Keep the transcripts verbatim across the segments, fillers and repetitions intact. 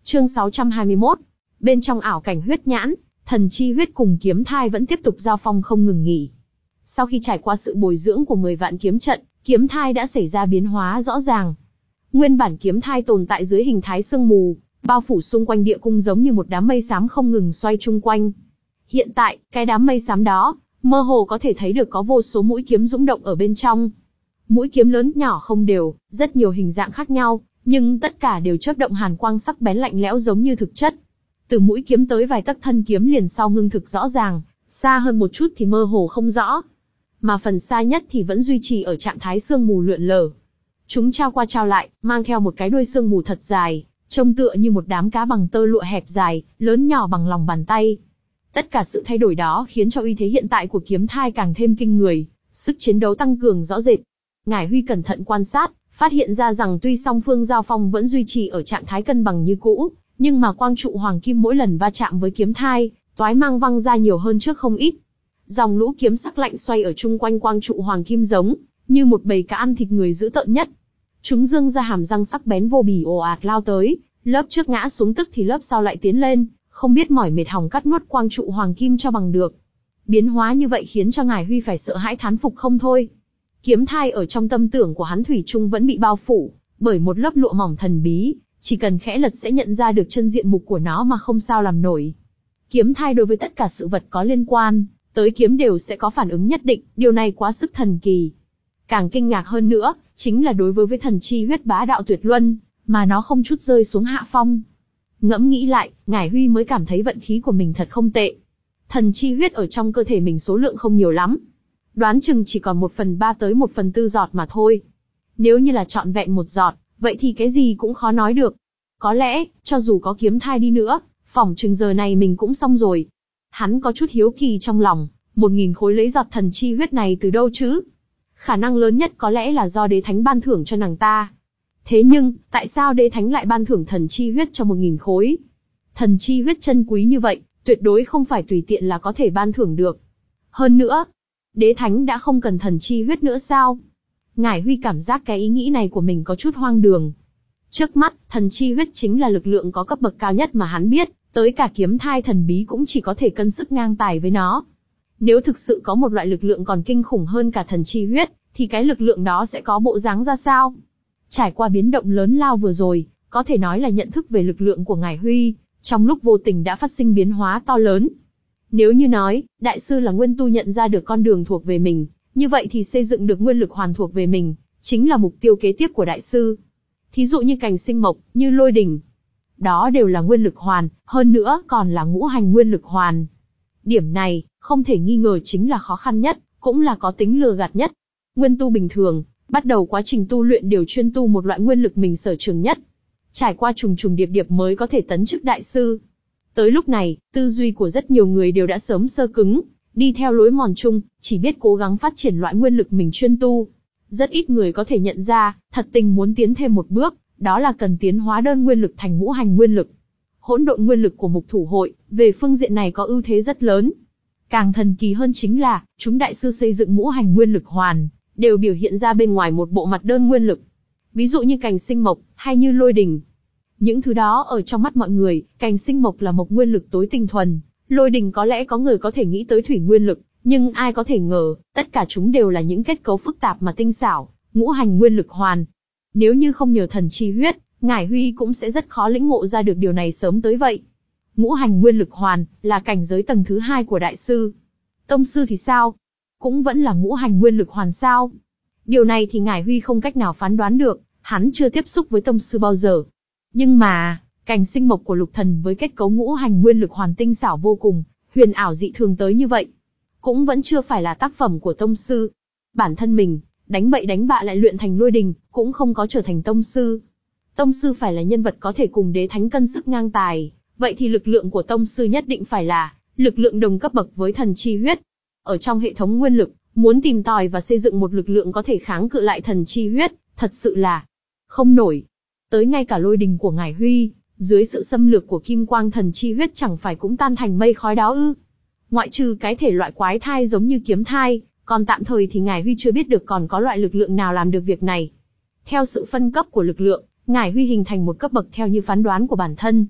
Chương sáu trăm hai mươi mốt. Bên trong ảo cảnh huyết nhãn, thần chi huyết cùng kiếm thai vẫn tiếp tục giao phong không ngừng nghỉ. Sau khi trải qua sự bồi dưỡng của mười vạn kiếm trận, kiếm thai đã xảy ra biến hóa rõ ràng. Nguyên bản kiếm thai tồn tại dưới hình thái sương mù, bao phủ xung quanh địa cung giống như một đám mây xám không ngừng xoay chung quanh. Hiện tại, cái đám mây xám đó, mơ hồ có thể thấy được có vô số mũi kiếm dũng động ở bên trong. Mũi kiếm lớn nhỏ không đều, rất nhiều hình dạng khác nhau, nhưng tất cả đều chớp động hàn quang sắc bén lạnh lẽo giống như thực chất. Từ mũi kiếm tới vài tấc thân kiếm liền sau ngưng thực rõ ràng, xa hơn một chút thì mơ hồ không rõ. Mà phần xa nhất thì vẫn duy trì ở trạng thái sương mù lượn lờ. Chúng trao qua trao lại, mang theo một cái đuôi sương mù thật dài, trông tựa như một đám cá bằng tơ lụa hẹp dài, lớn nhỏ bằng lòng bàn tay. Tất cả sự thay đổi đó khiến cho uy thế hiện tại của kiếm thai càng thêm kinh người, sức chiến đấu tăng cường rõ rệt. Ngải Huy cẩn thận quan sát, phát hiện ra rằng tuy song phương giao phong vẫn duy trì ở trạng thái cân bằng như cũ, nhưng mà quang trụ hoàng kim mỗi lần va chạm với kiếm thai, toái mang văng ra nhiều hơn trước không ít. Dòng lũ kiếm sắc lạnh xoay ở chung quanh quang trụ hoàng kim giống như một bầy cá ăn thịt người dữ tợn nhất. Chúng dương ra hàm răng sắc bén vô bì ồ ạt lao tới, lớp trước ngã xuống tức thì lớp sau lại tiến lên, không biết mỏi mệt hòng cắt nuốt quang trụ hoàng kim cho bằng được. Biến hóa như vậy khiến cho Ngải Huy phải sợ hãi thán phục không thôi. Kiếm thai ở trong tâm tưởng của hắn thủy chung vẫn bị bao phủ bởi một lớp lụa mỏng thần bí, chỉ cần khẽ lật sẽ nhận ra được chân diện mục của nó mà không sao làm nổi. Kiếm thai đối với tất cả sự vật có liên quan tới kiếm đều sẽ có phản ứng nhất định, điều này quá sức thần kỳ. Càng kinh ngạc hơn nữa, chính là đối với với thần chi huyết bá đạo tuyệt luân, mà nó không chút rơi xuống hạ phong. Ngẫm nghĩ lại, Ngải Huy mới cảm thấy vận khí của mình thật không tệ. Thần chi huyết ở trong cơ thể mình số lượng không nhiều lắm. Đoán chừng chỉ còn một phần ba tới một phần tư giọt mà thôi. Nếu như là trọn vẹn một giọt, vậy thì cái gì cũng khó nói được. Có lẽ, cho dù có kiếm thai đi nữa, phỏng chừng giờ này mình cũng xong rồi. Hắn có chút hiếu kỳ trong lòng, một nghìn khối lấy giọt thần chi huyết này từ đâu chứ? Khả năng lớn nhất có lẽ là do đế thánh ban thưởng cho nàng ta. Thế nhưng, tại sao đế thánh lại ban thưởng thần chi huyết cho một nghìn khối? Thần chi huyết chân quý như vậy, tuyệt đối không phải tùy tiện là có thể ban thưởng được. Hơn nữa, đế thánh đã không cần thần chi huyết nữa sao? Ngải Huy cảm giác cái ý nghĩ này của mình có chút hoang đường. Trước mắt, thần chi huyết chính là lực lượng có cấp bậc cao nhất mà hắn biết, tới cả kiếm thai thần bí cũng chỉ có thể cân sức ngang tài với nó. Nếu thực sự có một loại lực lượng còn kinh khủng hơn cả thần chi huyết, thì cái lực lượng đó sẽ có bộ dáng ra sao? Trải qua biến động lớn lao vừa rồi, có thể nói là nhận thức về lực lượng của Ngải Huy, trong lúc vô tình đã phát sinh biến hóa to lớn. Nếu như nói, đại sư là nguyên tu nhận ra được con đường thuộc về mình, như vậy thì xây dựng được nguyên lực hoàn thuộc về mình, chính là mục tiêu kế tiếp của đại sư. Thí dụ như cành sinh mộc, như lôi đỉnh. Đó đều là nguyên lực hoàn, hơn nữa còn là ngũ hành nguyên lực hoàn. Điểm này, không thể nghi ngờ chính là khó khăn nhất, cũng là có tính lừa gạt nhất. Nguyên tu bình thường, bắt đầu quá trình tu luyện đều chuyên tu một loại nguyên lực mình sở trường nhất. Trải qua trùng trùng điệp điệp mới có thể tấn chức đại sư. Tới lúc này, tư duy của rất nhiều người đều đã sớm sơ cứng, đi theo lối mòn chung, chỉ biết cố gắng phát triển loại nguyên lực mình chuyên tu. Rất ít người có thể nhận ra, thật tình muốn tiến thêm một bước, đó là cần tiến hóa đơn nguyên lực thành ngũ hành nguyên lực. Hỗn độn nguyên lực của Mục Thủ Hội, về phương diện này có ưu thế rất lớn. Càng thần kỳ hơn chính là, chúng đại sư xây dựng ngũ hành nguyên lực hoàn, đều biểu hiện ra bên ngoài một bộ mặt đơn nguyên lực. Ví dụ như cành sinh mộc, hay như lôi đỉnh. Những thứ đó ở trong mắt mọi người, cành sinh mộc là mộc nguyên lực tối tinh thuần, lôi đỉnh có lẽ có người có thể nghĩ tới thủy nguyên lực, nhưng ai có thể ngờ, tất cả chúng đều là những kết cấu phức tạp mà tinh xảo, ngũ hành nguyên lực hoàn. Nếu như không nhờ thần chi huyết, Ngải Huy cũng sẽ rất khó lĩnh ngộ ra được điều này sớm tới vậy. Ngũ hành nguyên lực hoàn, là cảnh giới tầng thứ hai của đại sư. Tông sư thì sao? Cũng vẫn là ngũ hành nguyên lực hoàn sao? Điều này thì Ngải Huy không cách nào phán đoán được, hắn chưa tiếp xúc với tông sư bao giờ. Nhưng mà, cành sinh mộc của lục thần với kết cấu ngũ hành nguyên lực hoàn tinh xảo vô cùng, huyền ảo dị thường tới như vậy, cũng vẫn chưa phải là tác phẩm của tông sư. Bản thân mình, đánh bậy đánh bạ lại luyện thành lôi đình, cũng không có trở thành tông sư. Tông sư phải là nhân vật có thể cùng đế thánh cân sức ngang tài, vậy thì lực lượng của tông sư nhất định phải là lực lượng đồng cấp bậc với thần chi huyết. Ở trong hệ thống nguyên lực, muốn tìm tòi và xây dựng một lực lượng có thể kháng cự lại thần chi huyết, thật sự là không nổi. Tới ngay cả lôi đình của Ngải Huy, dưới sự xâm lược của kim quang thần chi huyết chẳng phải cũng tan thành mây khói đó ư? Ngoại trừ cái thể loại quái thai giống như kiếm thai, còn tạm thời thì Ngải Huy chưa biết được còn có loại lực lượng nào làm được việc này. Theo sự phân cấp của lực lượng, Ngải Huy hình thành một cấp bậc theo như phán đoán của bản thân.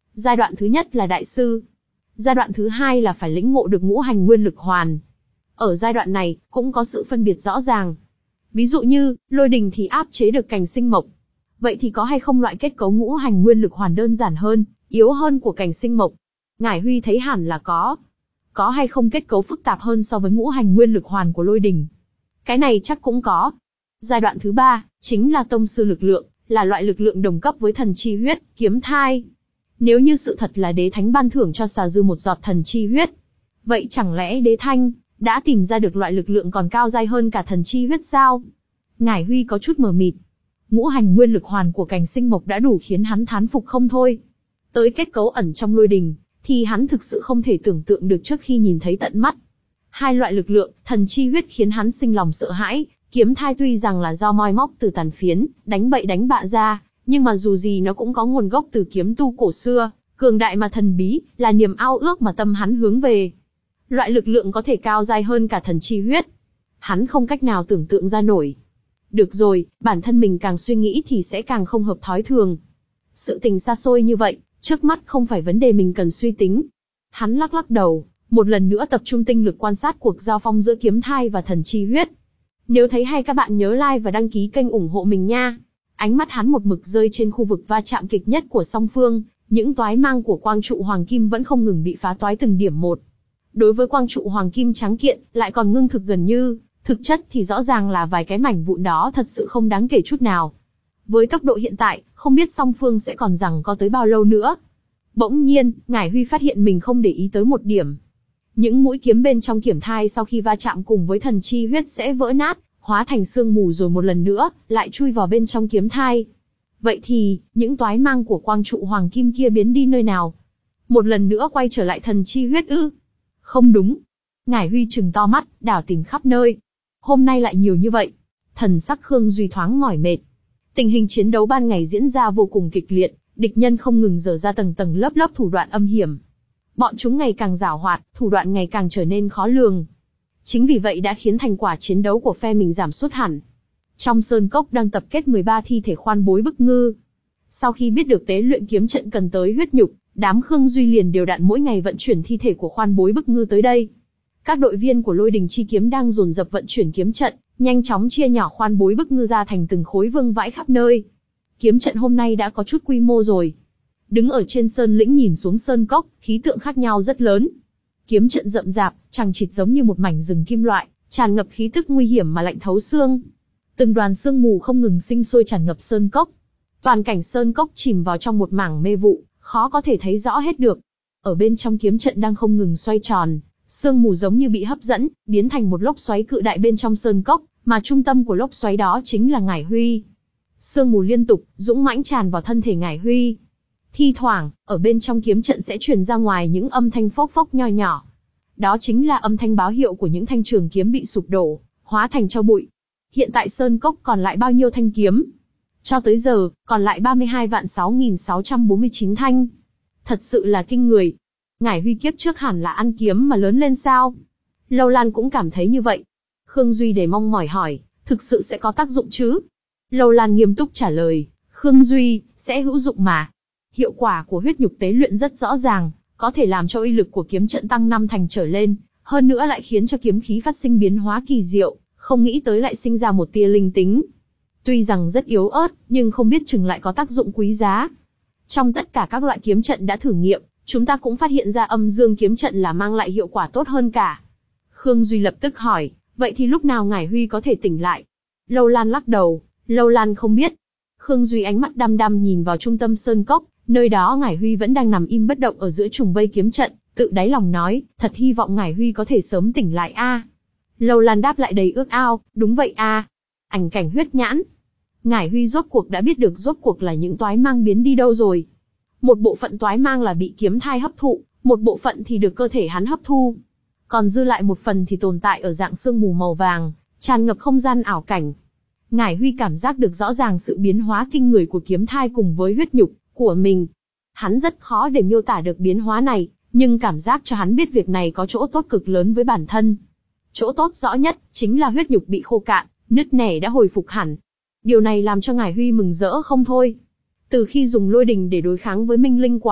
Giai đoạn thứ nhất là đại sư. Giai đoạn thứ hai là phải lĩnh ngộ được ngũ hành nguyên lực hoàn. Ở giai đoạn này, cũng có sự phân biệt rõ ràng. Ví dụ như, lôi đình thì áp chế được cành sinh mộc. Vậy thì có hay không loại kết cấu ngũ hành nguyên lực hoàn đơn giản hơn, yếu hơn của cành sinh mộc? Ngải Huy thấy hẳn là có. Có hay không kết cấu phức tạp hơn so với ngũ hành nguyên lực hoàn của lôi đình? Cái này chắc cũng có. Giai đoạn thứ ba, chính là tông sư lực lượng, là loại lực lượng đồng cấp với thần chi huyết, kiếm thai. Nếu như sự thật là đế thánh ban thưởng cho xà dư một giọt thần chi huyết, vậy chẳng lẽ đế thanh đã tìm ra được loại lực lượng còn cao dai hơn cả thần chi huyết sao? Ngải Huy có chút mờ mịt. Ngũ hành nguyên lực hoàn của cành sinh mộc đã đủ khiến hắn thán phục không thôi. Tới kết cấu ẩn trong lôi đình, thì hắn thực sự không thể tưởng tượng được trước khi nhìn thấy tận mắt. Hai loại lực lượng, thần chi huyết khiến hắn sinh lòng sợ hãi, kiếm thai tuy rằng là do moi móc từ tàn phiến, đánh bậy đánh bạ ra, nhưng mà dù gì nó cũng có nguồn gốc từ kiếm tu cổ xưa, cường đại mà thần bí, là niềm ao ước mà tâm hắn hướng về. Loại lực lượng có thể cao dai hơn cả thần chi huyết. Hắn không cách nào tưởng tượng ra nổi. Được rồi, bản thân mình càng suy nghĩ thì sẽ càng không hợp thói thường. Sự tình xa xôi như vậy, trước mắt không phải vấn đề mình cần suy tính. Hắn lắc lắc đầu, một lần nữa tập trung tinh lực quan sát cuộc giao phong giữa kiếm thai và thần chi huyết. Nếu thấy hay các bạn nhớ like và đăng ký kênh ủng hộ mình nha. Ánh mắt hắn một mực rơi trên khu vực va chạm kịch nhất của song phương, những toái mang của quang trụ hoàng kim vẫn không ngừng bị phá toái từng điểm một. Đối với quang trụ hoàng kim trắng kiện, lại còn ngưng thực gần như, thực chất thì rõ ràng là vài cái mảnh vụn đó thật sự không đáng kể chút nào. Với tốc độ hiện tại, không biết song phương sẽ còn giằng co tới bao lâu nữa. Bỗng nhiên, Ngải Huy phát hiện mình không để ý tới một điểm. Những mũi kiếm bên trong kiếm thai sau khi va chạm cùng với thần chi huyết sẽ vỡ nát, hóa thành sương mù rồi một lần nữa, lại chui vào bên trong kiếm thai. Vậy thì, những toái mang của quang trụ hoàng kim kia biến đi nơi nào? Một lần nữa quay trở lại thần chi huyết ư? Không đúng. Ngải Huy trừng to mắt, đảo tìm khắp nơi. Hôm nay lại nhiều như vậy. Thần sắc Khương Duy thoáng mỏi mệt. Tình hình chiến đấu ban ngày diễn ra vô cùng kịch liệt, địch nhân không ngừng dở ra tầng tầng lớp lớp thủ đoạn âm hiểm. Bọn chúng ngày càng giảo hoạt, thủ đoạn ngày càng trở nên khó lường. Chính vì vậy đã khiến thành quả chiến đấu của phe mình giảm sút hẳn. Trong sơn cốc đang tập kết mười ba thi thể khoan bối bức ngư. Sau khi biết được tế luyện kiếm trận cần tới huyết nhục, đám Khương Duy liền đều đặn mỗi ngày vận chuyển thi thể của khoan bối bức ngư tới đây. Các đội viên của Lôi Đình Chi Kiếm đang dồn dập vận chuyển kiếm trận, nhanh chóng chia nhỏ khoan bối bức ngư ra thành từng khối vương vãi khắp nơi. Kiếm trận hôm nay đã có chút quy mô rồi. Đứng ở trên sơn lĩnh nhìn xuống sơn cốc, khí tượng khác nhau rất lớn. Kiếm trận rậm rạp, chằng chịt giống như một mảnh rừng kim loại, tràn ngập khí tức nguy hiểm mà lạnh thấu xương. Từng đoàn sương mù không ngừng sinh sôi tràn ngập sơn cốc. Toàn cảnh sơn cốc chìm vào trong một mảng mê vụ, khó có thể thấy rõ hết được. Ở bên trong kiếm trận đang không ngừng xoay tròn, sương mù giống như bị hấp dẫn, biến thành một lốc xoáy cự đại bên trong sơn cốc, mà trung tâm của lốc xoáy đó chính là Ngải Huy. Sương mù liên tục, dũng mãnh tràn vào thân thể Ngải Huy. Thi thoảng, ở bên trong kiếm trận sẽ truyền ra ngoài những âm thanh phốc phốc nho nhỏ. Đó chính là âm thanh báo hiệu của những thanh trường kiếm bị sụp đổ, hóa thành tro bụi. Hiện tại sơn cốc còn lại bao nhiêu thanh kiếm? Cho tới giờ, còn lại ba mươi hai vạn sáu nghìn sáu trăm bốn mươi chín thanh. Thật sự là kinh người. Ngải Huy kiếp trước hẳn là ăn kiếm mà lớn lên sao? Lâu Lan cũng cảm thấy như vậy. Khương Duy đầy mong mỏi hỏi, thực sự sẽ có tác dụng chứ? Lâu Lan nghiêm túc trả lời, Khương Duy, sẽ hữu dụng mà. Hiệu quả của huyết nhục tế luyện rất rõ ràng, có thể làm cho uy lực của kiếm trận tăng năm thành trở lên, hơn nữa lại khiến cho kiếm khí phát sinh biến hóa kỳ diệu, không nghĩ tới lại sinh ra một tia linh tính. Tuy rằng rất yếu ớt, nhưng không biết chừng lại có tác dụng quý giá. Trong tất cả các loại kiếm trận đã thử nghiệm, chúng ta cũng phát hiện ra âm dương kiếm trận là mang lại hiệu quả tốt hơn cả. Khương Duy lập tức hỏi, vậy thì lúc nào Ngải Huy có thể tỉnh lại? Lâu Lan lắc đầu, Lâu Lan không biết. Khương Duy ánh mắt đăm đăm nhìn vào trung tâm sơn cốc, nơi đó Ngải Huy vẫn đang nằm im bất động ở giữa trùng vây kiếm trận, tự đáy lòng nói, thật hy vọng Ngải Huy có thể sớm tỉnh lại a. À. Lâu Lan đáp lại đầy ước ao, đúng vậy a. À. Ảnh cảnh huyết nhãn. Ngải Huy rốt cuộc đã biết được rốt cuộc là những toái mang biến đi đâu rồi. Một bộ phận toái mang là bị kiếm thai hấp thụ, một bộ phận thì được cơ thể hắn hấp thu. Còn dư lại một phần thì tồn tại ở dạng sương mù màu vàng, tràn ngập không gian ảo cảnh. Ngải Huy cảm giác được rõ ràng sự biến hóa kinh người của kiếm thai cùng với huyết nhục của mình. Hắn rất khó để miêu tả được biến hóa này, nhưng cảm giác cho hắn biết việc này có chỗ tốt cực lớn với bản thân. Chỗ tốt rõ nhất chính là huyết nhục bị khô cạn, nứt nẻ đã hồi phục hẳn. Điều này làm cho Ngải Huy mừng rỡ không thôi. Từ khi dùng lôi đình để đối kháng với minh linh quả,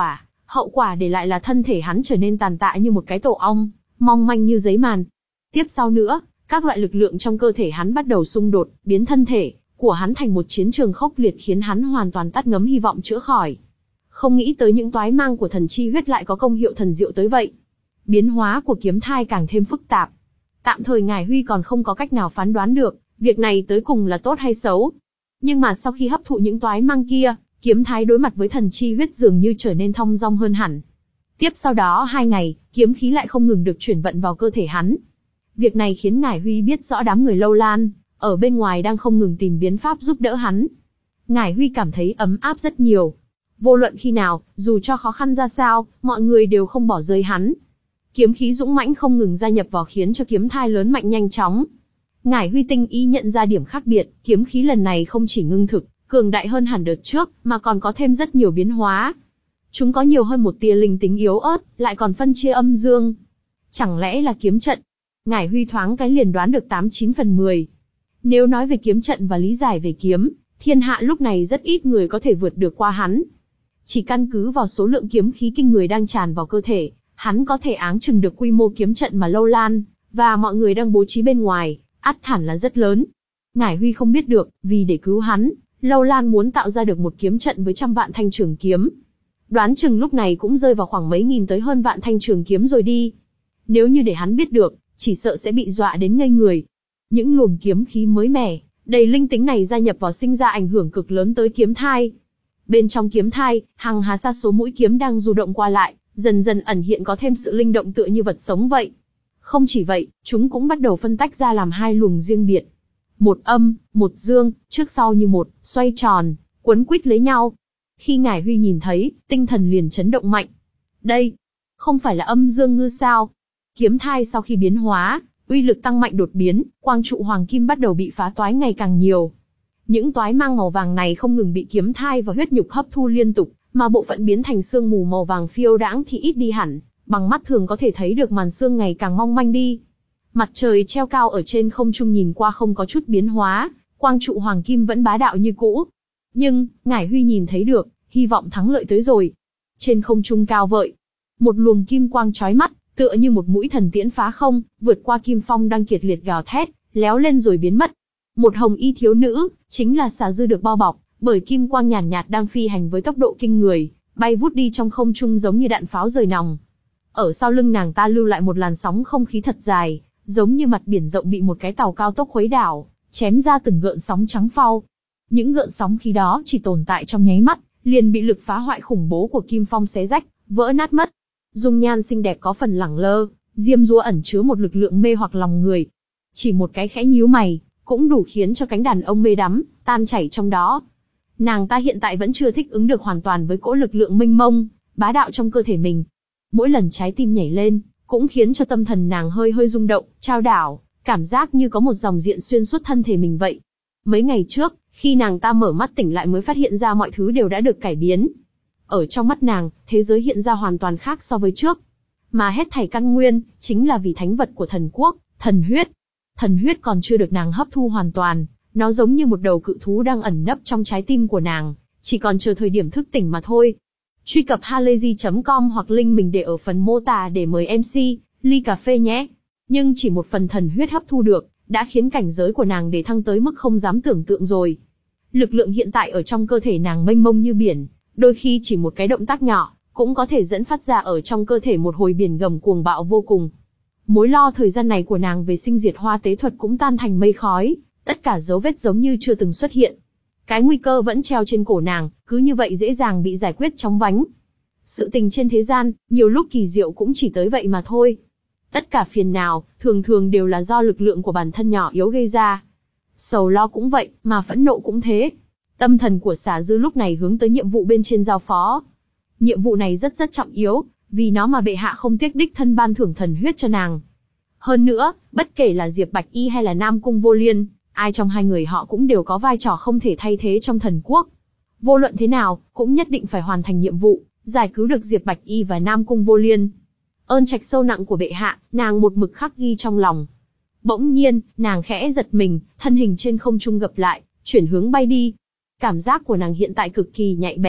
Hậu quả để lại là thân thể hắn trở nên tàn tạ như một cái tổ ong, mong manh như giấy màn. Tiếp sau nữa, các loại lực lượng trong cơ thể hắn bắt đầu xung đột, biến thân thể của hắn thành một chiến trường khốc liệt khiến hắn hoàn toàn tắt ngấm hy vọng chữa khỏi. Không nghĩ tới những toái mang của thần chi huyết lại có công hiệu thần diệu tới vậy. Biến hóa của kiếm thai càng thêm phức tạp. Tạm thời Ngải Huy còn không có cách nào phán đoán được, việc này tới cùng là tốt hay xấu. Nhưng mà sau khi hấp thụ những toái mang kia, kiếm thai đối mặt với thần chi huyết dường như trở nên thong dong hơn hẳn. Tiếp sau đó hai ngày, kiếm khí lại không ngừng được chuyển vận vào cơ thể hắn. Việc này khiến Ngải Huy biết rõ đám người Lâu Lan ở bên ngoài đang không ngừng tìm biến pháp giúp đỡ hắn. Ngải Huy cảm thấy ấm áp rất nhiều. Vô luận khi nào, dù cho khó khăn ra sao, mọi người đều không bỏ rơi hắn. Kiếm khí dũng mãnh không ngừng gia nhập vào khiến cho kiếm thai lớn mạnh nhanh chóng. Ngải Huy tinh ý nhận ra điểm khác biệt, kiếm khí lần này không chỉ ngưng thực, cường đại hơn hẳn đợt trước, mà còn có thêm rất nhiều biến hóa. Chúng có nhiều hơn một tia linh tính yếu ớt, lại còn phân chia âm dương. Chẳng lẽ là kiếm trận? Ngải Huy thoáng cái liền đoán được tám chín phần mười. Nếu nói về kiếm trận và lý giải về kiếm, thiên hạ lúc này rất ít người có thể vượt được qua hắn. Chỉ căn cứ vào số lượng kiếm khí kinh người đang tràn vào cơ thể, hắn có thể áng chừng được quy mô kiếm trận mà Lâu Lan và mọi người đang bố trí bên ngoài, ắt hẳn là rất lớn. Ngải Huy không biết được, vì để cứu hắn, Lâu Lan muốn tạo ra được một kiếm trận với trăm vạn thanh trường kiếm. Đoán chừng lúc này cũng rơi vào khoảng mấy nghìn tới hơn vạn thanh trường kiếm rồi đi. Nếu như để hắn biết được, chỉ sợ sẽ bị dọa đến ngây người. Những luồng kiếm khí mới mẻ, đầy linh tính này gia nhập vào sinh ra ảnh hưởng cực lớn tới kiếm thai. Bên trong kiếm thai, hàng hà sa số mũi kiếm đang du động qua lại, dần dần ẩn hiện có thêm sự linh động tựa như vật sống vậy. Không chỉ vậy, chúng cũng bắt đầu phân tách ra làm hai luồng riêng biệt. Một âm, một dương, trước sau như một, xoay tròn, quấn quýt lấy nhau. Khi Ngải Huy nhìn thấy, tinh thần liền chấn động mạnh. Đây, không phải là âm dương ngư sao? Kiếm thai sau khi biến hóa, uy lực tăng mạnh đột biến, quang trụ hoàng kim bắt đầu bị phá toái ngày càng nhiều. Những toái mang màu vàng này không ngừng bị kiếm thai và huyết nhục hấp thu liên tục, mà bộ phận biến thành sương mù màu vàng phiêu đãng thì ít đi hẳn, bằng mắt thường có thể thấy được màn sương ngày càng mong manh đi. Mặt trời treo cao ở trên không trung nhìn qua không có chút biến hóa, quang trụ hoàng kim vẫn bá đạo như cũ. Nhưng, Ngải Huy nhìn thấy được, hy vọng thắng lợi tới rồi. Trên không trung cao vợi, một luồng kim quang chói mắt, tựa như một mũi thần tiễn phá không, vượt qua kim phong đang kiệt liệt gào thét, léo lên rồi biến mất. Một hồng y thiếu nữ, chính là Xà Dư được bao bọc bởi kim quang nhàn nhạt, nhạt đang phi hành với tốc độ kinh người, bay vút đi trong không trung giống như đạn pháo rời nòng. Ở sau lưng nàng ta lưu lại một làn sóng không khí thật dài, giống như mặt biển rộng bị một cái tàu cao tốc khuấy đảo, chém ra từng gợn sóng trắng phau. Những gợn sóng khí đó chỉ tồn tại trong nháy mắt, liền bị lực phá hoại khủng bố của kim phong xé rách, vỡ nát mất. Dung nhan xinh đẹp có phần lẳng lơ, diêm dúa ẩn chứa một lực lượng mê hoặc lòng người. Chỉ một cái khẽ nhíu mày, cũng đủ khiến cho cánh đàn ông mê đắm, tan chảy trong đó. Nàng ta hiện tại vẫn chưa thích ứng được hoàn toàn với cỗ lực lượng mênh mông, bá đạo trong cơ thể mình. Mỗi lần trái tim nhảy lên, cũng khiến cho tâm thần nàng hơi hơi rung động, trao đảo, cảm giác như có một dòng điện xuyên suốt thân thể mình vậy. Mấy ngày trước, khi nàng ta mở mắt tỉnh lại mới phát hiện ra mọi thứ đều đã được cải biến. Ở trong mắt nàng, thế giới hiện ra hoàn toàn khác so với trước. Mà hết thảy căn nguyên, chính là vì thánh vật của thần quốc, thần huyết. Thần huyết còn chưa được nàng hấp thu hoàn toàn, nó giống như một đầu cự thú đang ẩn nấp trong trái tim của nàng, chỉ còn chờ thời điểm thức tỉnh mà thôi. Truy cập halayzi chấm com hoặc link mình để ở phần mô tả để mời em xê, ly cà phê nhé. Nhưng chỉ một phần thần huyết hấp thu được, đã khiến cảnh giới của nàng để thăng tới mức không dám tưởng tượng rồi. Lực lượng hiện tại ở trong cơ thể nàng mênh mông như biển, đôi khi chỉ một cái động tác nhỏ, cũng có thể dẫn phát ra ở trong cơ thể một hồi biển gầm cuồng bạo vô cùng. Mối lo thời gian này của nàng về sinh diệt hoa tế thuật cũng tan thành mây khói, tất cả dấu vết giống như chưa từng xuất hiện. Cái nguy cơ vẫn treo trên cổ nàng, cứ như vậy dễ dàng bị giải quyết chóng vánh. Sự tình trên thế gian, nhiều lúc kỳ diệu cũng chỉ tới vậy mà thôi. Tất cả phiền nào, thường thường đều là do lực lượng của bản thân nhỏ yếu gây ra. Sầu lo cũng vậy, mà phẫn nộ cũng thế. Tâm thần của Xà Dư lúc này hướng tới nhiệm vụ bên trên giao phó. Nhiệm vụ này rất rất trọng yếu, vì nó mà bệ hạ không tiếc đích thân ban thưởng thần huyết cho nàng. Hơn nữa, bất kể là Diệp Bạch Y hay là Nam Cung Vô Liên, ai trong hai người họ cũng đều có vai trò không thể thay thế trong thần quốc. Vô luận thế nào, cũng nhất định phải hoàn thành nhiệm vụ, giải cứu được Diệp Bạch Y và Nam Cung Vô Liên. Ơn trạch sâu nặng của bệ hạ, nàng một mực khắc ghi trong lòng. Bỗng nhiên, nàng khẽ giật mình, thân hình trên không trung gập lại, chuyển hướng bay đi. Cảm giác của nàng hiện tại cực kỳ nhạy bén,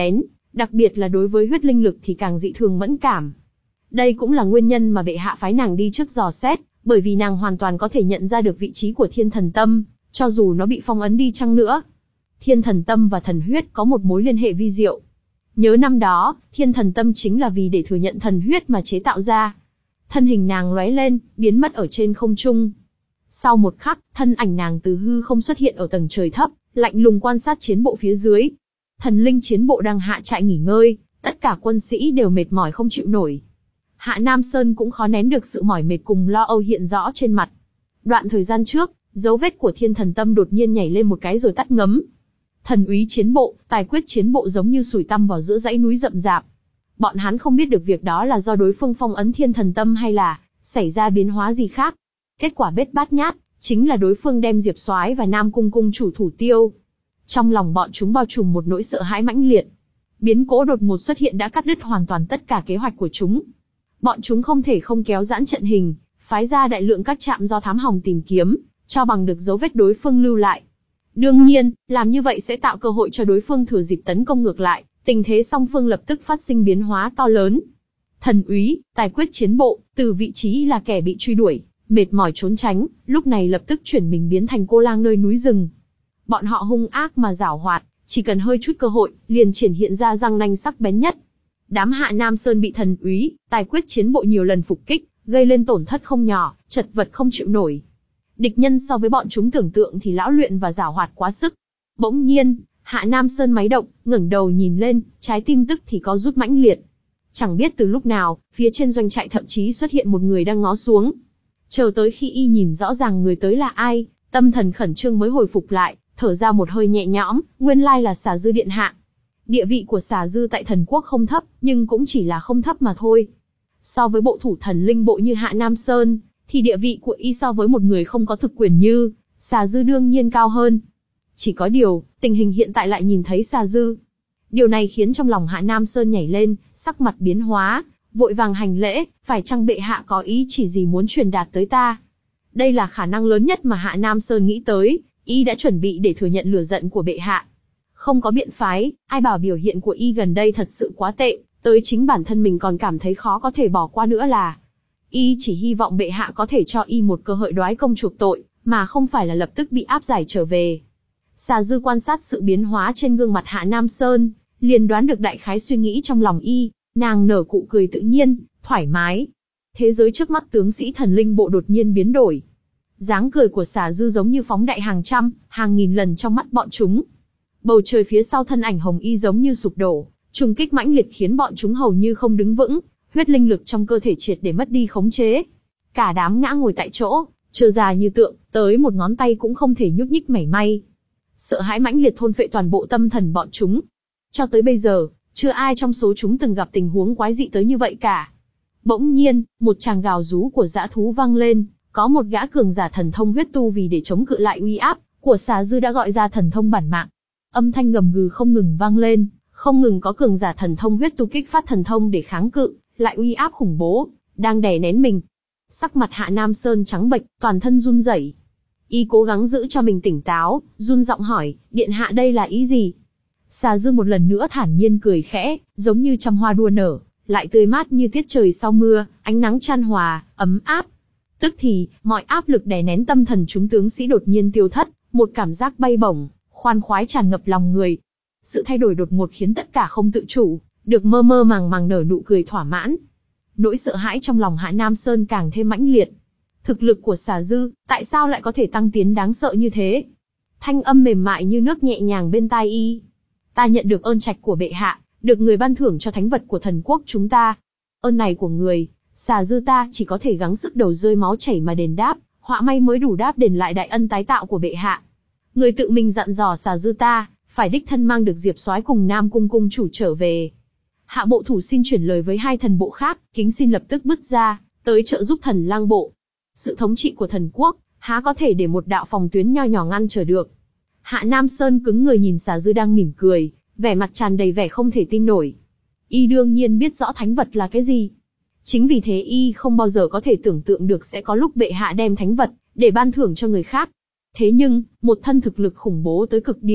Đặc biệt là đối với huyết linh lực thì càng dị thường mẫn cảm. Đây cũng là nguyên nhân mà bệ hạ phái nàng đi trước dò xét, bởi vì nàng hoàn toàn có thể nhận ra được vị trí của thiên thần tâm, cho dù nó bị phong ấn đi chăng nữa. Thiên thần tâm và thần huyết có một mối liên hệ vi diệu. Nhớ năm đó, thiên thần tâm chính là vì để thừa nhận thần huyết mà chế tạo ra. Thân hình nàng lóe lên, biến mất ở trên không trung. Sau một khắc, thân ảnh nàng từ hư không xuất hiện ở tầng trời thấp, lạnh lùng quan sát chiến bộ phía dưới. Thần linh chiến bộ đang hạ trại nghỉ ngơi, tất cả quân sĩ đều mệt mỏi không chịu nổi. Hạ Nam Sơn cũng khó nén được sự mỏi mệt cùng lo âu hiện rõ trên mặt. Đoạn thời gian trước, dấu vết của thiên thần tâm đột nhiên nhảy lên một cái rồi tắt ngấm. Thần úy chiến bộ, tài quyết chiến bộ giống như sủi tăm vào giữa dãy núi rậm rạp. Bọn hắn không biết được việc đó là do đối phương phong ấn thiên thần tâm hay là xảy ra biến hóa gì khác. Kết quả bết bát nhát, chính là đối phương đem Diệp Soái và Nam Cung cung chủ thủ tiêu. Trong lòng bọn chúng bao trùm một nỗi sợ hãi mãnh liệt. Biến cố đột ngột xuất hiện đã cắt đứt hoàn toàn tất cả kế hoạch của chúng. Bọn chúng không thể không kéo giãn trận hình, phái ra đại lượng các trạm do thám hòng tìm kiếm, cho bằng được dấu vết đối phương lưu lại. Đương nhiên, làm như vậy sẽ tạo cơ hội cho đối phương thừa dịp tấn công ngược lại, tình thế song phương lập tức phát sinh biến hóa to lớn. Thần úy, tài quyết chiến bộ, từ vị trí là kẻ bị truy đuổi, mệt mỏi trốn tránh, lúc này lập tức chuyển mình biến thành cô lang nơi núi rừng. Bọn họ hung ác mà giảo hoạt, chỉ cần hơi chút cơ hội, liền triển hiện ra răng nanh sắc bén nhất. Đám Hạ Nam Sơn bị thần úy, tài quyết chiến bộ nhiều lần phục kích, gây lên tổn thất không nhỏ, chật vật không chịu nổi. Địch nhân so với bọn chúng tưởng tượng thì lão luyện và giảo hoạt quá sức. Bỗng nhiên, Hạ Nam Sơn máy động, ngẩng đầu nhìn lên, trái tim tức thì có rút mãnh liệt. Chẳng biết từ lúc nào, phía trên doanh trại thậm chí xuất hiện một người đang ngó xuống. Chờ tới khi y nhìn rõ ràng người tới là ai, tâm thần khẩn trương mới hồi phục lại, thở ra một hơi nhẹ nhõm, nguyên lai là Xà Dư điện hạ. Địa vị của Xà Dư tại thần quốc không thấp, nhưng cũng chỉ là không thấp mà thôi. So với bộ thủ thần linh bộ như Hạ Nam Sơn, thì địa vị của y so với một người không có thực quyền như Xà Dư đương nhiên cao hơn. Chỉ có điều, tình hình hiện tại lại nhìn thấy Xà Dư. Điều này khiến trong lòng Hạ Nam Sơn nhảy lên, sắc mặt biến hóa, vội vàng hành lễ, phải chăng bệ hạ có ý chỉ gì muốn truyền đạt tới ta? Đây là khả năng lớn nhất mà Hạ Nam Sơn nghĩ tới, y đã chuẩn bị để thừa nhận lửa giận của bệ hạ. Không có biện phái, ai bảo biểu hiện của y gần đây thật sự quá tệ, tới chính bản thân mình còn cảm thấy khó có thể bỏ qua nữa là. Y chỉ hy vọng bệ hạ có thể cho y một cơ hội đoái công chuộc tội, mà không phải là lập tức bị áp giải trở về. Xà Dư quan sát sự biến hóa trên gương mặt Hạ Nam Sơn, liền đoán được đại khái suy nghĩ trong lòng y, nàng nở cụ cười tự nhiên, thoải mái. Thế giới trước mắt tướng sĩ thần linh bộ đột nhiên biến đổi. Dáng cười của Xà Dư giống như phóng đại hàng trăm, hàng nghìn lần trong mắt bọn chúng. Bầu trời phía sau thân ảnh hồng y giống như sụp đổ, trùng kích mãnh liệt khiến bọn chúng hầu như không đứng vững, huyết linh lực trong cơ thể triệt để mất đi khống chế. Cả đám ngã ngồi tại chỗ, trơ ra như tượng, tới một ngón tay cũng không thể nhúc nhích mảy may. Sợ hãi mãnh liệt thôn phệ toàn bộ tâm thần bọn chúng. Cho tới bây giờ, chưa ai trong số chúng từng gặp tình huống quái dị tới như vậy cả. Bỗng nhiên, một tràng gào rú của dã thú vang lên, có một gã cường giả thần thông huyết tu vì để chống cự lại uy áp của Xà Dư đã gọi ra thần thông bản mạng. Âm thanh gầm gừ không ngừng vang lên, không ngừng có cường giả thần thông huyết tu kích phát thần thông để kháng cự lại uy áp khủng bố, đang đè nén mình. Sắc mặt Hạ Nam Sơn trắng bệch, toàn thân run rẩy. Y cố gắng giữ cho mình tỉnh táo, run giọng hỏi, điện hạ đây là ý gì? Xà Dư một lần nữa thản nhiên cười khẽ, giống như trăm hoa đua nở, lại tươi mát như tiết trời sau mưa, ánh nắng chan hòa, ấm áp. Tức thì, mọi áp lực đè nén tâm thần chúng tướng sĩ đột nhiên tiêu thất, một cảm giác bay bổng, khoan khoái tràn ngập lòng người. Sự thay đổi đột ngột khiến tất cả không tự chủ, được mơ mơ màng màng nở nụ cười thỏa mãn. Nỗi sợ hãi trong lòng Hạ Nam Sơn càng thêm mãnh liệt. Thực lực của Xà Dư, tại sao lại có thể tăng tiến đáng sợ như thế? Thanh âm mềm mại như nước nhẹ nhàng bên tai y. Ta nhận được ơn trạch của bệ hạ, được người ban thưởng cho thánh vật của thần quốc chúng ta. Ơn này của người, Xà Dư ta chỉ có thể gắng sức đầu rơi máu chảy mà đền đáp, họa may mới đủ đáp đền lại đại ân tái tạo của bệ hạ. Người tự mình dặn dò Xà Dư ta, phải đích thân mang được Diệp Soái cùng Nam Cung cung chủ trở về. Hạ bộ thủ xin chuyển lời với hai thần bộ khác, kính xin lập tức bứt ra, tới trợ giúp thần lang bộ. Sự thống trị của thần quốc, há có thể để một đạo phòng tuyến nho nhỏ ngăn trở được. Hạ Nam Sơn cứng người nhìn Xà Dư đang mỉm cười, vẻ mặt tràn đầy vẻ không thể tin nổi. Y đương nhiên biết rõ thánh vật là cái gì. Chính vì thế y không bao giờ có thể tưởng tượng được sẽ có lúc bệ hạ đem thánh vật để ban thưởng cho người khác. Thế nhưng, một thân thực lực khủng bố tới cực điểm,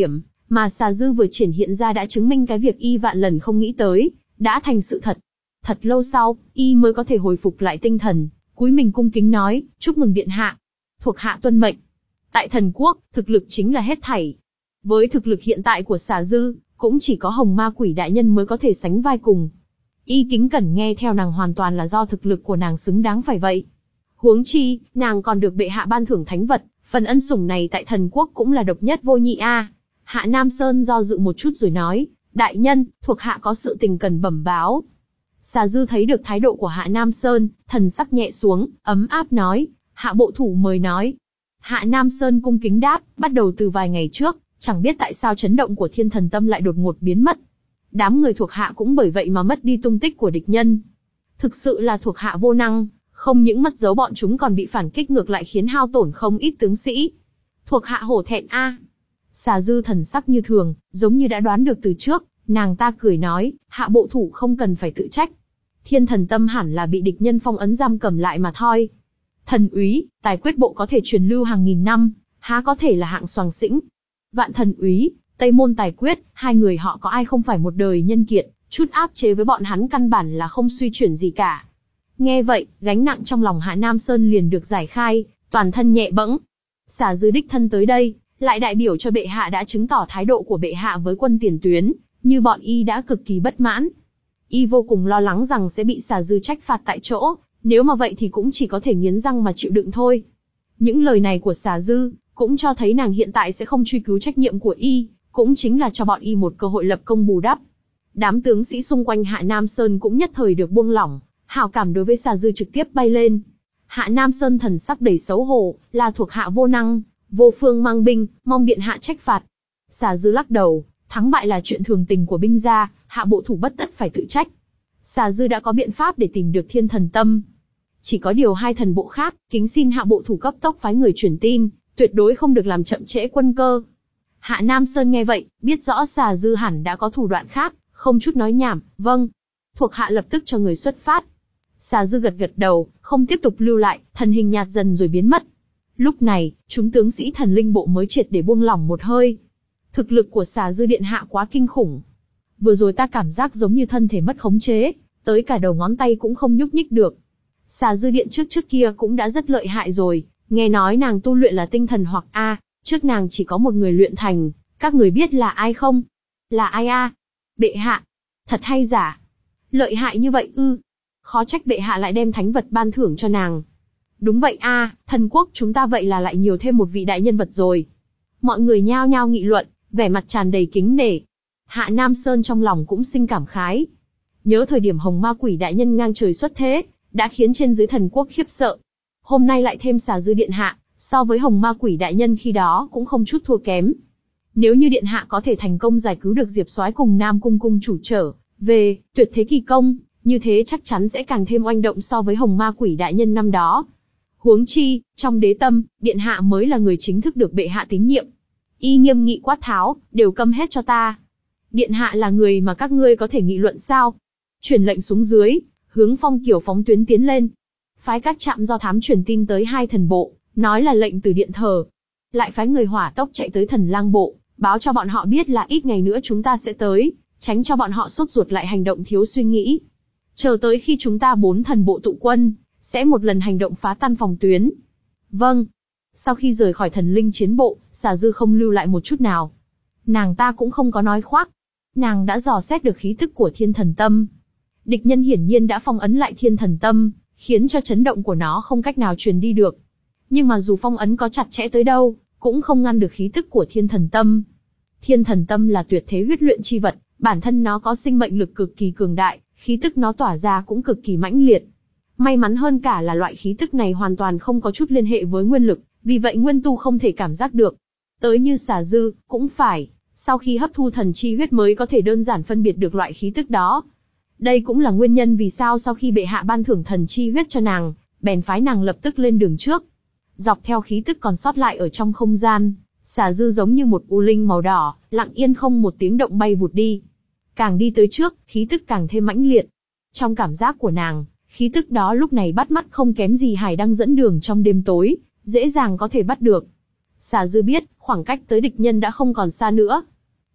mà xà dư vừa triển hiện ra đã chứng minh cái việc y vạn lần không nghĩ tới, đã thành sự thật. Thật lâu sau, y mới có thể hồi phục lại tinh thần, cúi mình cung kính nói, chúc mừng điện hạ. Thuộc hạ tuân mệnh. Tại thần quốc, thực lực chính là hết thảy. Với thực lực hiện tại của xà dư, cũng chỉ có hồng ma quỷ đại nhân mới có thể sánh vai cùng. Y kính cẩn nghe theo nàng hoàn toàn là do thực lực của nàng xứng đáng phải vậy. Huống chi, nàng còn được bệ hạ ban thưởng thánh vật, phần ân sủng này tại thần quốc cũng là độc nhất vô nhị a. Hạ Nam Sơn do dự một chút rồi nói, đại nhân, thuộc hạ có sự tình cần bẩm báo. Xà dư thấy được thái độ của Hạ Nam Sơn, thần sắc nhẹ xuống, ấm áp nói, Hạ bộ thủ mời nói. Hạ Nam Sơn cung kính đáp, bắt đầu từ vài ngày trước, chẳng biết tại sao chấn động của thiên thần tâm lại đột ngột biến mất. Đám người thuộc hạ cũng bởi vậy mà mất đi tung tích của địch nhân. Thực sự là thuộc hạ vô năng, không những mất dấu bọn chúng còn bị phản kích ngược lại khiến hao tổn không ít tướng sĩ. Thuộc hạ hổ thẹn a. Xà dư thần sắc như thường, giống như đã đoán được từ trước, nàng ta cười nói, Hạ bộ thủ không cần phải tự trách. Thiên thần tâm hẳn là bị địch nhân phong ấn giam cầm lại mà thôi. Thần úy, tài quyết bộ có thể truyền lưu hàng nghìn năm, há có thể là hạng soàng xĩnh. Vạn thần úy, Tây môn tài quyết, hai người họ có ai không phải một đời nhân kiệt, chút áp chế với bọn hắn căn bản là không suy chuyển gì cả. Nghe vậy, gánh nặng trong lòng Hạ Nam Sơn liền được giải khai, toàn thân nhẹ bẫng. Xà dư đích thân tới đây, lại đại biểu cho bệ hạ đã chứng tỏ thái độ của bệ hạ với quân tiền tuyến, như bọn y đã cực kỳ bất mãn. Y vô cùng lo lắng rằng sẽ bị xà dư trách phạt tại chỗ, nếu mà vậy thì cũng chỉ có thể nghiến răng mà chịu đựng thôi. Những lời này của xà dư, cũng cho thấy nàng hiện tại sẽ không truy cứu trách nhiệm của y, cũng chính là cho bọn y một cơ hội lập công bù đắp. Đám tướng sĩ xung quanh Hạ Nam Sơn cũng nhất thời được buông lỏng, hảo cảm đối với xà dư trực tiếp bay lên. Hạ Nam Sơn thần sắc đầy xấu hổ, là thuộc hạ vô năng, vô phương mang binh, mong điện hạ trách phạt. Xà dư lắc đầu, thắng bại là chuyện thường tình của binh gia, Hạ bộ thủ bất tất phải tự trách. Xà dư đã có biện pháp để tìm được thiên thần tâm. Chỉ có điều hai thần bộ khác, kính xin Hạ bộ thủ cấp tốc phái người truyền tin, tuyệt đối không được làm chậm trễ quân cơ. Hạ Nam Sơn nghe vậy, biết rõ xà dư hẳn đã có thủ đoạn khác, không chút nói nhảm, vâng. Thuộc hạ lập tức cho người xuất phát. Xà dư gật gật đầu, không tiếp tục lưu lại, thần hình nhạt dần rồi biến mất. Lúc này, chúng tướng sĩ thần linh bộ mới triệt để buông lỏng một hơi. Thực lực của xà dư điện hạ quá kinh khủng. Vừa rồi ta cảm giác giống như thân thể mất khống chế, tới cả đầu ngón tay cũng không nhúc nhích được. Xà dư điện trước trước kia cũng đã rất lợi hại rồi, nghe nói nàng tu luyện là tinh thần hoặc A, trước nàng chỉ có một người luyện thành, các người biết là ai không? Là ai a? Bệ hạ. Thật hay giả? Lợi hại như vậy ư? Khó trách bệ hạ lại đem thánh vật ban thưởng cho nàng. Đúng vậy a, thần quốc chúng ta vậy là lại nhiều thêm một vị đại nhân vật rồi. Mọi người nhao nhao nghị luận, vẻ mặt tràn đầy kính nể. Hạ Nam Sơn trong lòng cũng sinh cảm khái. Nhớ thời điểm hồng ma quỷ đại nhân ngang trời xuất thế, đã khiến trên dưới thần quốc khiếp sợ. Hôm nay lại thêm xà dư điện hạ, so với hồng ma quỷ đại nhân khi đó cũng không chút thua kém. Nếu như điện hạ có thể thành công giải cứu được Diệp Soái cùng Nam Cung cung chủ trở về tuyệt thế kỳ công, như thế chắc chắn sẽ càng thêm oanh động so với hồng ma quỷ đại nhân năm đó. Huống chi, trong đế tâm, điện hạ mới là người chính thức được bệ hạ tín nhiệm. Y nghiêm nghị quát tháo, đều câm hết cho ta. Điện hạ là người mà các ngươi có thể nghị luận sao? Truyền lệnh xuống dưới, hướng Phong Kiều phóng tuyến tiến lên. Phái các trạm do thám truyền tin tới hai thần bộ, nói là lệnh từ điện thờ. Lại phái người hỏa tốc chạy tới thần lang bộ, báo cho bọn họ biết là ít ngày nữa chúng ta sẽ tới, tránh cho bọn họ sốt ruột lại hành động thiếu suy nghĩ. Chờ tới khi chúng ta bốn thần bộ tụ quân, sẽ một lần hành động phá tan phòng tuyến. Vâng. Sau khi rời khỏi thần linh chiến bộ, xà dư không lưu lại một chút nào. Nàng ta cũng không có nói khoác. Nàng đã dò xét được khí tức của thiên thần tâm. Địch nhân hiển nhiên đã phong ấn lại thiên thần tâm, khiến cho chấn động của nó không cách nào truyền đi được. Nhưng mà dù phong ấn có chặt chẽ tới đâu, cũng không ngăn được khí tức của thiên thần tâm. Thiên thần tâm là tuyệt thế huyết luyện chi vật, bản thân nó có sinh mệnh lực cực kỳ cường đại, khí tức nó tỏa ra cũng cực kỳ mãnh liệt. May mắn hơn cả là loại khí tức này hoàn toàn không có chút liên hệ với nguyên lực, vì vậy nguyên tu không thể cảm giác được. Tới như xà dư, cũng phải, sau khi hấp thu thần chi huyết mới có thể đơn giản phân biệt được loại khí tức đó. Đây cũng là nguyên nhân vì sao sau khi bệ hạ ban thưởng thần chi huyết cho nàng, bèn phái nàng lập tức lên đường trước. Dọc theo khí tức còn sót lại ở trong không gian, xà dư giống như một u linh màu đỏ, lặng yên không một tiếng động bay vụt đi. Càng đi tới trước, khí tức càng thêm mãnh liệt. Trong cảm giác của nàng, khí tức đó lúc này bắt mắt không kém gì hải đăng dẫn đường trong đêm tối, dễ dàng có thể bắt được. Xà dư biết, khoảng cách tới địch nhân đã không còn xa nữa.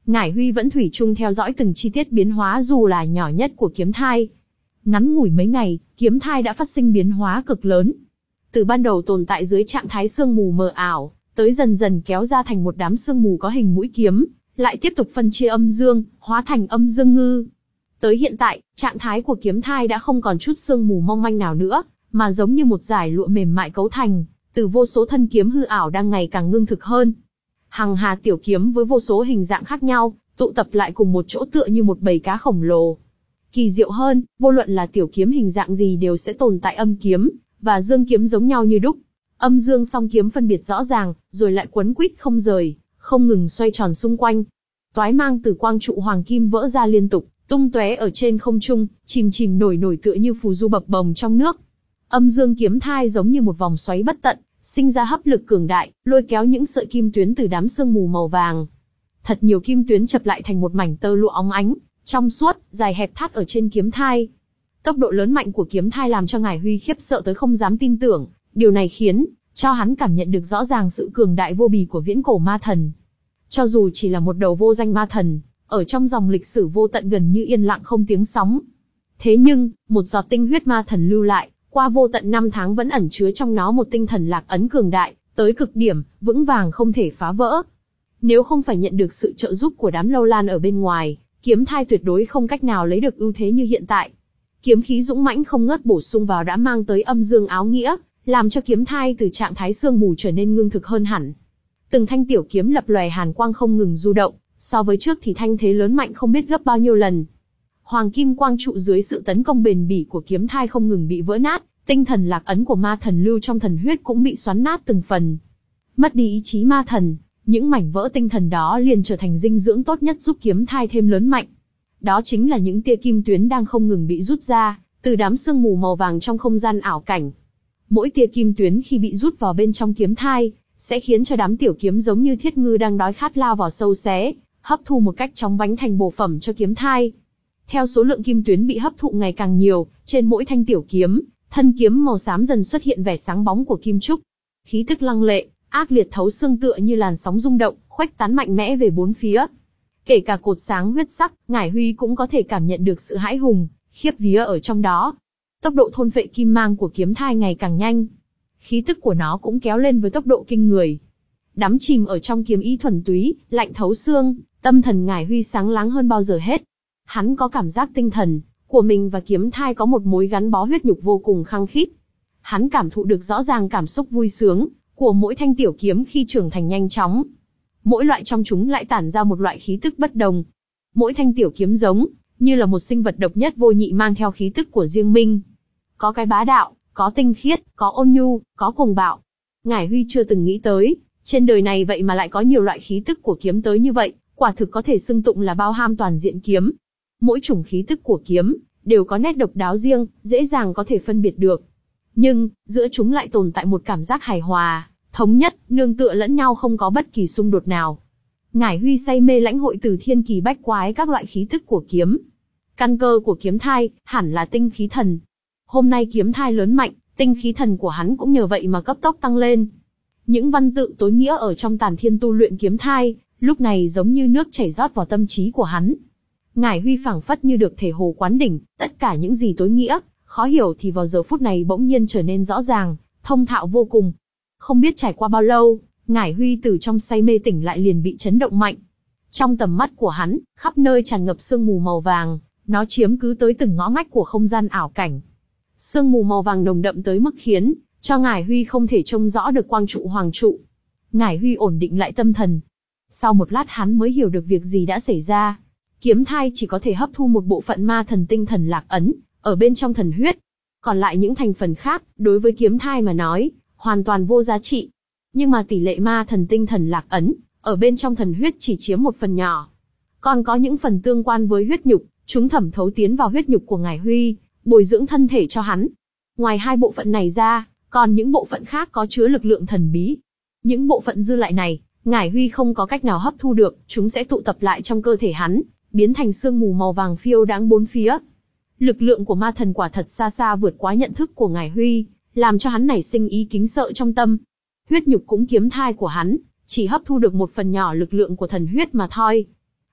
Ngải Huy vẫn thủy chung theo dõi từng chi tiết biến hóa dù là nhỏ nhất của kiếm thai. Ngắn ngủi mấy ngày, kiếm thai đã phát sinh biến hóa cực lớn. Từ ban đầu tồn tại dưới trạng thái sương mù mờ ảo, tới dần dần kéo ra thành một đám sương mù có hình mũi kiếm, lại tiếp tục phân chia âm dương, hóa thành âm dương ngư. Tới hiện tại, trạng thái của kiếm thai đã không còn chút sương mù mong manh nào nữa, mà giống như một dải lụa mềm mại cấu thành, từ vô số thân kiếm hư ảo đang ngày càng ngưng thực hơn. Hằng hà tiểu kiếm với vô số hình dạng khác nhau, tụ tập lại cùng một chỗ tựa như một bầy cá khổng lồ. Kỳ diệu hơn, vô luận là tiểu kiếm hình dạng gì đều sẽ tồn tại âm kiếm và dương kiếm giống nhau như đúc. Âm dương song kiếm phân biệt rõ ràng, rồi lại quấn quýt không rời, không ngừng xoay tròn xung quanh. Toái mang từ quang trụ hoàng kim vỡ ra liên tục, tung tóe ở trên không trung, chìm chìm nổi nổi tựa như phù du bập bồng trong nước. Âm dương kiếm thai giống như một vòng xoáy bất tận, sinh ra hấp lực cường đại, lôi kéo những sợi kim tuyến từ đám sương mù màu vàng. Thật nhiều kim tuyến chập lại thành một mảnh tơ lụa óng ánh, trong suốt, dài hẹp thắt ở trên kiếm thai. Tốc độ lớn mạnh của kiếm thai làm cho Ngải Huy khiếp sợ tới không dám tin tưởng, điều này khiến cho hắn cảm nhận được rõ ràng sự cường đại vô bì của viễn cổ ma thần. Cho dù chỉ là một đầu vô danh ma thần, ở trong dòng lịch sử vô tận gần như yên lặng không tiếng sóng. Thế nhưng, một giọt tinh huyết ma thần lưu lại, qua vô tận năm tháng vẫn ẩn chứa trong nó một tinh thần lạc ấn cường đại, tới cực điểm, vững vàng không thể phá vỡ. Nếu không phải nhận được sự trợ giúp của đám lâu lan ở bên ngoài, kiếm thai tuyệt đối không cách nào lấy được ưu thế như hiện tại. Kiếm khí dũng mãnh không ngớt bổ sung vào đã mang tới âm dương áo nghĩa, làm cho kiếm thai từ trạng thái sương mù trở nên ngưng thực hơn hẳn. Từng thanh tiểu kiếm lập lòe hàn quang không ngừng du động, so với trước thì thanh thế lớn mạnh không biết gấp bao nhiêu lần. Hoàng kim quang trụ dưới sự tấn công bền bỉ của kiếm thai không ngừng bị vỡ nát, tinh thần lạc ấn của ma thần lưu trong thần huyết cũng bị xoắn nát từng phần. Mất đi ý chí ma thần, những mảnh vỡ tinh thần đó liền trở thành dinh dưỡng tốt nhất giúp kiếm thai thêm lớn mạnh. Đó chính là những tia kim tuyến đang không ngừng bị rút ra, từ đám sương mù màu vàng trong không gian ảo cảnh. Mỗi tia kim tuyến khi bị rút vào bên trong kiếm thai, sẽ khiến cho đám tiểu kiếm giống như thiết ngư đang đói khát lao vào sâu xé, hấp thu một cách chóng vánh thành bổ phẩm cho kiếm thai. Theo số lượng kim tuyến bị hấp thụ ngày càng nhiều, trên mỗi thanh tiểu kiếm, thân kiếm màu xám dần xuất hiện vẻ sáng bóng của kim trúc. Khí tức lăng lệ, ác liệt thấu xương tựa như làn sóng rung động, khuếch tán mạnh mẽ về bốn phía. Kể cả cột sáng huyết sắc, Ngải Huy cũng có thể cảm nhận được sự hãi hùng, khiếp vía ở trong đó. Tốc độ thôn phệ kim mang của kiếm thai ngày càng nhanh. Khí tức của nó cũng kéo lên với tốc độ kinh người. Đắm chìm ở trong kiếm ý thuần túy, lạnh thấu xương, tâm thần Ngải Huy sáng láng hơn bao giờ hết. Hắn có cảm giác tinh thần của mình và kiếm thai có một mối gắn bó huyết nhục vô cùng khăng khít. Hắn cảm thụ được rõ ràng cảm xúc vui sướng của mỗi thanh tiểu kiếm khi trưởng thành nhanh chóng. Mỗi loại trong chúng lại tản ra một loại khí tức bất đồng. Mỗi thanh tiểu kiếm giống như là một sinh vật độc nhất vô nhị mang theo khí tức của riêng mình. Có cái bá đạo, có tinh khiết, có ôn nhu, có cuồng bạo. Ngải Huy chưa từng nghĩ tới, trên đời này vậy mà lại có nhiều loại khí tức của kiếm tới như vậy, quả thực có thể xưng tụng là bao ham toàn diện kiếm. Mỗi chủng khí tức của kiếm đều có nét độc đáo riêng, dễ dàng có thể phân biệt được. Nhưng, giữa chúng lại tồn tại một cảm giác hài hòa, thống nhất, nương tựa lẫn nhau không có bất kỳ xung đột nào. Ngải Huy say mê lãnh hội từ thiên kỳ bách quái các loại khí tức của kiếm. Căn cơ của kiếm thai, hẳn là tinh khí thần. Hôm nay kiếm thai lớn mạnh, tinh khí thần của hắn cũng nhờ vậy mà cấp tốc tăng lên. Những văn tự tối nghĩa ở trong tàn thiên tu luyện kiếm thai, lúc này giống như nước chảy rót vào tâm trí của hắn. Ngải Huy phảng phất như được thể hồ quán đỉnh, tất cả những gì tối nghĩa, khó hiểu thì vào giờ phút này bỗng nhiên trở nên rõ ràng, thông thạo vô cùng. Không biết trải qua bao lâu, Ngải Huy từ trong say mê tỉnh lại liền bị chấn động mạnh. Trong tầm mắt của hắn, khắp nơi tràn ngập sương mù màu vàng, nó chiếm cứ tới từng ngõ ngách của không gian ảo cảnh. Sương mù màu vàng nồng đậm tới mức khiến cho Ngải Huy không thể trông rõ được quang trụ hoàng trụ. Ngải Huy ổn định lại tâm thần. Sau một lát hắn mới hiểu được việc gì đã xảy ra. Kiếm thai chỉ có thể hấp thu một bộ phận ma thần tinh thần lạc ấn ở bên trong thần huyết. Còn lại những thành phần khác, đối với kiếm thai mà nói, hoàn toàn vô giá trị. Nhưng mà tỷ lệ ma thần tinh thần lạc ấn ở bên trong thần huyết chỉ chiếm một phần nhỏ. Còn có những phần tương quan với huyết nhục, chúng thẩm thấu tiến vào huyết nhục của Ngải Huy, bồi dưỡng thân thể cho hắn. Ngoài hai bộ phận này ra, còn những bộ phận khác có chứa lực lượng thần bí. Những bộ phận dư lại này, Ngải Huy không có cách nào hấp thu được, chúng sẽ tụ tập lại trong cơ thể hắn, biến thành sương mù màu vàng phiêu đáng bốn phía. Lực lượng của ma thần quả thật xa xa vượt quá nhận thức của Ngải Huy, làm cho hắn nảy sinh ý kính sợ trong tâm. Huyết nhục cũng kiếm thai của hắn, chỉ hấp thu được một phần nhỏ lực lượng của thần huyết mà thôi.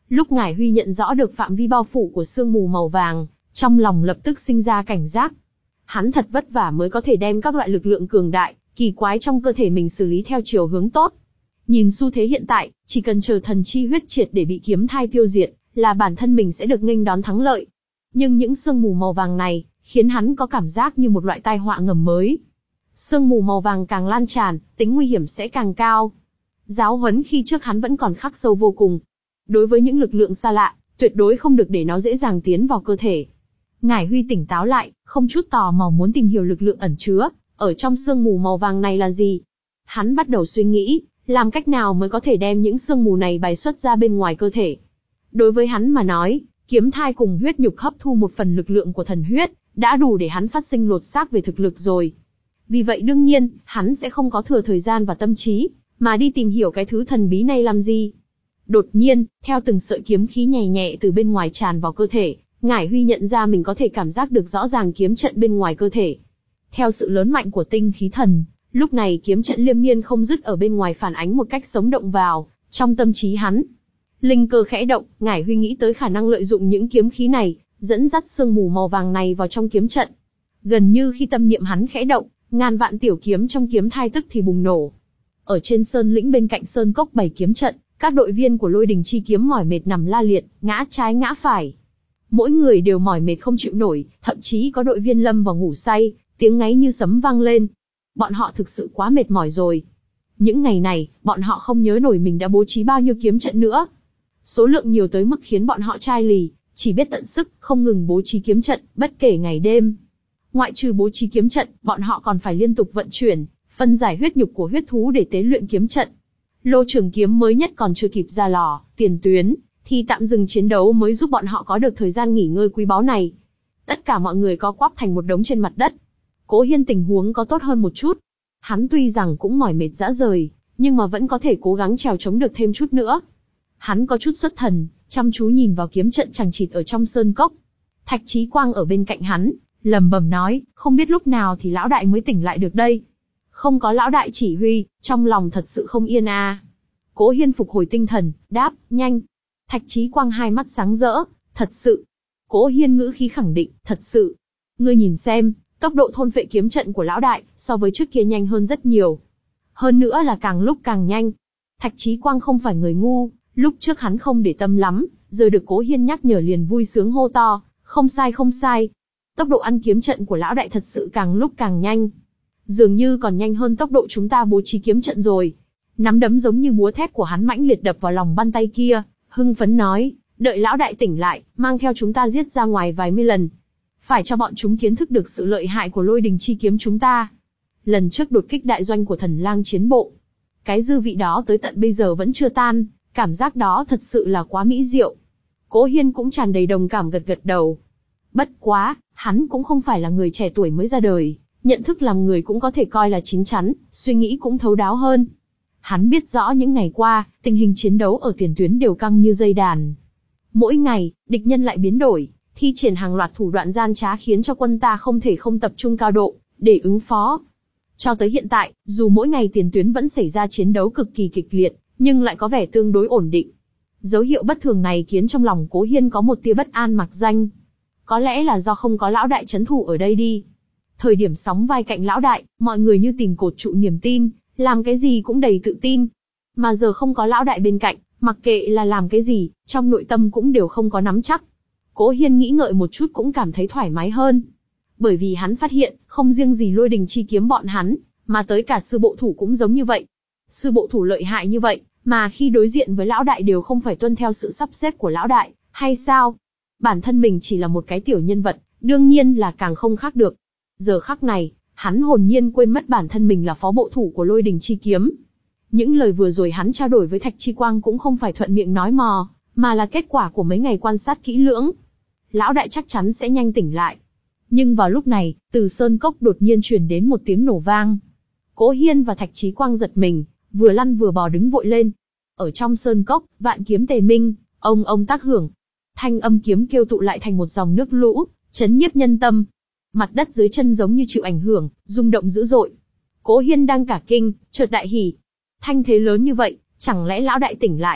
Lúc Ngải Huy nhận rõ được phạm vi bao phủ của sương mù màu vàng, trong lòng lập tức sinh ra cảnh giác. Hắn thật vất vả mới có thể đem các loại lực lượng cường đại, kỳ quái trong cơ thể mình xử lý theo chiều hướng tốt. Nhìn xu thế hiện tại, chỉ cần chờ thần chi huyết triệt để bị kiếm thai tiêu diệt, là bản thân mình sẽ được nghênh đón thắng lợi. Nhưng những sương mù màu vàng này, khiến hắn có cảm giác như một loại tai họa ngầm mới. Sương mù màu vàng càng lan tràn, tính nguy hiểm sẽ càng cao. Giáo huấn khi trước hắn vẫn còn khắc sâu vô cùng. Đối với những lực lượng xa lạ, tuyệt đối không được để nó dễ dàng tiến vào cơ thể. Ngải Huy tỉnh táo lại, không chút tò mò muốn tìm hiểu lực lượng ẩn chứa ở trong sương mù màu vàng này là gì. Hắn bắt đầu suy nghĩ, làm cách nào mới có thể đem những sương mù này bài xuất ra bên ngoài cơ thể. Đối với hắn mà nói, kiếm thai cùng huyết nhục hấp thu một phần lực lượng của thần huyết, đã đủ để hắn phát sinh lột xác về thực lực rồi. Vì vậy đương nhiên, hắn sẽ không có thừa thời gian và tâm trí, mà đi tìm hiểu cái thứ thần bí này làm gì. Đột nhiên, theo từng sợi kiếm khí nhẹ nhẹ từ bên ngoài tràn vào cơ thể, Ngải Huy nhận ra mình có thể cảm giác được rõ ràng kiếm trận bên ngoài cơ thể. Theo sự lớn mạnh của tinh khí thần, lúc này kiếm trận liên miên không dứt ở bên ngoài phản ánh một cách sống động vào trong tâm trí hắn. Linh cơ khẽ động, Ngải Huy nghĩ tới khả năng lợi dụng những kiếm khí này, dẫn dắt sương mù màu vàng này vào trong kiếm trận. Gần như khi tâm niệm hắn khẽ động, ngàn vạn tiểu kiếm trong kiếm thai tức thì bùng nổ. Ở trên sơn lĩnh bên cạnh sơn cốc bày kiếm trận, các đội viên của Lôi Đình Chi Kiếm mỏi mệt nằm la liệt, ngã trái ngã phải. Mỗi người đều mỏi mệt không chịu nổi, thậm chí có đội viên lâm vào ngủ say, tiếng ngáy như sấm vang lên. Bọn họ thực sự quá mệt mỏi rồi. Những ngày này, bọn họ không nhớ nổi mình đã bố trí bao nhiêu kiếm trận nữa. Số lượng nhiều tới mức khiến bọn họ chai lì, chỉ biết tận sức, không ngừng bố trí kiếm trận, bất kể ngày đêm. Ngoại trừ bố trí kiếm trận, bọn họ còn phải liên tục vận chuyển, phân giải huyết nhục của huyết thú để tế luyện kiếm trận. Lô trường kiếm mới nhất còn chưa kịp ra lò, tiền tuyến, thì tạm dừng chiến đấu mới giúp bọn họ có được thời gian nghỉ ngơi quý báu này. Tất cả mọi người co quắp thành một đống trên mặt đất. Cố Hiên tình huống có tốt hơn một chút. Hắn tuy rằng cũng mỏi mệt rã rời, nhưng mà vẫn có thể cố gắng trèo chống được thêm chút nữa. Hắn có chút xuất thần, chăm chú nhìn vào kiếm trận chằng chịt ở trong sơn cốc. Thạch Chí Quang ở bên cạnh hắn, lẩm bẩm nói, không biết lúc nào thì lão đại mới tỉnh lại được đây. Không có lão đại chỉ huy, trong lòng thật sự không yên à. Cố Hiên phục hồi tinh thần, đáp, nhanh. Thạch Chí Quang hai mắt sáng rỡ, thật sự. Cố Hiên ngữ khí khẳng định, thật sự. Ngươi nhìn xem, tốc độ thôn phệ kiếm trận của lão đại, so với trước kia nhanh hơn rất nhiều. Hơn nữa là càng lúc càng nhanh. Thạch Chí Quang không phải người ngu, lúc trước hắn không để tâm lắm, giờ được Cố Hiên nhắc nhở liền vui sướng hô to, không sai không sai. Tốc độ ăn kiếm trận của lão đại thật sự càng lúc càng nhanh. Dường như còn nhanh hơn tốc độ chúng ta bố trí kiếm trận rồi. Nắm đấm giống như búa thép của hắn mãnh liệt đập vào lòng bàn tay kia, hưng phấn nói, đợi lão đại tỉnh lại, mang theo chúng ta giết ra ngoài vài mươi lần. Phải cho bọn chúng kiến thức được sự lợi hại của Lôi Đình Chi Kiếm chúng ta. Lần trước đột kích đại doanh của Thần Lang chiến bộ, cái dư vị đó tới tận bây giờ vẫn chưa tan, cảm giác đó thật sự là quá mỹ diệu. Cố Hiên cũng tràn đầy đồng cảm gật gật đầu. Bất quá, hắn cũng không phải là người trẻ tuổi mới ra đời, nhận thức làm người cũng có thể coi là chín chắn, suy nghĩ cũng thấu đáo hơn. Hắn biết rõ những ngày qua, tình hình chiến đấu ở tiền tuyến đều căng như dây đàn. Mỗi ngày, địch nhân lại biến đổi, thi triển hàng loạt thủ đoạn gian trá khiến cho quân ta không thể không tập trung cao độ, để ứng phó. Cho tới hiện tại, dù mỗi ngày tiền tuyến vẫn xảy ra chiến đấu cực kỳ kịch liệt, nhưng lại có vẻ tương đối ổn định. Dấu hiệu bất thường này khiến trong lòng Cố Hiên có một tia bất an mặc danh. Có lẽ là do không có lão đại trấn thủ ở đây đi. Thời điểm sóng vai cạnh lão đại, mọi người như tìm cột trụ niềm tin, làm cái gì cũng đầy tự tin. Mà giờ không có lão đại bên cạnh, mặc kệ là làm cái gì, trong nội tâm cũng đều không có nắm chắc. Cố Hiên nghĩ ngợi một chút cũng cảm thấy thoải mái hơn. Bởi vì hắn phát hiện, không riêng gì Lôi Đình Chi Kiếm bọn hắn, mà tới cả sư bộ thủ cũng giống như vậy. Sư bộ thủ lợi hại như vậy, mà khi đối diện với lão đại đều không phải tuân theo sự sắp xếp của lão đại, hay sao? Bản thân mình chỉ là một cái tiểu nhân vật, đương nhiên là càng không khác được. Giờ khắc này, hắn hồn nhiên quên mất bản thân mình là phó bộ thủ của Lôi Đình Chi Kiếm. Những lời vừa rồi hắn trao đổi với Thạch Chí Quang cũng không phải thuận miệng nói mò, mà là kết quả của mấy ngày quan sát kỹ lưỡng. Lão đại chắc chắn sẽ nhanh tỉnh lại. Nhưng vào lúc này, từ sơn cốc đột nhiên truyền đến một tiếng nổ vang. Cố Hiên và Thạch Chí Quang giật mình, vừa lăn vừa bò đứng vội lên. Ở trong sơn cốc, vạn kiếm tề minh, ông ông tác hưởng. Thanh âm kiếm kêu tụ lại thành một dòng nước lũ, chấn nhiếp nhân tâm. Mặt đất dưới chân giống như chịu ảnh hưởng, rung động dữ dội. Cố Hiên đang cả kinh, chợt đại hỉ. Thanh thế lớn như vậy, chẳng lẽ lão đại tỉnh lại?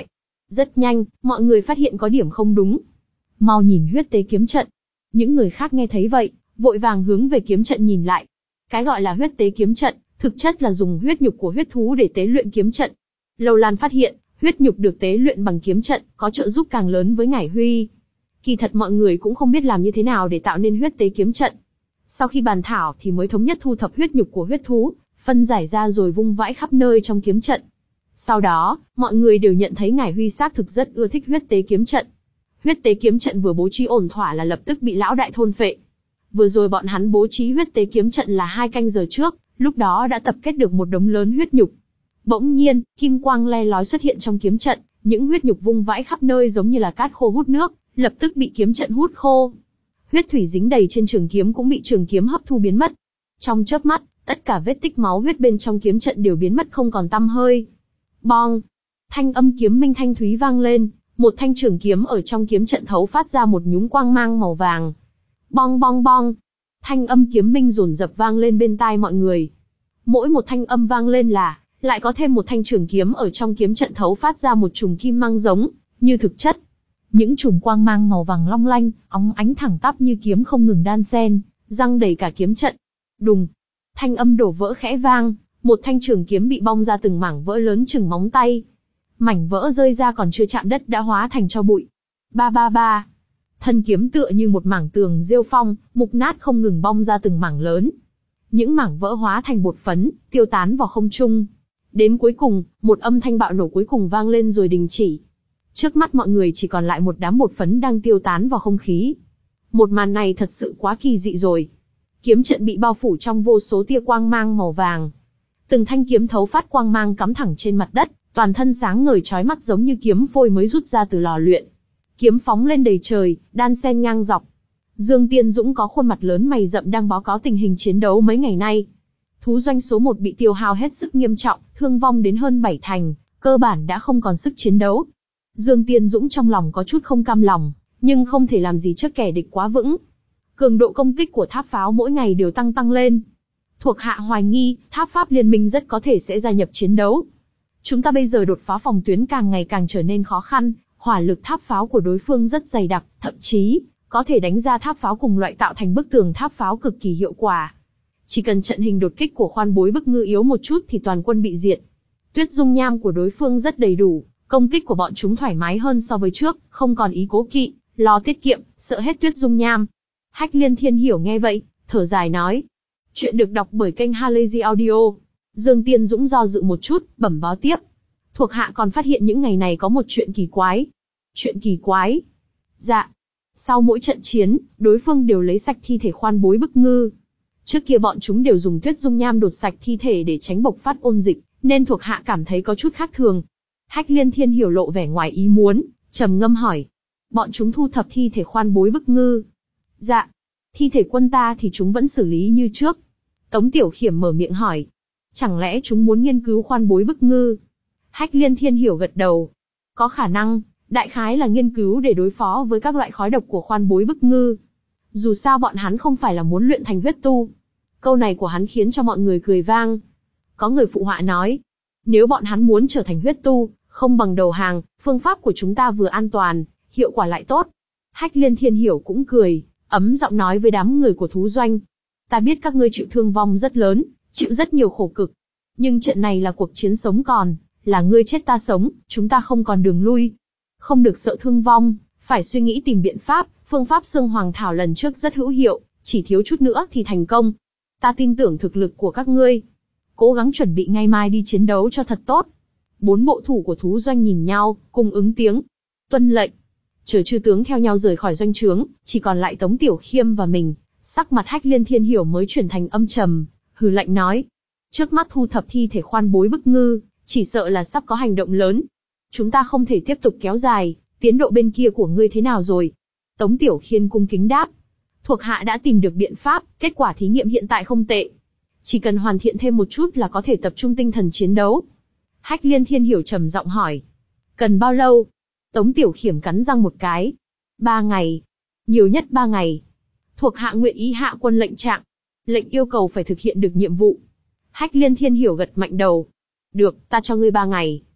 Rất nhanh, mọi người phát hiện có điểm không đúng. Mau nhìn huyết tế kiếm trận. Những người khác nghe thấy vậy, vội vàng hướng về kiếm trận nhìn lại. Cái gọi là huyết tế kiếm trận, thực chất là dùng huyết nhục của huyết thú để tế luyện kiếm trận. Lâu Lan phát hiện, huyết nhục được tế luyện bằng kiếm trận, có trợ giúp càng lớn với Ngải Huy. Kỳ thật mọi người cũng không biết làm như thế nào để tạo nên huyết tế kiếm trận. Sau khi bàn thảo thì mới thống nhất thu thập huyết nhục của huyết thú, phân giải ra rồi vung vãi khắp nơi trong kiếm trận. Sau đó, mọi người đều nhận thấy Ngải Huy xác thực rất ưa thích huyết tế kiếm trận. Huyết tế kiếm trận vừa bố trí ổn thỏa là lập tức bị lão đại thôn phệ. Vừa rồi bọn hắn bố trí huyết tế kiếm trận là hai canh giờ trước, lúc đó đã tập kết được một đống lớn huyết nhục. Bỗng nhiên, kim quang le lói xuất hiện trong kiếm trận, những huyết nhục vung vãi khắp nơi giống như là cát khô hút nước, lập tức bị kiếm trận hút khô. Huyết thủy dính đầy trên trường kiếm cũng bị trường kiếm hấp thu biến mất. Trong chớp mắt, tất cả vết tích máu huyết bên trong kiếm trận đều biến mất không còn tăm hơi. Bong! Thanh âm kiếm minh thanh thúy vang lên, một thanh trường kiếm ở trong kiếm trận thấu phát ra một nhúm quang mang màu vàng. Bong bong bong! Thanh âm kiếm minh dồn dập vang lên bên tai mọi người. Mỗi một thanh âm vang lên là, lại có thêm một thanh trường kiếm ở trong kiếm trận thấu phát ra một chùm kim mang giống, như thực chất. Những chùm quang mang màu vàng long lanh, óng ánh thẳng tắp như kiếm không ngừng đan xen, răng đầy cả kiếm trận. Đùng! Thanh âm đổ vỡ khẽ vang, một thanh trường kiếm bị bong ra từng mảng vỡ lớn chừng móng tay. Mảnh vỡ rơi ra còn chưa chạm đất đã hóa thành tro bụi. Ba ba ba! Thân kiếm tựa như một mảng tường rêu phong, mục nát không ngừng bong ra từng mảng lớn. Những mảng vỡ hóa thành bột phấn, tiêu tán vào không trung. Đến cuối cùng, một âm thanh bạo nổ cuối cùng vang lên rồi đình chỉ. Trước mắt mọi người chỉ còn lại một đám bột phấn đang tiêu tán vào không khí. Một màn này thật sự quá kỳ dị rồi. Kiếm trận bị bao phủ trong vô số tia quang mang màu vàng. Từng thanh kiếm thấu phát quang mang cắm thẳng trên mặt đất, toàn thân sáng ngời chói mắt giống như kiếm phôi mới rút ra từ lò luyện. Kiếm phóng lên đầy trời, đan xen ngang dọc. Dương Tiên Dũng có khuôn mặt lớn mày rậm đang báo cáo tình hình chiến đấu mấy ngày nay. Thú doanh số một bị tiêu hao hết sức nghiêm trọng, thương vong đến hơn bảy thành, cơ bản đã không còn sức chiến đấu. Dương Tiên Dũng trong lòng có chút không cam lòng, nhưng không thể làm gì trước kẻ địch quá vững. Cường độ công kích của tháp pháo mỗi ngày đều tăng tăng lên. Thuộc hạ hoài nghi, tháp pháp liên minh rất có thể sẽ gia nhập chiến đấu. Chúng ta bây giờ đột phá phòng tuyến càng ngày càng trở nên khó khăn, hỏa lực tháp pháo của đối phương rất dày đặc, thậm chí có thể đánh ra tháp pháo cùng loại tạo thành bức tường tháp pháo cực kỳ hiệu quả. Chỉ cần trận hình đột kích của khoan bối bức ngư yếu một chút thì toàn quân bị diệt. Tuyết dung nham của đối phương rất đầy đủ, công kích của bọn chúng thoải mái hơn so với trước, không còn ý cố kỵ, lo tiết kiệm, sợ hết tuyết dung nham. Hách Liên Thiên Hiểu nghe vậy, thở dài nói. Chuyện được đọc bởi kênh Halazy Audio. Dương Tiên Dũng do dự một chút, bẩm báo tiếp. Thuộc hạ còn phát hiện những ngày này có một chuyện kỳ quái. Chuyện kỳ quái? Dạ. Sau mỗi trận chiến, đối phương đều lấy sạch thi thể khoan bối bức ngư. Trước kia bọn chúng đều dùng tuyết dung nham đột sạch thi thể để tránh bộc phát ôn dịch, nên thuộc hạ cảm thấy có chút khác thường. Hách Liên Thiên Hiểu lộ vẻ ngoài ý muốn, trầm ngâm hỏi. Bọn chúng thu thập thi thể khoan bối bức ngư. Dạ. Thi thể quân ta thì chúng vẫn xử lý như trước. Tống Tiểu Khiểm mở miệng hỏi. Chẳng lẽ chúng muốn nghiên cứu khoan bối bức ngư? Hách Liên Thiên Hiểu gật đầu. Có khả năng, đại khái là nghiên cứu để đối phó với các loại khói độc của khoan bối bức ngư. Dù sao bọn hắn không phải là muốn luyện thành huyết tu. Câu này của hắn khiến cho mọi người cười vang. Có người phụ họa nói. Nếu bọn hắn muốn trở thành huyết tu, không bằng đầu hàng, phương pháp của chúng ta vừa an toàn, hiệu quả lại tốt. Hách Liên Thiên Hiểu cũng cười, ấm giọng nói với đám người của thú doanh. Ta biết các ngươi chịu thương vong rất lớn, chịu rất nhiều khổ cực. Nhưng trận này là cuộc chiến sống còn, là ngươi chết ta sống, chúng ta không còn đường lui. Không được sợ thương vong, phải suy nghĩ tìm biện pháp, phương pháp Sương Hoàng Thảo lần trước rất hữu hiệu, chỉ thiếu chút nữa thì thành công. Ta tin tưởng thực lực của các ngươi. Cố gắng chuẩn bị ngày mai đi chiến đấu cho thật tốt. Bốn bộ thủ của thú doanh nhìn nhau, cùng ứng tiếng. Tuân lệnh. Chờ chư tướng theo nhau rời khỏi doanh trướng, chỉ còn lại Tống Tiểu Khiêm và mình. Sắc mặt Hách Liên Thiên Hiểu mới chuyển thành âm trầm, hừ lạnh nói. Trước mắt thu thập thi thể khoan bối bức ngư, chỉ sợ là sắp có hành động lớn. Chúng ta không thể tiếp tục kéo dài, tiến độ bên kia của ngươi thế nào rồi? Tống Tiểu Khiên cung kính đáp. Thuộc hạ đã tìm được biện pháp, kết quả thí nghiệm hiện tại không tệ. Chỉ cần hoàn thiện thêm một chút là có thể tập trung tinh thần chiến đấu. Hách Liên Thiên Hiểu trầm giọng hỏi. Cần bao lâu? Tống Tiểu Khiểm cắn răng một cái. Ba ngày. Nhiều nhất ba ngày. Thuộc hạ nguyện ý hạ quân lệnh trạng. Lệnh yêu cầu phải thực hiện được nhiệm vụ. Hách Liên Thiên Hiểu gật mạnh đầu. Được, ta cho ngươi ba ngày.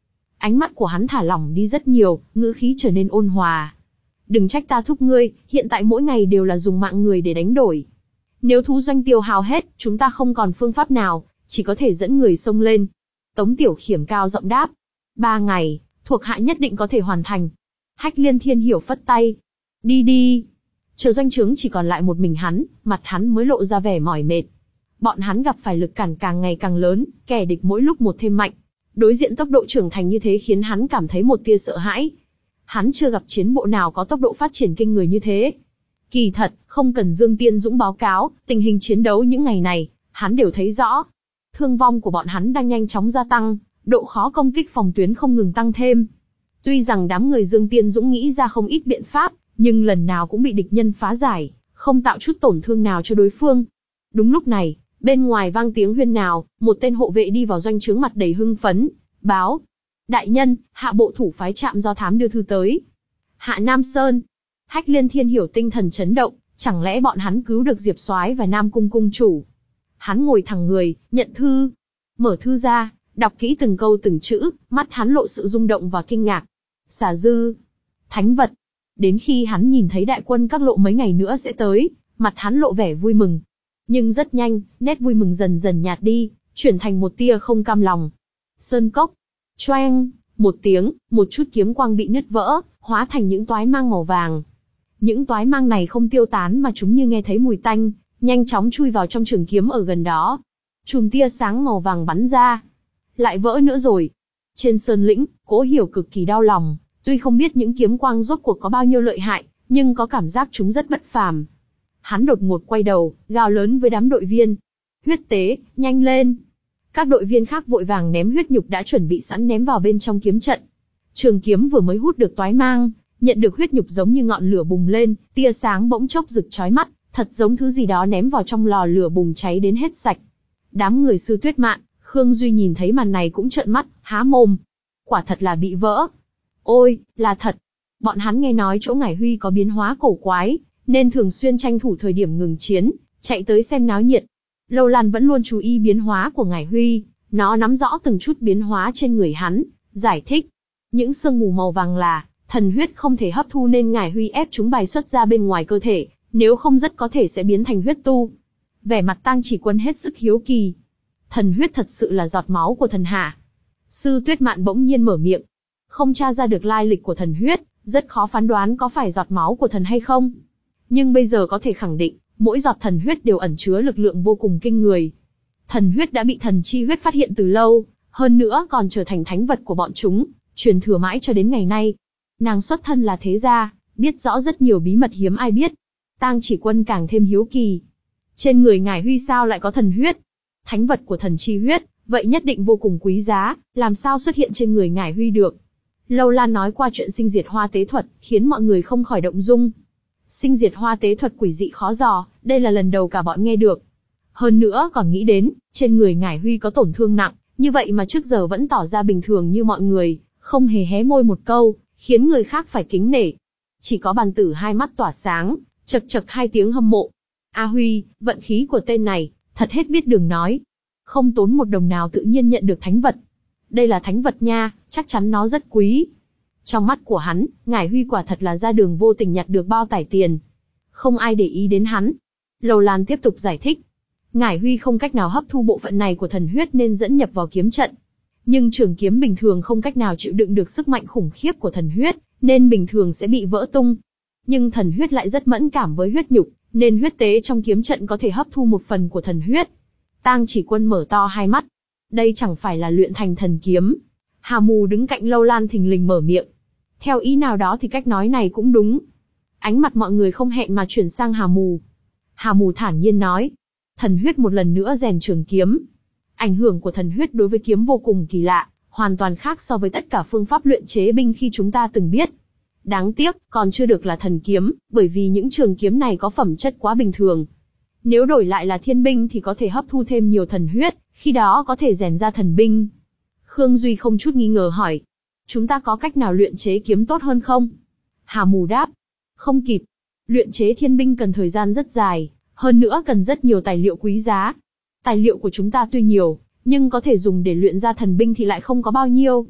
Ánh mắt của hắn thả lỏng đi rất nhiều, ngữ khí trở nên ôn hòa. Đừng trách ta thúc ngươi, hiện tại mỗi ngày đều là dùng mạng người để đánh đổi. Nếu thú doanh tiêu hao hết, chúng ta không còn phương pháp nào, chỉ có thể dẫn người xông lên. Tống Tiểu Khiểm cao giọng đáp. Ba ngày, thuộc hạ nhất định có thể hoàn thành. Hách Liên Thiên Hiểu phất tay. Đi đi. Chờ doanh trướng chỉ còn lại một mình hắn, mặt hắn mới lộ ra vẻ mỏi mệt. Bọn hắn gặp phải lực cản càng ngày càng lớn, kẻ địch mỗi lúc một thêm mạnh. Đối diện tốc độ trưởng thành như thế khiến hắn cảm thấy một tia sợ hãi. Hắn chưa gặp chiến bộ nào có tốc độ phát triển kinh người như thế. Kỳ thật, không cần Dương Tiên Dũng báo cáo, tình hình chiến đấu những ngày này, hắn đều thấy rõ. Thương vong của bọn hắn đang nhanh chóng gia tăng, độ khó công kích phòng tuyến không ngừng tăng thêm. Tuy rằng đám người Dương Tiên Dũng nghĩ ra không ít biện pháp, nhưng lần nào cũng bị địch nhân phá giải, không tạo chút tổn thương nào cho đối phương. Đúng lúc này, bên ngoài vang tiếng huyên nào, một tên hộ vệ đi vào doanh trướng mặt đầy hưng phấn, báo. Đại nhân, hạ bộ thủ phái trạm do thám đưa thư tới. Hạ Nam Sơn. Hách Liên Thiên Hiểu tinh thần chấn động, chẳng lẽ bọn hắn cứu được Diệp Soái và Nam Cung cung chủ. Hắn ngồi thẳng người, nhận thư. Mở thư ra, đọc kỹ từng câu từng chữ, mắt hắn lộ sự rung động và kinh ngạc. Xà dư. Thánh vật. Đến khi hắn nhìn thấy đại quân các lộ mấy ngày nữa sẽ tới, mặt hắn lộ vẻ vui mừng. Nhưng rất nhanh, nét vui mừng dần dần nhạt đi, chuyển thành một tia không cam lòng. Sơn cốc. Choeng, một tiếng, một chút kiếm quang bị nứt vỡ, hóa thành những toái mang màu vàng. Những toái mang này không tiêu tán mà chúng như nghe thấy mùi tanh, nhanh chóng chui vào trong trường kiếm ở gần đó. Chùm tia sáng màu vàng bắn ra. Lại vỡ nữa rồi. Trên sơn lĩnh, Cố Hiểu cực kỳ đau lòng, tuy không biết những kiếm quang rốt cuộc có bao nhiêu lợi hại, nhưng có cảm giác chúng rất bất phàm. Hắn đột ngột quay đầu, gào lớn với đám đội viên. Huyết tế, nhanh lên. Các đội viên khác vội vàng ném huyết nhục đã chuẩn bị sẵn ném vào bên trong kiếm trận. Trường kiếm vừa mới hút được toái mang, nhận được huyết nhục giống như ngọn lửa bùng lên, tia sáng bỗng chốc rực chói mắt, thật giống thứ gì đó ném vào trong lò lửa bùng cháy đến hết sạch. Đám người Sư Tuyết Mạn, Khương Duy nhìn thấy màn này cũng trợn mắt, há mồm. Quả thật là bị vỡ. Ôi, là thật. Bọn hắn nghe nói chỗ Ngải Huy có biến hóa cổ quái, nên thường xuyên tranh thủ thời điểm ngừng chiến, chạy tới xem náo nhiệt. Lâu Lan vẫn luôn chú ý biến hóa của Ngải Huy, nó nắm rõ từng chút biến hóa trên người hắn, giải thích. Những sương mù màu vàng là thần huyết không thể hấp thu nên Ngải Huy ép chúng bài xuất ra bên ngoài cơ thể, nếu không rất có thể sẽ biến thành huyết tu. Vẻ mặt Tang Chỉ Quân hết sức hiếu kỳ. Thần huyết thật sự là giọt máu của thần hả? Sư Tuyết Mạn bỗng nhiên mở miệng. Không tra ra được lai lịch của thần huyết, rất khó phán đoán có phải giọt máu của thần hay không. Nhưng bây giờ có thể khẳng định, mỗi giọt thần huyết đều ẩn chứa lực lượng vô cùng kinh người. Thần huyết đã bị thần chi huyết phát hiện từ lâu, hơn nữa còn trở thành thánh vật của bọn chúng, truyền thừa mãi cho đến ngày nay. Nàng xuất thân là thế gia, biết rõ rất nhiều bí mật hiếm ai biết. Tang Chỉ Quân càng thêm hiếu kỳ. Trên người Ngải Huy sao lại có thần huyết? Thánh vật của thần chi huyết, vậy nhất định vô cùng quý giá, làm sao xuất hiện trên người Ngải Huy được? Lâu Lan nói qua chuyện sinh diệt hoa tế thuật, khiến mọi người không khỏi động dung. Sinh diệt hoa tế thuật quỷ dị khó dò, đây là lần đầu cả bọn nghe được. Hơn nữa còn nghĩ đến, trên người Ngải Huy có tổn thương nặng, như vậy mà trước giờ vẫn tỏ ra bình thường như mọi người, không hề hé môi một câu, khiến người khác phải kính nể. Chỉ có bàn tử hai mắt tỏa sáng, chật chật hai tiếng hâm mộ. A Huy, vận khí của tên này, thật hết biết đường nói. Không tốn một đồng nào tự nhiên nhận được thánh vật. Đây là thánh vật nha, chắc chắn nó rất quý. Trong mắt của hắn, Ngải Huy quả thật là ra đường vô tình nhặt được bao tải tiền. Không ai để ý đến hắn. Lâu Lan tiếp tục giải thích. Ngải Huy không cách nào hấp thu bộ phận này của thần huyết nên dẫn nhập vào kiếm trận. Nhưng trường kiếm bình thường không cách nào chịu đựng được sức mạnh khủng khiếp của thần huyết, nên bình thường sẽ bị vỡ tung. Nhưng thần huyết lại rất mẫn cảm với huyết nhục, nên huyết tế trong kiếm trận có thể hấp thu một phần của thần huyết. Tang Chỉ Quân mở to hai mắt. Đây chẳng phải là luyện thành thần kiếm. Hà Mù đứng cạnh Lâu Lan thình lình mở miệng. Theo ý nào đó thì cách nói này cũng đúng. Ánh mặt mọi người không hẹn mà chuyển sang Hà Mù. Hà Mù thản nhiên nói. Thần huyết một lần nữa rèn trường kiếm. Ảnh hưởng của thần huyết đối với kiếm vô cùng kỳ lạ, hoàn toàn khác so với tất cả phương pháp luyện chế binh khi chúng ta từng biết. Đáng tiếc, còn chưa được là thần kiếm, bởi vì những trường kiếm này có phẩm chất quá bình thường. Nếu đổi lại là thiên binh thì có thể hấp thu thêm nhiều thần huyết, khi đó có thể rèn ra thần binh. Khương Duy không chút nghi ngờ hỏi. Chúng ta có cách nào luyện chế kiếm tốt hơn không? Hà Mù đáp. Không kịp. Luyện chế thiên binh cần thời gian rất dài, hơn nữa cần rất nhiều tài liệu quý giá. Tài liệu của chúng ta tuy nhiều, nhưng có thể dùng để luyện ra thần binh thì lại không có bao nhiêu.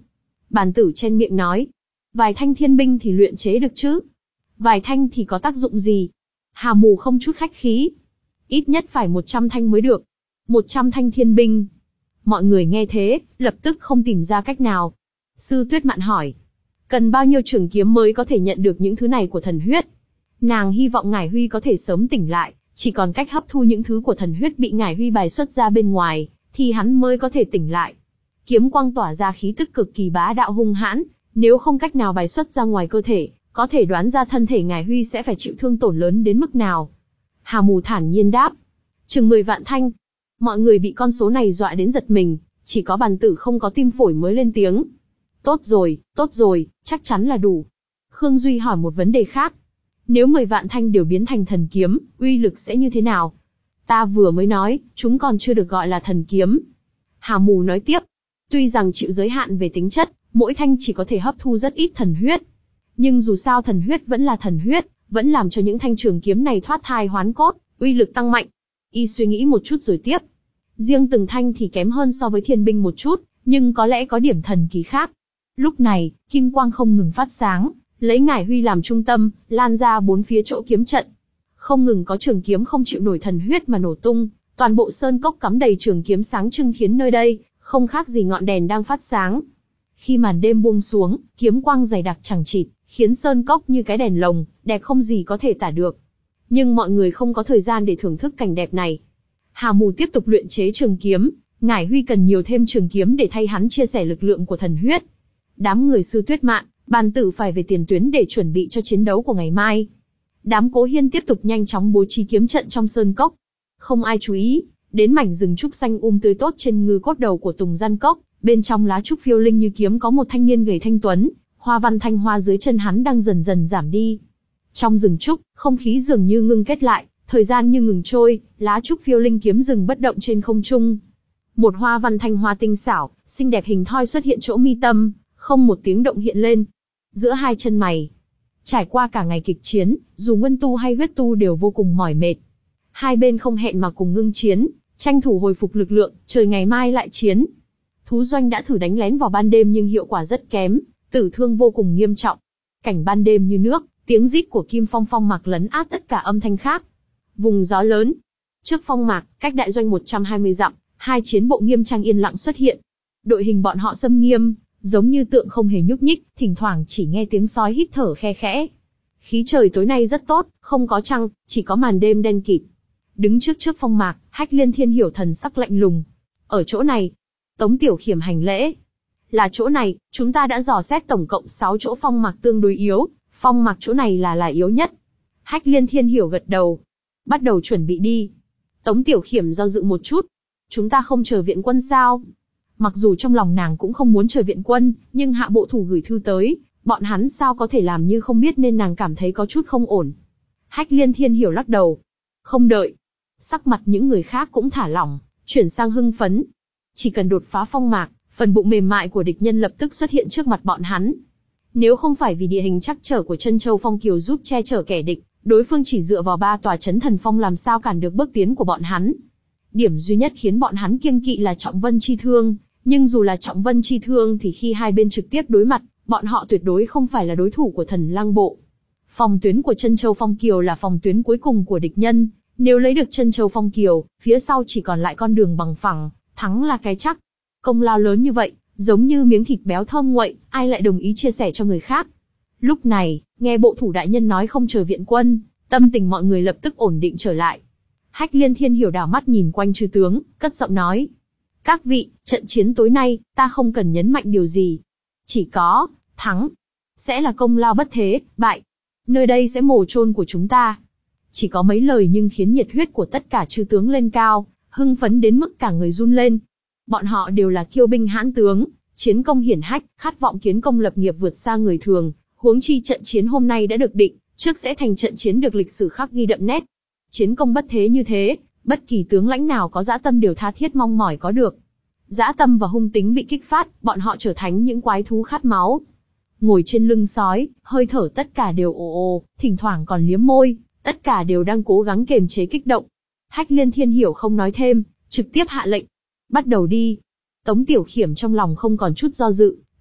Bàn tử chen miệng nói. Vài thanh thiên binh thì luyện chế được chứ? Vài thanh thì có tác dụng gì? Hà Mù không chút khách khí. Ít nhất phải một trăm thanh mới được. Một trăm thanh thiên binh. Mọi người nghe thế, lập tức không tìm ra cách nào. Sư Tuyết Mạn hỏi. Cần bao nhiêu trường kiếm mới có thể nhận được những thứ này của thần huyết? Nàng hy vọng Ngải Huy có thể sớm tỉnh lại, chỉ còn cách hấp thu những thứ của thần huyết bị Ngải Huy bài xuất ra bên ngoài, thì hắn mới có thể tỉnh lại. Kiếm quang tỏa ra khí tức cực kỳ bá đạo hung hãn, nếu không cách nào bài xuất ra ngoài cơ thể, có thể đoán ra thân thể Ngải Huy sẽ phải chịu thương tổn lớn đến mức nào. Hà Mù thản nhiên đáp. Chừng mười vạn thanh. Mọi người bị con số này dọa đến giật mình, chỉ có Bàn tử không có tim phổi mới lên tiếng. Tốt rồi, tốt rồi, chắc chắn là đủ. Khương Duy hỏi một vấn đề khác. Nếu mười vạn thanh đều biến thành thần kiếm, uy lực sẽ như thế nào? Ta vừa mới nói, chúng còn chưa được gọi là thần kiếm. Hà Mù nói tiếp. Tuy rằng chịu giới hạn về tính chất, mỗi thanh chỉ có thể hấp thu rất ít thần huyết. Nhưng dù sao thần huyết vẫn là thần huyết, vẫn làm cho những thanh trường kiếm này thoát thai hoán cốt, uy lực tăng mạnh. Y suy nghĩ một chút rồi tiếp. Riêng từng thanh thì kém hơn so với thiên binh một chút, nhưng có lẽ có điểm thần kỳ khác. Lúc này, kim quang không ngừng phát sáng, lấy Ngải Huy làm trung tâm, lan ra bốn phía chỗ kiếm trận. Không ngừng có trường kiếm không chịu nổi thần huyết mà nổ tung, toàn bộ sơn cốc cắm đầy trường kiếm sáng trưng khiến nơi đây không khác gì ngọn đèn đang phát sáng. Khi màn đêm buông xuống, kiếm quang dày đặc chằng chịt, khiến sơn cốc như cái đèn lồng, đẹp không gì có thể tả được. Nhưng mọi người không có thời gian để thưởng thức cảnh đẹp này. Hà Mù tiếp tục luyện chế trường kiếm, Ngải Huy cần nhiều thêm trường kiếm để thay hắn chia sẻ lực lượng của thần huyết. Đám người Sư Tuyết Mạn, Bàn tử phải về tiền tuyến để chuẩn bị cho chiến đấu của ngày mai. Đám Cố Hiên tiếp tục nhanh chóng bố trí kiếm trận trong sơn cốc. Không ai chú ý đến mảnh rừng trúc xanh um tươi tốt trên ngư cốt đầu của Tùng Gian Cốc, bên trong lá trúc phiêu linh như kiếm có một thanh niên gầy thanh tuấn, hoa văn thanh hoa dưới chân hắn đang dần dần giảm đi. Trong rừng trúc, không khí dường như ngưng kết lại, thời gian như ngừng trôi, lá trúc phiêu linh kiếm rừng bất động trên không trung. Một hoa văn thanh hoa tinh xảo, xinh đẹp hình thoi xuất hiện chỗ mi tâm, không một tiếng động hiện lên. Giữa hai chân mày. Trải qua cả ngày kịch chiến, dù nguyên tu hay huyết tu đều vô cùng mỏi mệt. Hai bên không hẹn mà cùng ngưng chiến, tranh thủ hồi phục lực lượng, trời ngày mai lại chiến. Thú doanh đã thử đánh lén vào ban đêm nhưng hiệu quả rất kém, tử thương vô cùng nghiêm trọng. Cảnh ban đêm như nước, tiếng rít của Kim Phong Phong Mạc lấn át tất cả âm thanh khác. Vùng gió lớn. Trước Phong Mạc, cách đại doanh một trăm hai mươi dặm, hai chiến bộ nghiêm trang yên lặng xuất hiện. Đội hình bọn họ xâm nghiêm, giống như tượng không hề nhúc nhích, thỉnh thoảng chỉ nghe tiếng sói hít thở khe khẽ. Khí trời tối nay rất tốt, không có trăng, chỉ có màn đêm đen kịt. Đứng trước trước Phong Mạc, Hách Liên Thiên hiểu thần sắc lạnh lùng. Ở chỗ này, Tống Tiểu Khiểm hành lễ. Là chỗ này, chúng ta đã dò xét tổng cộng sáu chỗ Phong Mạc tương đối yếu, Phong Mạc chỗ này là là yếu nhất. Hách Liên Thiên hiểu gật đầu. Bắt đầu chuẩn bị đi. Tống Tiểu Khiểm do dự một chút. Chúng ta không chờ viện quân sao? Mặc dù trong lòng nàng cũng không muốn chờ viện quân, nhưng hạ bộ thủ gửi thư tới, bọn hắn sao có thể làm như không biết nên nàng cảm thấy có chút không ổn. Hách Liên Thiên hiểu lắc đầu. Không đợi. Sắc mặt những người khác cũng thả lỏng, chuyển sang hưng phấn. Chỉ cần đột phá Phong Mạc, phần bụng mềm mại của địch nhân lập tức xuất hiện trước mặt bọn hắn. Nếu không phải vì địa hình chắc trở của Chân Châu Phong Kiều giúp che chở kẻ địch, đối phương chỉ dựa vào ba tòa chấn thần phong làm sao cản được bước tiến của bọn hắn. Điểm duy nhất khiến bọn hắn kiêng kỵ là Trọng Vân chi thương, nhưng dù là Trọng Vân chi thương thì khi hai bên trực tiếp đối mặt, bọn họ tuyệt đối không phải là đối thủ của Thần Lăng Bộ. Phòng tuyến của Chân Châu Phong Kiều là phòng tuyến cuối cùng của địch nhân, nếu lấy được Chân Châu Phong Kiều, phía sau chỉ còn lại con đường bằng phẳng, thắng là cái chắc. Công lao lớn như vậy, giống như miếng thịt béo thơm nguội, ai lại đồng ý chia sẻ cho người khác. Lúc này, nghe bộ thủ đại nhân nói không chờ viện quân, tâm tình mọi người lập tức ổn định trở lại. Hách Liên Thiên hiểu đảo mắt nhìn quanh chư tướng, cất giọng nói. Các vị, trận chiến tối nay, ta không cần nhấn mạnh điều gì. Chỉ có, thắng, sẽ là công lao bất thế, bại. Nơi đây sẽ mồ chôn của chúng ta. Chỉ có mấy lời nhưng khiến nhiệt huyết của tất cả chư tướng lên cao, hưng phấn đến mức cả người run lên. Bọn họ đều là kiêu binh hãn tướng, chiến công hiển hách, khát vọng kiến công lập nghiệp vượt xa người thường, huống chi trận chiến hôm nay đã được định, trước sẽ thành trận chiến được lịch sử khắc ghi đậm nét. Chiến công bất thế như thế, bất kỳ tướng lãnh nào có dã tâm đều tha thiết mong mỏi có được. Dã tâm và hung tính bị kích phát, bọn họ trở thành những quái thú khát máu. Ngồi trên lưng sói, hơi thở tất cả đều ồ ồ, thỉnh thoảng còn liếm môi, tất cả đều đang cố gắng kiềm chế kích động. Hách Liên Thiên hiểu không nói thêm, trực tiếp hạ lệnh. Bắt đầu đi. Tống Tiểu Khiểm trong lòng không còn chút do dự,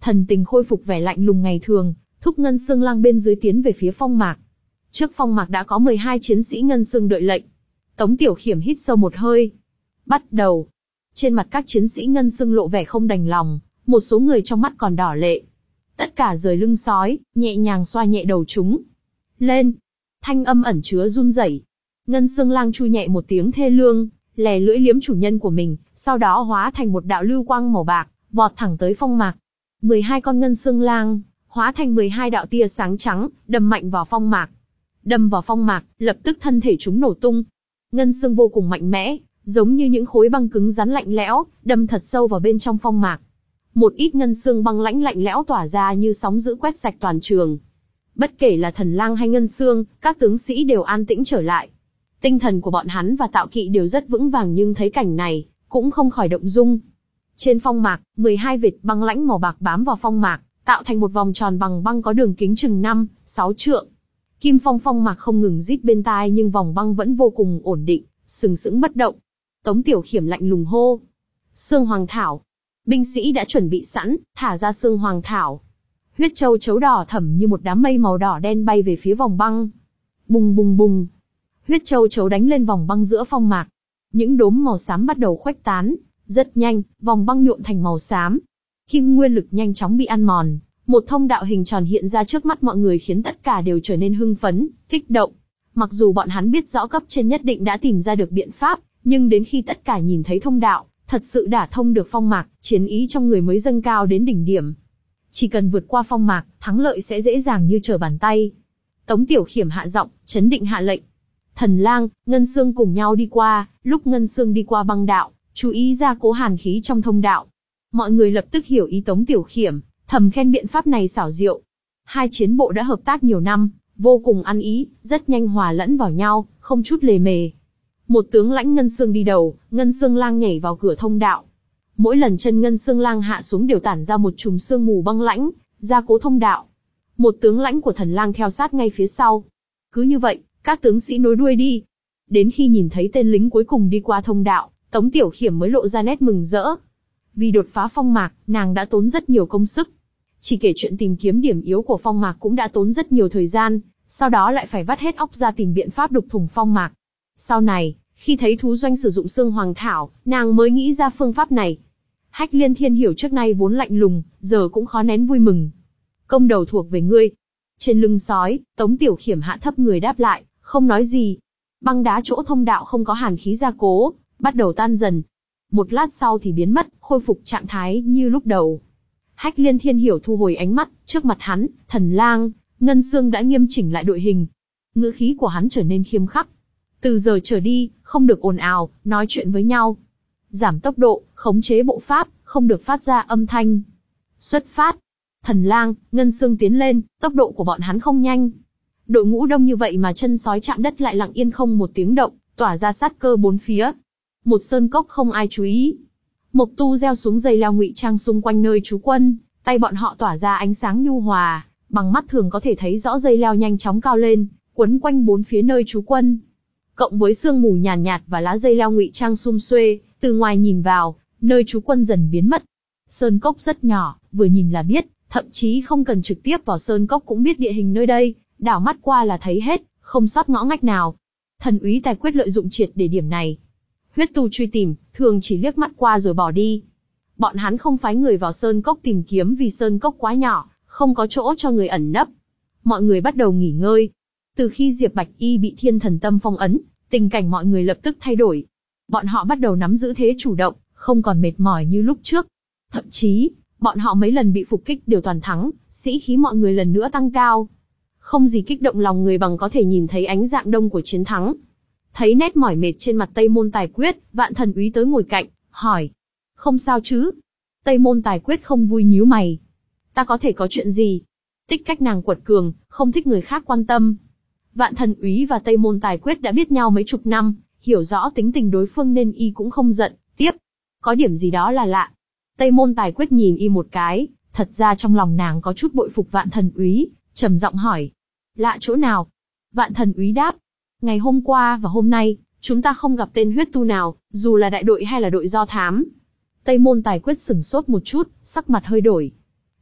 thần tình khôi phục vẻ lạnh lùng ngày thường, thúc Ngân Xương Lang bên dưới tiến về phía phong mạc. Trước phong mạc đã có mười hai chiến sĩ Ngân Xương đợi lệnh. Tống Tiểu Khiểm hít sâu một hơi. Bắt đầu. Trên mặt các chiến sĩ Ngân Xương lộ vẻ không đành lòng, một số người trong mắt còn đỏ lệ. Tất cả rời lưng sói, nhẹ nhàng xoa nhẹ đầu chúng. Lên. Thanh âm ẩn chứa run rẩy. Ngân Xương Lang chu nhẹ một tiếng thê lương, lè lưỡi liếm chủ nhân của mình, sau đó hóa thành một đạo lưu quang màu bạc, vọt thẳng tới phong mạc. mười hai con Ngân Xương Lang hóa thành mười hai đạo tia sáng trắng, đâm mạnh vào phong mạc. Đâm vào phong mạc, lập tức thân thể chúng nổ tung. Ngân xương vô cùng mạnh mẽ, giống như những khối băng cứng rắn lạnh lẽo, đâm thật sâu vào bên trong phong mạc. Một ít ngân xương băng lãnh lạnh lẽo tỏa ra như sóng dữ quét sạch toàn trường. Bất kể là Thần Lang hay Ngân Xương, các tướng sĩ đều an tĩnh trở lại. Tinh thần của bọn hắn và Tạo Kỵ đều rất vững vàng, nhưng thấy cảnh này, cũng không khỏi động dung. Trên phong mạc, mười hai vệt băng lãnh màu bạc bám vào phong mạc, tạo thành một vòng tròn bằng băng có đường kính chừng năm, sáu trượng. Kim phong phong mạc không ngừng rít bên tai, nhưng vòng băng vẫn vô cùng ổn định, sừng sững bất động. Tống Tiểu Khiểm lạnh lùng hô: Sương Hoàng Thảo. Binh sĩ đã chuẩn bị sẵn, thả ra Sương Hoàng Thảo. Huyết châu chấu đỏ thẫm như một đám mây màu đỏ đen bay về phía vòng băng. Bùng bùng bùng. Huyết châu chấu đánh lên vòng băng giữa phong mạc. Những đốm màu xám bắt đầu khuếch tán, rất nhanh, vòng băng nhuộm thành màu xám. Kim nguyên lực nhanh chóng bị ăn mòn, một thông đạo hình tròn hiện ra trước mắt mọi người khiến tất cả đều trở nên hưng phấn, kích động. Mặc dù bọn hắn biết rõ cấp trên nhất định đã tìm ra được biện pháp, nhưng đến khi tất cả nhìn thấy thông đạo, thật sự đả thông được phong mạc, chiến ý trong người mới dâng cao đến đỉnh điểm. Chỉ cần vượt qua phong mạc, thắng lợi sẽ dễ dàng như trở bàn tay. Tống Tiểu Khiểm hạ giọng, chấn định hạ lệnh. Thần Lang, Ngân Xương cùng nhau đi qua, lúc Ngân Xương đi qua băng đạo, chú ý ra cố hàn khí trong thông đạo. Mọi người lập tức hiểu ý Tống Tiểu Khiểm, thầm khen biện pháp này xảo diệu. Hai chiến bộ đã hợp tác nhiều năm, vô cùng ăn ý, rất nhanh hòa lẫn vào nhau, không chút lề mề. Một tướng lãnh Ngân Xương đi đầu, Ngân Xương Lang nhảy vào cửa thông đạo. Mỗi lần chân Ngân Xương Lang hạ xuống đều tản ra một chùm sương mù băng lãnh, gia cố thông đạo. Một tướng lãnh của Thần Lang theo sát ngay phía sau. Cứ như vậy, các tướng sĩ nối đuôi đi. Đến khi nhìn thấy tên lính cuối cùng đi qua thông đạo, Tống Tiểu Khiểm mới lộ ra nét mừng rỡ. Vì đột phá phong mạc, nàng đã tốn rất nhiều công sức. Chỉ kể chuyện tìm kiếm điểm yếu của phong mạc cũng đã tốn rất nhiều thời gian, sau đó lại phải vắt hết óc ra tìm biện pháp đục thủng phong mạc. Sau này, khi thấy thú doanh sử dụng Sương Hoàng Thảo, nàng mới nghĩ ra phương pháp này. Hách Liên Thiên Hiểu trước nay vốn lạnh lùng, giờ cũng khó nén vui mừng. Công đầu thuộc về ngươi. Trên lưng sói, Tống Tiểu Khiểm hạ thấp người đáp lại, không nói gì. Băng đá chỗ thông đạo không có hàn khí gia cố, bắt đầu tan dần. Một lát sau thì biến mất, khôi phục trạng thái như lúc đầu. Hách Liên Thiên Hiểu thu hồi ánh mắt, trước mặt hắn, Thần Lang, Ngân Xương đã nghiêm chỉnh lại đội hình. Ngữ khí của hắn trở nên khiêm khắc. Từ giờ trở đi, không được ồn ào, nói chuyện với nhau. Giảm tốc độ, khống chế bộ pháp, không được phát ra âm thanh. Xuất phát. Thần Lang, Ngân Xương tiến lên, tốc độ của bọn hắn không nhanh. Đội ngũ đông như vậy mà chân sói chạm đất lại lặng yên không một tiếng động, tỏa ra sát cơ bốn phía. Một sơn cốc không ai chú ý. Mộc Tu gieo xuống dây leo ngụy trang xung quanh nơi trú quân, tay bọn họ tỏa ra ánh sáng nhu hòa, bằng mắt thường có thể thấy rõ dây leo nhanh chóng cao lên, quấn quanh bốn phía nơi trú quân. Cộng với sương mù nhàn nhạt, nhạt và lá dây leo ngụy trang sum xuê, từ ngoài nhìn vào, nơi trú quân dần biến mất. Sơn cốc rất nhỏ, vừa nhìn là biết, thậm chí không cần trực tiếp vào sơn cốc cũng biết địa hình nơi đây, đảo mắt qua là thấy hết, không sót ngõ ngách nào. Thần úy Tài Quyết lợi dụng triệt để điểm này. Huyết tu truy tìm, thường chỉ liếc mắt qua rồi bỏ đi. Bọn hắn không phái người vào sơn cốc tìm kiếm vì sơn cốc quá nhỏ, không có chỗ cho người ẩn nấp. Mọi người bắt đầu nghỉ ngơi. Từ khi Diệp Bạch Y bị Thiên Thần Tâm phong ấn, tình cảnh mọi người lập tức thay đổi. Bọn họ bắt đầu nắm giữ thế chủ động, không còn mệt mỏi như lúc trước. Thậm chí, bọn họ mấy lần bị phục kích đều toàn thắng, sĩ khí mọi người lần nữa tăng cao. Không gì kích động lòng người bằng có thể nhìn thấy ánh dạng đông của chiến thắng. Thấy nét mỏi mệt trên mặt Tây Môn Tài Quyết, Vạn Thần úy tới ngồi cạnh, hỏi. Không sao chứ? Tây Môn Tài Quyết không vui nhíu mày. Ta có thể có chuyện gì? Tích cách nàng quật cường, không thích người khác quan tâm. Vạn Thần úy và Tây Môn Tài Quyết đã biết nhau mấy chục năm, hiểu rõ tính tình đối phương nên y cũng không giận. Tiếp, có điểm gì đó là lạ. Tây Môn Tài Quyết nhìn y một cái, thật ra trong lòng nàng có chút bội phục Vạn Thần úy, trầm giọng hỏi. Lạ chỗ nào? Vạn Thần úy đáp. Ngày hôm qua và hôm nay, chúng ta không gặp tên huyết tu nào, dù là đại đội hay là đội do thám. Tây Môn Tài Quyết sửng sốt một chút, sắc mặt hơi đổi.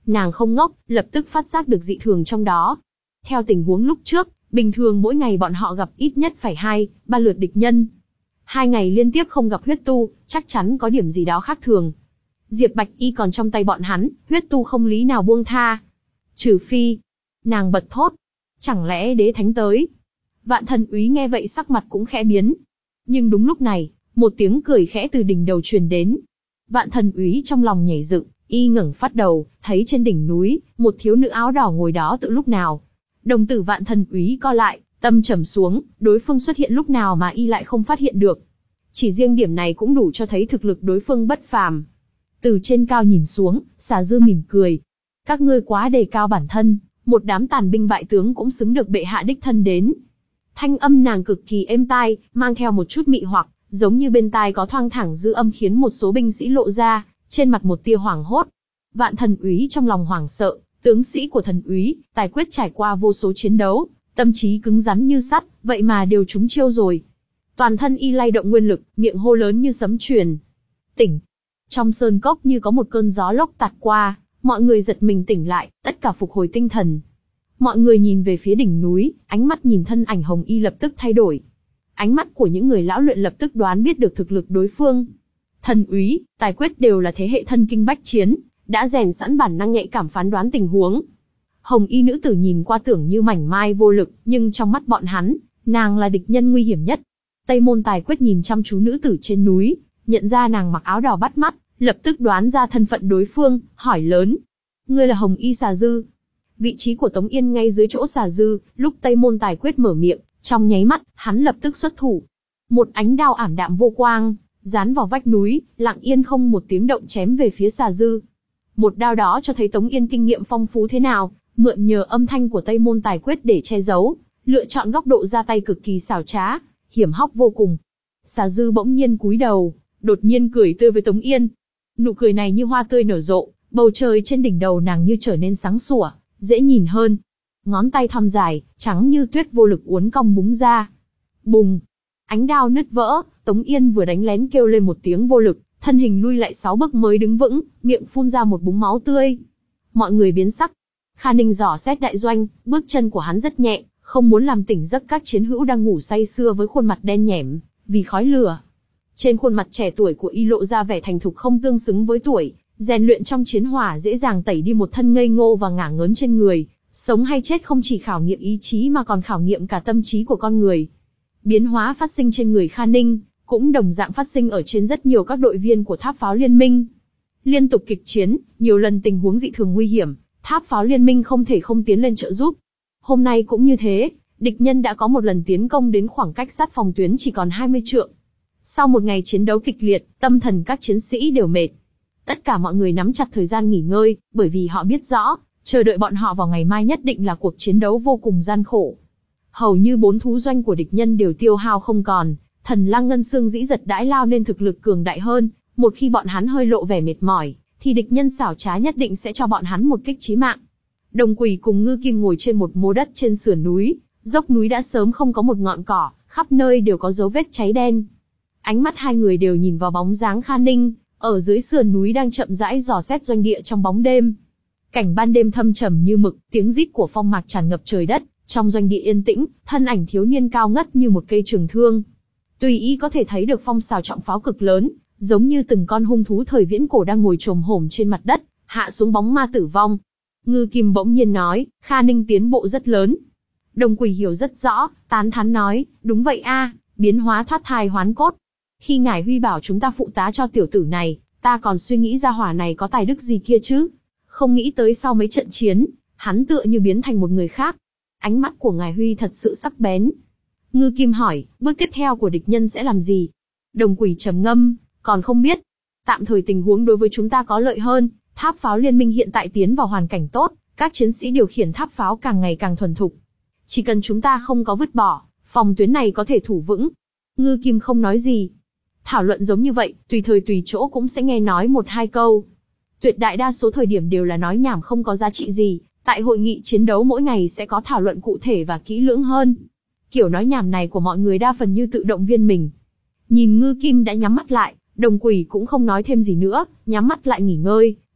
Nàng không ngốc, lập tức phát giác được dị thường trong đó. Theo tình huống lúc trước, bình thường mỗi ngày bọn họ gặp ít nhất phải hai, ba lượt địch nhân. Hai ngày liên tiếp không gặp huyết tu, chắc chắn có điểm gì đó khác thường. Diệp Bạch Y còn trong tay bọn hắn, huyết tu không lý nào buông tha. Trừ phi, nàng bật thốt, chẳng lẽ đế thánh tới? Vạn Thần Úy nghe vậy sắc mặt cũng khẽ biến. Nhưng đúng lúc này, một tiếng cười khẽ từ đỉnh đầu truyền đến. Vạn Thần Úy trong lòng nhảy dựng, y ngẩng phát đầu, thấy trên đỉnh núi, một thiếu nữ áo đỏ ngồi đó từ lúc nào. Đồng tử Vạn Thần Úy co lại, tâm trầm xuống, đối phương xuất hiện lúc nào mà y lại không phát hiện được. Chỉ riêng điểm này cũng đủ cho thấy thực lực đối phương bất phàm. Từ trên cao nhìn xuống, Xà Dư mỉm cười. Các ngươi quá đề cao bản thân, một đám tàn binh bại tướng cũng xứng được bệ hạ đích thân đến. Thanh âm nàng cực kỳ êm tai, mang theo một chút mị hoặc, giống như bên tai có thoang thẳng dư âm khiến một số binh sĩ lộ ra, trên mặt một tia hoảng hốt. Vạn Thần Úy trong lòng hoảng sợ, tướng sĩ của Thần Úy, tài quyết trải qua vô số chiến đấu, tâm trí cứng rắn như sắt, vậy mà đều trúng chiêu rồi. Toàn thân y lay động nguyên lực, miệng hô lớn như sấm truyền. Tỉnh! Trong sơn cốc như có một cơn gió lốc tạt qua, mọi người giật mình tỉnh lại, tất cả phục hồi tinh thần. Mọi người nhìn về phía đỉnh núi, ánh mắt nhìn thân ảnh hồng y lập tức thay đổi. Ánh mắt của những người lão luyện lập tức đoán biết được thực lực đối phương. Thần Úy, tài quyết đều là thế hệ thân kinh bách chiến, đã rèn sẵn bản năng nhạy cảm phán đoán tình huống. Hồng y nữ tử nhìn qua tưởng như mảnh mai vô lực, nhưng trong mắt bọn hắn, nàng là địch nhân nguy hiểm nhất. Tây Môn Tài Quyết nhìn chăm chú nữ tử trên núi, nhận ra nàng mặc áo đỏ bắt mắt, lập tức đoán ra thân phận đối phương, hỏi lớn. Ngươi là Hồng y Xà Dư. Vị trí của Tống Yên ngay dưới chỗ Xà Dư, lúc Tây Môn Tài Quyết mở miệng, trong nháy mắt, hắn lập tức xuất thủ. Một ánh đao ảm đạm vô quang, dán vào vách núi, lặng yên không một tiếng động chém về phía Xà Dư. Một đao đó cho thấy Tống Yên kinh nghiệm phong phú thế nào, mượn nhờ âm thanh của Tây Môn Tài Quyết để che giấu, lựa chọn góc độ ra tay cực kỳ xảo trá, hiểm hóc vô cùng. Xà Dư bỗng nhiên cúi đầu, đột nhiên cười tươi với Tống Yên. Nụ cười này như hoa tươi nở rộ, bầu trời trên đỉnh đầu nàng như trở nên sáng sủa, dễ nhìn hơn. Ngón tay thon dài, trắng như tuyết vô lực uốn cong búng ra. Bùng! Ánh đao nứt vỡ, Tống Yên vừa đánh lén kêu lên một tiếng vô lực, thân hình lui lại sáu bước mới đứng vững, miệng phun ra một búng máu tươi. Mọi người biến sắc. Kha Ninh dò xét đại doanh, bước chân của hắn rất nhẹ, không muốn làm tỉnh giấc các chiến hữu đang ngủ say sưa với khuôn mặt đen nhẻm, vì khói lửa. Trên khuôn mặt trẻ tuổi của y lộ ra vẻ thành thục không tương xứng với tuổi, rèn luyện trong chiến hỏa dễ dàng tẩy đi một thân ngây ngô và ngả ngớn trên người. Sống hay chết không chỉ khảo nghiệm ý chí mà còn khảo nghiệm cả tâm trí của con người. Biến hóa phát sinh trên người Kha Ninh, cũng đồng dạng phát sinh ở trên rất nhiều các đội viên của Tháp Pháo Liên Minh. Liên tục kịch chiến, nhiều lần tình huống dị thường nguy hiểm, Tháp Pháo Liên Minh không thể không tiến lên trợ giúp. Hôm nay cũng như thế, địch nhân đã có một lần tiến công đến khoảng cách sát phòng tuyến chỉ còn hai mươi trượng. Sau một ngày chiến đấu kịch liệt, tâm thần các chiến sĩ đều mệt. Tất cả mọi người nắm chặt thời gian nghỉ ngơi, bởi vì họ biết rõ, chờ đợi bọn họ vào ngày mai nhất định là cuộc chiến đấu vô cùng gian khổ. Hầu như bốn thú doanh của địch nhân đều tiêu hao không còn, Thần Lang Ngân Xương dĩ giật đãi lao nên thực lực cường đại hơn, một khi bọn hắn hơi lộ vẻ mệt mỏi, thì địch nhân xảo trá nhất định sẽ cho bọn hắn một kích chí mạng. Đồng Quỷ cùng Ngư Kim ngồi trên một mô đất trên sườn núi, dốc núi đã sớm không có một ngọn cỏ, khắp nơi đều có dấu vết cháy đen. Ánh mắt hai người đều nhìn vào bóng dáng Kha Ninh, ở dưới sườn núi đang chậm rãi dò xét doanh địa trong bóng đêm. Cảnh ban đêm thâm trầm như mực, tiếng rít của phong mạc tràn ngập trời đất, trong doanh địa yên tĩnh, thân ảnh thiếu niên cao ngất như một cây trường thương. Tùy ý có thể thấy được phong sào trọng pháo cực lớn, giống như từng con hung thú thời viễn cổ đang ngồi chồm hổm trên mặt đất, hạ xuống bóng ma tử vong. Ngư Kim bỗng nhiên nói, Kha Ninh tiến bộ rất lớn. Đồng Quỷ hiểu rất rõ, tán thán nói, đúng vậy a, biến hóa thoát thai hoán cốt. Khi ngài Huy bảo chúng ta phụ tá cho tiểu tử này, ta còn suy nghĩ ra hỏa này có tài đức gì kia chứ. Không nghĩ tới sau mấy trận chiến, hắn tựa như biến thành một người khác. Ánh mắt của ngài Huy thật sự sắc bén. Ngư Kim hỏi, bước tiếp theo của địch nhân sẽ làm gì? Đồng Quỷ trầm ngâm, còn không biết. Tạm thời tình huống đối với chúng ta có lợi hơn, Tháp Pháo Liên Minh hiện tại tiến vào hoàn cảnh tốt, các chiến sĩ điều khiển tháp pháo càng ngày càng thuần thục. Chỉ cần chúng ta không có vứt bỏ, phòng tuyến này có thể thủ vững. Ngư Kim không nói gì. Thảo luận giống như vậy, tùy thời tùy chỗ cũng sẽ nghe nói một hai câu. Tuyệt đại đa số thời điểm đều là nói nhảm không có giá trị gì, tại hội nghị chiến đấu mỗi ngày sẽ có thảo luận cụ thể và kỹ lưỡng hơn. Kiểu nói nhảm này của mọi người đa phần như tự động viên mình. Nhìn Ngư Kim đã nhắm mắt lại, Đồng Quỷ cũng không nói thêm gì nữa, nhắm mắt lại nghỉ ngơi,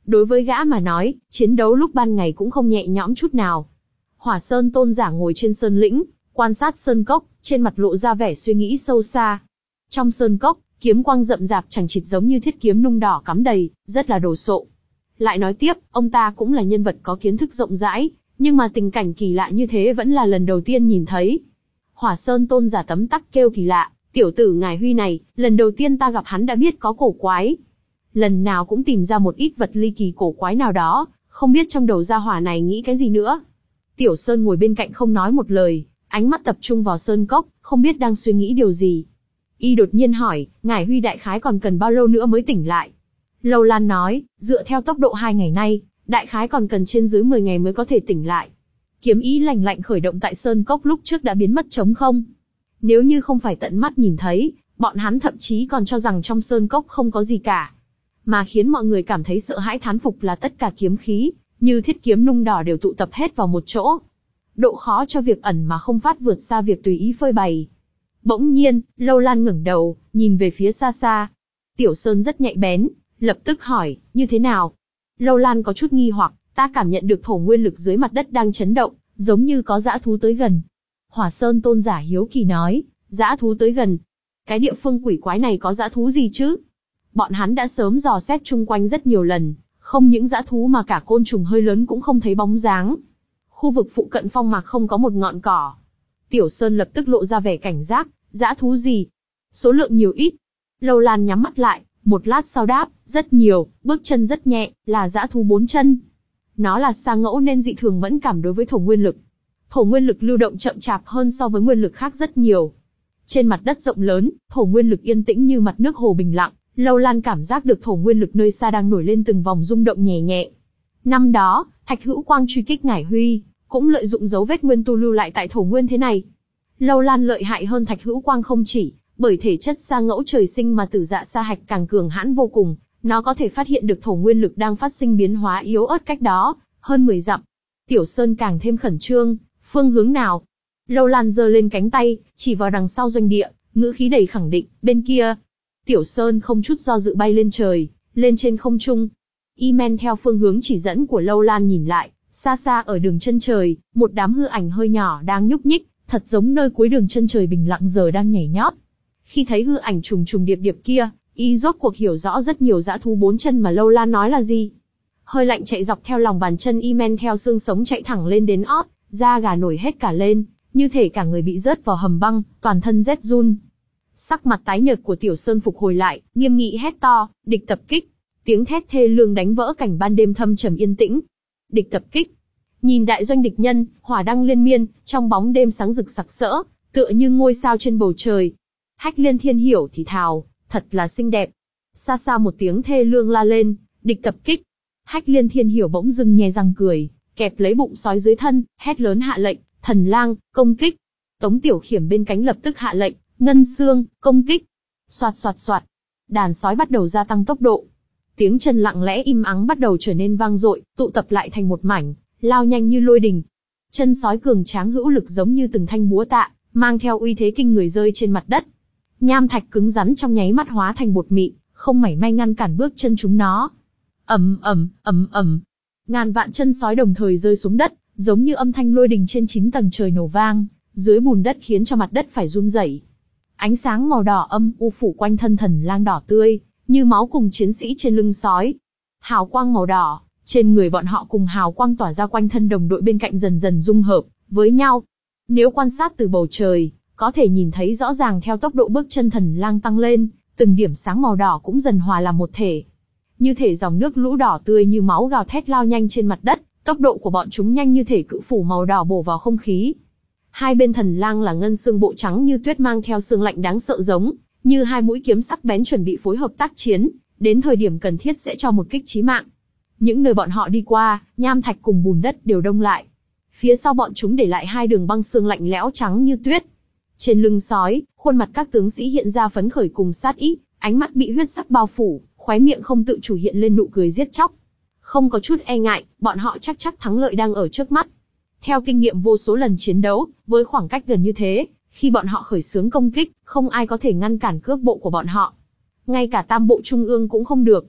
Đối với gã mà nói, chiến đấu lúc ban ngày cũng không nhẹ nhõm chút nào. Hỏa Sơn tôn giả ngồi trên sơn lĩnh, quan sát sơn cốc, trên mặt lộ ra vẻ suy nghĩ sâu xa. Trong sơn cốc, kiếm quang rậm rạp chằng chịt giống như thiết kiếm nung đỏ cắm đầy, rất là đồ sộ. Lại nói tiếp, ông ta cũng là nhân vật có kiến thức rộng rãi, nhưng mà tình cảnh kỳ lạ như thế vẫn là lần đầu tiên nhìn thấy. Hỏa Sơn tôn giả tấm tắc kêu kỳ lạ, tiểu tử ngài Huy này, lần đầu tiên ta gặp hắn đã biết có cổ quái. Lần nào cũng tìm ra một ít vật ly kỳ cổ quái nào đó, không biết trong đầu gia hỏa này nghĩ cái gì nữa. Tiểu Sơn ngồi bên cạnh không nói một lời, ánh mắt tập trung vào sơn cốc, không biết đang suy nghĩ điều gì. Y đột nhiên hỏi, ngài Huy đại khái còn cần bao lâu nữa mới tỉnh lại? Lâu Lan nói, dựa theo tốc độ hai ngày nay, đại khái còn cần trên dưới mười ngày mới có thể tỉnh lại. Kiếm ý lạnh lạnh khởi động tại sơn cốc lúc trước đã biến mất trống không. Nếu như không phải tận mắt nhìn thấy, bọn hắn thậm chí còn cho rằng trong sơn cốc không có gì cả. Mà khiến mọi người cảm thấy sợ hãi thán phục là tất cả kiếm khí, như thiết kiếm nung đỏ đều tụ tập hết vào một chỗ. Độ khó cho việc ẩn mà không phát vượt xa việc tùy ý phơi bày. Bỗng nhiên, Lâu Lan ngẩng đầu, nhìn về phía xa xa. Tiểu Sơn rất nhạy bén, lập tức hỏi, như thế nào? Lâu Lan có chút nghi hoặc, ta cảm nhận được thổ nguyên lực dưới mặt đất đang chấn động, giống như có dã thú tới gần. Hỏa Sơn tôn giả hiếu kỳ nói, dã thú tới gần. Cái địa phương quỷ quái này có dã thú gì chứ? Bọn hắn đã sớm dò xét chung quanh rất nhiều lần, không những dã thú mà cả côn trùng hơi lớn cũng không thấy bóng dáng. Khu vực phụ cận phong mạc không có một ngọn cỏ. Tiểu Sơn lập tức lộ ra vẻ cảnh giác, dã thú gì? Số lượng nhiều ít? Lâu Lan nhắm mắt lại, một lát sau đáp, rất nhiều, bước chân rất nhẹ, là dã thú bốn chân. Nó là sa ngẫu nên dị thường mẫn cảm đối với thổ nguyên lực. Thổ nguyên lực lưu động chậm chạp hơn so với nguyên lực khác rất nhiều. Trên mặt đất rộng lớn, thổ nguyên lực yên tĩnh như mặt nước hồ bình lặng. Lâu Lan cảm giác được thổ nguyên lực nơi xa đang nổi lên từng vòng rung động nhẹ nhẹ. Năm đó, Thạch Hữu Quang truy kích ngải Huy, cũng lợi dụng dấu vết nguyên tu lưu lại tại thổ nguyên thế này. Lâu Lan lợi hại hơn Thạch Hữu Quang không chỉ, bởi thể chất sa ngẫu trời sinh mà tử dạ sa hạch càng cường hãn vô cùng, nó có thể phát hiện được thổ nguyên lực đang phát sinh biến hóa yếu ớt cách đó, hơn mười dặm. Tiểu Sơn càng thêm khẩn trương, phương hướng nào? Lâu Lan giơ lên cánh tay, chỉ vào đằng sau doanh địa, ngữ khí đầy khẳng định, bên kia. Tiểu Sơn không chút do dự bay lên trời, lên trên không trung. Y men theo phương hướng chỉ dẫn của Lâu Lan nhìn lại, xa xa ở đường chân trời, một đám hư ảnh hơi nhỏ đang nhúc nhích, thật giống nơi cuối đường chân trời bình lặng giờ đang nhảy nhót. Khi thấy hư ảnh trùng trùng điệp điệp kia, y rốt cuộc hiểu rõ rất nhiều dã thú bốn chân mà Lâu Lan nói là gì. Hơi lạnh chạy dọc theo lòng bàn chân y men theo xương sống chạy thẳng lên đến ót, da gà nổi hết cả lên, như thể cả người bị rớt vào hầm băng, toàn thân rét run. Sắc mặt tái nhợt của Tiểu Sơn phục hồi lại, nghiêm nghị hét to, địch tập kích. Tiếng thét thê lương đánh vỡ cảnh ban đêm thâm trầm yên tĩnh. Địch tập kích. Nhìn đại doanh địch nhân, hỏa đăng liên miên, trong bóng đêm sáng rực sặc sỡ, tựa như ngôi sao trên bầu trời. Hách Liên Thiên hiểu thì thào, thật là xinh đẹp. Xa xa một tiếng thê lương la lên, địch tập kích. Hách Liên Thiên hiểu bỗng dưng nhe răng cười, kẹp lấy bụng sói dưới thân, hét lớn hạ lệnh, thần lang, công kích. Tống Tiểu Khiểm bên cánh lập tức hạ lệnh, ngân xương, công kích. Soạt soạt soạt. Đàn sói bắt đầu gia tăng tốc độ. Tiếng chân lặng lẽ im ắng bắt đầu trở nên vang dội, tụ tập lại thành một mảnh, lao nhanh như lôi đình. Chân sói cường tráng hữu lực giống như từng thanh búa tạ, mang theo uy thế kinh người rơi trên mặt đất. Nham thạch cứng rắn trong nháy mắt hóa thành bột mịn, không mảy may ngăn cản bước chân chúng nó. Ầm ầm, ầm ầm. Ngàn vạn chân sói đồng thời rơi xuống đất, giống như âm thanh lôi đình trên chín tầng trời nổ vang, dưới bùn đất khiến cho mặt đất phải run rẩy. Ánh sáng màu đỏ âm u phủ quanh thân thần lang đỏ tươi, như máu cùng chiến sĩ trên lưng sói. Hào quang màu đỏ, trên người bọn họ cùng hào quang tỏa ra quanh thân đồng đội bên cạnh dần dần dung hợp với nhau. Nếu quan sát từ bầu trời, có thể nhìn thấy rõ ràng theo tốc độ bước chân thần lang tăng lên, từng điểm sáng màu đỏ cũng dần hòa làm một thể. Như thể dòng nước lũ đỏ tươi như máu gào thét lao nhanh trên mặt đất, tốc độ của bọn chúng nhanh như thể cự phủ màu đỏ bổ vào không khí. Hai bên thần lang là ngân xương bộ trắng như tuyết mang theo xương lạnh đáng sợ giống như hai mũi kiếm sắc bén chuẩn bị phối hợp tác chiến, đến thời điểm cần thiết sẽ cho một kích chí mạng. Những nơi bọn họ đi qua, nham thạch cùng bùn đất đều đông lại. Phía sau bọn chúng để lại hai đường băng xương lạnh lẽo trắng như tuyết. Trên lưng sói, khuôn mặt các tướng sĩ hiện ra phấn khởi cùng sát ý, ánh mắt bị huyết sắc bao phủ, khóe miệng không tự chủ hiện lên nụ cười giết chóc. Không có chút e ngại, bọn họ chắc chắc thắng lợi đang ở trước mắt. Theo kinh nghiệm vô số lần chiến đấu, với khoảng cách gần như thế, khi bọn họ khởi xướng công kích, không ai có thể ngăn cản cước bộ của bọn họ. Ngay cả tam bộ trung ương cũng không được.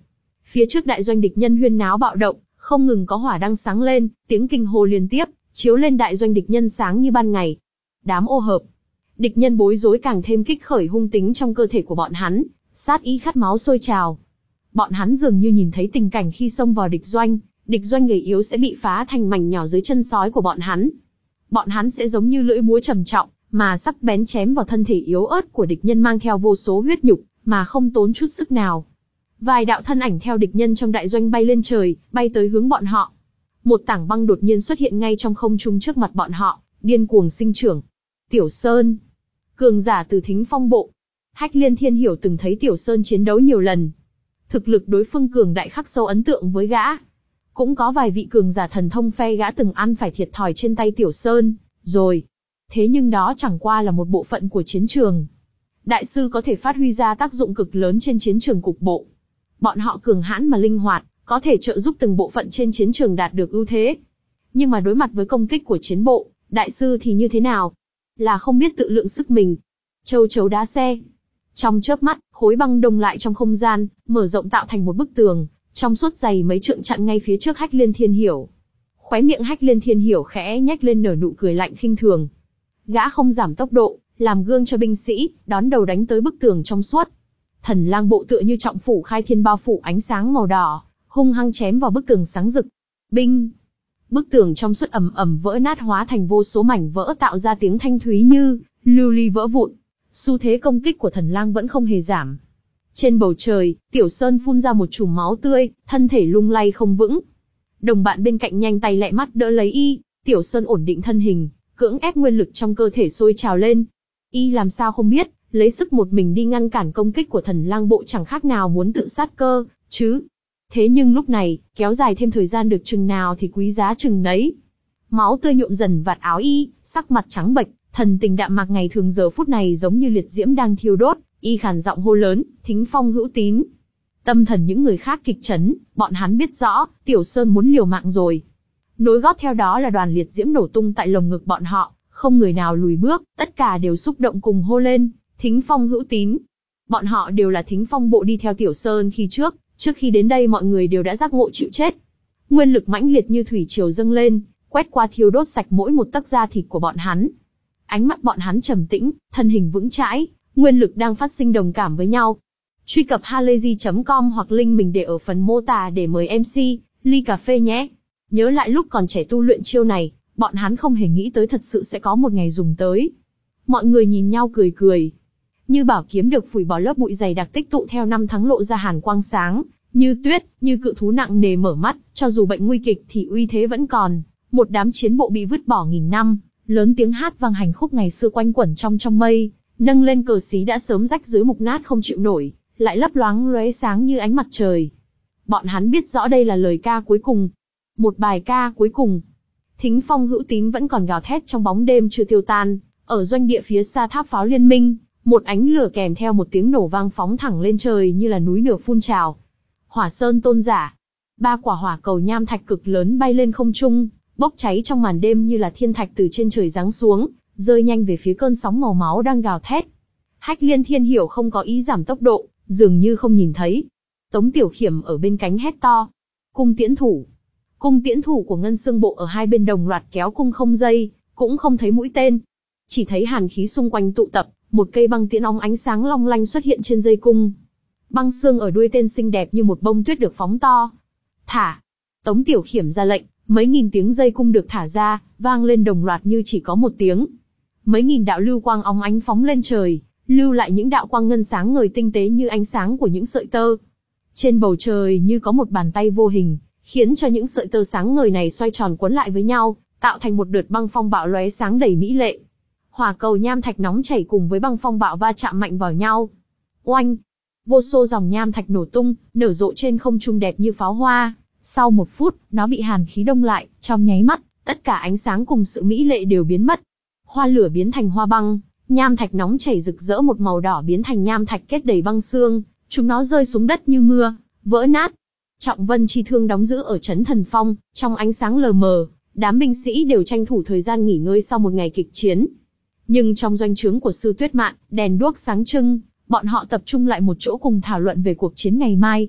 Phía trước đại doanh địch nhân huyên náo bạo động, không ngừng có hỏa đăng sáng lên, tiếng kinh hô liên tiếp, chiếu lên đại doanh địch nhân sáng như ban ngày. Đám ô hợp. Địch nhân bối rối càng thêm kích khởi hung tính trong cơ thể của bọn hắn, sát ý khát máu sôi trào. Bọn hắn dường như nhìn thấy tình cảnh khi xông vào địch doanh, địch doanh gầy yếu sẽ bị phá thành mảnh nhỏ dưới chân sói của bọn hắn. Bọn hắn sẽ giống như lưỡi búa trầm trọng, mà sắc bén chém vào thân thể yếu ớt của địch nhân mang theo vô số huyết nhục, mà không tốn chút sức nào. Vài đạo thân ảnh theo địch nhân trong đại doanh bay lên trời, bay tới hướng bọn họ. Một tảng băng đột nhiên xuất hiện ngay trong không trung trước mặt bọn họ, điên cuồng sinh trưởng. Tiểu Sơn, cường giả từ Thính Phong bộ. Hách Liên Thiên Hiểu từng thấy Tiểu Sơn chiến đấu nhiều lần. Thực lực đối phương cường đại khắc sâu ấn tượng với gã. Cũng có vài vị cường giả thần thông phe gã từng ăn phải thiệt thòi trên tay Tiểu Sơn, rồi. Thế nhưng đó chẳng qua là một bộ phận của chiến trường. Đại sư có thể phát huy ra tác dụng cực lớn trên chiến trường cục bộ. Bọn họ cường hãn mà linh hoạt, có thể trợ giúp từng bộ phận trên chiến trường đạt được ưu thế. Nhưng mà đối mặt với công kích của chiến bộ, đại sư thì như thế nào? Là không biết tự lượng sức mình. Châu chấu đá xe. Trong chớp mắt, khối băng đông lại trong không gian, mở rộng tạo thành một bức tường, trong suốt dày mấy trượng chặn ngay phía trước Hách Liên Thiên Hiểu. Khóe miệng Hách Liên Thiên Hiểu khẽ nhếch lên nở nụ cười lạnh khinh thường. Gã không giảm tốc độ, làm gương cho binh sĩ, đón đầu đánh tới bức tường trong suốt. Thần lang bộ tựa như trọng phủ khai thiên bao phủ ánh sáng màu đỏ, hung hăng chém vào bức tường sáng rực. Binh! Bức tường trong suốt ầm ầm vỡ nát hóa thành vô số mảnh vỡ tạo ra tiếng thanh thúy như lưu ly vỡ vụn. Xu thế công kích của thần lang vẫn không hề giảm. Trên bầu trời, Tiểu Sơn phun ra một chùm máu tươi, thân thể lung lay không vững. Đồng bạn bên cạnh nhanh tay lẹ mắt đỡ lấy y, Tiểu Sơn ổn định thân hình, cưỡng ép nguyên lực trong cơ thể sôi trào lên. Y làm sao không biết, lấy sức một mình đi ngăn cản công kích của thần lang bộ chẳng khác nào muốn tự sát cơ, chứ. Thế nhưng lúc này, kéo dài thêm thời gian được chừng nào thì quý giá chừng nấy. Máu tươi nhuộm dần vạt áo y, sắc mặt trắng bệch, thần tình đạm mạc ngày thường giờ phút này giống như liệt diễm đang thiêu đốt, y khàn giọng hô lớn, Thính Phong hữu tín. Tâm thần những người khác kịch chấn, bọn hắn biết rõ, Tiểu Sơn muốn liều mạng rồi. Nối gót theo đó là đoàn liệt diễm nổ tung tại lồng ngực bọn họ, không người nào lùi bước, tất cả đều xúc động cùng hô lên, Thính Phong hữu tín. Bọn họ đều là Thính Phong bộ đi theo Tiểu Sơn khi trước, trước khi đến đây mọi người đều đã giác ngộ chịu chết. Nguyên lực mãnh liệt như thủy triều dâng lên, quét qua thiêu đốt sạch mỗi một tấc da thịt của bọn hắn. Ánh mắt bọn hắn trầm tĩnh, thân hình vững chãi, nguyên lực đang phát sinh đồng cảm với nhau. Truy cập halayzi chấm com hoặc link mình để ở phần mô tả để mời em xê, ly cà phê nhé. Nhớ lại lúc còn trẻ tu luyện chiêu này, bọn hắn không hề nghĩ tới thật sự sẽ có một ngày dùng tới. Mọi người nhìn nhau cười cười. Như bảo kiếm được phủi bỏ lớp bụi dày đặc tích tụ theo năm tháng lộ ra hàn quang sáng, như tuyết, như cự thú nặng nề mở mắt, cho dù bệnh nguy kịch thì uy thế vẫn còn. Một đám chiến bộ bị vứt bỏ nghìn năm, lớn tiếng hát vang hành khúc ngày xưa quanh quẩn trong trong mây, nâng lên cờ xí đã sớm rách dưới mục nát không chịu nổi, lại lấp loáng lóe sáng như ánh mặt trời. Bọn hắn biết rõ đây là lời ca cuối cùng, một bài ca cuối cùng. Thính Phong hữu tín vẫn còn gào thét trong bóng đêm chưa tiêu tan, ở doanh địa phía xa tháp pháo liên minh, một ánh lửa kèm theo một tiếng nổ vang phóng thẳng lên trời như là núi lửa phun trào. Hỏa Sơn tôn giả, ba quả hỏa cầu nham thạch cực lớn bay lên không trung, bốc cháy trong màn đêm như là thiên thạch từ trên trời giáng xuống, rơi nhanh về phía cơn sóng màu máu đang gào thét. Hách Liên Thiên Hiểu không có ý giảm tốc độ, dường như không nhìn thấy. Tống Tiểu Khiểm ở bên cánh hét to, cung tiễn thủ. Cung tiễn thủ của Ngân Xương bộ ở hai bên đồng loạt kéo cung không dây, cũng không thấy mũi tên. Chỉ thấy hàn khí xung quanh tụ tập, một cây băng tiễn óng ánh sáng long lanh xuất hiện trên dây cung. Băng xương ở đuôi tên xinh đẹp như một bông tuyết được phóng to. Thả! Tống Tiểu Khiểm ra lệnh, mấy nghìn tiếng dây cung được thả ra, vang lên đồng loạt như chỉ có một tiếng. Mấy nghìn đạo lưu quang óng ánh phóng lên trời, lưu lại những đạo quang ngân sáng ngời tinh tế như ánh sáng của những sợi tơ. Trên bầu trời như có một bàn tay vô hình, khiến cho những sợi tơ sáng ngời này xoay tròn quấn lại với nhau, tạo thành một đợt băng phong bạo lóe sáng đầy mỹ lệ. Hỏa cầu nham thạch nóng chảy cùng với băng phong bạo va chạm mạnh vào nhau. Oanh! Vô số dòng nham thạch nổ tung, nở rộ trên không trung đẹp như pháo hoa. Sau một phút, nó bị hàn khí đông lại, trong nháy mắt, tất cả ánh sáng cùng sự mỹ lệ đều biến mất. Hoa lửa biến thành hoa băng, nham thạch nóng chảy rực rỡ một màu đỏ biến thành nham thạch kết đầy băng xương, chúng nó rơi xuống đất như mưa, vỡ nát. Trọng Vân chi thương đóng giữ ở trấn Thần Phong, trong ánh sáng lờ mờ, đám binh sĩ đều tranh thủ thời gian nghỉ ngơi sau một ngày kịch chiến. Nhưng trong doanh trướng của Sư Tuyết Mạn, đèn đuốc sáng trưng, bọn họ tập trung lại một chỗ cùng thảo luận về cuộc chiến ngày mai.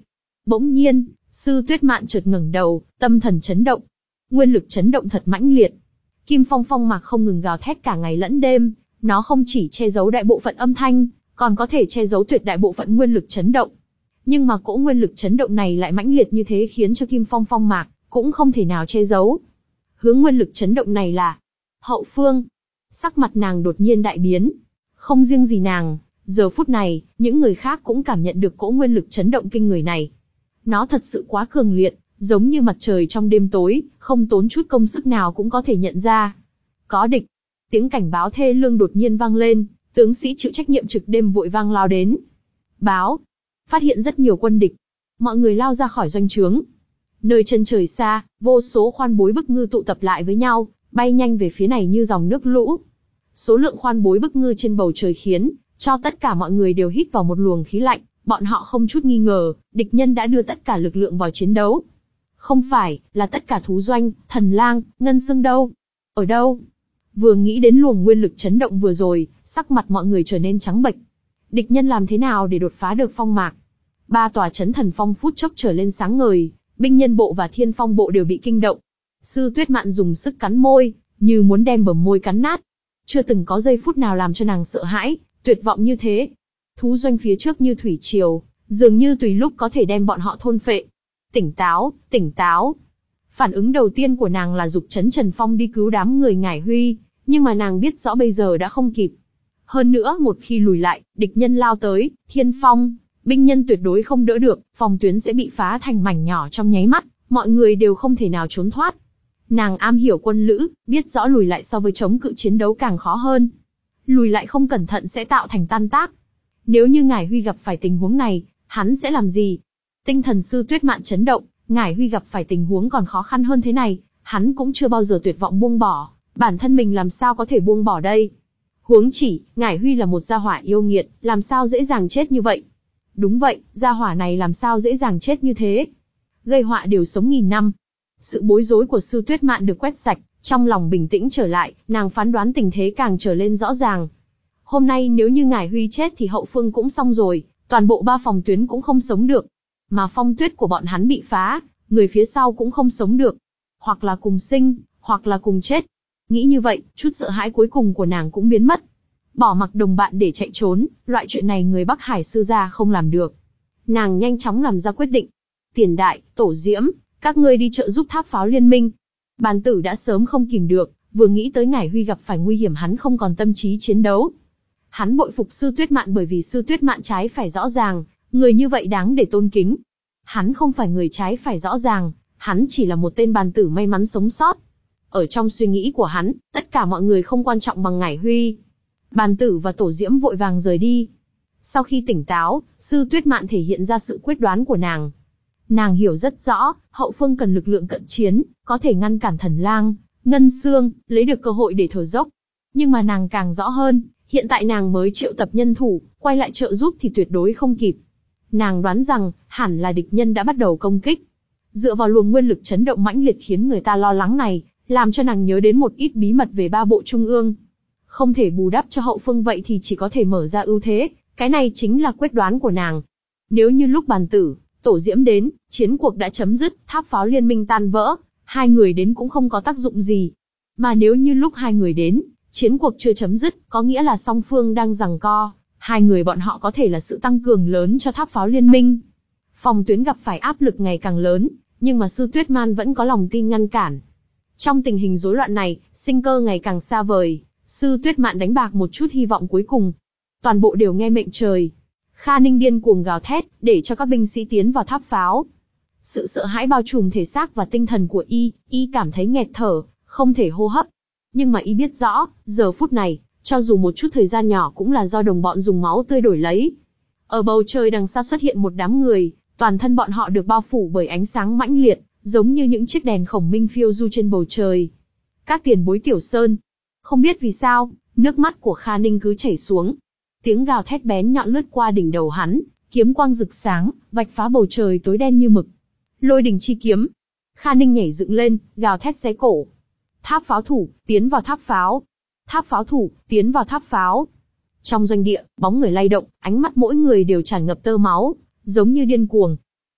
Bỗng nhiên, Sư Tuyết Mạn chợt ngẩng đầu, tâm thần chấn động. Nguyên lực chấn động thật mãnh liệt. Kim Phong Phong Mạc không ngừng gào thét cả ngày lẫn đêm, nó không chỉ che giấu đại bộ phận âm thanh, còn có thể che giấu tuyệt đại bộ phận nguyên lực chấn động. Nhưng mà cỗ nguyên lực chấn động này lại mãnh liệt như thế khiến cho Kim Phong Phong Mạc cũng không thể nào che giấu. Hướng nguyên lực chấn động này là Hậu Phương. Sắc mặt nàng đột nhiên đại biến. Không riêng gì nàng, giờ phút này, những người khác cũng cảm nhận được cỗ nguyên lực chấn động kinh người này. Nó thật sự quá cường liệt, giống như mặt trời trong đêm tối, không tốn chút công sức nào cũng có thể nhận ra. Có địch. Tiếng cảnh báo thê lương đột nhiên vang lên, tướng sĩ chịu trách nhiệm trực đêm vội vang lao đến. Báo. Phát hiện rất nhiều quân địch. Mọi người lao ra khỏi doanh trướng. Nơi chân trời xa, vô số khoan bối bức ngư tụ tập lại với nhau, bay nhanh về phía này như dòng nước lũ. Số lượng khoan bối bức ngư trên bầu trời khiến cho tất cả mọi người đều hít vào một luồng khí lạnh, bọn họ không chút nghi ngờ, địch nhân đã đưa tất cả lực lượng vào chiến đấu. Không phải, là tất cả thú doanh, thần lang, ngân xương đâu? Ở đâu? Vừa nghĩ đến luồng nguyên lực chấn động vừa rồi, sắc mặt mọi người trở nên trắng bệch. Địch nhân làm thế nào để đột phá được phong mạc? Ba tòa chấn thần phong phút chốc trở lên sáng ngời, binh nhân bộ và thiên phong bộ đều bị kinh động. Sư Tuyết Mạn dùng sức cắn môi, như muốn đem bờ môi cắn nát. Chưa từng có giây phút nào làm cho nàng sợ hãi, tuyệt vọng như thế. Thú doanh phía trước như thủy triều, dường như tùy lúc có thể đem bọn họ thôn phệ. Tỉnh táo, tỉnh táo. Phản ứng đầu tiên của nàng là giục Trấn Trần Phong đi cứu đám người Ngải Huy, nhưng mà nàng biết rõ bây giờ đã không kịp. Hơn nữa một khi lùi lại, địch nhân lao tới, thiên phong, binh nhân tuyệt đối không đỡ được, phòng tuyến sẽ bị phá thành mảnh nhỏ trong nháy mắt, mọi người đều không thể nào trốn thoát. Nàng am hiểu quân lữ, biết rõ lùi lại so với chống cự chiến đấu càng khó hơn. Lùi lại không cẩn thận sẽ tạo thành tan tác. Nếu như Ngải Huy gặp phải tình huống này, hắn sẽ làm gì? Tinh thần Sư Tuyết Mạn chấn động, Ngải Huy gặp phải tình huống còn khó khăn hơn thế này, hắn cũng chưa bao giờ tuyệt vọng buông bỏ, bản thân mình làm sao có thể buông bỏ đây? Huống chỉ, Ngải Huy là một gia hỏa yêu nghiệt, làm sao dễ dàng chết như vậy? Đúng vậy, gia hỏa này làm sao dễ dàng chết như thế? Gây họa đều sống nghìn năm. Sự bối rối của Sư Tuyết Mạn được quét sạch, trong lòng bình tĩnh trở lại, nàng phán đoán tình thế càng trở lên rõ ràng. Hôm nay nếu như Ngải Huy chết thì hậu phương cũng xong rồi, toàn bộ ba phòng tuyến cũng không sống được. Mà phong tuyết của bọn hắn bị phá, người phía sau cũng không sống được. Hoặc là cùng sinh, hoặc là cùng chết. Nghĩ như vậy, chút sợ hãi cuối cùng của nàng cũng biến mất. Bỏ mặc đồng bạn để chạy trốn, loại chuyện này người Bắc Hải sư gia không làm được. Nàng nhanh chóng làm ra quyết định. Tiền Đại, Tổ Diễm, các ngươi đi trợ giúp Tháp Pháo Liên Minh. Bàn tử đã sớm không kìm được, vừa nghĩ tới Ngải Huy gặp phải nguy hiểm hắn không còn tâm trí chiến đấu. Hắn bội phục Sư Tuyết Mạn bởi vì Sư Tuyết Mạn trái phải rõ ràng, người như vậy đáng để tôn kính. Hắn không phải người trái phải rõ ràng, hắn chỉ là một tên bàn tử may mắn sống sót. Ở trong suy nghĩ của hắn, tất cả mọi người không quan trọng bằng Ngải Huy. Bàn tử và Tổ Diễm vội vàng rời đi. Sau khi tỉnh táo, Sư Tuyết Mạn thể hiện ra sự quyết đoán của nàng. Nàng hiểu rất rõ, hậu phương cần lực lượng cận chiến, có thể ngăn cản Thần Lang, Ngân Xương, lấy được cơ hội để thở dốc. Nhưng mà nàng càng rõ hơn, hiện tại nàng mới triệu tập nhân thủ, quay lại trợ giúp thì tuyệt đối không kịp. Nàng đoán rằng, hẳn là địch nhân đã bắt đầu công kích. Dựa vào luồng nguyên lực chấn động mãnh liệt khiến người ta lo lắng này, làm cho nàng nhớ đến một ít bí mật về ba bộ trung ương. Không thể bù đắp cho hậu phương vậy thì chỉ có thể mở ra ưu thế, cái này chính là quyết đoán của nàng. Nếu như lúc bàn tử, Tổ Diễm đến, chiến cuộc đã chấm dứt, Tháp Pháo Liên Minh tan vỡ, hai người đến cũng không có tác dụng gì. Mà nếu như lúc hai người đến, chiến cuộc chưa chấm dứt, có nghĩa là song phương đang giằng co, hai người bọn họ có thể là sự tăng cường lớn cho Tháp Pháo Liên Minh. Phòng tuyến gặp phải áp lực ngày càng lớn, nhưng mà Sư Tuyết Mạn vẫn có lòng tin ngăn cản. Trong tình hình rối loạn này, sinh cơ ngày càng xa vời, Sư Tuyết Mạn đánh bạc một chút hy vọng cuối cùng. Toàn bộ đều nghe mệnh trời. Kha Ninh điên cuồng gào thét, để cho các binh sĩ tiến vào tháp pháo. Sự sợ hãi bao trùm thể xác và tinh thần của y, y cảm thấy nghẹt thở, không thể hô hấp. Nhưng mà y biết rõ, giờ phút này, cho dù một chút thời gian nhỏ cũng là do đồng bọn dùng máu tươi đổi lấy. Ở bầu trời đằng xa xuất hiện một đám người, toàn thân bọn họ được bao phủ bởi ánh sáng mãnh liệt, giống như những chiếc đèn khổng minh phiêu du trên bầu trời. Các tiền bối Tiểu Sơn. Không biết vì sao, nước mắt của Kha Ninh cứ chảy xuống. Tiếng gào thét bén nhọn lướt qua đỉnh đầu hắn, kiếm quang rực sáng, vạch phá bầu trời tối đen như mực. Lôi đình chi kiếm. Kha Ninh nhảy dựng lên, gào thét xé cổ. Tháp pháo thủ, tiến vào tháp pháo. Tháp pháo thủ, tiến vào tháp pháo. Trong doanh địa, bóng người lay động, ánh mắt mỗi người đều tràn ngập tơ máu, giống như điên cuồng.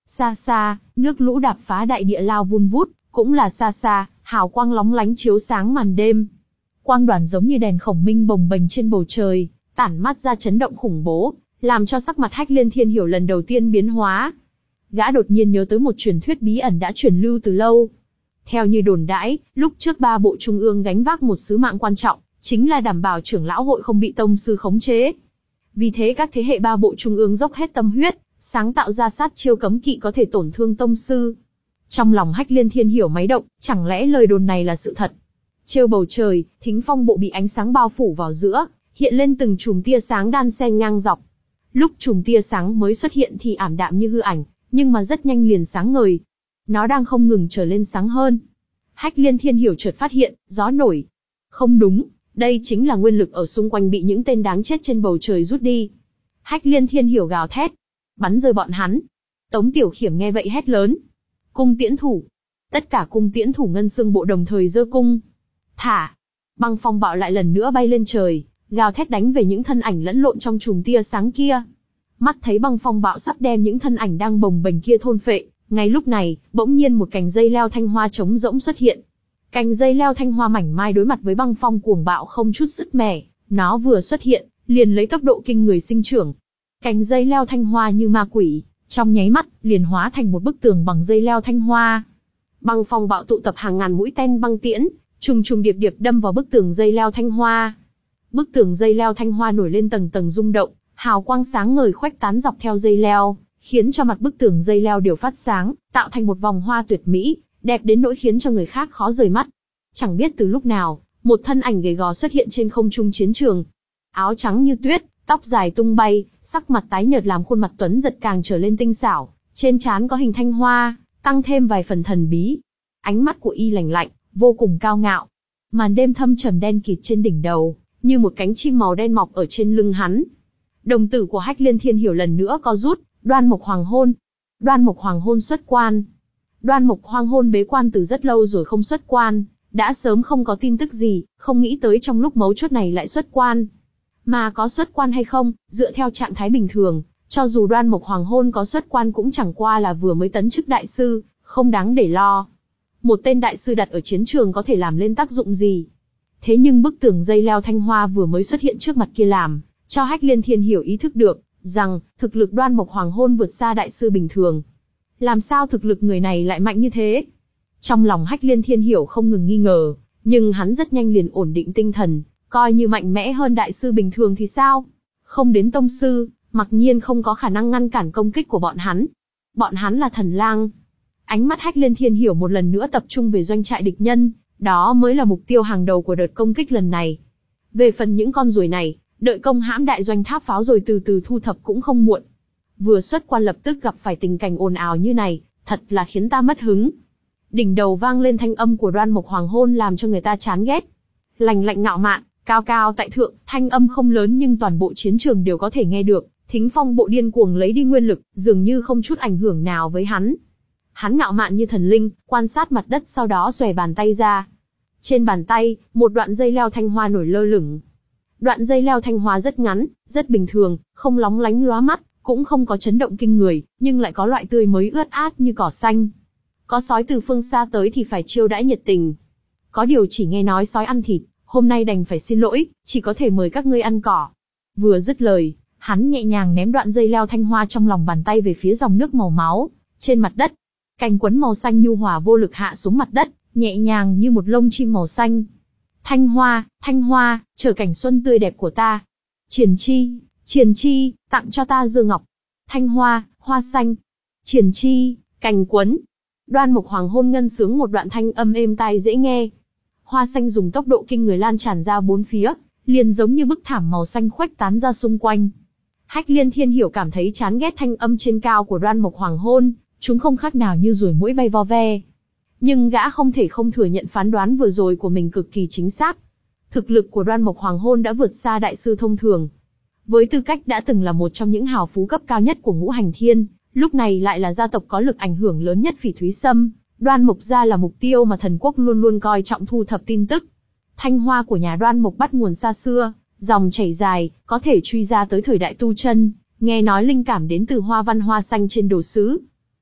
Xa xa, nước lũ đạp phá đại địa lao vun vút, cũng là xa xa, hào quang lóng lánh chiếu sáng màn đêm. Quang đoàn giống như đèn khổng minh bồng bềnh trên bầu trời, tản mát ra chấn động khủng bố, làm cho sắc mặt Hách Liên Thiên Hiểu lần đầu tiên biến hóa. Gã đột nhiên nhớ tới một truyền thuyết bí ẩn đã truyền lưu từ lâu. Theo như đồn đãi, lúc trước ba bộ trung ương gánh vác một sứ mạng quan trọng, chính là đảm bảo trưởng lão hội không bị tông sư khống chế. Vì thế các thế hệ ba bộ trung ương dốc hết tâm huyết, sáng tạo ra sát chiêu cấm kỵ có thể tổn thương tông sư. Trong lòng Hách Liên Thiên Hiểu máy động, chẳng lẽ lời đồn này là sự thật? Trêu bầu trời, thính phong bộ bị ánh sáng bao phủ vào giữa, hiện lên từng chùm tia sáng đan xen ngang dọc. Lúc chùm tia sáng mới xuất hiện thì ảm đạm như hư ảnh, nhưng mà rất nhanh liền sáng ngời. Nó đang không ngừng trở lên sáng hơn. Hách Liên Thiên Hiểu chợt phát hiện, gió nổi. Không đúng, đây chính là nguyên lực ở xung quanh bị những tên đáng chết trên bầu trời rút đi. Hách Liên Thiên Hiểu gào thét, bắn rơi bọn hắn. Tống Tiểu Khiểm nghe vậy hét lớn, cung tiễn thủ. Tất cả cung tiễn thủ ngân xương bộ đồng thời giơ cung. Thả. Băng phong bạo lại lần nữa bay lên trời, gào thét đánh về những thân ảnh lẫn lộn trong chùm tia sáng kia. Mắt thấy băng phong bạo sắp đem những thân ảnh đang bồng bềnh kia thôn phệ, ngay lúc này, bỗng nhiên một cành dây leo thanh hoa trống rỗng xuất hiện. Cành dây leo thanh hoa mảnh mai đối mặt với băng phong cuồng bạo không chút sứt mẻ, nó vừa xuất hiện, liền lấy tốc độ kinh người sinh trưởng. Cành dây leo thanh hoa như ma quỷ, trong nháy mắt, liền hóa thành một bức tường bằng dây leo thanh hoa. Băng phong bạo tụ tập hàng ngàn mũi tên băng tiễn, trùng trùng điệp điệp đâm vào bức tường dây leo thanh hoa. Bức tường dây leo thanh hoa nổi lên tầng tầng rung động, hào quang sáng ngời khuếch tán dọc theo dây leo, khiến cho mặt bức tường dây leo đều phát sáng, tạo thành một vòng hoa tuyệt mỹ, đẹp đến nỗi khiến cho người khác khó rời mắt. Chẳng biết từ lúc nào, một thân ảnh gầy gò xuất hiện trên không trung chiến trường. Áo trắng như tuyết, tóc dài tung bay, sắc mặt tái nhợt làm khuôn mặt tuấn giật càng trở lên tinh xảo, trên trán có hình thanh hoa, tăng thêm vài phần thần bí. Ánh mắt của y lạnh lạnh, vô cùng cao ngạo. Màn đêm thâm trầm đen kịt trên đỉnh đầu, như một cánh chim màu đen mọc ở trên lưng hắn. Đồng tử của Hách Liên Thiên Hiểu lần nữa co rút, Đoan Mộc Hoàng hôn. Đoan Mộc Hoàng hôn xuất quan. Đoan Mộc Hoàng hôn bế quan từ rất lâu rồi không xuất quan, đã sớm không có tin tức gì, không nghĩ tới trong lúc mấu chốt này lại xuất quan. Mà có xuất quan hay không, dựa theo trạng thái bình thường, cho dù Đoan Mộc Hoàng hôn có xuất quan cũng chẳng qua là vừa mới tấn chức đại sư, không đáng để lo. Một tên đại sư đặt ở chiến trường có thể làm lên tác dụng gì? Thế nhưng bức tường dây leo thanh hoa vừa mới xuất hiện trước mặt kia làm cho Hách Liên Thiên Hiểu ý thức được rằng thực lực Đoan Mộc Hoàng hôn vượt xa đại sư bình thường. Làm sao thực lực người này lại mạnh như thế? Trong lòng Hách Liên Thiên Hiểu không ngừng nghi ngờ, nhưng hắn rất nhanh liền ổn định tinh thần, coi như mạnh mẽ hơn đại sư bình thường thì sao? Không đến tông sư, mặc nhiên không có khả năng ngăn cản công kích của bọn hắn. Bọn hắn là thần lang. Ánh mắt Hách Liên Thiên Hiểu một lần nữa tập trung về doanh trại địch nhân, đó mới là mục tiêu hàng đầu của đợt công kích lần này. Về phần những con ruồi này, đợi công hãm đại doanh tháp pháo rồi từ từ thu thập cũng không muộn. Vừa xuất quan lập tức gặp phải tình cảnh ồn ào như này, thật là khiến ta mất hứng. Đỉnh đầu vang lên thanh âm của Đoan Mộc Hoàng hôn làm cho người ta chán ghét. Lành lạnh ngạo mạn, cao cao tại thượng, thanh âm không lớn nhưng toàn bộ chiến trường đều có thể nghe được. Thính phong bộ điên cuồng lấy đi nguyên lực, dường như không chút ảnh hưởng nào với hắn. Hắn ngạo mạn như thần linh, quan sát mặt đất sau đó xòe bàn tay ra. Trên bàn tay, một đoạn dây leo thanh hoa nổi lơ lửng. Đoạn dây leo thanh hoa rất ngắn, rất bình thường, không lóng lánh lóa mắt, cũng không có chấn động kinh người, nhưng lại có loại tươi mới ướt át như cỏ xanh. Có sói từ phương xa tới thì phải chiêu đãi nhiệt tình. Có điều chỉ nghe nói sói ăn thịt, hôm nay đành phải xin lỗi, chỉ có thể mời các ngươi ăn cỏ. Vừa dứt lời, hắn nhẹ nhàng ném đoạn dây leo thanh hoa trong lòng bàn tay về phía dòng nước màu máu, trên mặt đất. Cành quấn màu xanh nhu hòa vô lực hạ xuống mặt đất, nhẹ nhàng như một lông chim màu xanh. Thanh hoa, thanh hoa, chờ cảnh xuân tươi đẹp của ta. Triển chi, triển chi, tặng cho ta dưa ngọc. Thanh hoa, hoa xanh. Triển chi, cành quấn. Đoan Mộc Hoàng hôn ngân sướng một đoạn thanh âm êm tai dễ nghe. Hoa xanh dùng tốc độ kinh người lan tràn ra bốn phía, liền giống như bức thảm màu xanh khuếch tán ra xung quanh. Hách Liên Thiên Hiểu cảm thấy chán ghét thanh âm trên cao của Đoan Mộc Hoàng hôn, chúng không khác nào như ruồi muỗi bay vo ve. Nhưng gã không thể không thừa nhận phán đoán vừa rồi của mình cực kỳ chính xác. Thực lực của Đoan Mộc Hoàng hôn đã vượt xa đại sư thông thường. Với tư cách đã từng là một trong những hào phú cấp cao nhất của Ngũ Hành Thiên, lúc này lại là gia tộc có lực ảnh hưởng lớn nhất Phỉ Thúy Sâm, Đoan Mộc gia là mục tiêu mà thần quốc luôn luôn coi trọng thu thập tin tức. Thanh hoa của nhà Đoan Mộc bắt nguồn xa xưa, dòng chảy dài, có thể truy ra tới thời đại tu chân, nghe nói linh cảm đến từ hoa văn hoa xanh trên đồ sứ.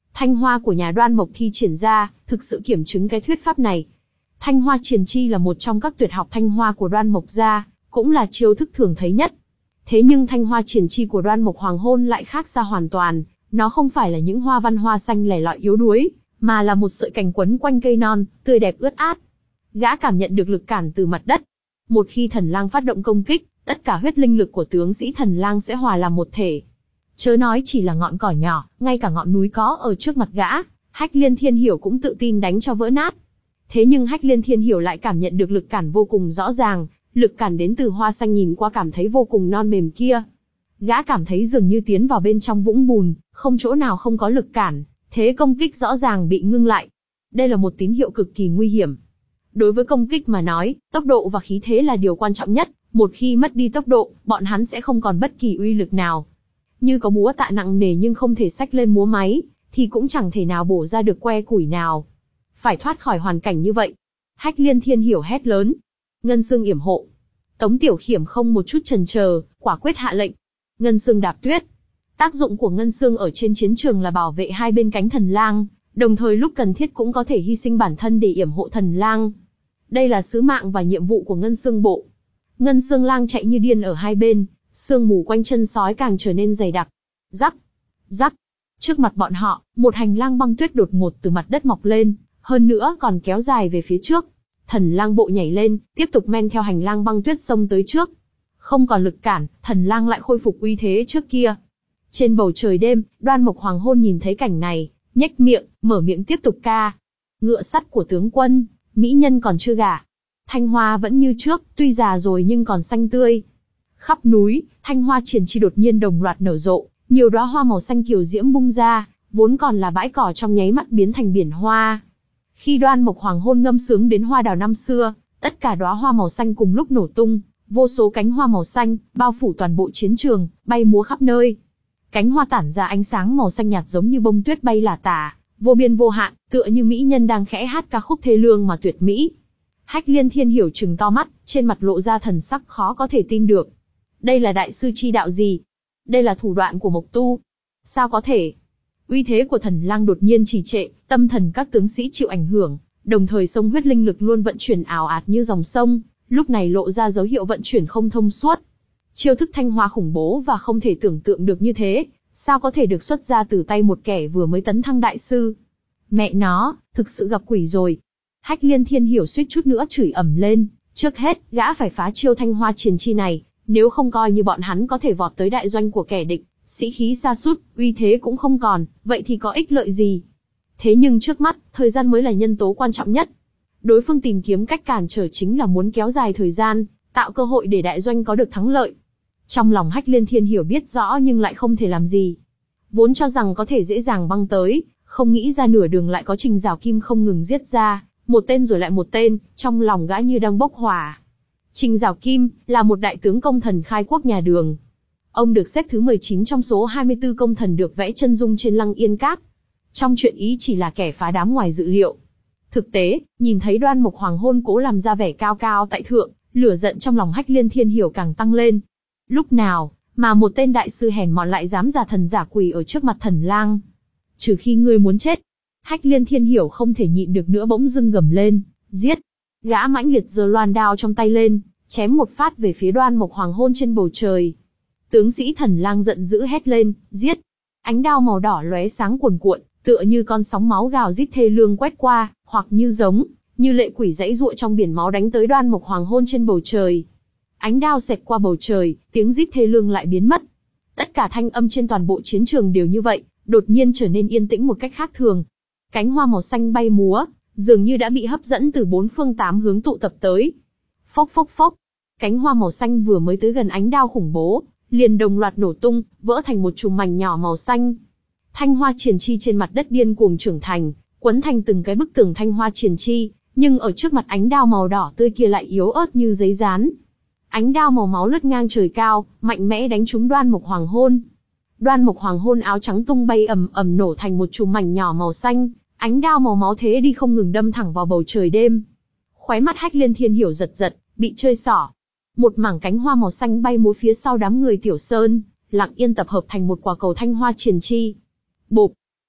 Thanh hoa của nhà Đoan Mộc thi triển ra, thực sự kiểm chứng cái thuyết pháp này. Thanh hoa triền chi là một trong các tuyệt học thanh hoa của Đoan Mộc gia, cũng là chiêu thức thường thấy nhất. Thế nhưng thanh hoa triền chi của Đoan Mộc Hoàng Hôn lại khác xa hoàn toàn, nó không phải là những hoa văn hoa xanh lẻ loi yếu đuối, mà là một sợi cành quấn quanh cây non, tươi đẹp ướt át. Gã cảm nhận được lực cản từ mặt đất. Một khi thần lang phát động công kích, tất cả huyết linh lực của tướng sĩ thần lang sẽ hòa làm một thể. Chớ nói chỉ là ngọn cỏ nhỏ, ngay cả ngọn núi có ở trước mặt gã, Hách Liên Thiên Hiểu cũng tự tin đánh cho vỡ nát. Thế nhưng Hách Liên Thiên Hiểu lại cảm nhận được lực cản vô cùng rõ ràng, lực cản đến từ hoa xanh nhìn qua cảm thấy vô cùng non mềm kia. Gã cảm thấy dường như tiến vào bên trong vũng bùn, không chỗ nào không có lực cản, thế công kích rõ ràng bị ngưng lại. Đây là một tín hiệu cực kỳ nguy hiểm. Đối với công kích mà nói, tốc độ và khí thế là điều quan trọng nhất, một khi mất đi tốc độ, bọn hắn sẽ không còn bất kỳ uy lực nào. Như có búa tạ nặng nề nhưng không thể xách lên múa máy, thì cũng chẳng thể nào bổ ra được que củi nào. Phải thoát khỏi hoàn cảnh như vậy. Hách Liên Thiên Hiểu hét lớn. Ngân xương yểm hộ. Tống Tiểu Khiểm không một chút chần chờ, quả quyết hạ lệnh. Ngân xương đạp tuyết. Tác dụng của ngân xương ở trên chiến trường là bảo vệ hai bên cánh thần lang, đồng thời lúc cần thiết cũng có thể hy sinh bản thân để yểm hộ thần lang. Đây là sứ mạng và nhiệm vụ của ngân xương bộ. Ngân xương lang chạy như điên ở hai bên, sương mù quanh chân sói càng trở nên dày đặc. Rắc, rắc. Trước mặt bọn họ, một hành lang băng tuyết đột ngột từ mặt đất mọc lên, hơn nữa còn kéo dài về phía trước. Thần lang bộ nhảy lên, tiếp tục men theo hành lang băng tuyết xông tới trước. Không còn lực cản, thần lang lại khôi phục uy thế trước kia. Trên bầu trời đêm, Đoan Mộc Hoàng Hôn nhìn thấy cảnh này, nhếch miệng, mở miệng tiếp tục ca. Ngựa sắt của tướng quân, mỹ nhân còn chưa gả. Thanh hoa vẫn như trước, tuy già rồi nhưng còn xanh tươi. Khắp núi, thanh hoa triền chi đột nhiên đồng loạt nở rộ, nhiều đóa hoa màu xanh kiều diễm bung ra, vốn còn là bãi cỏ trong nháy mắt biến thành biển hoa. Khi Đoan Mộc Hoàng Hôn ngâm sướng đến hoa đào năm xưa, tất cả đóa hoa màu xanh cùng lúc nổ tung, vô số cánh hoa màu xanh bao phủ toàn bộ chiến trường, bay múa khắp nơi. Cánh hoa tản ra ánh sáng màu xanh nhạt giống như bông tuyết bay lả tả, vô biên vô hạn, tựa như mỹ nhân đang khẽ hát ca khúc thê lương mà tuyệt mỹ. Hách Liên Thiên Hiểu trừng to mắt, trên mặt lộ ra thần sắc khó có thể tin được. Đây là đại sư chi đạo gì? Đây là thủ đoạn của Mộc Tu. Sao có thể? Uy thế của thần lang đột nhiên trì trệ, tâm thần các tướng sĩ chịu ảnh hưởng, đồng thời sông huyết linh lực luôn vận chuyển ào ạt như dòng sông, lúc này lộ ra dấu hiệu vận chuyển không thông suốt. Chiêu thức thanh hoa khủng bố và không thể tưởng tượng được như thế, sao có thể được xuất ra từ tay một kẻ vừa mới tấn thăng đại sư? Mẹ nó, thực sự gặp quỷ rồi. Hách Liên Thiên Hiểu suýt chút nữa chửi ầm lên, trước hết, gã phải phá chiêu thanh hoa triền chi này, nếu không coi như bọn hắn có thể vọt tới đại doanh của kẻ địch, sĩ khí sa sút, uy thế cũng không còn, vậy thì có ích lợi gì? Thế nhưng trước mắt, thời gian mới là nhân tố quan trọng nhất. Đối phương tìm kiếm cách cản trở chính là muốn kéo dài thời gian, tạo cơ hội để đại doanh có được thắng lợi. Trong lòng Hách Liên Thiên Hiểu biết rõ nhưng lại không thể làm gì. Vốn cho rằng có thể dễ dàng băng tới, không nghĩ ra nửa đường lại có Trình Giảo Kim không ngừng giết ra, một tên rồi lại một tên, trong lòng gã như đang bốc hỏa. Trình Giảo Kim là một đại tướng công thần khai quốc nhà Đường. Ông được xếp thứ mười chín trong số hai mươi tư công thần được vẽ chân dung trên Lăng Yên Cát. Trong chuyện ý chỉ là kẻ phá đám ngoài dự liệu. Thực tế, nhìn thấy Đoan Mộc Hoàng Hôn cố làm ra vẻ cao cao tại thượng, lửa giận trong lòng Hách Liên Thiên Hiểu càng tăng lên. Lúc nào mà một tên đại sư hèn mọn lại dám giả thần giả quỷ ở trước mặt thần lang? Trừ khi ngươi muốn chết. Hách Liên Thiên Hiểu không thể nhịn được nữa bỗng dưng gầm lên, giết. Gã mãnh liệt giơ loan đao trong tay lên, chém một phát về phía Đoan Mộc Hoàng Hôn trên bầu trời. Tướng sĩ thần lang giận dữ hét lên, giết. Ánh đao màu đỏ lóe sáng cuồn cuộn, tựa như con sóng máu gào rít thê lương quét qua, hoặc như giống, như lệ quỷ giãy giụa trong biển máu đánh tới Đoan Mộc Hoàng Hôn trên bầu trời. Ánh đao xẹt qua bầu trời, tiếng rít thê lương lại biến mất. Tất cả thanh âm trên toàn bộ chiến trường đều như vậy, đột nhiên trở nên yên tĩnh một cách khác thường. Cánh hoa màu xanh bay múa, dường như đã bị hấp dẫn từ bốn phương tám hướng tụ tập tới. Phốc phốc phốc, cánh hoa màu xanh vừa mới tới gần ánh đao khủng bố, liền đồng loạt nổ tung, vỡ thành một chùm mảnh nhỏ màu xanh. Thanh hoa triền chi trên mặt đất điên cuồng trưởng thành, quấn thành từng cái bức tường thanh hoa triền chi, nhưng ở trước mặt ánh đao màu đỏ tươi kia lại yếu ớt như giấy dán. Ánh đao màu máu lướt ngang trời cao, mạnh mẽ đánh trúng Đoan Mộc Hoàng Hôn. Đoan Mộc Hoàng Hôn áo trắng tung bay ầm ầm nổ thành một chùm mảnh nhỏ màu xanh, ánh đao màu máu thế đi không ngừng đâm thẳng vào bầu trời đêm. Khóe mắt Hách Liên Thiên Hiểu giật giật, bị chơi xỏ. Một mảng cánh hoa màu xanh bay múa phía sau đám người Tiểu Sơn, lặng yên tập hợp thành một quả cầu thanh hoa triền chi. Bộp,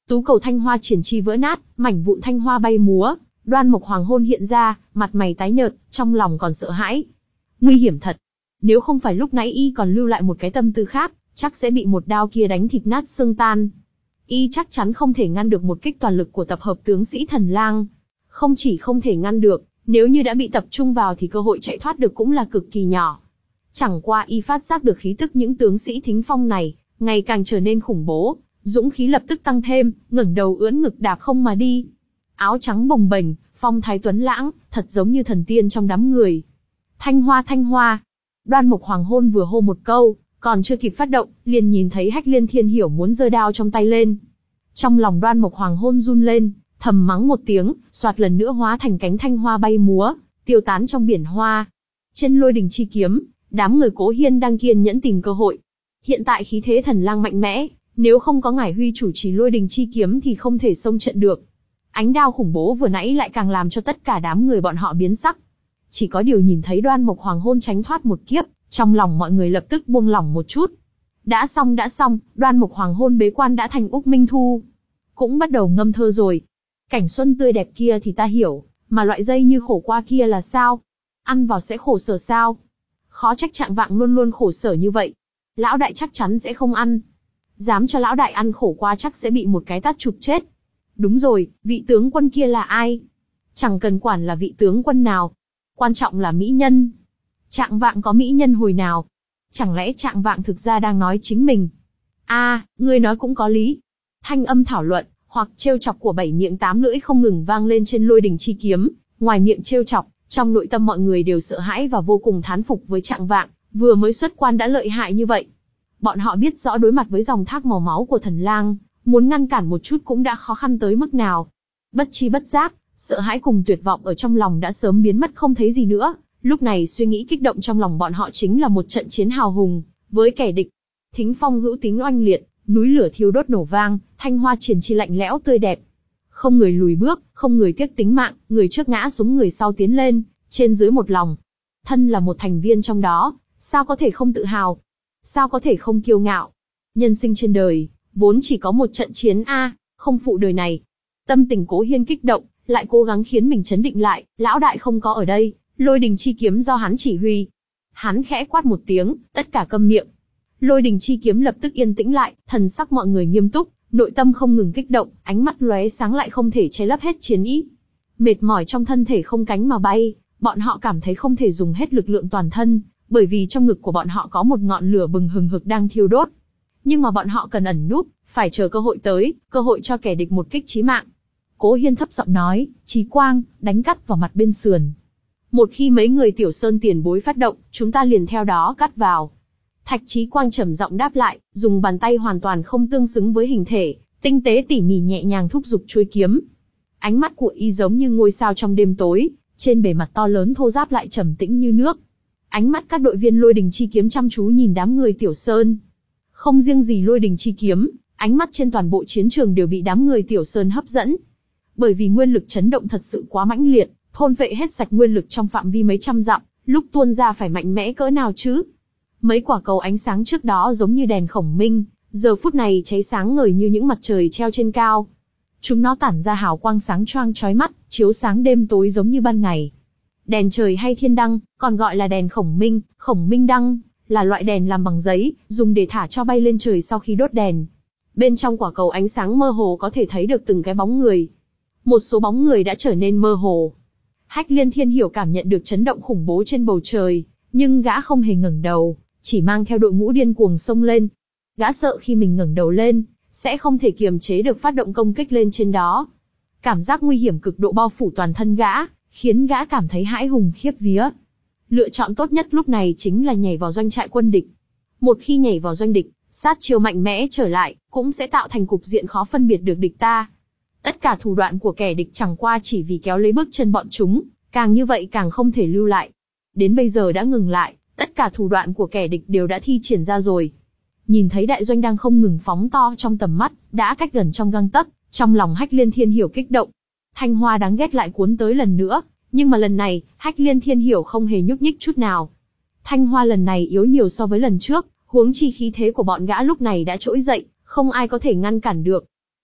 Tú cầu thanh hoa triển chi vỡ nát, mảnh vụn thanh hoa bay múa, Đoan Mộc Hoàng Hôn hiện ra, mặt mày tái nhợt, trong lòng còn sợ hãi. Nguy hiểm thật. Nếu không phải lúc nãy y còn lưu lại một cái tâm tư khác, chắc sẽ bị một đao kia đánh thịt nát xương tan. Y chắc chắn không thể ngăn được một kích toàn lực của tập hợp tướng sĩ Thần Lang. Không chỉ không thể ngăn được, nếu như đã bị tập trung vào thì cơ hội chạy thoát được cũng là cực kỳ nhỏ. Chẳng qua y phát giác được khí tức những tướng sĩ Thính Phong này, ngày càng trở nên khủng bố, dũng khí lập tức tăng thêm, ngẩng đầu ưỡn ngực đạp không mà đi. Áo trắng bồng bềnh, phong thái tuấn lãng, thật giống như thần tiên trong đám người. Thanh hoa thanh hoa. Đoan Mộc Hoàng Hôn vừa hô một câu, còn chưa kịp phát động, liền nhìn thấy Hách Liên Thiên Hiểu muốn giơ đao trong tay lên. Trong lòng Đoan Mộc Hoàng Hôn run lên, thầm mắng một tiếng, xoạt lần nữa hóa thành cánh thanh hoa bay múa, tiêu tán trong biển hoa. Trên lôi đình chi kiếm, đám người Cố Hiên đang kiên nhẫn tìm cơ hội. Hiện tại khí thế Thần Lang mạnh mẽ, nếu không có ngải huy chủ trì lôi đình chi kiếm thì không thể xông trận được. Ánh đao khủng bố vừa nãy lại càng làm cho tất cả đám người bọn họ biến sắc. Chỉ có điều nhìn thấy Đoan Mộc Hoàng Hôn tránh thoát một kiếp, trong lòng mọi người lập tức buông lỏng một chút. Đã xong đã xong, Đoan Mộc Hoàng Hôn bế quan đã thành Úc Minh Thu. Cũng bắt đầu ngâm thơ rồi. Cảnh xuân tươi đẹp kia thì ta hiểu, mà loại dây như khổ qua kia là sao? Ăn vào sẽ khổ sở sao? Khó trách Trạng Vạng luôn luôn khổ sở như vậy. Lão đại chắc chắn sẽ không ăn. Dám cho lão đại ăn khổ qua chắc sẽ bị một cái tát chụp chết. Đúng rồi, vị tướng quân kia là ai? Chẳng cần quản là vị tướng quân nào. Quan trọng là mỹ nhân. Trạng Vạng có mỹ nhân hồi nào? Chẳng lẽ Trạng Vạng thực ra đang nói chính mình? A, à, ngươi nói cũng có lý. Thanh âm thảo luận, hoặc trêu chọc của bảy miệng tám lưỡi không ngừng vang lên trên lôi đình chi kiếm. Ngoài miệng trêu chọc, trong nội tâm mọi người đều sợ hãi và vô cùng thán phục với Trạng Vạng, vừa mới xuất quan đã lợi hại như vậy. Bọn họ biết rõ đối mặt với dòng thác màu máu của Thần Lang, muốn ngăn cản một chút cũng đã khó khăn tới mức nào. Bất chi bất giác, sợ hãi cùng tuyệt vọng ở trong lòng đã sớm biến mất không thấy gì nữa. Lúc này suy nghĩ kích động trong lòng bọn họ chính là một trận chiến hào hùng với kẻ địch. Thính Phong hữu tính oanh liệt, núi lửa thiêu đốt nổ vang, thanh hoa triển chi lạnh lẽo tươi đẹp. Không người lùi bước, không người tiếc tính mạng, người trước ngã xuống người sau tiến lên, trên dưới một lòng. Thân là một thành viên trong đó, sao có thể không tự hào? Sao có thể không kiêu ngạo? Nhân sinh trên đời, vốn chỉ có một trận chiến a, không phụ đời này. Tâm tình Cố Hiên kích động, lại cố gắng khiến mình trấn định lại, lão đại không có ở đây, lôi đình chi kiếm do hắn chỉ huy. Hắn khẽ quát một tiếng, tất cả câm miệng. Lôi đình chi kiếm lập tức yên tĩnh lại, thần sắc mọi người nghiêm túc, nội tâm không ngừng kích động, ánh mắt lóe sáng lại không thể che lấp hết chiến ý. Mệt mỏi trong thân thể không cánh mà bay, bọn họ cảm thấy không thể dùng hết lực lượng toàn thân, bởi vì trong ngực của bọn họ có một ngọn lửa bừng hừng hực đang thiêu đốt. Nhưng mà bọn họ cần ẩn núp, phải chờ cơ hội tới, cơ hội cho kẻ địch một kích chí mạng. Cố Hiên thấp giọng nói, Chí Quang, đánh cắt vào mặt bên sườn. Một khi mấy người Tiểu Sơn tiền bối phát động, chúng ta liền theo đó cắt vào. Thạch Chí Quang trầm giọng đáp lại, dùng bàn tay hoàn toàn không tương xứng với hình thể, tinh tế tỉ mỉ nhẹ nhàng thúc giục chuôi kiếm. Ánh mắt của y giống như ngôi sao trong đêm tối, trên bề mặt to lớn thô ráp lại trầm tĩnh như nước. Ánh mắt các đội viên lôi đình chi kiếm chăm chú nhìn đám người Tiểu Sơn. Không riêng gì lôi đình chi kiếm, ánh mắt trên toàn bộ chiến trường đều bị đám người Tiểu Sơn hấp dẫn. Bởi vì nguyên lực chấn động thật sự quá mãnh liệt, thôn phệ hết sạch nguyên lực trong phạm vi mấy trăm dặm, lúc tuôn ra phải mạnh mẽ cỡ nào chứ? Mấy quả cầu ánh sáng trước đó giống như đèn khổng minh, giờ phút này cháy sáng ngời như những mặt trời treo trên cao. Chúng nó tản ra hào quang sáng choang chói mắt, chiếu sáng đêm tối giống như ban ngày. Đèn trời hay thiên đăng, còn gọi là đèn khổng minh, khổng minh đăng, là loại đèn làm bằng giấy, dùng để thả cho bay lên trời sau khi đốt đèn. Bên trong quả cầu ánh sáng mơ hồ có thể thấy được từng cái bóng người. Một số bóng người đã trở nên mơ hồ. Hách Liên Thiên Hiểu cảm nhận được chấn động khủng bố trên bầu trời, nhưng gã không hề ngẩng đầu, chỉ mang theo đội ngũ điên cuồng xông lên. Gã sợ khi mình ngẩng đầu lên, sẽ không thể kiềm chế được phát động công kích lên trên đó. Cảm giác nguy hiểm cực độ bao phủ toàn thân gã, khiến gã cảm thấy hãi hùng khiếp vía. Lựa chọn tốt nhất lúc này chính là nhảy vào doanh trại quân địch. Một khi nhảy vào doanh địch, sát chiêu mạnh mẽ trở lại, cũng sẽ tạo thành cục diện khó phân biệt được địch ta. Tất cả thủ đoạn của kẻ địch chẳng qua chỉ vì kéo lấy bước chân bọn chúng, càng như vậy càng không thể lưu lại. Đến bây giờ đã ngừng lại, tất cả thủ đoạn của kẻ địch đều đã thi triển ra rồi. Nhìn thấy đại doanh đang không ngừng phóng to trong tầm mắt, đã cách gần trong gang tấc, trong lòng Hách Liên Thiên Hiểu kích động. Thanh hoa đáng ghét lại cuốn tới lần nữa, nhưng mà lần này, Hách Liên Thiên Hiểu không hề nhúc nhích chút nào. Thanh hoa lần này yếu nhiều so với lần trước, huống chi khí thế của bọn gã lúc này đã trỗi dậy, không ai có thể ngăn cản được.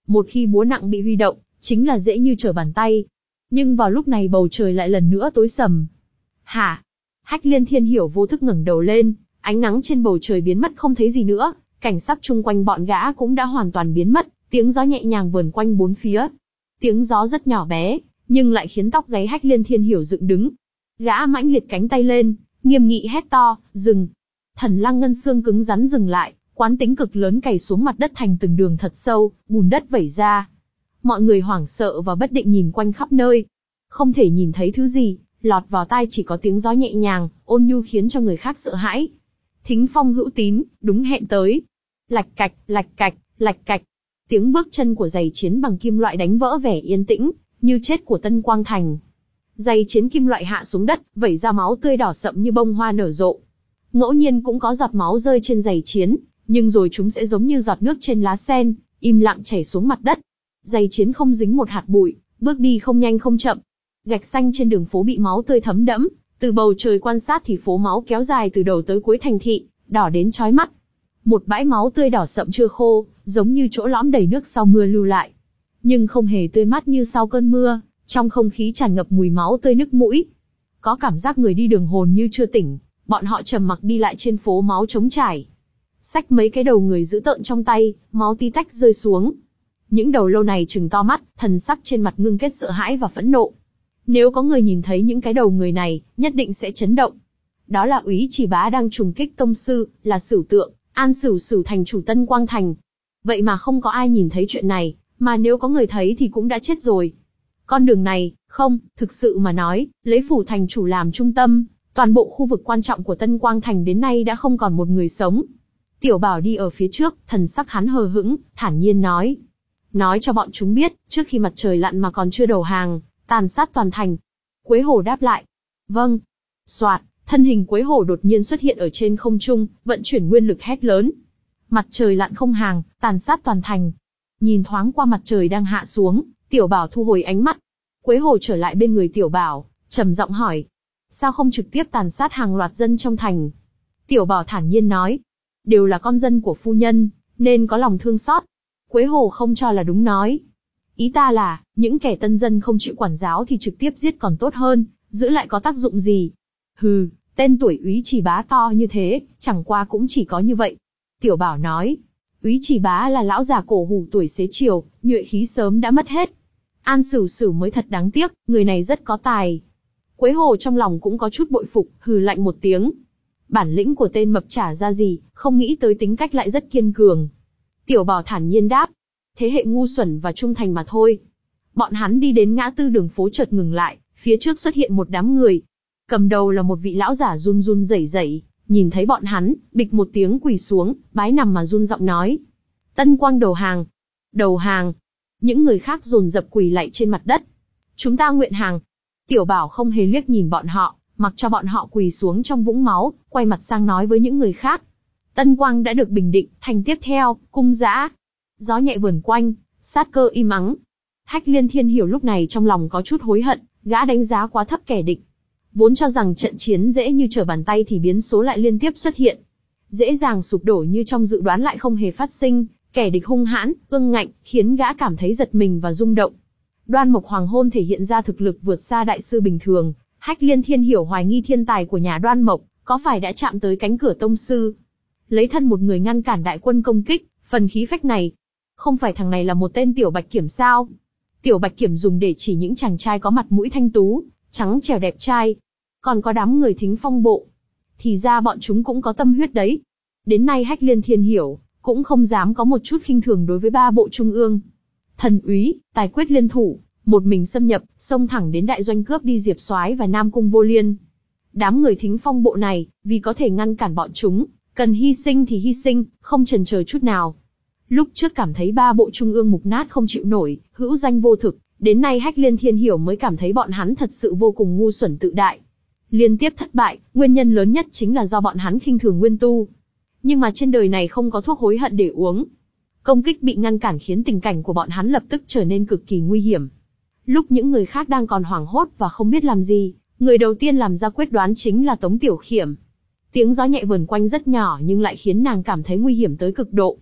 Một khi búa nặng bị huy động, chính là dễ như trở bàn tay. Nhưng vào lúc này bầu trời lại lần nữa tối sầm. Hả? Hách Liên Thiên Hiểu vô thức ngẩng đầu lên, ánh nắng trên bầu trời biến mất không thấy gì nữa, cảnh sắc chung quanh bọn gã cũng đã hoàn toàn biến mất, tiếng gió nhẹ nhàng vờn quanh bốn phía. Tiếng gió rất nhỏ bé, nhưng lại khiến tóc gáy Hách Liên Thiên Hiểu dựng đứng. Gã mãnh liệt cánh tay lên, nghiêm nghị hét to, dừng. Thần Lăng ngân xương cứng rắn dừng lại, quán tính cực lớn cày xuống mặt đất thành từng đường thật sâu, bùn đất vẩy ra. Mọi người hoảng sợ và bất định nhìn quanh khắp nơi. Không thể nhìn thấy thứ gì, lọt vào tai chỉ có tiếng gió nhẹ nhàng, ôn nhu khiến cho người khác sợ hãi. Thính Phong Hữu Tín, đúng hẹn tới. Lạch cạch, lạch cạch, lạch cạch. Tiếng bước chân của giày chiến bằng kim loại đánh vỡ vẻ yên tĩnh, như chết của Tân Quang Thành. Giày chiến kim loại hạ xuống đất, vẩy ra máu tươi đỏ sậm như bông hoa nở rộ. Ngẫu nhiên cũng có giọt máu rơi trên giày chiến, nhưng rồi chúng sẽ giống như giọt nước trên lá sen, im lặng chảy xuống mặt đất. Giày chiến không dính một hạt bụi, bước đi không nhanh không chậm. Gạch xanh trên đường phố bị máu tươi thấm đẫm, từ bầu trời quan sát thì phố máu kéo dài từ đầu tới cuối thành thị, đỏ đến chói mắt. Một bãi máu tươi đỏ sậm chưa khô, giống như chỗ lõm đầy nước sau mưa lưu lại. Nhưng không hề tươi mát như sau cơn mưa, trong không khí tràn ngập mùi máu tươi nức mũi. Có cảm giác người đi đường hồn như chưa tỉnh, bọn họ trầm mặc đi lại trên phố máu trống trải. Xách mấy cái đầu người dữ tợn trong tay, máu tí tách rơi xuống. Những đầu lâu này trừng to mắt, thần sắc trên mặt ngưng kết sợ hãi và phẫn nộ. Nếu có người nhìn thấy những cái đầu người này, nhất định sẽ chấn động. Đó là Úy Chỉ Bá đang trùng kích tông sư, là Sửu Tượng, An Sửu Sửu thành chủ Tân Quang Thành. Vậy mà không có ai nhìn thấy chuyện này, mà nếu có người thấy thì cũng đã chết rồi. Con đường này, không, thực sự mà nói, lấy phủ thành chủ làm trung tâm, toàn bộ khu vực quan trọng của Tân Quang Thành đến nay đã không còn một người sống. Tiểu Bảo đi ở phía trước, thần sắc hắn hờ hững, thản nhiên nói. Nói cho bọn chúng biết, trước khi mặt trời lặn mà còn chưa đầu hàng, tàn sát toàn thành. Quế Hổ đáp lại. Vâng. Soạt, thân hình Quế Hổ đột nhiên xuất hiện ở trên không trung, vận chuyển nguyên lực hét lớn. Mặt trời lặn không hàng, tàn sát toàn thành. Nhìn thoáng qua mặt trời đang hạ xuống, Tiểu Bảo thu hồi ánh mắt. Quế Hổ trở lại bên người Tiểu Bảo, trầm giọng hỏi. Sao không trực tiếp tàn sát hàng loạt dân trong thành? Tiểu Bảo thản nhiên nói. Đều là con dân của phu nhân, nên có lòng thương xót. Quế Hổ không cho là đúng nói. Ý ta là, những kẻ tân dân không chịu quản giáo thì trực tiếp giết còn tốt hơn, giữ lại có tác dụng gì? Hừ, tên tuổi Úy Chỉ Bá to như thế, chẳng qua cũng chỉ có như vậy. Tiểu Bảo nói. Úy Chỉ Bá là lão già cổ hủ tuổi xế chiều, nhuệ khí sớm đã mất hết. An Sửu Sửu mới thật đáng tiếc, người này rất có tài. Quế Hổ trong lòng cũng có chút bội phục, hừ lạnh một tiếng. Bản lĩnh của tên mập chả ra gì, không nghĩ tới tính cách lại rất kiên cường. Tiểu Bảo thản nhiên đáp. Thế hệ ngu xuẩn và trung thành mà thôi. Bọn hắn đi đến ngã tư đường phố chợt ngừng lại, phía trước xuất hiện một đám người. Cầm đầu là một vị lão giả run run rẩy rẩy, nhìn thấy bọn hắn, bịch một tiếng quỳ xuống, bái nằm mà run giọng nói. Tân Quang đầu hàng. Đầu hàng. Những người khác dồn dập quỳ lạy trên mặt đất. Chúng ta nguyện hàng. Tiểu Bảo không hề liếc nhìn bọn họ, mặc cho bọn họ quỳ xuống trong vũng máu, quay mặt sang nói với những người khác. Tân Quang đã được bình định, thành tiếp theo, cung giã. Gió nhẹ vườn quanh, sát cơ im ắng. Hách Liên Thiên Hiểu lúc này trong lòng có chút hối hận, gã đánh giá quá thấp kẻ địch. Vốn cho rằng trận chiến dễ như trở bàn tay thì biến số lại liên tiếp xuất hiện. Dễ dàng sụp đổ như trong dự đoán lại không hề phát sinh, kẻ địch hung hãn, ương ngạnh, khiến gã cảm thấy giật mình và rung động. Đoan Mộc Hoàng Hôn thể hiện ra thực lực vượt xa đại sư bình thường, Hách Liên Thiên Hiểu hoài nghi thiên tài của nhà Đoan Mộc, có phải đã chạm tới cánh cửa tông sư. Lấy thân một người ngăn cản đại quân công kích, phần khí phách này. Không phải thằng này là một tên Tiểu Bạch Kiểm sao? Tiểu Bạch Kiểm dùng để chỉ những chàng trai có mặt mũi thanh tú, trắng trẻo đẹp trai. Còn có đám người Thính Phong bộ. Thì ra bọn chúng cũng có tâm huyết đấy. Đến nay Hách Liên Thiên Hiểu, cũng không dám có một chút khinh thường đối với ba bộ trung ương. Thần úy, tài quyết liên thủ, một mình xâm nhập, xông thẳng đến đại doanh cướp đi Diệp Soái và Nam Cung Vô Liên. Đám người Thính Phong bộ này, vì có thể ngăn cản bọn chúng, cần hy sinh thì hy sinh, không chần chờ chút nào. Lúc trước cảm thấy ba bộ trung ương mục nát không chịu nổi, hữu danh vô thực, đến nay Hách Liên Thiên Hiểu mới cảm thấy bọn hắn thật sự vô cùng ngu xuẩn tự đại. Liên tiếp thất bại, nguyên nhân lớn nhất chính là do bọn hắn khinh thường nguyên tu. Nhưng mà trên đời này không có thuốc hối hận để uống. Công kích bị ngăn cản khiến tình cảnh của bọn hắn lập tức trở nên cực kỳ nguy hiểm. Lúc những người khác đang còn hoảng hốt và không biết làm gì, người đầu tiên làm ra quyết đoán chính là Tống Tiểu Khiểm. Tiếng gió nhẹ vờn quanh rất nhỏ nhưng lại khiến nàng cảm thấy nguy hiểm tới cực độ.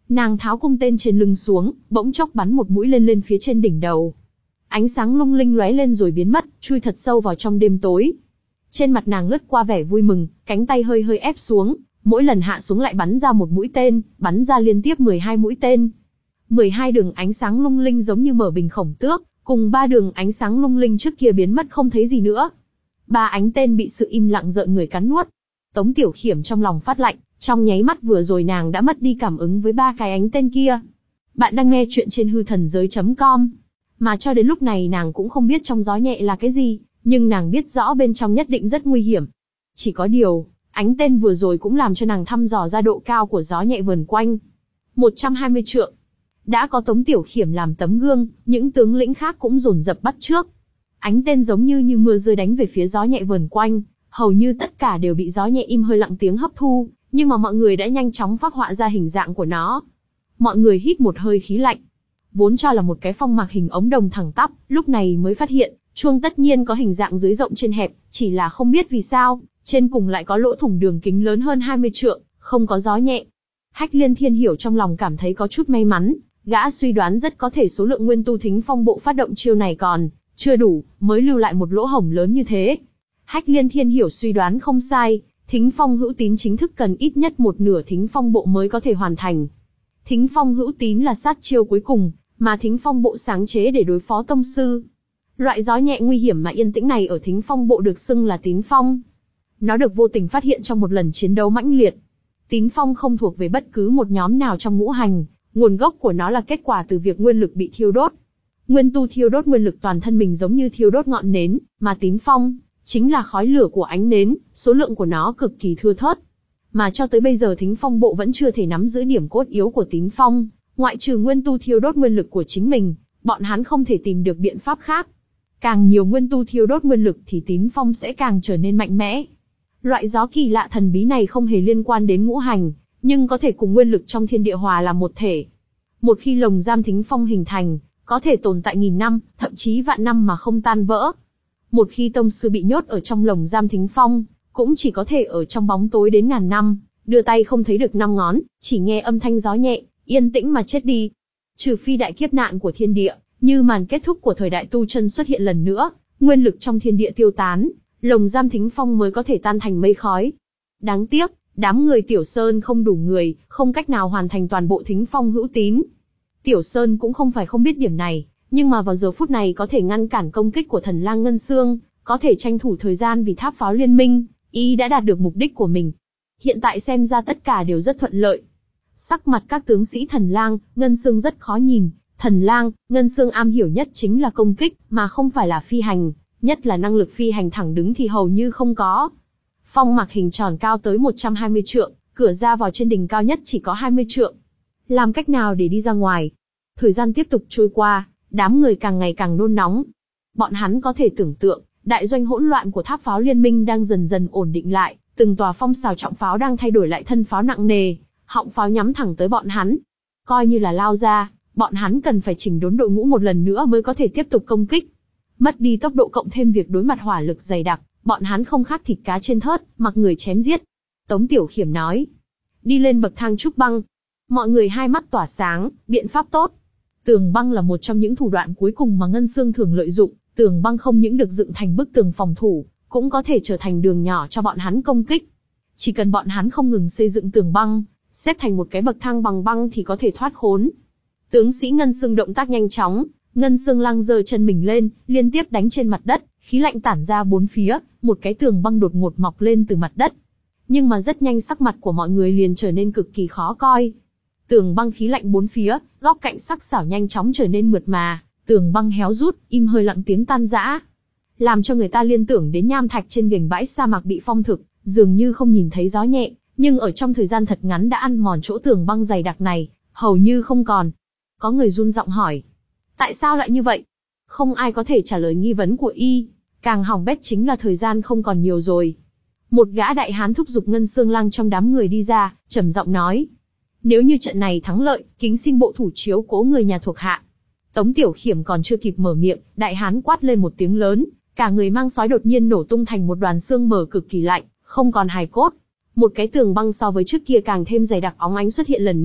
Nàng tháo cung tên trên lưng xuống, bỗng chốc bắn một mũi lên lên phía trên đỉnh đầu. Ánh sáng lung linh lóe lên rồi biến mất, chui thật sâu vào trong đêm tối. Trên mặt nàng lướt qua vẻ vui mừng, cánh tay hơi hơi ép xuống, mỗi lần hạ xuống lại bắn ra một mũi tên, bắn ra liên tiếp mười hai mũi tên. mười hai đường ánh sáng lung linh giống như mở bình khổng tước, cùng ba đường ánh sáng lung linh trước kia biến mất không thấy gì nữa. Ba ánh tên bị sự im lặng rợn người cắn nuốt. Tống Tiểu Khiểm trong lòng phát lạnh, trong nháy mắt vừa rồi nàng đã mất đi cảm ứng với ba cái ánh tên kia. Bạn đang nghe chuyện trên hư thần giới chấm com. Mà cho đến lúc này nàng cũng không biết trong gió nhẹ là cái gì, nhưng nàng biết rõ bên trong nhất định rất nguy hiểm. Chỉ có điều, ánh tên vừa rồi cũng làm cho nàng thăm dò ra độ cao của gió nhẹ vờn quanh. một trăm hai mươi trượng. Đã có Tống Tiểu Khiểm làm tấm gương, những tướng lĩnh khác cũng dồn dập bắt trước. Ánh tên giống như như mưa rơi đánh về phía gió nhẹ vờn quanh, hầu như tất cả đều bị gió nhẹ im hơi lặng tiếng hấp thu, nhưng mà mọi người đã nhanh chóng phác họa ra hình dạng của nó. Mọi người hít một hơi khí lạnh. Vốn cho là một cái phong mạc hình ống đồng thẳng tắp, lúc này mới phát hiện, chuông tất nhiên có hình dạng dưới rộng trên hẹp, chỉ là không biết vì sao, trên cùng lại có lỗ thủng đường kính lớn hơn hai mươi trượng, không có gió nhẹ. Hách Liên Thiên Hiểu trong lòng cảm thấy có chút may mắn, gã suy đoán rất có thể số lượng nguyên tu thính phong bộ phát động chiêu này còn chưa đủ, mới lưu lại một lỗ hổng lớn như thế. Hách Liên Thiên Hiểu suy đoán không sai, thính phong hữu tín chính thức cần ít nhất một nửa thính phong bộ mới có thể hoàn thành. Thính phong hữu tín là sát chiêu cuối cùng, mà thính phong bộ sáng chế để đối phó tông sư. Loại gió nhẹ nguy hiểm mà yên tĩnh này ở thính phong bộ được xưng là tín phong. Nó được vô tình phát hiện trong một lần chiến đấu mãnh liệt. Tín phong không thuộc về bất cứ một nhóm nào trong ngũ hành, nguồn gốc của nó là kết quả từ việc nguyên lực bị thiêu đốt. Nguyên tu thiêu đốt nguyên lực toàn thân mình giống như thiêu đốt ngọn nến, mà tín phong chính là khói lửa của ánh nến, số lượng của nó cực kỳ thưa thớt. Mà cho tới bây giờ thính phong bộ vẫn chưa thể nắm giữ điểm cốt yếu của tín phong, ngoại trừ nguyên tu thiêu đốt nguyên lực của chính mình, bọn hắn không thể tìm được biện pháp khác. Càng nhiều nguyên tu thiêu đốt nguyên lực thì tín phong sẽ càng trở nên mạnh mẽ. Loại gió kỳ lạ thần bí này không hề liên quan đến ngũ hành, nhưng có thể cùng nguyên lực trong thiên địa hòa làm một thể. Một khi lồng giam thính phong hình thành, có thể tồn tại nghìn năm, thậm chí vạn năm mà không tan vỡ. Một khi tông sư bị nhốt ở trong lồng giam thính phong, cũng chỉ có thể ở trong bóng tối đến ngàn năm, đưa tay không thấy được năm ngón, chỉ nghe âm thanh gió nhẹ, yên tĩnh mà chết đi. Trừ phi đại kiếp nạn của thiên địa, như màn kết thúc của thời đại tu chân xuất hiện lần nữa, nguyên lực trong thiên địa tiêu tán, lồng giam thính phong mới có thể tan thành mây khói. Đáng tiếc, đám người Tiểu Sơn không đủ người, không cách nào hoàn thành toàn bộ thính phong hữu tín. Tiểu Sơn cũng không phải không biết điểm này, nhưng mà vào giờ phút này có thể ngăn cản công kích của thần lang Ngân Xương, có thể tranh thủ thời gian vì tháp pháo liên minh, y đã đạt được mục đích của mình. Hiện tại xem ra tất cả đều rất thuận lợi. Sắc mặt các tướng sĩ thần lang, Ngân Xương rất khó nhìn, thần lang, Ngân Xương am hiểu nhất chính là công kích, mà không phải là phi hành, nhất là năng lực phi hành thẳng đứng thì hầu như không có. Phong mạc hình tròn cao tới một trăm hai mươi trượng, cửa ra vào trên đỉnh cao nhất chỉ có hai mươi trượng. Làm cách nào để đi ra ngoài? Thời gian tiếp tục trôi qua, đám người càng ngày càng nôn nóng. Bọn hắn có thể tưởng tượng, đại doanh hỗn loạn của tháp pháo liên minh đang dần dần ổn định lại, từng tòa phong xào trọng pháo đang thay đổi lại thân pháo nặng nề, họng pháo nhắm thẳng tới bọn hắn. Coi như là lao ra, bọn hắn cần phải chỉnh đốn đội ngũ một lần nữa mới có thể tiếp tục công kích. Mất đi tốc độ cộng thêm việc đối mặt hỏa lực dày đặc, bọn hắn không khác thịt cá trên thớt, mặc người chém giết. Tống Tiểu Khiểm nói, đi lên bậc thang trúc băng. Mọi người hai mắt tỏa sáng, biện pháp tốt. Tường băng là một trong những thủ đoạn cuối cùng mà Ngân Xương thường lợi dụng, tường băng không những được dựng thành bức tường phòng thủ, cũng có thể trở thành đường nhỏ cho bọn hắn công kích. Chỉ cần bọn hắn không ngừng xây dựng tường băng, xếp thành một cái bậc thang bằng băng thì có thể thoát khốn. Tướng sĩ Ngân Xương động tác nhanh chóng, Ngân Xương Lang giơ chân mình lên, liên tiếp đánh trên mặt đất, khí lạnh tản ra bốn phía, một cái tường băng đột ngột mọc lên từ mặt đất. Nhưng mà rất nhanh sắc mặt của mọi người liền trở nên cực kỳ khó coi. Tường băng khí lạnh bốn phía, góc cạnh sắc sảo nhanh chóng trở nên mượt mà, tường băng héo rút, im hơi lặng tiếng tan rã. Làm cho người ta liên tưởng đến nham thạch trên gành bãi sa mạc bị phong thực, dường như không nhìn thấy gió nhẹ, nhưng ở trong thời gian thật ngắn đã ăn mòn chỗ tường băng dày đặc này, hầu như không còn. Có người run giọng hỏi, tại sao lại như vậy? Không ai có thể trả lời nghi vấn của y, càng hỏng bét chính là thời gian không còn nhiều rồi. Một gã đại hán thúc giục Ngân Xương Lang trong đám người đi ra, trầm giọng nói, nếu như trận này thắng lợi, kính xin bộ thủ chiếu cố người nhà thuộc hạ. Tống Tiểu Khiểm còn chưa kịp mở miệng, đại hán quát lên một tiếng lớn, cả người mang sói đột nhiên nổ tung thành một đoàn xương mờ cực kỳ lạnh, không còn hài cốt. Một cái tường băng so với trước kia càng thêm dày đặc óng ánh xuất hiện lần nữa,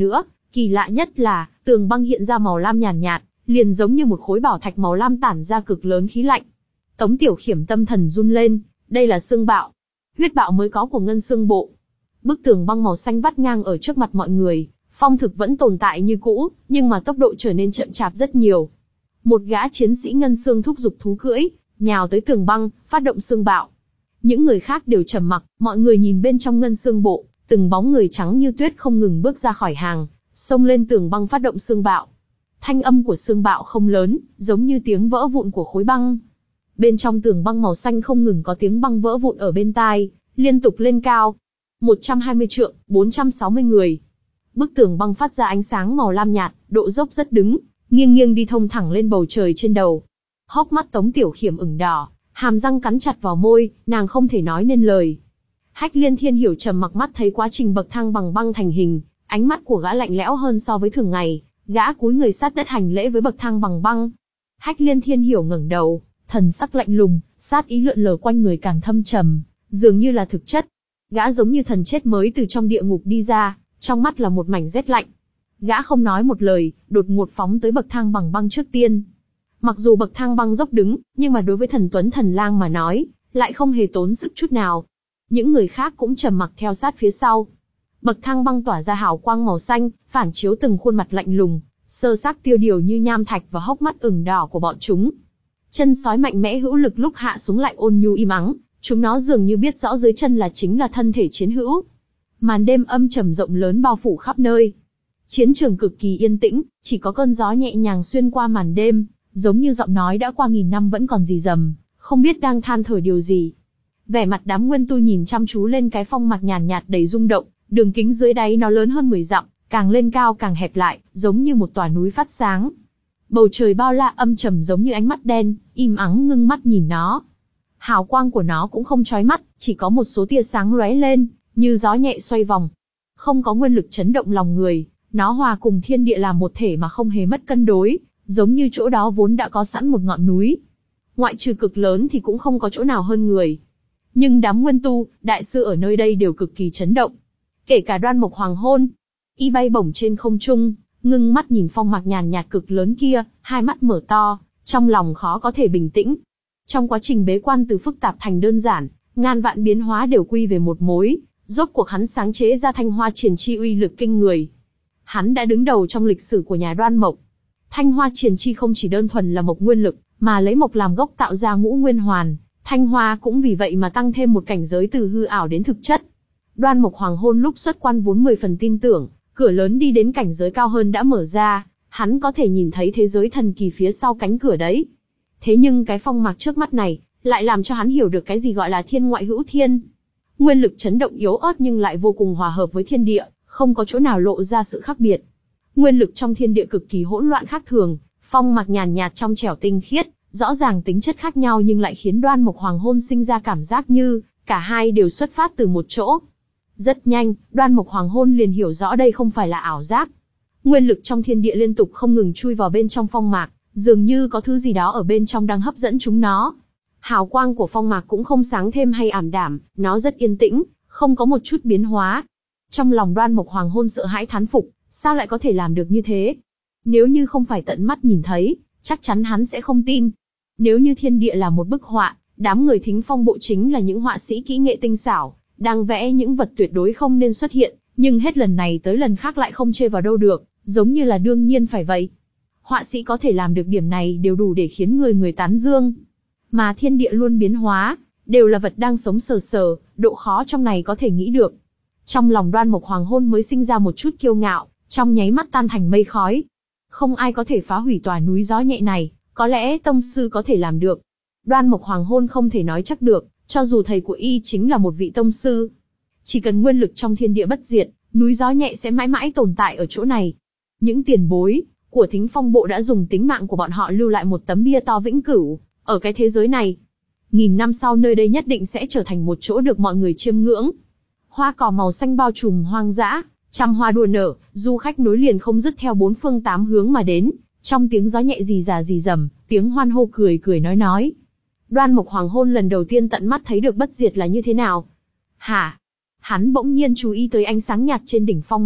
Kỳ lạ nhất là, tường băng hiện ra màu lam nhàn nhạt, nhạt, liền giống như một khối bảo thạch màu lam tản ra cực lớn khí lạnh. Tống Tiểu Khiểm tâm thần run lên, đây là xương bạo. Huyết bạo mới có của Ngân Xương Bộ. Bức tường băng màu xanh vắt ngang ở trước mặt mọi người, phong thực vẫn tồn tại như cũ, nhưng mà tốc độ trở nên chậm chạp rất nhiều. Một gã chiến sĩ Ngân Xương thúc giục thú cưỡi, nhào tới tường băng, phát động xương bạo. Những người khác đều trầm mặc, mọi người nhìn bên trong Ngân Xương Bộ, từng bóng người trắng như tuyết không ngừng bước ra khỏi hàng, xông lên tường băng phát động xương bạo. Thanh âm của xương bạo không lớn, giống như tiếng vỡ vụn của khối băng. Bên trong tường băng màu xanh không ngừng có tiếng băng vỡ vụn ở bên tai, liên tục lên cao. một trăm hai mươi trượng, bốn trăm sáu mươi người. Bức tường băng phát ra ánh sáng màu lam nhạt, độ dốc rất đứng, nghiêng nghiêng đi thông thẳng lên bầu trời trên đầu. Hốc mắt Tống Tiểu Khiểm ửng đỏ, hàm răng cắn chặt vào môi, nàng không thể nói nên lời. Hách Liên Thiên Hiểu trầm mặc mắt thấy quá trình bậc thang bằng băng thành hình, ánh mắt của gã lạnh lẽo hơn so với thường ngày, gã cúi người sát đất hành lễ với bậc thang bằng băng. Hách Liên Thiên Hiểu ngẩng đầu, thần sắc lạnh lùng, sát ý lượn lờ quanh người càng thâm trầm, dường như là thực chất. Gã giống như thần chết mới từ trong địa ngục đi ra, trong mắt là một mảnh rét lạnh. Gã không nói một lời, đột ngột phóng tới bậc thang bằng băng trước tiên. Mặc dù bậc thang băng dốc đứng, nhưng mà đối với Thần Tuấn Thần Lang mà nói, lại không hề tốn sức chút nào. Những người khác cũng trầm mặc theo sát phía sau. Bậc thang băng tỏa ra hào quang màu xanh, phản chiếu từng khuôn mặt lạnh lùng, sơ xác tiêu điều như nham thạch và hốc mắt ửng đỏ của bọn chúng. Chân sói mạnh mẽ hữu lực lúc hạ xuống lại ôn nhu im ắng, chúng nó dường như biết rõ dưới chân là chính là thân thể chiến hữu. Màn đêm âm trầm rộng lớn bao phủ khắp nơi. Chiến trường cực kỳ yên tĩnh, chỉ có cơn gió nhẹ nhàng xuyên qua màn đêm, giống như giọng nói đã qua nghìn năm vẫn còn rì rầm, không biết đang than thở điều gì. Vẻ mặt đám nguyên tu nhìn chăm chú lên cái phong mặt nhàn nhạt, nhạt đầy rung động, đường kính dưới đáy nó lớn hơn mười dặm, càng lên cao càng hẹp lại, giống như một tòa núi phát sáng. Bầu trời bao la âm trầm giống như ánh mắt đen, im ắng ngưng mắt nhìn nó. Hào quang của nó cũng không chói mắt, chỉ có một số tia sáng lóe lên, như gió nhẹ xoay vòng. Không có nguyên lực chấn động lòng người, nó hòa cùng thiên địa làm một thể mà không hề mất cân đối, giống như chỗ đó vốn đã có sẵn một ngọn núi. Ngoại trừ cực lớn thì cũng không có chỗ nào hơn người. Nhưng đám nguyên tu, đại sư ở nơi đây đều cực kỳ chấn động. Kể cả Đoan Mộc Hoàng Hôn. Y bay bổng trên không trung, ngưng mắt nhìn phong mạc nhàn nhạt cực lớn kia, hai mắt mở to, trong lòng khó có thể bình tĩnh. Trong quá trình bế quan từ phức tạp thành đơn giản, ngàn vạn biến hóa đều quy về một mối, rốt cuộc hắn sáng chế ra Thanh Hoa Triền Chi uy lực kinh người. Hắn đã đứng đầu trong lịch sử của nhà Đoan Mộc. Thanh Hoa Triền Chi không chỉ đơn thuần là mộc nguyên lực, mà lấy mộc làm gốc tạo ra ngũ nguyên hoàn, Thanh Hoa cũng vì vậy mà tăng thêm một cảnh giới từ hư ảo đến thực chất. Đoan Mộc Hoàng Hôn lúc xuất quan vốn mười phần tin tưởng, cửa lớn đi đến cảnh giới cao hơn đã mở ra, hắn có thể nhìn thấy thế giới thần kỳ phía sau cánh cửa đấy. Thế nhưng cái phong mạc trước mắt này, lại làm cho hắn hiểu được cái gì gọi là thiên ngoại hữu thiên. Nguyên lực chấn động yếu ớt nhưng lại vô cùng hòa hợp với thiên địa, không có chỗ nào lộ ra sự khác biệt. Nguyên lực trong thiên địa cực kỳ hỗn loạn khác thường, phong mạc nhàn nhạt trong trẻo tinh khiết, rõ ràng tính chất khác nhau nhưng lại khiến Đoan Mộc Hoàng Hôn sinh ra cảm giác như cả hai đều xuất phát từ một chỗ. Rất nhanh, Đoan Mộc Hoàng Hôn liền hiểu rõ đây không phải là ảo giác. Nguyên lực trong thiên địa liên tục không ngừng chui vào bên trong phong mạc, dường như có thứ gì đó ở bên trong đang hấp dẫn chúng nó. Hào quang của phong mạc cũng không sáng thêm hay ảm đạm, nó rất yên tĩnh, không có một chút biến hóa. Trong lòng Đoan Mộc Hoàng Hôn sợ hãi thán phục, sao lại có thể làm được như thế? Nếu như không phải tận mắt nhìn thấy, chắc chắn hắn sẽ không tin. Nếu như thiên địa là một bức họa, đám người Thính Phong Bộ chính là những họa sĩ kỹ nghệ tinh xảo, đang vẽ những vật tuyệt đối không nên xuất hiện, nhưng hết lần này tới lần khác lại không chê vào đâu được, giống như là đương nhiên phải vậy. Họa sĩ có thể làm được điểm này đều đủ để khiến người người tán dương. Mà thiên địa luôn biến hóa, đều là vật đang sống sờ sờ, độ khó trong này có thể nghĩ được. Trong lòng Đoan Mộc Hoàng Hôn mới sinh ra một chút kiêu ngạo, trong nháy mắt tan thành mây khói. Không ai có thể phá hủy tòa núi gió nhẹ này, có lẽ tông sư có thể làm được. Đoan Mộc Hoàng Hôn không thể nói chắc được, cho dù thầy của y chính là một vị tông sư. Chỉ cần nguyên lực trong thiên địa bất diệt, núi gió nhẹ sẽ mãi mãi tồn tại ở chỗ này. Những tiền bối của Thính Phong Bộ đã dùng tính mạng của bọn họ lưu lại một tấm bia to vĩnh cửu, ở cái thế giới này. Nghìn năm sau nơi đây nhất định sẽ trở thành một chỗ được mọi người chiêm ngưỡng. Hoa cỏ màu xanh bao trùm hoang dã, trăm hoa đua nở, du khách nối liền không dứt theo bốn phương tám hướng mà đến, trong tiếng gió nhẹ rì rà rì rầm, tiếng hoan hô cười cười nói nói. Đoan Mộc Hoàng Hôn lần đầu tiên tận mắt thấy được bất diệt là như thế nào. Hả? Hắn bỗng nhiên chú ý tới ánh sáng nhạt trên đỉnh phong mạc,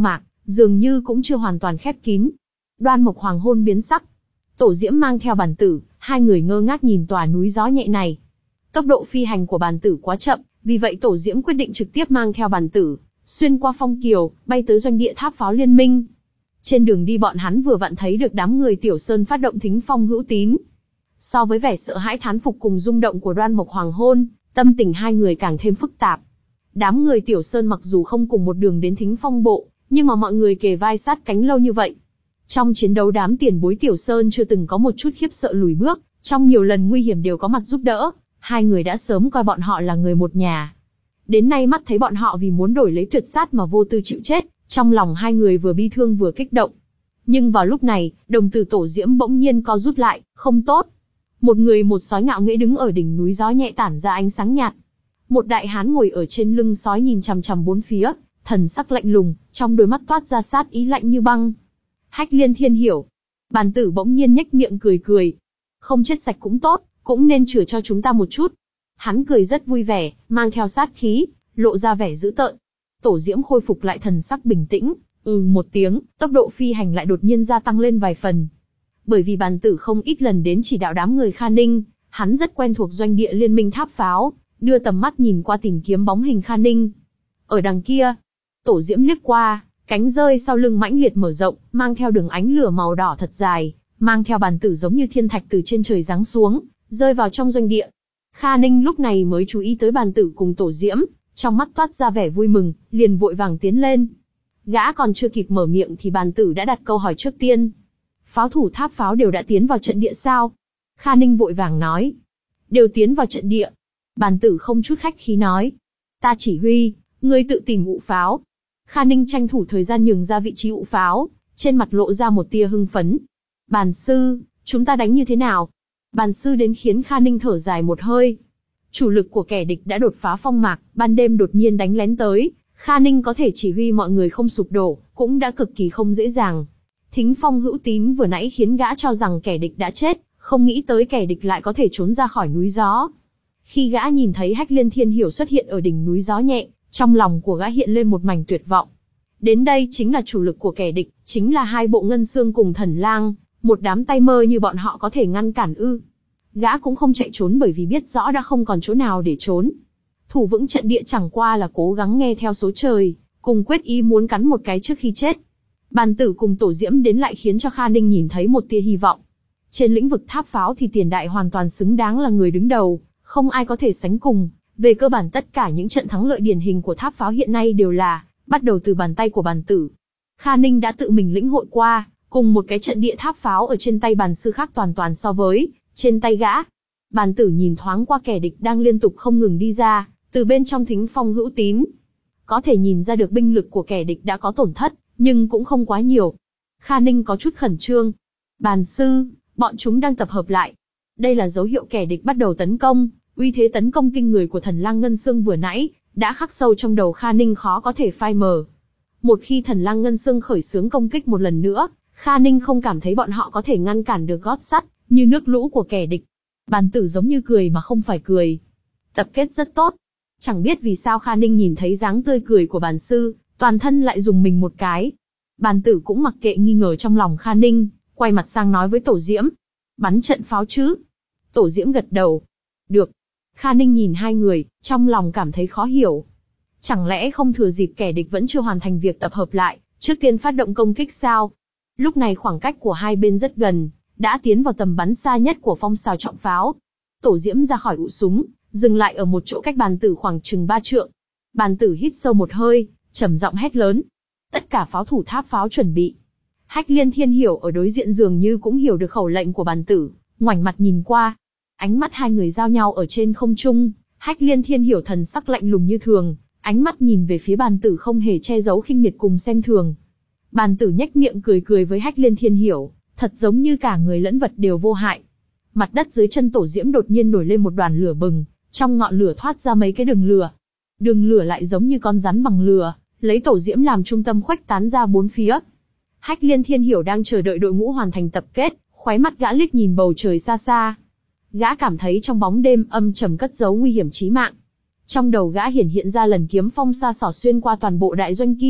dường như cũng chưa hoàn toàn khép kín. Đoan Mộc Hoàng hôn biến sắc. Tổ Diễm mang theo Bàn Tử, hai người ngơ ngác nhìn tòa núi gió nhẹ này. Tốc độ phi hành của Bàn Tử quá chậm, vì vậy Tổ Diễm quyết định trực tiếp mang theo Bàn Tử, xuyên qua phong kiều, bay tới doanh địa tháp pháo liên minh. Trên đường đi bọn hắn vừa vặn thấy được đám người Tiểu Sơn phát động thính phong hữu tín. So với vẻ sợ hãi thán phục cùng rung động của Đoan Mộc Hoàng hôn, tâm tình hai người càng thêm phức tạp. Đám người Tiểu Sơn mặc dù không cùng một đường đến thính phong bộ, nhưng mà mọi người kề vai sát cánh lâu như vậy. Trong chiến đấu đám tiền bối Tiểu Sơn chưa từng có một chút khiếp sợ lùi bước, trong nhiều lần nguy hiểm đều có mặt giúp đỡ, hai người đã sớm coi bọn họ là người một nhà. Đến nay mắt thấy bọn họ vì muốn đổi lấy tuyệt sát mà vô tư chịu chết, trong lòng hai người vừa bi thương vừa kích động. Nhưng vào lúc này, đồng tử Tổ Diễm bỗng nhiên co rút lại, không tốt. Một người một sói ngạo nghễ đứng ở đỉnh núi gió nhẹ tản ra ánh sáng nhạt. Một đại hán ngồi ở trên lưng sói nhìn chằm chằm bốn phía, thần sắc lạnh lùng, trong đôi mắt toát ra sát ý lạnh như băng. Hách Liên Thiên Hiểu. Bàn Tử bỗng nhiên nhếch miệng cười cười. Không chết sạch cũng tốt, cũng nên chừa cho chúng ta một chút. Hắn cười rất vui vẻ, mang theo sát khí, lộ ra vẻ dữ tợn. Tổ Diễm khôi phục lại thần sắc bình tĩnh, ừ một tiếng, tốc độ phi hành lại đột nhiên gia tăng lên vài phần. Bởi vì Bàn Tử không ít lần đến chỉ đạo đám người Kha Ninh, hắn rất quen thuộc doanh địa liên minh tháp pháo, đưa tầm mắt nhìn qua tìm kiếm bóng hình Kha Ninh. Ở đằng kia, Tổ Diễm liếc qua, cánh rơi sau lưng mãnh liệt mở rộng, mang theo đường ánh lửa màu đỏ thật dài, mang theo Bàn Tử giống như thiên thạch từ trên trời giáng xuống, rơi vào trong doanh địa. Kha Ninh lúc này mới chú ý tới Bàn Tử cùng Tổ Diễm, trong mắt toát ra vẻ vui mừng, liền vội vàng tiến lên. Gã còn chưa kịp mở miệng thì Bàn Tử đã đặt câu hỏi trước tiên. Pháo thủ tháp pháo đều đã tiến vào trận địa sao? Kha Ninh vội vàng nói. Đều tiến vào trận địa. Bàn Tử không chút khách khí nói. Ta chỉ huy, ngươi tự tìm ụ pháo. Kha Ninh tranh thủ thời gian nhường ra vị trí ụ pháo, trên mặt lộ ra một tia hưng phấn. Bàn sư, chúng ta đánh như thế nào? Bàn sư đến khiến Kha Ninh thở dài một hơi. Chủ lực của kẻ địch đã đột phá phong mạc, ban đêm đột nhiên đánh lén tới. Kha Ninh có thể chỉ huy mọi người không sụp đổ, cũng đã cực kỳ không dễ dàng. Thính phong hữu tín vừa nãy khiến gã cho rằng kẻ địch đã chết, không nghĩ tới kẻ địch lại có thể trốn ra khỏi núi gió. Khi gã nhìn thấy Hách Liên Thiên Hiểu xuất hiện ở đỉnh núi gió nhẹ, trong lòng của gã hiện lên một mảnh tuyệt vọng. Đến đây chính là chủ lực của kẻ địch, chính là hai bộ ngân xương cùng thần lang, một đám tay mơ như bọn họ có thể ngăn cản ư? Gã cũng không chạy trốn bởi vì biết rõ đã không còn chỗ nào để trốn. Thủ vững trận địa chẳng qua là cố gắng nghe theo số trời, cùng quyết ý muốn cắn một cái trước khi chết. Bàn Tử cùng Tổ Diễm đến lại khiến cho Kha Ninh nhìn thấy một tia hy vọng. Trên lĩnh vực tháp pháo thì Tiền Đại hoàn toàn xứng đáng là người đứng đầu, không ai có thể sánh cùng. Về cơ bản tất cả những trận thắng lợi điển hình của tháp pháo hiện nay đều là bắt đầu từ bàn tay của Bàn Tử. Kha Ninh đã tự mình lĩnh hội qua, cùng một cái trận địa tháp pháo ở trên tay Bàn sư khác toàn toàn so với trên tay gã. Bàn Tử nhìn thoáng qua kẻ địch đang liên tục không ngừng đi ra, từ bên trong thính phong hữu tín. Có thể nhìn ra được binh lực của kẻ địch đã có tổn thất, nhưng cũng không quá nhiều. Kha Ninh có chút khẩn trương. Bàn sư, bọn chúng đang tập hợp lại. Đây là dấu hiệu kẻ địch bắt đầu tấn công, uy thế tấn công kinh người của thần lang ngân xương vừa nãy, đã khắc sâu trong đầu Kha Ninh khó có thể phai mờ. Một khi thần lang ngân xương khởi xướng công kích một lần nữa, Kha Ninh không cảm thấy bọn họ có thể ngăn cản được gót sắt, như nước lũ của kẻ địch. Bàn Tử giống như cười mà không phải cười. Tập kết rất tốt. Chẳng biết vì sao Kha Ninh nhìn thấy dáng tươi cười của bàn sư, toàn thân lại dùng mình một cái. Bàn Tử cũng mặc kệ nghi ngờ trong lòng Kha Ninh, quay mặt sang nói với Tổ Diễm. Bắn trận pháo chứ? Tổ Diễm gật đầu. Được. Kha Ninh nhìn hai người, trong lòng cảm thấy khó hiểu. Chẳng lẽ không thừa dịp kẻ địch vẫn chưa hoàn thành việc tập hợp lại, trước tiên phát động công kích sao? Lúc này khoảng cách của hai bên rất gần, đã tiến vào tầm bắn xa nhất của phong sào trọng pháo. Tổ Diễm ra khỏi ụ súng, dừng lại ở một chỗ cách Bàn Tử khoảng chừng ba trượng. Bàn Tử hít sâu một hơi, trầm giọng hét lớn. Tất cả pháo thủ tháp pháo chuẩn bị. Hách Liên Thiên Hiểu ở đối diện dường như cũng hiểu được khẩu lệnh của Bàn Tử, ngoảnh mặt nhìn qua. Ánh mắt hai người giao nhau ở trên không trung, Hách Liên Thiên Hiểu thần sắc lạnh lùng như thường, ánh mắt nhìn về phía Bàn Tử không hề che giấu khinh miệt cùng xem thường. Bàn Tử nhếch miệng cười cười với Hách Liên Thiên Hiểu, thật giống như cả người lẫn vật đều vô hại. Mặt đất dưới chân Tổ Diễm đột nhiên nổi lên một đoàn lửa bừng, trong ngọn lửa thoát ra mấy cái đường lửa. Đường lửa lại giống như con rắn bằng lửa, lấy Tổ Diễm làm trung tâm khuếch tán ra bốn phía. Hách Liên Thiên Hiểu đang chờ đợi đội ngũ hoàn thành tập kết, khóe mắt gã liếc nhìn bầu trời xa xa. Gã cảm thấy trong bóng đêm âm trầm cất giấu nguy hiểm chí mạng. Trong đầu gã hiển hiện ra lần kiếm phong xa xỏ xuyên qua toàn bộ đại doanh kia,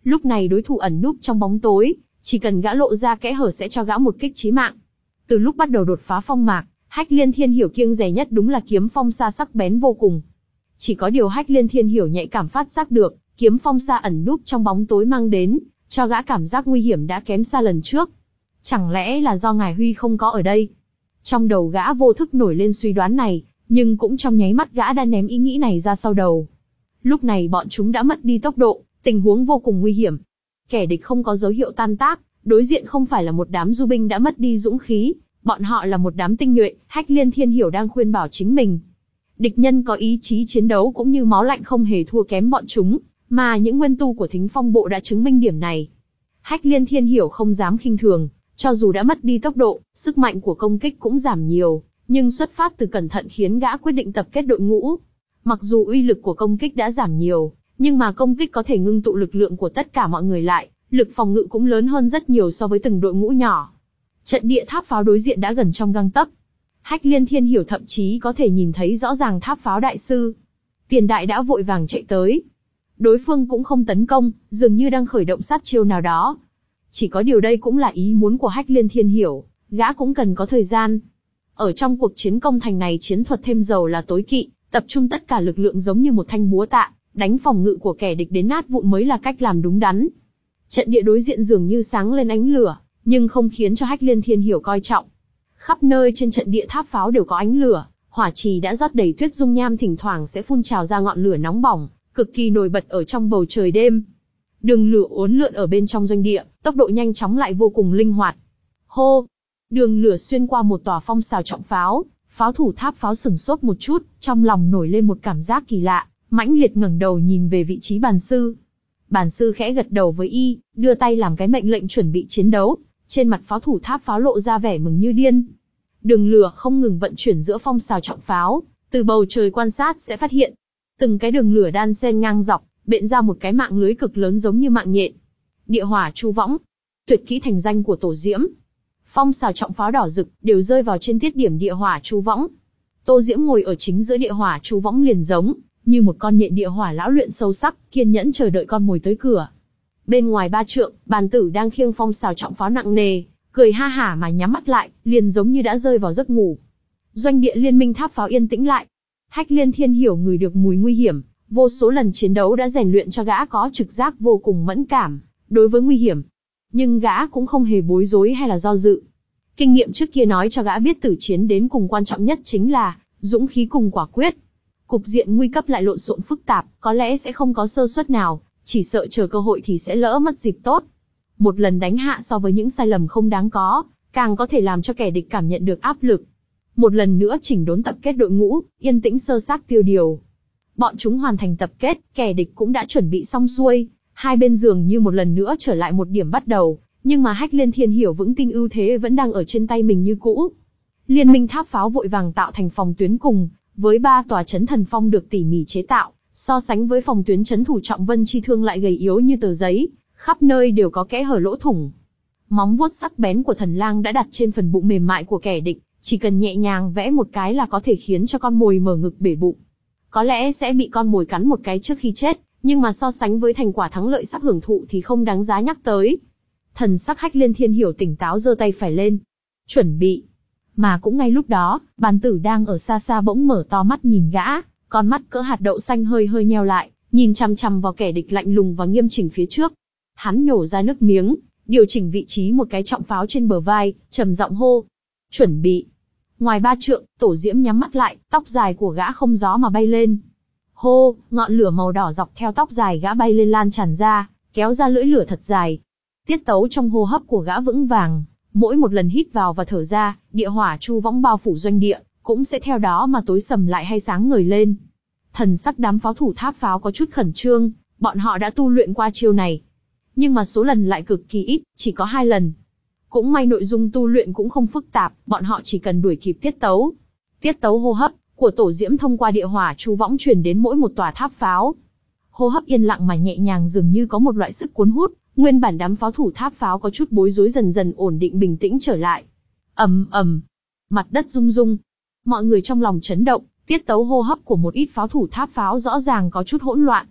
Lúc này đối thủ ẩn núp trong bóng tối, chỉ cần gã lộ ra kẽ hở sẽ cho gã một kích chí mạng. Từ lúc bắt đầu đột phá phong mạc, Hách Liên Thiên Hiểu kiêng dè nhất đúng là kiếm phong sa sắc bén vô cùng. Chỉ có điều Hách Liên Thiên Hiểu nhạy cảm phát giác được, kiếm phong sa ẩn núp trong bóng tối mang đến, cho gã cảm giác nguy hiểm đã kém xa lần trước. Chẳng lẽ là do Ngài Huy không có ở đây? Trong đầu gã vô thức nổi lên suy đoán này, nhưng cũng trong nháy mắt gã đã ném ý nghĩ này ra sau đầu. Lúc này bọn chúng đã mất đi tốc độ, tình huống vô cùng nguy hiểm. Kẻ địch không có dấu hiệu tan tác, đối diện không phải là một đám du binh đã mất đi dũng khí, bọn họ là một đám tinh nhuệ. Hách Liên Thiên Hiểu đang khuyên bảo chính mình. Địch nhân có ý chí chiến đấu cũng như máu lạnh không hề thua kém bọn chúng, mà những nguyên tu của Thính Phong Bộ đã chứng minh điểm này. Hách Liên Thiên Hiểu không dám khinh thường, cho dù đã mất đi tốc độ, sức mạnh của công kích cũng giảm nhiều, nhưng xuất phát từ cẩn thận khiến gã quyết định tập kết đội ngũ. Mặc dù uy lực của công kích đã giảm nhiều, nhưng mà công kích có thể ngưng tụ lực lượng của tất cả mọi người lại, lực phòng ngự cũng lớn hơn rất nhiều so với từng đội ngũ nhỏ. Trận địa tháp pháo đối diện đã gần trong gang tấc. Hách Liên Thiên Hiểu thậm chí có thể nhìn thấy rõ ràng tháp pháo đại sư. Tiền Đại đã vội vàng chạy tới. Đối phương cũng không tấn công, dường như đang khởi động sát chiêu nào đó. Chỉ có điều đây cũng là ý muốn của Hách Liên Thiên Hiểu, gã cũng cần có thời gian. Ở trong cuộc chiến công thành này, chiến thuật thêm dầu là tối kỵ, tập trung tất cả lực lượng giống như một thanh búa tạ, đánh phòng ngự của kẻ địch đến nát vụn mới là cách làm đúng đắn. Trận địa đối diện dường như sáng lên ánh lửa, nhưng không khiến cho Hách Liên Thiên Hiểu coi trọng. Khắp nơi trên trận địa tháp pháo đều có ánh lửa, hỏa trì đã rót đầy tuyết dung nham, thỉnh thoảng sẽ phun trào ra ngọn lửa nóng bỏng, cực kỳ nổi bật ở trong bầu trời đêm. Đường lửa uốn lượn ở bên trong doanh địa, tốc độ nhanh chóng lại vô cùng linh hoạt. Hô! Đường lửa xuyên qua một tòa phong xào trọng pháo, pháo thủ tháp pháo sửng sốt một chút, trong lòng nổi lên một cảm giác kỳ lạ, mãnh liệt ngẩng đầu nhìn về vị trí bàn sư. Bàn sư khẽ gật đầu với y, đưa tay làm cái mệnh lệnh chuẩn bị chiến đấu, trên mặt pháo thủ tháp pháo lộ ra vẻ mừng như điên. Đường lửa không ngừng vận chuyển giữa phong xào trọng pháo, từ bầu trời quan sát sẽ phát hiện, từng cái đường lửa đan xen ngang dọc, bện ra một cái mạng lưới cực lớn giống như mạng nhện. Địa hỏa chu võng, tuyệt kỹ thành danh của Tổ Diễm. Phong xào trọng pháo đỏ rực đều rơi vào trên tiết điểm địa hỏa chu võng. Tô Diễm ngồi ở chính giữa địa hỏa chu võng, liền giống như một con nhện địa hỏa lão luyện sâu sắc, kiên nhẫn chờ đợi con mồi tới cửa. Bên ngoài ba trượng, Bàn Tử đang khiêng phong xào trọng pháo nặng nề, cười ha hả mà nhắm mắt lại, liền giống như đã rơi vào giấc ngủ. Doanh địa liên minh tháp pháo yên tĩnh lại. Hách Liên Thiên Hiểu ngửi được mùi nguy hiểm, vô số lần chiến đấu đã rèn luyện cho gã có trực giác vô cùng mẫn cảm đối với nguy hiểm. Nhưng gã cũng không hề bối rối hay là do dự. Kinh nghiệm trước kia nói cho gã biết tử chiến đến cùng quan trọng nhất chính là dũng khí cùng quả quyết. Cục diện nguy cấp lại lộn xộn phức tạp, có lẽ sẽ không có sơ suất nào, chỉ sợ chờ cơ hội thì sẽ lỡ mất dịp tốt. Một lần đánh hạ so với những sai lầm không đáng có, càng có thể làm cho kẻ địch cảm nhận được áp lực. Một lần nữa chỉnh đốn tập kết đội ngũ, yên tĩnh sơ xác tiêu điều. Bọn chúng hoàn thành tập kết, kẻ địch cũng đã chuẩn bị xong xuôi, hai bên dường như một lần nữa trở lại một điểm bắt đầu, nhưng mà Hách Liên Thiên Hiểu vững tin ưu thế vẫn đang ở trên tay mình như cũ. Liên minh tháp pháo vội vàng tạo thành phòng tuyến cùng, với ba tòa chấn thần phong được tỉ mỉ chế tạo, so sánh với phòng tuyến chấn thủ trọng vân chi thương lại gầy yếu như tờ giấy, khắp nơi đều có kẽ hở lỗ thủng. Móng vuốt sắc bén của thần lang đã đặt trên phần bụng mềm mại của kẻ địch, chỉ cần nhẹ nhàng vẽ một cái là có thể khiến cho con mồi mở ngực bể bụng. Có lẽ sẽ bị con mồi cắn một cái trước khi chết, nhưng mà so sánh với thành quả thắng lợi sắp hưởng thụ thì không đáng giá nhắc tới. Thần sắc Hách Liên Thiên Hiểu tỉnh táo, giơ tay phải lên, chuẩn bị. Mà cũng ngay lúc đó, Bàn Tử đang ở xa xa bỗng mở to mắt nhìn gã, con mắt cỡ hạt đậu xanh hơi hơi nheo lại, nhìn chằm chằm vào kẻ địch lạnh lùng và nghiêm chỉnh phía trước. Hắn nhổ ra nước miếng, điều chỉnh vị trí một cái trọng pháo trên bờ vai, trầm giọng hô, chuẩn bị. Ngoài ba trượng, Tổ Diễm nhắm mắt lại, tóc dài của gã không gió mà bay lên. Hô, ngọn lửa màu đỏ dọc theo tóc dài gã bay lên lan tràn ra, kéo ra lưỡi lửa thật dài. Tiết tấu trong hô hấp của gã vững vàng, mỗi một lần hít vào và thở ra, địa hỏa chu võng bao phủ doanh địa, cũng sẽ theo đó mà tối sầm lại hay sáng ngời lên. Thần sắc đám pháo thủ tháp pháo có chút khẩn trương, bọn họ đã tu luyện qua chiêu này. Nhưng mà số lần lại cực kỳ ít, chỉ có hai lần. Cũng may nội dung tu luyện cũng không phức tạp, bọn họ chỉ cần đuổi kịp tiết tấu. Tiết tấu hô hấp của Tổ Diễm thông qua địa hỏa chu võng truyền đến mỗi một tòa tháp pháo. Hô hấp yên lặng mà nhẹ nhàng, dường như có một loại sức cuốn hút, nguyên bản đám pháo thủ tháp pháo có chút bối rối dần dần ổn định bình tĩnh trở lại. Ầm ầm, mặt đất rung rung. Mọi người trong lòng chấn động, tiết tấu hô hấp của một ít pháo thủ tháp pháo rõ ràng có chút hỗn loạn.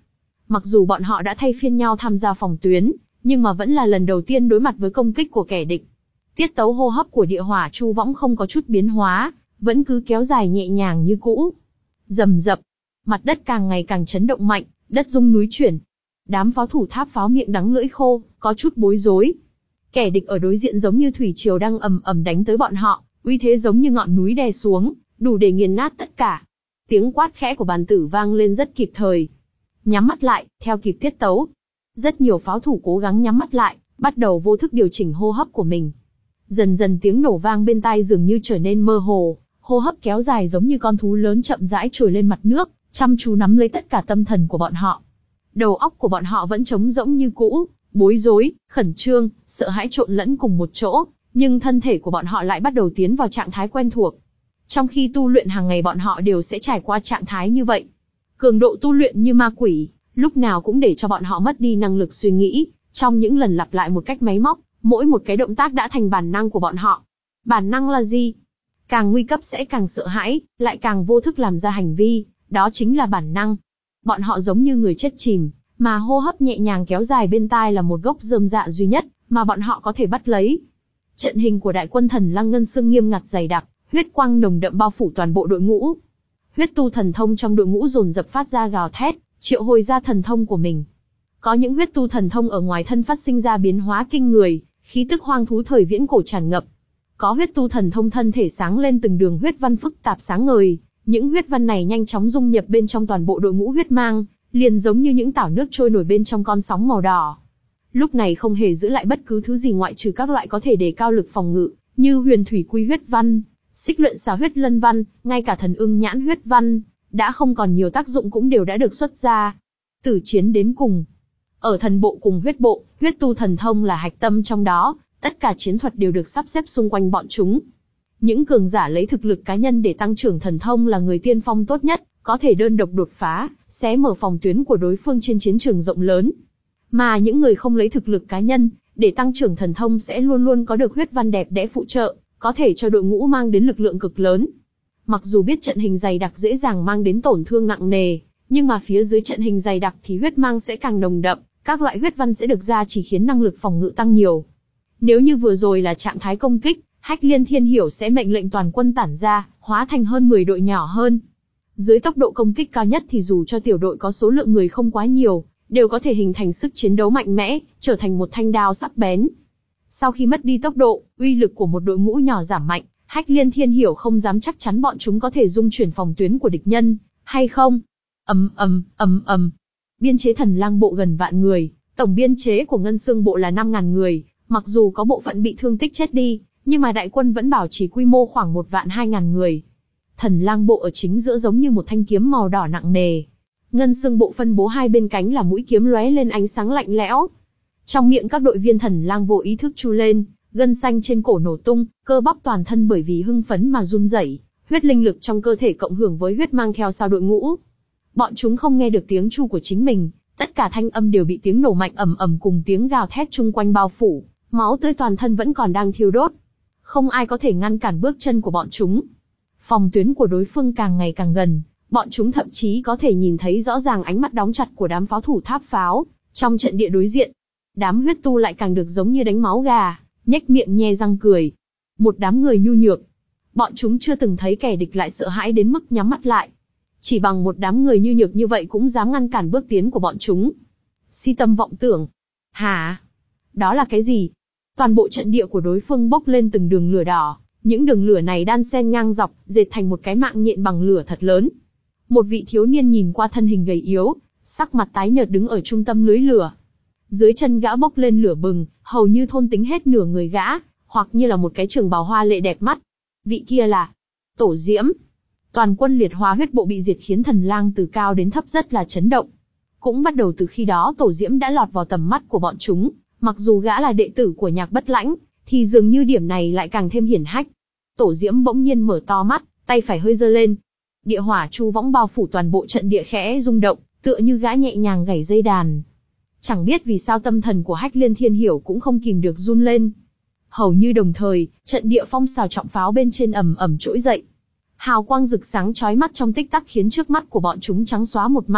Mặc dù bọn họ đã thay phiên nhau tham gia phòng tuyến, nhưng mà vẫn là lần đầu tiên đối mặt với công kích của kẻ địch. Tiết tấu hô hấp của địa hỏa chu võng không có chút biến hóa, vẫn cứ kéo dài nhẹ nhàng như cũ. Rầm rập, mặt đất càng ngày càng chấn động mạnh, đất rung núi chuyển. Đám pháo thủ tháp pháo miệng đắng lưỡi khô, có chút bối rối. Kẻ địch ở đối diện giống như thủy triều đang ầm ầm đánh tới bọn họ, uy thế giống như ngọn núi đè xuống, đủ để nghiền nát tất cả. Tiếng quát khẽ của bàn tử vang lên rất kịp thời. Nhắm mắt lại, theo kịp tiết tấu. Rất nhiều pháo thủ cố gắng nhắm mắt lại, bắt đầu vô thức điều chỉnh hô hấp của mình. Dần dần tiếng nổ vang bên tai dường như trở nên mơ hồ, hô hấp kéo dài giống như con thú lớn chậm rãi trồi lên mặt nước, chăm chú nắm lấy tất cả tâm thần của bọn họ. Đầu óc của bọn họ vẫn trống rỗng như cũ, bối rối, khẩn trương, sợ hãi trộn lẫn cùng một chỗ, nhưng thân thể của bọn họ lại bắt đầu tiến vào trạng thái quen thuộc. Trong khi tu luyện hàng ngày bọn họ đều sẽ trải qua trạng thái như vậy. Cường độ tu luyện như ma quỷ, lúc nào cũng để cho bọn họ mất đi năng lực suy nghĩ, trong những lần lặp lại một cách máy móc, mỗi một cái động tác đã thành bản năng của bọn họ. Bản năng là gì? Càng nguy cấp sẽ càng sợ hãi, lại càng vô thức làm ra hành vi, đó chính là bản năng. Bọn họ giống như người chết chìm, mà hô hấp nhẹ nhàng kéo dài bên tai là một gốc rơm dạ duy nhất, mà bọn họ có thể bắt lấy. Trận hình của đại quân Thần Lăng Ngân Xương nghiêm ngặt dày đặc, huyết quang nồng đậm bao phủ toàn bộ đội ngũ. Huyết tu thần thông trong đội ngũ dồn dập phát ra gào thét, triệu hồi ra thần thông của mình. Có những huyết tu thần thông ở ngoài thân phát sinh ra biến hóa kinh người, khí tức hoang thú thời viễn cổ tràn ngập. Có huyết tu thần thông thân thể sáng lên từng đường huyết văn phức tạp sáng ngời, những huyết văn này nhanh chóng dung nhập bên trong toàn bộ đội ngũ huyết mang, liền giống như những tảo nước trôi nổi bên trong con sóng màu đỏ. Lúc này không hề giữ lại bất cứ thứ gì ngoại trừ các loại có thể đề cao lực phòng ngự, như huyền thủy quy huyết văn, xích luyện xà huyết lân văn, ngay cả thần ưng nhãn huyết văn, đã không còn nhiều tác dụng cũng đều đã được xuất ra. Tử chiến đến cùng. Ở thần bộ cùng huyết bộ, huyết tu thần thông là hạch tâm trong đó, tất cả chiến thuật đều được sắp xếp xung quanh bọn chúng. Những cường giả lấy thực lực cá nhân để tăng trưởng thần thông là người tiên phong tốt nhất, có thể đơn độc đột phá, xé mở phòng tuyến của đối phương trên chiến trường rộng lớn. Mà những người không lấy thực lực cá nhân, để tăng trưởng thần thông sẽ luôn luôn có được huyết văn đẹp đẽ phụ trợ, có thể cho đội ngũ mang đến lực lượng cực lớn. Mặc dù biết trận hình dày đặc dễ dàng mang đến tổn thương nặng nề, nhưng mà phía dưới trận hình dày đặc thì huyết mang sẽ càng nồng đậm, các loại huyết văn sẽ được ra chỉ khiến năng lực phòng ngự tăng nhiều. Nếu như vừa rồi là trạng thái công kích, Hách Liên Thiên Hiểu sẽ mệnh lệnh toàn quân tản ra, hóa thành hơn mười đội nhỏ hơn. Dưới tốc độ công kích cao nhất thì dù cho tiểu đội có số lượng người không quá nhiều, đều có thể hình thành sức chiến đấu mạnh mẽ, trở thành một thanh đao sắc bén. Sau khi mất đi tốc độ, uy lực của một đội ngũ nhỏ giảm mạnh, Hách Liên Thiên Hiểu không dám chắc chắn bọn chúng có thể dung chuyển phòng tuyến của địch nhân, hay không. Ầm ầm, ầm ầm. Biên chế Thần Lang bộ gần vạn người, tổng biên chế của Ngân Xương bộ là năm ngàn người, mặc dù có bộ phận bị thương tích chết đi, nhưng mà đại quân vẫn bảo trì quy mô khoảng một vạn hai ngàn người. Thần Lang bộ ở chính giữa giống như một thanh kiếm màu đỏ nặng nề. Ngân Xương bộ phân bố hai bên cánh là mũi kiếm lóe lên ánh sáng lạnh lẽo. Trong miệng các đội viên Thần Lang vô ý thức chu lên, gân xanh trên cổ nổ tung, cơ bắp toàn thân bởi vì hưng phấn mà run rẩy, huyết linh lực trong cơ thể cộng hưởng với huyết mang theo sau đội ngũ. Bọn chúng không nghe được tiếng chu của chính mình, tất cả thanh âm đều bị tiếng nổ mạnh ầm ầm cùng tiếng gào thét chung quanh bao phủ, máu tươi toàn thân vẫn còn đang thiêu đốt. Không ai có thể ngăn cản bước chân của bọn chúng. Phòng tuyến của đối phương càng ngày càng gần, bọn chúng thậm chí có thể nhìn thấy rõ ràng ánh mắt đóng chặt của đám pháo thủ tháp pháo trong trận địa đối diện. Đám huyết tu lại càng được giống như đánh máu gà, nhếch miệng nhe răng cười. Một đám người nhu nhược. Bọn chúng chưa từng thấy kẻ địch lại sợ hãi đến mức nhắm mắt lại. Chỉ bằng một đám người nhu nhược như vậy cũng dám ngăn cản bước tiến của bọn chúng. Si tâm vọng tưởng. Hả? Đó là cái gì? Toàn bộ trận địa của đối phương bốc lên từng đường lửa đỏ, những đường lửa này đan xen ngang dọc, dệt thành một cái mạng nhện bằng lửa thật lớn. Một vị thiếu niên nhìn qua thân hình gầy yếu, sắc mặt tái nhợt đứng ở trung tâm lưới lửa. Dưới chân gã bốc lên lửa bừng, hầu như thôn tính hết nửa người gã, hoặc như là một cái trường bào hoa lệ đẹp mắt. Vị kia là Tổ Diễm. Toàn quân liệt hóa huyết bộ bị diệt khiến Thần Lang từ cao đến thấp rất là chấn động. Cũng bắt đầu từ khi đó Tổ Diễm đã lọt vào tầm mắt của bọn chúng, mặc dù gã là đệ tử của Nhạc Bất Lãnh, thì dường như điểm này lại càng thêm hiển hách. Tổ Diễm bỗng nhiên mở to mắt, tay phải hơi giơ lên. Địa hỏa chu võng bao phủ toàn bộ trận địa khẽ rung động, tựa như gã nhẹ nhàng gảy dây đàn. Chẳng biết vì sao tâm thần của Hách Liên Thiên Hiểu cũng không kìm được run lên. Hầu như đồng thời, trận địa phong xào trọng pháo bên trên ầm ầm trỗi dậy. Hào quang rực sáng chói mắt trong tích tắc khiến trước mắt của bọn chúng trắng xóa một mảnh,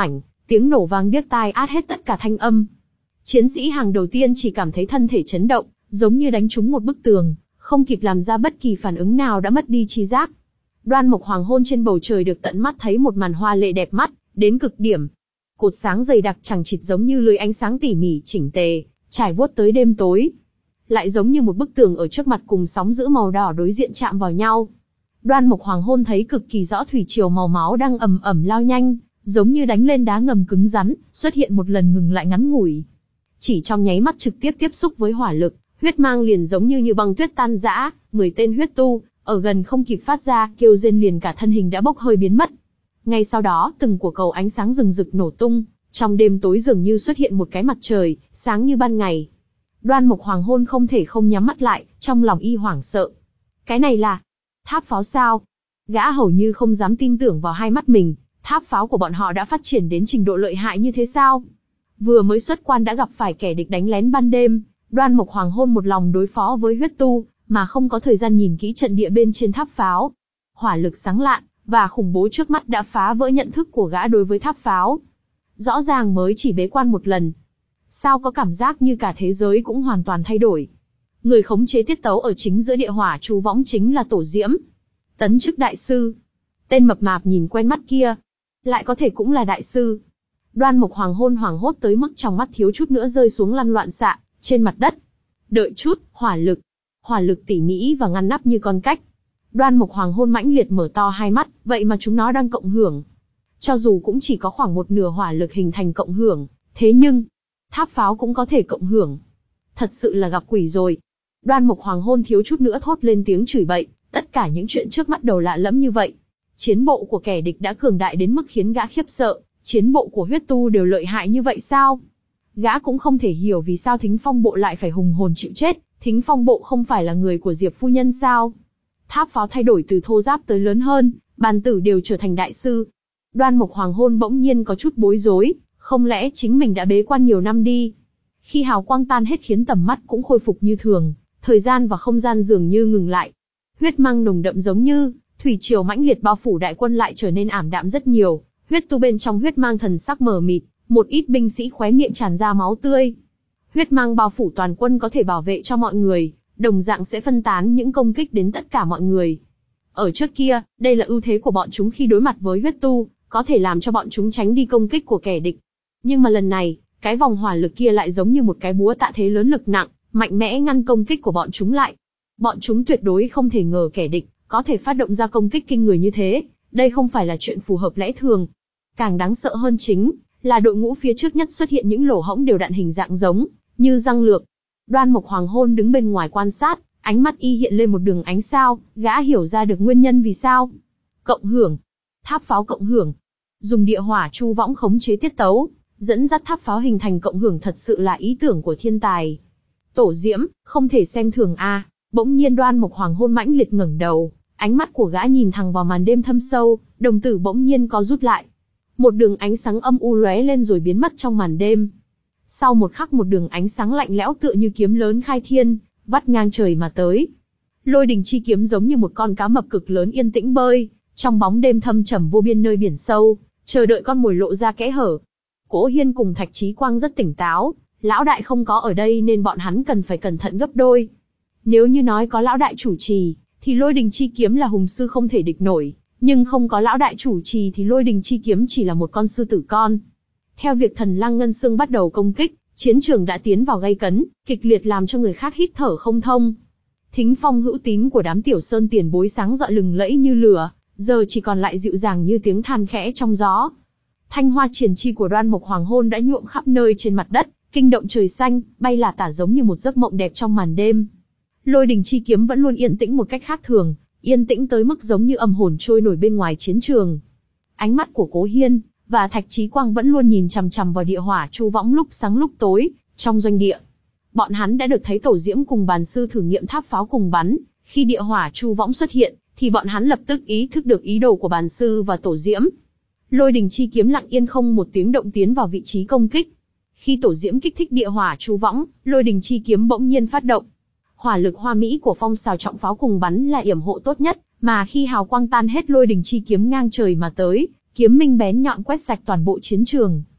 tiếng nổ vang điếc tai át hết tất cả thanh âm. Chiến sĩ hàng đầu tiên chỉ cảm thấy thân thể chấn động, giống như đánh trúng một bức tường, không kịp làm ra bất kỳ phản ứng nào đã mất đi tri giác. Đoan Mộc hoàng hôn trên bầu trời được tận mắt thấy một màn hoa lệ đẹp mắt đến cực điểm. Cột sáng dày đặc chằng chịt giống như lưới ánh sáng tỉ mỉ chỉnh tề, trải vuốt tới đêm tối. Lại giống như một bức tường ở trước mặt cùng sóng dữ màu đỏ đối diện chạm vào nhau. Đoan Mộc hoàng hôn thấy cực kỳ rõ thủy triều màu máu đang ầm ầm lao nhanh, giống như đánh lên đá ngầm cứng rắn, xuất hiện một lần ngừng lại ngắn ngủi. Chỉ trong nháy mắt trực tiếp tiếp xúc với hỏa lực, huyết mang liền giống như như băng tuyết tan rã, mười tên huyết tu ở gần không kịp phát ra, kêu rên liền cả thân hình đã bốc hơi biến mất. Ngay sau đó, từng quả cầu ánh sáng rừng rực nổ tung, trong đêm tối dường như xuất hiện một cái mặt trời, sáng như ban ngày. Đoan Mộc hoàng hôn không thể không nhắm mắt lại, trong lòng y hoảng sợ. Cái này là tháp pháo sao? Gã hầu như không dám tin tưởng vào hai mắt mình, tháp pháo của bọn họ đã phát triển đến trình độ lợi hại như thế sao? Vừa mới xuất quan đã gặp phải kẻ địch đánh lén ban đêm, Đoan Mộc hoàng hôn một lòng đối phó với huyết tu, mà không có thời gian nhìn kỹ trận địa bên trên tháp pháo. Hỏa lực sáng lạn và khủng bố trước mắt đã phá vỡ nhận thức của gã đối với tháp pháo. Rõ ràng mới chỉ bế quan một lần, sao có cảm giác như cả thế giới cũng hoàn toàn thay đổi. Người khống chế tiết tấu ở chính giữa địa hỏa chu võng chính là Tổ Diễm, tấn chức đại sư. Tên mập mạp nhìn quen mắt kia, lại có thể cũng là đại sư. Đoan Mộc hoàng hôn hoảng hốt tới mức trong mắt thiếu chút nữa rơi xuống lăn loạn xạ trên mặt đất. Đợi chút, hỏa lực, hỏa lực tỉ mỉ và ngăn nắp như con cách. Đoan Mộc hoàng hôn mãnh liệt mở to hai mắt, vậy mà chúng nó đang cộng hưởng. Cho dù cũng chỉ có khoảng một nửa hỏa lực hình thành cộng hưởng, thế nhưng tháp pháo cũng có thể cộng hưởng. Thật sự là gặp quỷ rồi. Đoan Mộc hoàng hôn thiếu chút nữa thốt lên tiếng chửi bậy, tất cả những chuyện trước mắt đầu lạ lẫm như vậy. Chiến bộ của kẻ địch đã cường đại đến mức khiến gã khiếp sợ, chiến bộ của huyết tu đều lợi hại như vậy sao? Gã cũng không thể hiểu vì sao Thính Phong bộ lại phải hùng hồn chịu chết, Thính Phong bộ không phải là người của Diệp phu nhân sao? Tháp pháo thay đổi từ thô ráp tới lớn hơn, bàn tử đều trở thành đại sư. Đoan Mộc hoàng hôn bỗng nhiên có chút bối rối, không lẽ chính mình đã bế quan nhiều năm đi? Khi hào quang tan hết khiến tầm mắt cũng khôi phục như thường, thời gian và không gian dường như ngừng lại. Huyết mang nồng đậm giống như thủy triều mãnh liệt bao phủ đại quân lại trở nên ảm đạm rất nhiều. Huyết tu bên trong huyết mang thần sắc mờ mịt, một ít binh sĩ khóe miệng tràn ra máu tươi. Huyết mang bao phủ toàn quân có thể bảo vệ cho mọi người, đồng dạng sẽ phân tán những công kích đến tất cả mọi người. Ở trước kia, đây là ưu thế của bọn chúng khi đối mặt với huyết tu, có thể làm cho bọn chúng tránh đi công kích của kẻ địch. Nhưng mà lần này, cái vòng hỏa lực kia lại giống như một cái búa tạ thế lớn lực nặng, mạnh mẽ ngăn công kích của bọn chúng lại. Bọn chúng tuyệt đối không thể ngờ kẻ địch có thể phát động ra công kích kinh người như thế, đây không phải là chuyện phù hợp lẽ thường. Càng đáng sợ hơn chính là đội ngũ phía trước nhất xuất hiện những lỗ hổng đều đặn hình dạng giống như răng lược. Đoan Mộc hoàng hôn đứng bên ngoài quan sát, ánh mắt y hiện lên một đường ánh sao, gã hiểu ra được nguyên nhân vì sao. Cộng hưởng, tháp pháo cộng hưởng, dùng địa hỏa chu võng khống chế tiết tấu, dẫn dắt tháp pháo hình thành cộng hưởng thật sự là ý tưởng của thiên tài. Tổ Diễm, không thể xem thường a. Bỗng nhiên Đoan Mộc hoàng hôn mãnh liệt ngẩng đầu, ánh mắt của gã nhìn thẳng vào màn đêm thâm sâu, đồng tử bỗng nhiên co rút lại. Một đường ánh sáng âm u lóe lên rồi biến mất trong màn đêm. Sau một khắc một đường ánh sáng lạnh lẽo tựa như kiếm lớn khai thiên, vắt ngang trời mà tới. Lôi đình chi kiếm giống như một con cá mập cực lớn yên tĩnh bơi, trong bóng đêm thâm trầm vô biên nơi biển sâu, chờ đợi con mồi lộ ra kẽ hở. Cố Hiên cùng Thạch Chí Quang rất tỉnh táo, lão đại không có ở đây nên bọn hắn cần phải cẩn thận gấp đôi. Nếu như nói có lão đại chủ trì, thì lôi đình chi kiếm là hùng sư không thể địch nổi, nhưng không có lão đại chủ trì thì lôi đình chi kiếm chỉ là một con sư tử con. Theo việc Thần Lăng Ngân Xương bắt đầu công kích, chiến trường đã tiến vào gay cấn, kịch liệt làm cho người khác hít thở không thông. Thính phong hữu tín của đám Tiểu Sơn tiền bối sáng rọi lừng lẫy như lửa, giờ chỉ còn lại dịu dàng như tiếng than khẽ trong gió. Thanh hoa triển chi của Đoan Mộc hoàng hôn đã nhuộm khắp nơi trên mặt đất, kinh động trời xanh, bay là tả giống như một giấc mộng đẹp trong màn đêm. Lôi đình chi kiếm vẫn luôn yên tĩnh một cách khác thường, yên tĩnh tới mức giống như âm hồn trôi nổi bên ngoài chiến trường. Ánh mắt của Cố Hiên và Thạch Chí Quang vẫn luôn nhìn chằm chằm vào địa hỏa chu võng lúc sáng lúc tối, trong doanh địa. Bọn hắn đã được thấy Tổ Diễm cùng bàn sư thử nghiệm tháp pháo cùng bắn, khi địa hỏa chu võng xuất hiện, thì bọn hắn lập tức ý thức được ý đồ của bàn sư và Tổ Diễm. Lôi đình chi kiếm lặng yên không một tiếng động tiến vào vị trí công kích. Khi Tổ Diễm kích thích địa hỏa chu võng, lôi đình chi kiếm bỗng nhiên phát động. Hỏa lực hoa mỹ của phong xào trọng pháo cùng bắn là yểm hộ tốt nhất, mà khi hào quang tan hết lôi đình chi kiếm ngang trời mà tới, kiếm minh bén nhọn quét sạch toàn bộ chiến trường.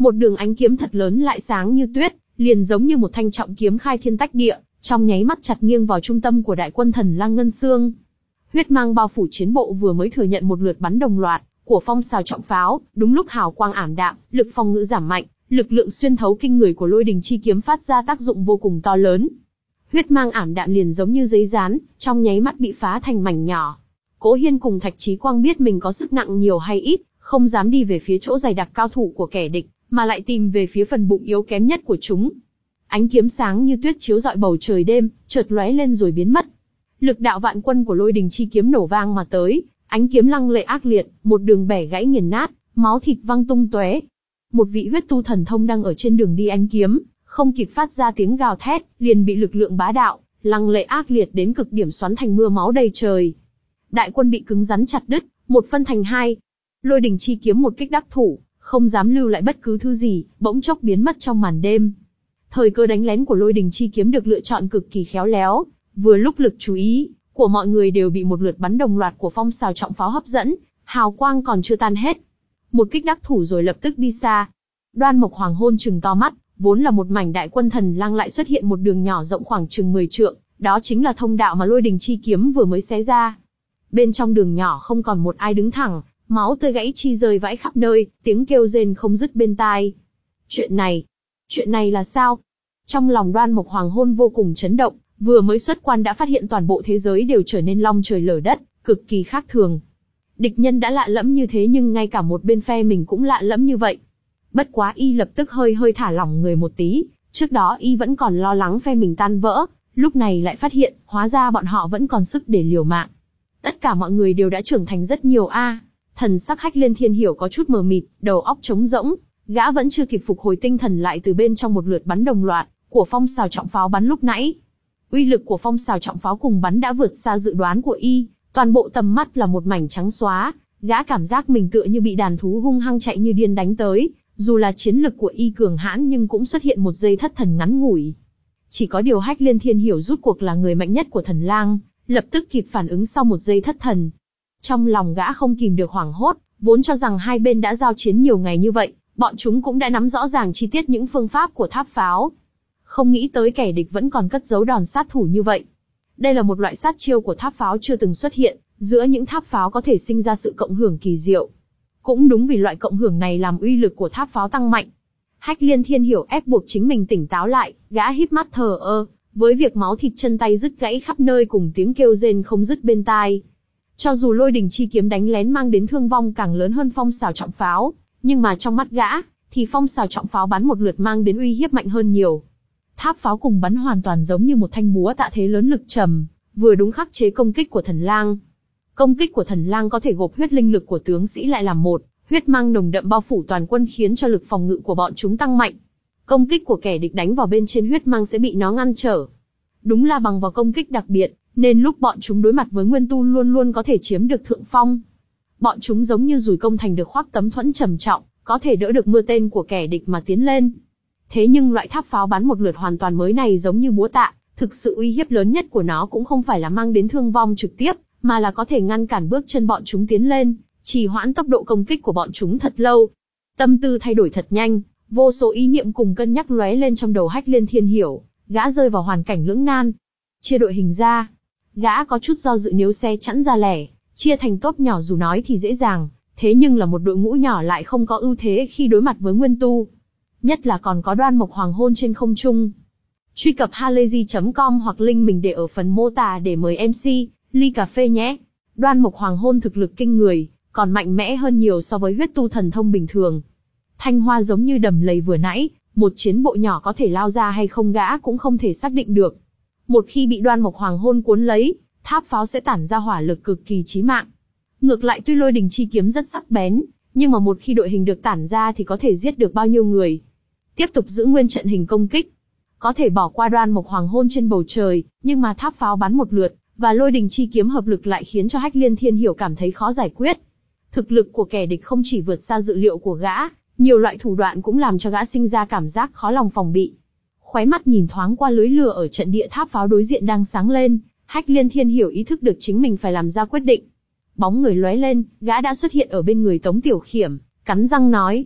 Một đường ánh kiếm thật lớn lại sáng như tuyết, liền giống như một thanh trọng kiếm khai thiên tách địa, trong nháy mắt chặt nghiêng vào trung tâm của đại quân Thần Lang Ngân Xương. Huyết mang bao phủ chiến bộ vừa mới thừa nhận một lượt bắn đồng loạt của phong xào trọng pháo, đúng lúc hào quang ảm đạm, lực phòng ngự giảm mạnh, lực lượng xuyên thấu kinh người của lôi đình chi kiếm phát ra tác dụng vô cùng to lớn. Huyết mang ảm đạm liền giống như giấy dán, trong nháy mắt bị phá thành mảnh nhỏ. Cố Hiên cùng Thạch Chí Quang biết mình có sức nặng nhiều hay ít, không dám đi về phía chỗ dày đặc cao thủ của kẻ địch, mà lại tìm về phía phần bụng yếu kém nhất của chúng. Ánh kiếm sáng như tuyết chiếu rọi bầu trời đêm, chợt lóe lên rồi biến mất. Lực đạo vạn quân của lôi đình chi kiếm nổ vang mà tới, ánh kiếm lăng lệ ác liệt, một đường bẻ gãy nghiền nát, máu thịt văng tung tóe. Một vị huyết tu thần thông đang ở trên đường đi ánh kiếm, không kịp phát ra tiếng gào thét, liền bị lực lượng bá đạo, lăng lệ ác liệt đến cực điểm xoắn thành mưa máu đầy trời. Đại quân bị cứng rắn chặt đứt, một phân thành hai. Lôi đình chi kiếm một kích đắc thủ, không dám lưu lại bất cứ thứ gì, bỗng chốc biến mất trong màn đêm. Thời cơ đánh lén của lôi đình chi kiếm được lựa chọn cực kỳ khéo léo, vừa lúc lực chú ý của mọi người đều bị một lượt bắn đồng loạt của phong xào trọng pháo hấp dẫn, hào quang còn chưa tan hết. Một kích đắc thủ rồi lập tức đi xa. Đoan Mộc Hoàng Hôn trừng to mắt, vốn là một mảnh đại quân Thần Lang lại xuất hiện một đường nhỏ rộng khoảng chừng mười trượng, đó chính là thông đạo mà lôi đình chi kiếm vừa mới xé ra. Bên trong đường nhỏ không còn một ai đứng thẳng, máu tươi gãy chi rơi vãi khắp nơi, tiếng kêu rên không dứt bên tai. Chuyện này, chuyện này là sao? Trong lòng Đoan Mộc Hoàng Hôn vô cùng chấn động, vừa mới xuất quan đã phát hiện toàn bộ thế giới đều trở nên long trời lở đất, cực kỳ khác thường. Địch nhân đã lạ lẫm như thế nhưng ngay cả một bên phe mình cũng lạ lẫm như vậy. Bất quá y lập tức hơi hơi thả lỏng người một tí, trước đó y vẫn còn lo lắng phe mình tan vỡ, lúc này lại phát hiện, hóa ra bọn họ vẫn còn sức để liều mạng. Tất cả mọi người đều đã trưởng thành rất nhiều a. Thần sắc Hách Liên Thiên Hiểu có chút mờ mịt, đầu óc trống rỗng, gã vẫn chưa kịp phục hồi tinh thần lại từ bên trong một lượt bắn đồng loạt của phong xào trọng pháo bắn lúc nãy. Uy lực của phong xào trọng pháo cùng bắn đã vượt xa dự đoán của y, toàn bộ tầm mắt là một mảnh trắng xóa, gã cảm giác mình tựa như bị đàn thú hung hăng chạy như điên đánh tới, dù là chiến lực của y cường hãn nhưng cũng xuất hiện một giây thất thần ngắn ngủi. Chỉ có điều Hách Liên Thiên Hiểu rút cuộc là người mạnh nhất của Thần Lang, lập tức kịp phản ứng sau một giây thất thần. Trong lòng gã không kìm được hoảng hốt, vốn cho rằng hai bên đã giao chiến nhiều ngày như vậy, bọn chúng cũng đã nắm rõ ràng chi tiết những phương pháp của tháp pháo. Không nghĩ tới kẻ địch vẫn còn cất giấu đòn sát thủ như vậy. Đây là một loại sát chiêu của tháp pháo chưa từng xuất hiện, giữa những tháp pháo có thể sinh ra sự cộng hưởng kỳ diệu. Cũng đúng vì loại cộng hưởng này làm uy lực của tháp pháo tăng mạnh. Hách Liên Thiên Hiểu ép buộc chính mình tỉnh táo lại, gã híp mắt thờ ơ, với việc máu thịt chân tay rứt gãy khắp nơi cùng tiếng kêu rên không dứt bên tai. Cho dù lôi đình chi kiếm đánh lén mang đến thương vong càng lớn hơn phong xào trọng pháo, nhưng mà trong mắt gã, thì phong xào trọng pháo bắn một lượt mang đến uy hiếp mạnh hơn nhiều. Tháp pháo cùng bắn hoàn toàn giống như một thanh búa tạ thế lớn lực trầm, vừa đúng khắc chế công kích của Thần Lang. Công kích của Thần Lang có thể gộp huyết linh lực của tướng sĩ lại làm một, huyết mang nồng đậm bao phủ toàn quân khiến cho lực phòng ngự của bọn chúng tăng mạnh. Công kích của kẻ địch đánh vào bên trên huyết mang sẽ bị nó ngăn trở. Đúng là bằng vào công kích đặc biệt, nên lúc bọn chúng đối mặt với nguyên tu luôn luôn có thể chiếm được thượng phong. Bọn chúng giống như dùi công thành được khoác tấm thuẫn trầm trọng, có thể đỡ được mưa tên của kẻ địch mà tiến lên. Thế nhưng loại tháp pháo bắn một lượt hoàn toàn mới này giống như búa tạ, thực sự uy hiếp lớn nhất của nó cũng không phải là mang đến thương vong trực tiếp, mà là có thể ngăn cản bước chân bọn chúng tiến lên, trì hoãn tốc độ công kích của bọn chúng thật lâu. Tâm tư thay đổi thật nhanh, vô số ý niệm cùng cân nhắc lóe lên trong đầu Hách Liên Thiên Hiểu, gã rơi vào hoàn cảnh lưỡng nan. Chia đội hình ra, gã có chút do dự nếu xe chẵn ra lẻ, chia thành tốp nhỏ dù nói thì dễ dàng, thế nhưng là một đội ngũ nhỏ lại không có ưu thế khi đối mặt với nguyên tu. Nhất là còn có Đoan Mộc Hoàng Hôn trên không trung. Truy cập halayzi chấm com hoặc link mình để ở phần mô tả để mời em xê, ly cà phê nhé. Đoan Mộc Hoàng Hôn thực lực kinh người, còn mạnh mẽ hơn nhiều so với huyết tu thần thông bình thường. Thanh hoa giống như đầm lầy vừa nãy, một chiến bộ nhỏ có thể lao ra hay không gã cũng không thể xác định được. Một khi bị Đoan Mộc Hoàng Hôn cuốn lấy, tháp pháo sẽ tản ra hỏa lực cực kỳ chí mạng. Ngược lại tuy lôi đình chi kiếm rất sắc bén, nhưng mà một khi đội hình được tản ra thì có thể giết được bao nhiêu người. Tiếp tục giữ nguyên trận hình công kích. Có thể bỏ qua Đoan Mộc Hoàng Hôn trên bầu trời, nhưng mà tháp pháo bắn một lượt, và lôi đình chi kiếm hợp lực lại khiến cho Hách Liên Thiên Hiểu cảm thấy khó giải quyết. Thực lực của kẻ địch không chỉ vượt xa dự liệu của gã, nhiều loại thủ đoạn cũng làm cho gã sinh ra cảm giác khó lòng phòng bị. Khóe mắt nhìn thoáng qua lưới lửa ở trận địa tháp pháo đối diện đang sáng lên, Hách Liên Thiên Hiểu ý thức được chính mình phải làm ra quyết định. Bóng người lóe lên, gã đã xuất hiện ở bên người Tống Tiểu Khiểm, cắn răng nói: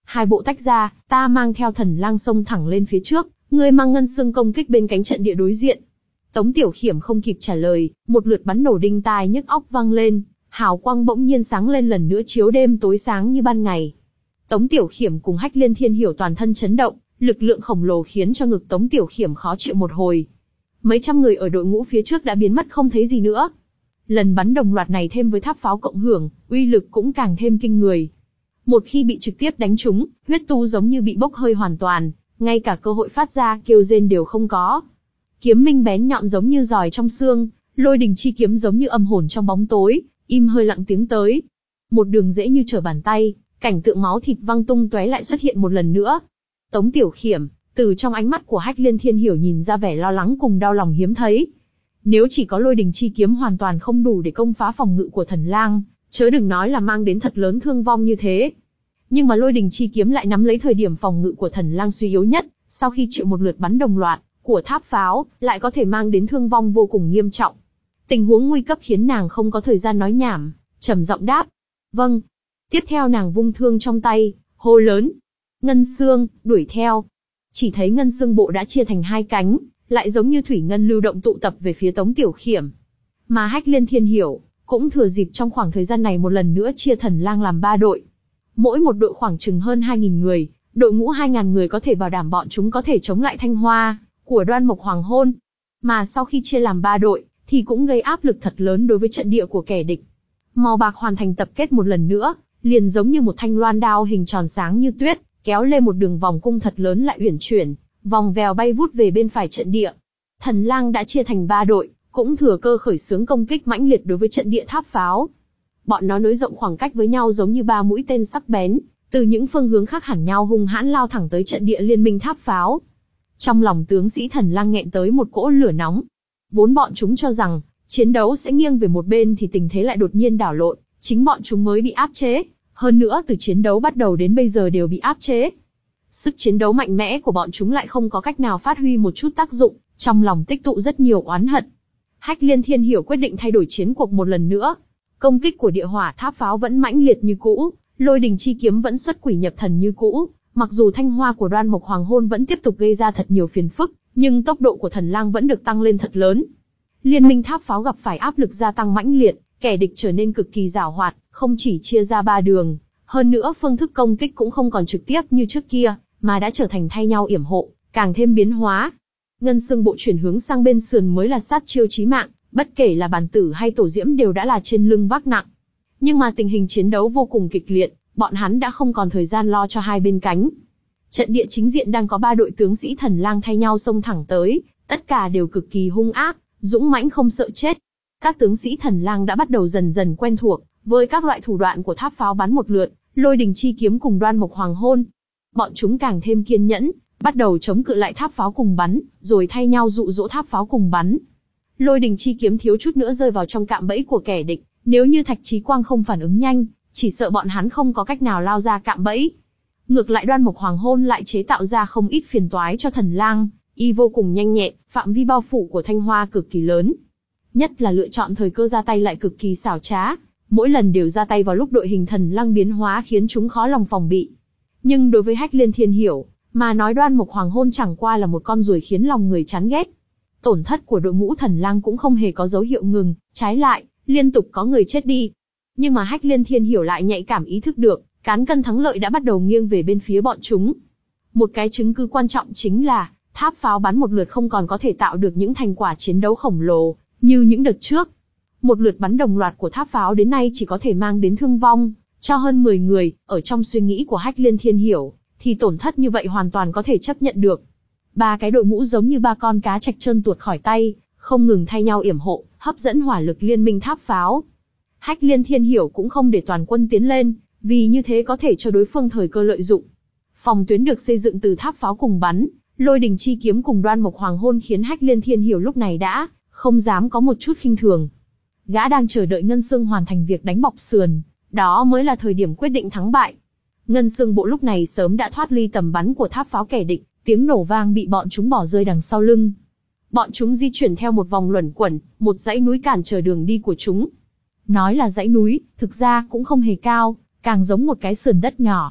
Hai bộ tách ra, ta mang theo Thần Lang xông thẳng lên phía trước, ngươi mang Ngân Xương công kích bên cánh trận địa đối diện. Tống Tiểu Khiểm không kịp trả lời, một lượt bắn nổ đinh tai nhức óc vang lên, hào quang bỗng nhiên sáng lên lần nữa chiếu đêm tối sáng như ban ngày. Tống Tiểu Khiểm cùng Hách Liên Thiên Hiểu toàn thân chấn động, lực lượng khổng lồ khiến cho ngực Tống Tiểu Khiểm khó chịu một hồi. Mấy trăm người ở đội ngũ phía trước đã biến mất không thấy gì nữa. Lần bắn đồng loạt này thêm với tháp pháo cộng hưởng, uy lực cũng càng thêm kinh người. Một khi bị trực tiếp đánh trúng, huyết tu giống như bị bốc hơi hoàn toàn, ngay cả cơ hội phát ra kêu rên đều không có. Kiếm minh bén nhọn giống như giòi trong xương, lôi đình chi kiếm giống như âm hồn trong bóng tối, im hơi lặng tiếng tới. Một đường dễ như trở bàn tay, cảnh tượng máu thịt văng tung tóe lại xuất hiện một lần nữa. Tống Tiểu Khiểm, từ trong ánh mắt của Hách Liên Thiên Hiểu nhìn ra vẻ lo lắng cùng đau lòng hiếm thấy. Nếu chỉ có lôi đình chi kiếm hoàn toàn không đủ để công phá phòng ngự của Thần Lang, chớ đừng nói là mang đến thật lớn thương vong như thế. Nhưng mà lôi đình chi kiếm lại nắm lấy thời điểm phòng ngự của Thần Lang suy yếu nhất, sau khi chịu một lượt bắn đồng loạt của tháp pháo, lại có thể mang đến thương vong vô cùng nghiêm trọng. Tình huống nguy cấp khiến nàng không có thời gian nói nhảm, trầm giọng đáp: "Vâng." Tiếp theo nàng vung thương trong tay, hô lớn: "Ngân Xương, đuổi theo." Chỉ thấy Ngân Xương bộ đã chia thành hai cánh, lại giống như thủy ngân lưu động tụ tập về phía Tống Tiểu Khiểm. Mà Hách Liên Thiên Hiểu cũng thừa dịp trong khoảng thời gian này một lần nữa chia Thần Lang làm ba đội. Mỗi một đội khoảng chừng hơn hai nghìn người, đội ngũ hai nghìn người có thể bảo đảm bọn chúng có thể chống lại thanh hoa của Đoan Mộc Hoàng Hôn. Mà sau khi chia làm ba đội, thì cũng gây áp lực thật lớn đối với trận địa của kẻ địch. Màu bạc hoàn thành tập kết một lần nữa, liền giống như một thanh loan đao hình tròn sáng như tuyết, kéo lên một đường vòng cung thật lớn lại uyển chuyển, vòng vèo bay vút về bên phải trận địa. Thần Lang đã chia thành ba đội, cũng thừa cơ khởi xướng công kích mãnh liệt đối với trận địa tháp pháo. Bọn nó nới rộng khoảng cách với nhau giống như ba mũi tên sắc bén, từ những phương hướng khác hẳn nhau hung hãn lao thẳng tới trận địa liên minh tháp pháo. Trong lòng tướng sĩ Thần Lang nghẹn tới một cỗ lửa nóng. Vốn bọn chúng cho rằng chiến đấu sẽ nghiêng về một bên thì tình thế lại đột nhiên đảo lộn, chính bọn chúng mới bị áp chế, hơn nữa từ chiến đấu bắt đầu đến bây giờ đều bị áp chế. Sức chiến đấu mạnh mẽ của bọn chúng lại không có cách nào phát huy một chút tác dụng, trong lòng tích tụ rất nhiều oán hận. Hách Liên Thiên Hiểu quyết định thay đổi chiến cuộc một lần nữa. Công kích của địa hỏa tháp pháo vẫn mãnh liệt như cũ, lôi đình chi kiếm vẫn xuất quỷ nhập thần như cũ, mặc dù thanh hoa của Đoan Mộc Hoàng Hôn vẫn tiếp tục gây ra thật nhiều phiền phức, nhưng tốc độ của Thần Lang vẫn được tăng lên thật lớn. Liên minh tháp pháo gặp phải áp lực gia tăng mãnh liệt, kẻ địch trở nên cực kỳ giàu hoạt, không chỉ chia ra ba đường, hơn nữa phương thức công kích cũng không còn trực tiếp như trước kia, mà đã trở thành thay nhau yểm hộ, càng thêm biến hóa. Ngân Xương bộ chuyển hướng sang bên sườn mới là sát chiêu chí mạng, bất kể là Bàn Tử hay Tổ Diễm đều đã là trên lưng vác nặng. Nhưng mà tình hình chiến đấu vô cùng kịch liệt, bọn hắn đã không còn thời gian lo cho hai bên cánh. Trận địa chính diện đang có ba đội tướng sĩ Thần Lang thay nhau xông thẳng tới, tất cả đều cực kỳ hung ác, dũng mãnh không sợ chết. Các tướng sĩ Thần Lang đã bắt đầu dần dần quen thuộc với các loại thủ đoạn của tháp pháo bắn một lượt, lôi đình chi kiếm cùng Đoan Mộc Hoàng Hôn. Bọn chúng càng thêm kiên nhẫn, bắt đầu chống cự lại tháp pháo cùng bắn, rồi thay nhau dụ dỗ tháp pháo cùng bắn. Lôi đình chi kiếm thiếu chút nữa rơi vào trong cạm bẫy của kẻ địch, nếu như Thạch Chí Quang không phản ứng nhanh, chỉ sợ bọn hắn không có cách nào lao ra cạm bẫy. Ngược lại Đoan Mộc Hoàng Hôn lại chế tạo ra không ít phiền toái cho Thần Lang, y vô cùng nhanh nhẹn, phạm vi bao phủ của thanh hoa cực kỳ lớn. Nhất là lựa chọn thời cơ ra tay lại cực kỳ xảo trá, mỗi lần đều ra tay vào lúc đội hình Thần Lang biến hóa khiến chúng khó lòng phòng bị. Nhưng đối với Hách Liên Thiên Hiểu, mà nói Đoan Mộc Hoàng Hôn chẳng qua là một con ruồi khiến lòng người chán ghét. Tổn thất của đội ngũ Thần Lang cũng không hề có dấu hiệu ngừng, trái lại, liên tục có người chết đi. Nhưng mà Hách Liên Thiên Hiểu lại nhạy cảm ý thức được, cán cân thắng lợi đã bắt đầu nghiêng về bên phía bọn chúng. Một cái chứng cứ quan trọng chính là, tháp pháo bắn một lượt không còn có thể tạo được những thành quả chiến đấu khổng lồ, như những đợt trước. Một lượt bắn đồng loạt của tháp pháo đến nay chỉ có thể mang đến thương vong cho hơn mười người, ở trong suy nghĩ của Hách Liên Thiên Hiểu, thì tổn thất như vậy hoàn toàn có thể chấp nhận được. Ba cái đội ngũ giống như ba con cá trạch trơn tuột khỏi tay, không ngừng thay nhau yểm hộ, hấp dẫn hỏa lực liên minh tháp pháo. Hách Liên Thiên Hiểu cũng không để toàn quân tiến lên, vì như thế có thể cho đối phương thời cơ lợi dụng. Phòng tuyến được xây dựng từ tháp pháo cùng bắn, lôi đình chi kiếm cùng Đoan Mộc Hoàng Hôn khiến Hách Liên Thiên Hiểu lúc này đã không dám có một chút khinh thường. Gã đang chờ đợi Ngân Xương hoàn thành việc đánh bọc sườn, đó mới là thời điểm quyết định thắng bại. Ngân Xương bộ lúc này sớm đã thoát ly tầm bắn của tháp pháo kẻ địch, tiếng nổ vang bị bọn chúng bỏ rơi đằng sau lưng. Bọn chúng di chuyển theo một vòng luẩn quẩn, một dãy núi cản trở đường đi của chúng. Nói là dãy núi, thực ra cũng không hề cao, càng giống một cái sườn đất nhỏ.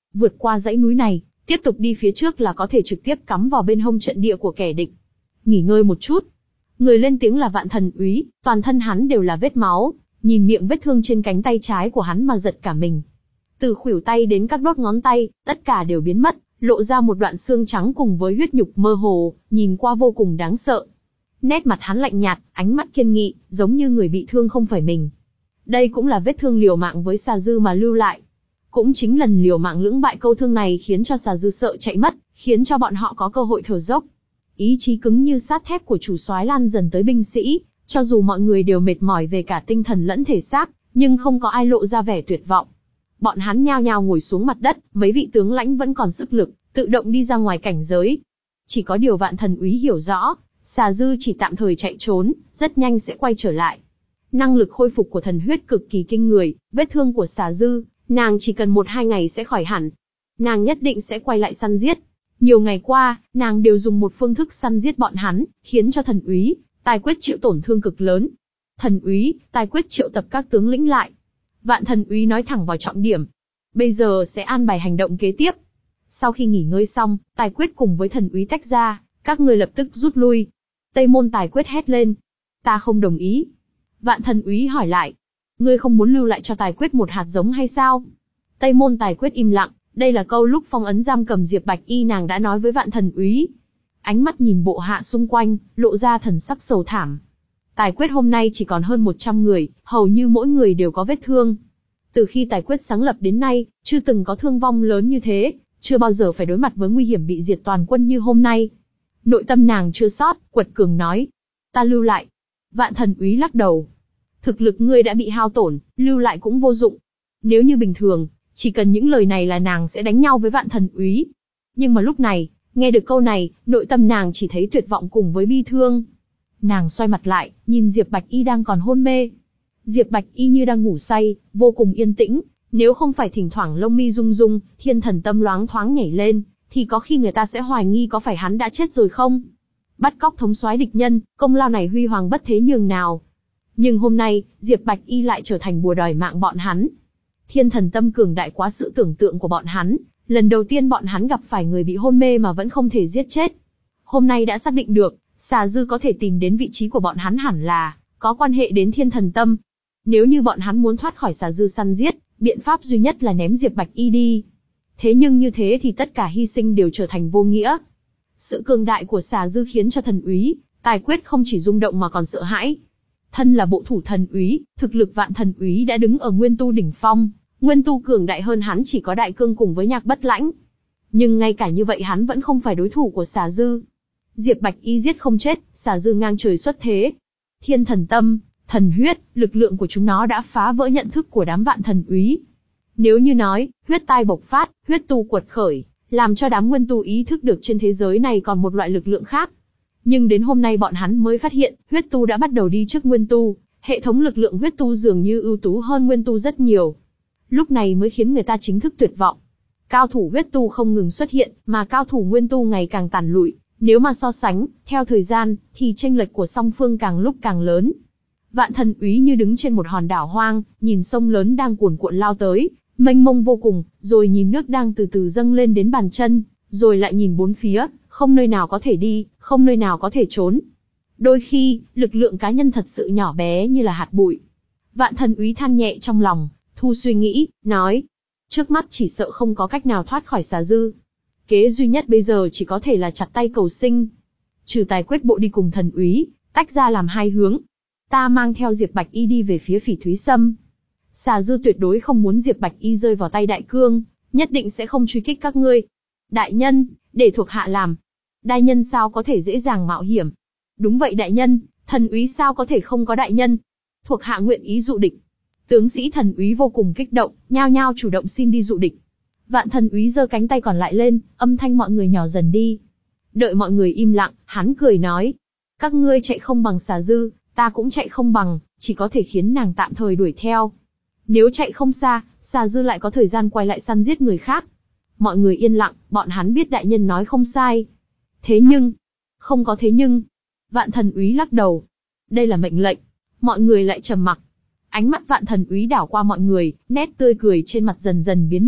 vượt qua dãy núi này, tiếp tục đi phía trước là có thể trực tiếp cắm vào bên hông trận địa của kẻ địch. Nghỉ ngơi một chút. Người lên tiếng là Vạn Thần Úy, toàn thân hắn đều là vết máu, nhìn miệng vết thương trên cánh tay trái của hắn mà giật cả mình. Từ khuỷu tay đến các đốt ngón tay, tất cả đều biến mất, lộ ra một đoạn xương trắng cùng với huyết nhục mơ hồ, nhìn qua vô cùng đáng sợ. Nét mặt hắn lạnh nhạt, ánh mắt kiên nghị, giống như người bị thương không phải mình. Đây cũng là vết thương liều mạng với Xà Dư mà lưu lại. Cũng chính lần liều mạng lưỡng bại câu thương này khiến cho Xà Dư sợ chạy mất, khiến cho bọn họ có cơ hội thở dốc. Ý chí cứng như sắt thép của chủ soái lan dần tới binh sĩ, cho dù mọi người đều mệt mỏi về cả tinh thần lẫn thể xác, nhưng không có ai lộ ra vẻ tuyệt vọng. Bọn hắn nhao nhao ngồi xuống mặt đất, mấy vị tướng lãnh vẫn còn sức lực, tự động đi ra ngoài cảnh giới. Chỉ có điều Vạn Thần Úy hiểu rõ, Xà Dư chỉ tạm thời chạy trốn, rất nhanh sẽ quay trở lại. Năng lực khôi phục của thần huyết cực kỳ kinh người, vết thương của Xà Dư, nàng chỉ cần một hai ngày sẽ khỏi hẳn. Nàng nhất định sẽ quay lại săn giết. Nhiều ngày qua, nàng đều dùng một phương thức săn giết bọn hắn, khiến cho thần úy, Tài Quyết chịu tổn thương cực lớn. Thần úy, Tài Quyết triệu tập các tướng lĩnh lại. Vạn Thần Úy nói thẳng vào trọng điểm. Bây giờ sẽ an bài hành động kế tiếp. Sau khi nghỉ ngơi xong, Tài Quyết cùng với thần úy tách ra, các người lập tức rút lui. Tây Môn Tài Quyết hét lên. Ta không đồng ý. Vạn Thần Úy hỏi lại. Ngươi không muốn lưu lại cho Tài Quyết một hạt giống hay sao? Tây Môn Tài Quyết im lặng, đây là câu lúc phong ấn giam cầm Diệp Bạch Y nàng đã nói với Vạn Thần Úy. Ánh mắt nhìn bộ hạ xung quanh, lộ ra thần sắc sầu thảm. Tài Quyết hôm nay chỉ còn hơn một trăm người, hầu như mỗi người đều có vết thương. Từ khi Tài Quyết sáng lập đến nay, chưa từng có thương vong lớn như thế, chưa bao giờ phải đối mặt với nguy hiểm bị diệt toàn quân như hôm nay. Nội tâm nàng chưa sót, quật cường nói. Ta lưu lại. Vạn Thần Úy lắc đầu. Thực lực ngươi đã bị hao tổn, lưu lại cũng vô dụng. Nếu như bình thường, chỉ cần những lời này là nàng sẽ đánh nhau với Vạn Thần Úy. Nhưng mà lúc này, nghe được câu này, nội tâm nàng chỉ thấy tuyệt vọng cùng với bi thương. Nàng xoay mặt lại, nhìn Diệp Bạch Y đang còn hôn mê. Diệp Bạch Y như đang ngủ say, vô cùng yên tĩnh, nếu không phải thỉnh thoảng lông mi rung rung, thiên thần tâm loáng thoáng nhảy lên, thì có khi người ta sẽ hoài nghi có phải hắn đã chết rồi không. Bắt cóc thống soái địch nhân, công lao này huy hoàng bất thế nhường nào. Nhưng hôm nay, Diệp Bạch Y lại trở thành bùa đòi mạng bọn hắn. Thiên thần tâm cường đại quá sự tưởng tượng của bọn hắn, lần đầu tiên bọn hắn gặp phải người bị hôn mê mà vẫn không thể giết chết. Hôm nay đã xác định được, Xà Dư có thể tìm đến vị trí của bọn hắn hẳn là có quan hệ đến thiên thần tâm. Nếu như bọn hắn muốn thoát khỏi Xà Dư săn giết, biện pháp duy nhất là ném Diệp Bạch Y đi. Thế nhưng như thế thì tất cả hy sinh đều trở thành vô nghĩa. Sự cường đại của Xà Dư khiến cho thần úy, Tài Quyết không chỉ rung động mà còn sợ hãi. Thân là bộ thủ thần úy, thực lực Vạn Thần Úy đã đứng ở nguyên tu đỉnh phong, nguyên tu cường đại hơn hắn chỉ có Đại Cương cùng với Nhạc Bất Lãnh. Nhưng ngay cả như vậy hắn vẫn không phải đối thủ của Xà Dư. Diệp Bạch Y giết không chết, Xà Dư ngang trời xuất thế. Thiên thần tâm, thần huyết, lực lượng của chúng nó đã phá vỡ nhận thức của đám Vạn Thần Úy. Nếu như nói, huyết tai bộc phát, huyết tu quật khởi, làm cho đám nguyên tu ý thức được trên thế giới này còn một loại lực lượng khác. Nhưng đến hôm nay bọn hắn mới phát hiện, huyết tu đã bắt đầu đi trước nguyên tu, hệ thống lực lượng huyết tu dường như ưu tú hơn nguyên tu rất nhiều. Lúc này mới khiến người ta chính thức tuyệt vọng. Cao thủ huyết tu không ngừng xuất hiện, mà cao thủ nguyên tu ngày càng tàn lụi. Nếu mà so sánh, theo thời gian, thì chênh lệch của song phương càng lúc càng lớn. Vạn Thần Úy như đứng trên một hòn đảo hoang, nhìn sông lớn đang cuồn cuộn lao tới, mênh mông vô cùng, rồi nhìn nước đang từ từ dâng lên đến bàn chân, rồi lại nhìn bốn phía, không nơi nào có thể đi, không nơi nào có thể trốn. Đôi khi, lực lượng cá nhân thật sự nhỏ bé như là hạt bụi. Vạn Thần Úy than nhẹ trong lòng, thu suy nghĩ, nói, trước mắt chỉ sợ không có cách nào thoát khỏi Xà Dư. Kế duy nhất bây giờ chỉ có thể là chặt tay cầu sinh. Trừ Tài Quyết bộ đi cùng thần úy, tách ra làm hai hướng. Ta mang theo Diệp Bạch Y đi về phía Phỉ Thúy Sâm. Xà Dư tuyệt đối không muốn Diệp Bạch Y rơi vào tay Đại Cương, nhất định sẽ không truy kích các ngươi. Đại nhân, để thuộc hạ làm. Đại nhân sao có thể dễ dàng mạo hiểm? Đúng vậy đại nhân, thần úy sao có thể không có đại nhân? Thuộc hạ nguyện ý dụ địch. Tướng sĩ thần úy vô cùng kích động, nhao nhao chủ động xin đi dụ địch. Vạn Thần Úy giơ cánh tay còn lại lên, âm thanh mọi người nhỏ dần đi. Đợi mọi người im lặng, hắn cười nói. Các ngươi chạy không bằng Xà Dư, ta cũng chạy không bằng, chỉ có thể khiến nàng tạm thời đuổi theo. Nếu chạy không xa, Xà Dư lại có thời gian quay lại săn giết người khác. Mọi người yên lặng, bọn hắn biết đại nhân nói không sai. Thế nhưng, không có thế nhưng. Vạn Thần Úy lắc đầu. Đây là mệnh lệnh. Mọi người lại trầm mặc. Ánh mắt Vạn Thần Úy đảo qua mọi người, nét tươi cười trên mặt dần dần biến mất.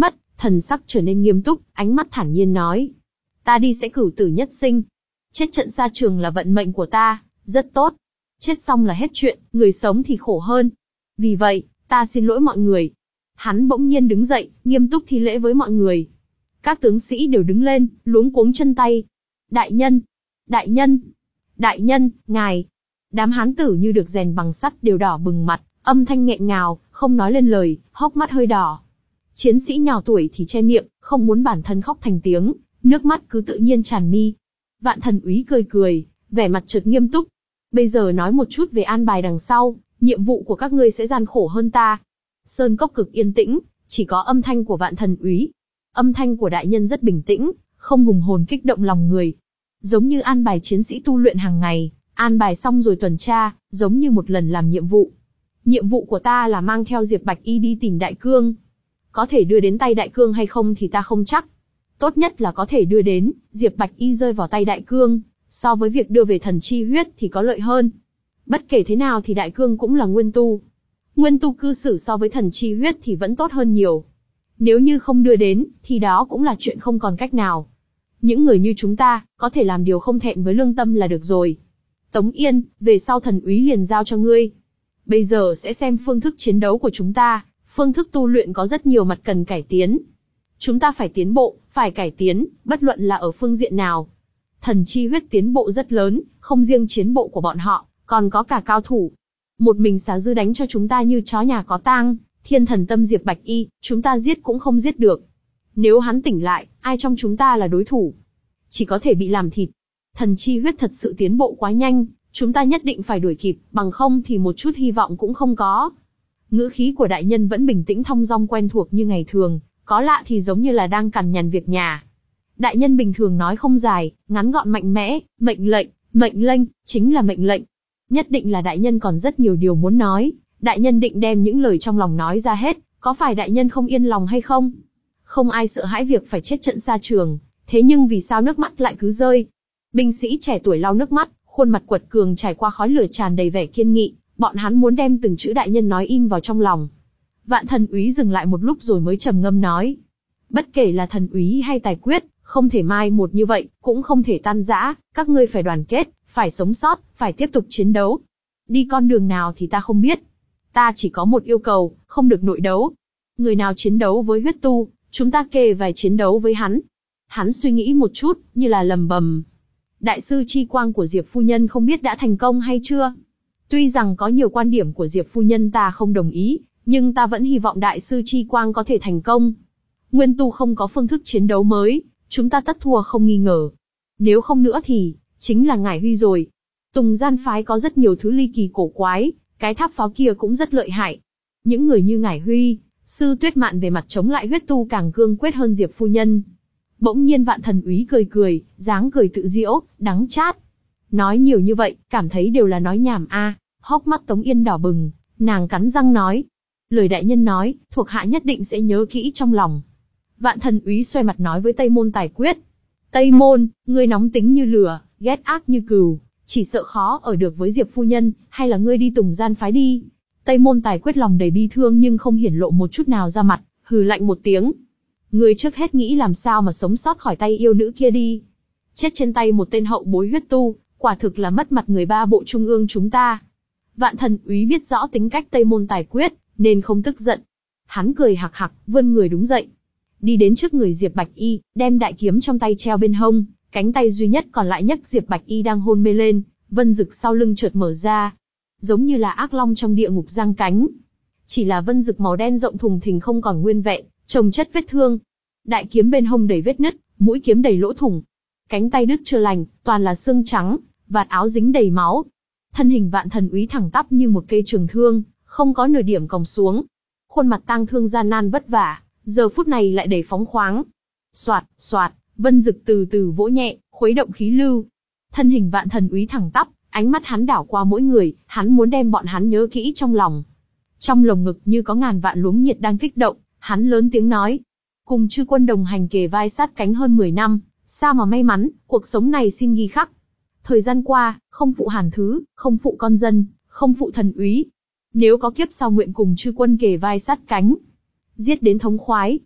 thần sắc trở nên nghiêm túc, ánh mắt thản nhiên nói. Ta đi sẽ cửu tử nhất sinh. Chết trận xa trường là vận mệnh của ta, rất tốt. Chết xong là hết chuyện, người sống thì khổ hơn. Vì vậy, ta xin lỗi mọi người. Hắn bỗng nhiên đứng dậy, nghiêm túc thi lễ với mọi người. Các tướng sĩ đều đứng lên, luống cuống chân tay. Đại nhân! Đại nhân! Đại nhân, ngài! Đám hán tử như được rèn bằng sắt đều đỏ bừng mặt, âm thanh nghẹn ngào, không nói lên lời, hốc mắt hơi đỏ. Chiến sĩ nhỏ tuổi thì che miệng, không muốn bản thân khóc thành tiếng, nước mắt cứ tự nhiên tràn mi. Vạn Thần Úy cười cười, vẻ mặt chợt nghiêm túc. Bây giờ nói một chút về an bài đằng sau, nhiệm vụ của các ngươi sẽ gian khổ hơn ta. Sơn cốc cực yên tĩnh, chỉ có âm thanh của Vạn Thần Úy. Âm thanh của đại nhân rất bình tĩnh, không hùng hồn kích động lòng người. Giống như an bài chiến sĩ tu luyện hàng ngày, an bài xong rồi tuần tra, giống như một lần làm nhiệm vụ. Nhiệm vụ của ta là mang theo Diệp Bạch Y đi tìm Đại Cương. Có thể đưa đến tay Đại Cương hay không thì ta không chắc. Tốt nhất là có thể đưa đến, Diệp Bạch Y rơi vào tay Đại Cương, so với việc đưa về thần chi huyết thì có lợi hơn. Bất kể thế nào thì Đại Cương cũng là nguyên tu. Nguyên tu cư xử so với thần chi huyết thì vẫn tốt hơn nhiều. Nếu như không đưa đến, thì đó cũng là chuyện không còn cách nào. Những người như chúng ta, có thể làm điều không thẹn với lương tâm là được rồi. Tống Yên, về sau Thần Úy liền giao cho ngươi. Bây giờ sẽ xem phương thức chiến đấu của chúng ta, phương thức tu luyện có rất nhiều mặt cần cải tiến. Chúng ta phải tiến bộ, phải cải tiến, bất luận là ở phương diện nào. Thần chi huyết tiến bộ rất lớn, không riêng chiến bộ của bọn họ, còn có cả cao thủ. Một mình Xà Dư đánh cho chúng ta như chó nhà có tang, thiên thần tâm Diệp Bạch Y, chúng ta giết cũng không giết được. Nếu hắn tỉnh lại, ai trong chúng ta là đối thủ? Chỉ có thể bị làm thịt. Thần chi huyết thật sự tiến bộ quá nhanh, chúng ta nhất định phải đuổi kịp, bằng không thì một chút hy vọng cũng không có. Ngữ khí của đại nhân vẫn bình tĩnh thong dong quen thuộc như ngày thường, có lạ thì giống như là đang cằn nhằn việc nhà. Đại nhân bình thường nói không dài, ngắn gọn mạnh mẽ, mệnh lệnh, mệnh lệnh, chính là mệnh lệnh. Nhất định là đại nhân còn rất nhiều điều muốn nói, đại nhân định đem những lời trong lòng nói ra hết, có phải đại nhân không yên lòng hay không? Không ai sợ hãi việc phải chết trận xa trường, thế nhưng vì sao nước mắt lại cứ rơi? Binh sĩ trẻ tuổi lau nước mắt, khuôn mặt quật cường trải qua khói lửa tràn đầy vẻ kiên nghị, bọn hắn muốn đem từng chữ đại nhân nói in vào trong lòng. Vạn Thần Úy dừng lại một lúc rồi mới trầm ngâm nói. Bất kể là thần úy hay tài quyết, không thể mai một như vậy, cũng không thể tan rã, các ngươi phải đoàn kết, phải sống sót, phải tiếp tục chiến đấu. Đi con đường nào thì ta không biết. Ta chỉ có một yêu cầu, không được nội đấu. Người nào chiến đấu với huyết tu, chúng ta kề vai chiến đấu với hắn. Hắn suy nghĩ một chút, như là lầm bầm. Đại sư chi quang của Diệp phu nhân không biết đã thành công hay chưa? Tuy rằng có nhiều quan điểm của Diệp phu nhân ta không đồng ý, nhưng ta vẫn hy vọng đại sư chi quang có thể thành công. Nguyên tu không có phương thức chiến đấu mới, chúng ta tất thua không nghi ngờ. Nếu không nữa thì, chính là Ngải Huy rồi. Tùng Gian phái có rất nhiều thứ ly kỳ cổ quái, cái tháp pháo kia cũng rất lợi hại. Những người như Ngải Huy, Sư Tuyết Mạn về mặt chống lại huyết tu càng cương quyết hơn Diệp phu nhân. Bỗng nhiên Vạn Thần Úy cười cười, dáng cười tự diễu, đắng chát. Nói nhiều như vậy, cảm thấy đều là nói nhảm a. À. Hốc mắt Tống Yên đỏ bừng, nàng cắn răng nói. Lời đại nhân nói, thuộc hạ nhất định sẽ nhớ kỹ trong lòng. Vạn Thần Úy xoay mặt nói với Tây Môn Tài Quyết. Tây Môn, ngươi nóng tính như lửa, ghét ác như cừu, chỉ sợ khó ở được với Diệp phu nhân, hay là ngươi đi Tùng Gian phái đi. Tây Môn Tài Quyết lòng đầy bi thương nhưng không hiển lộ một chút nào ra mặt, hừ lạnh một tiếng. Ngươi trước hết nghĩ làm sao mà sống sót khỏi tay yêu nữ kia đi. Chết trên tay một tên hậu bối huyết tu, quả thực là mất mặt người ba bộ trung ương chúng ta. Vạn Thần Úy biết rõ tính cách Tây Môn Tài Quyết, nên không tức giận. Hắn cười hạc hạc, vươn người đứng dậy. Đi đến trước người Diệp Bạch Y, đem đại kiếm trong tay treo bên hông, cánh tay duy nhất còn lại nhấc Diệp Bạch Y đang hôn mê lên, vân dực sau lưng chợt mở ra. Giống như là ác long trong địa ngục giang cánh. Chỉ là vân dực màu đen rộng thùng thình không còn nguyên vẹn, chồng chất vết thương. Đại kiếm bên hông đầy vết nứt, mũi kiếm đầy lỗ thủng. Cánh tay đứt chưa lành, toàn là xương trắng, vạt áo dính đầy máu. Thân hình Vạn Thần Úy thẳng tắp như một cây trường thương, không có nửa điểm còng xuống. Khuôn mặt tang thương gian nan vất vả, giờ phút này lại đầy phóng khoáng. Soạt, soạt, vân dực từ từ vỗ nhẹ, khuấy động khí lưu. Thân hình Vạn Thần Úy thẳng tắp, ánh mắt hắn đảo qua mỗi người, hắn muốn đem bọn hắn nhớ kỹ trong lòng. Trong lồng ngực như có ngàn vạn luống nhiệt đang kích động, hắn lớn tiếng nói. Cùng chư quân đồng hành kề vai sát cánh hơn mười năm, sao mà may mắn, cuộc sống này xin ghi khắc. Thời gian qua, không phụ hàn thứ, không phụ con dân, không phụ thần úy. Nếu có kiếp sau nguyện cùng chư quân kề vai sát cánh. Giết đến thống khoái.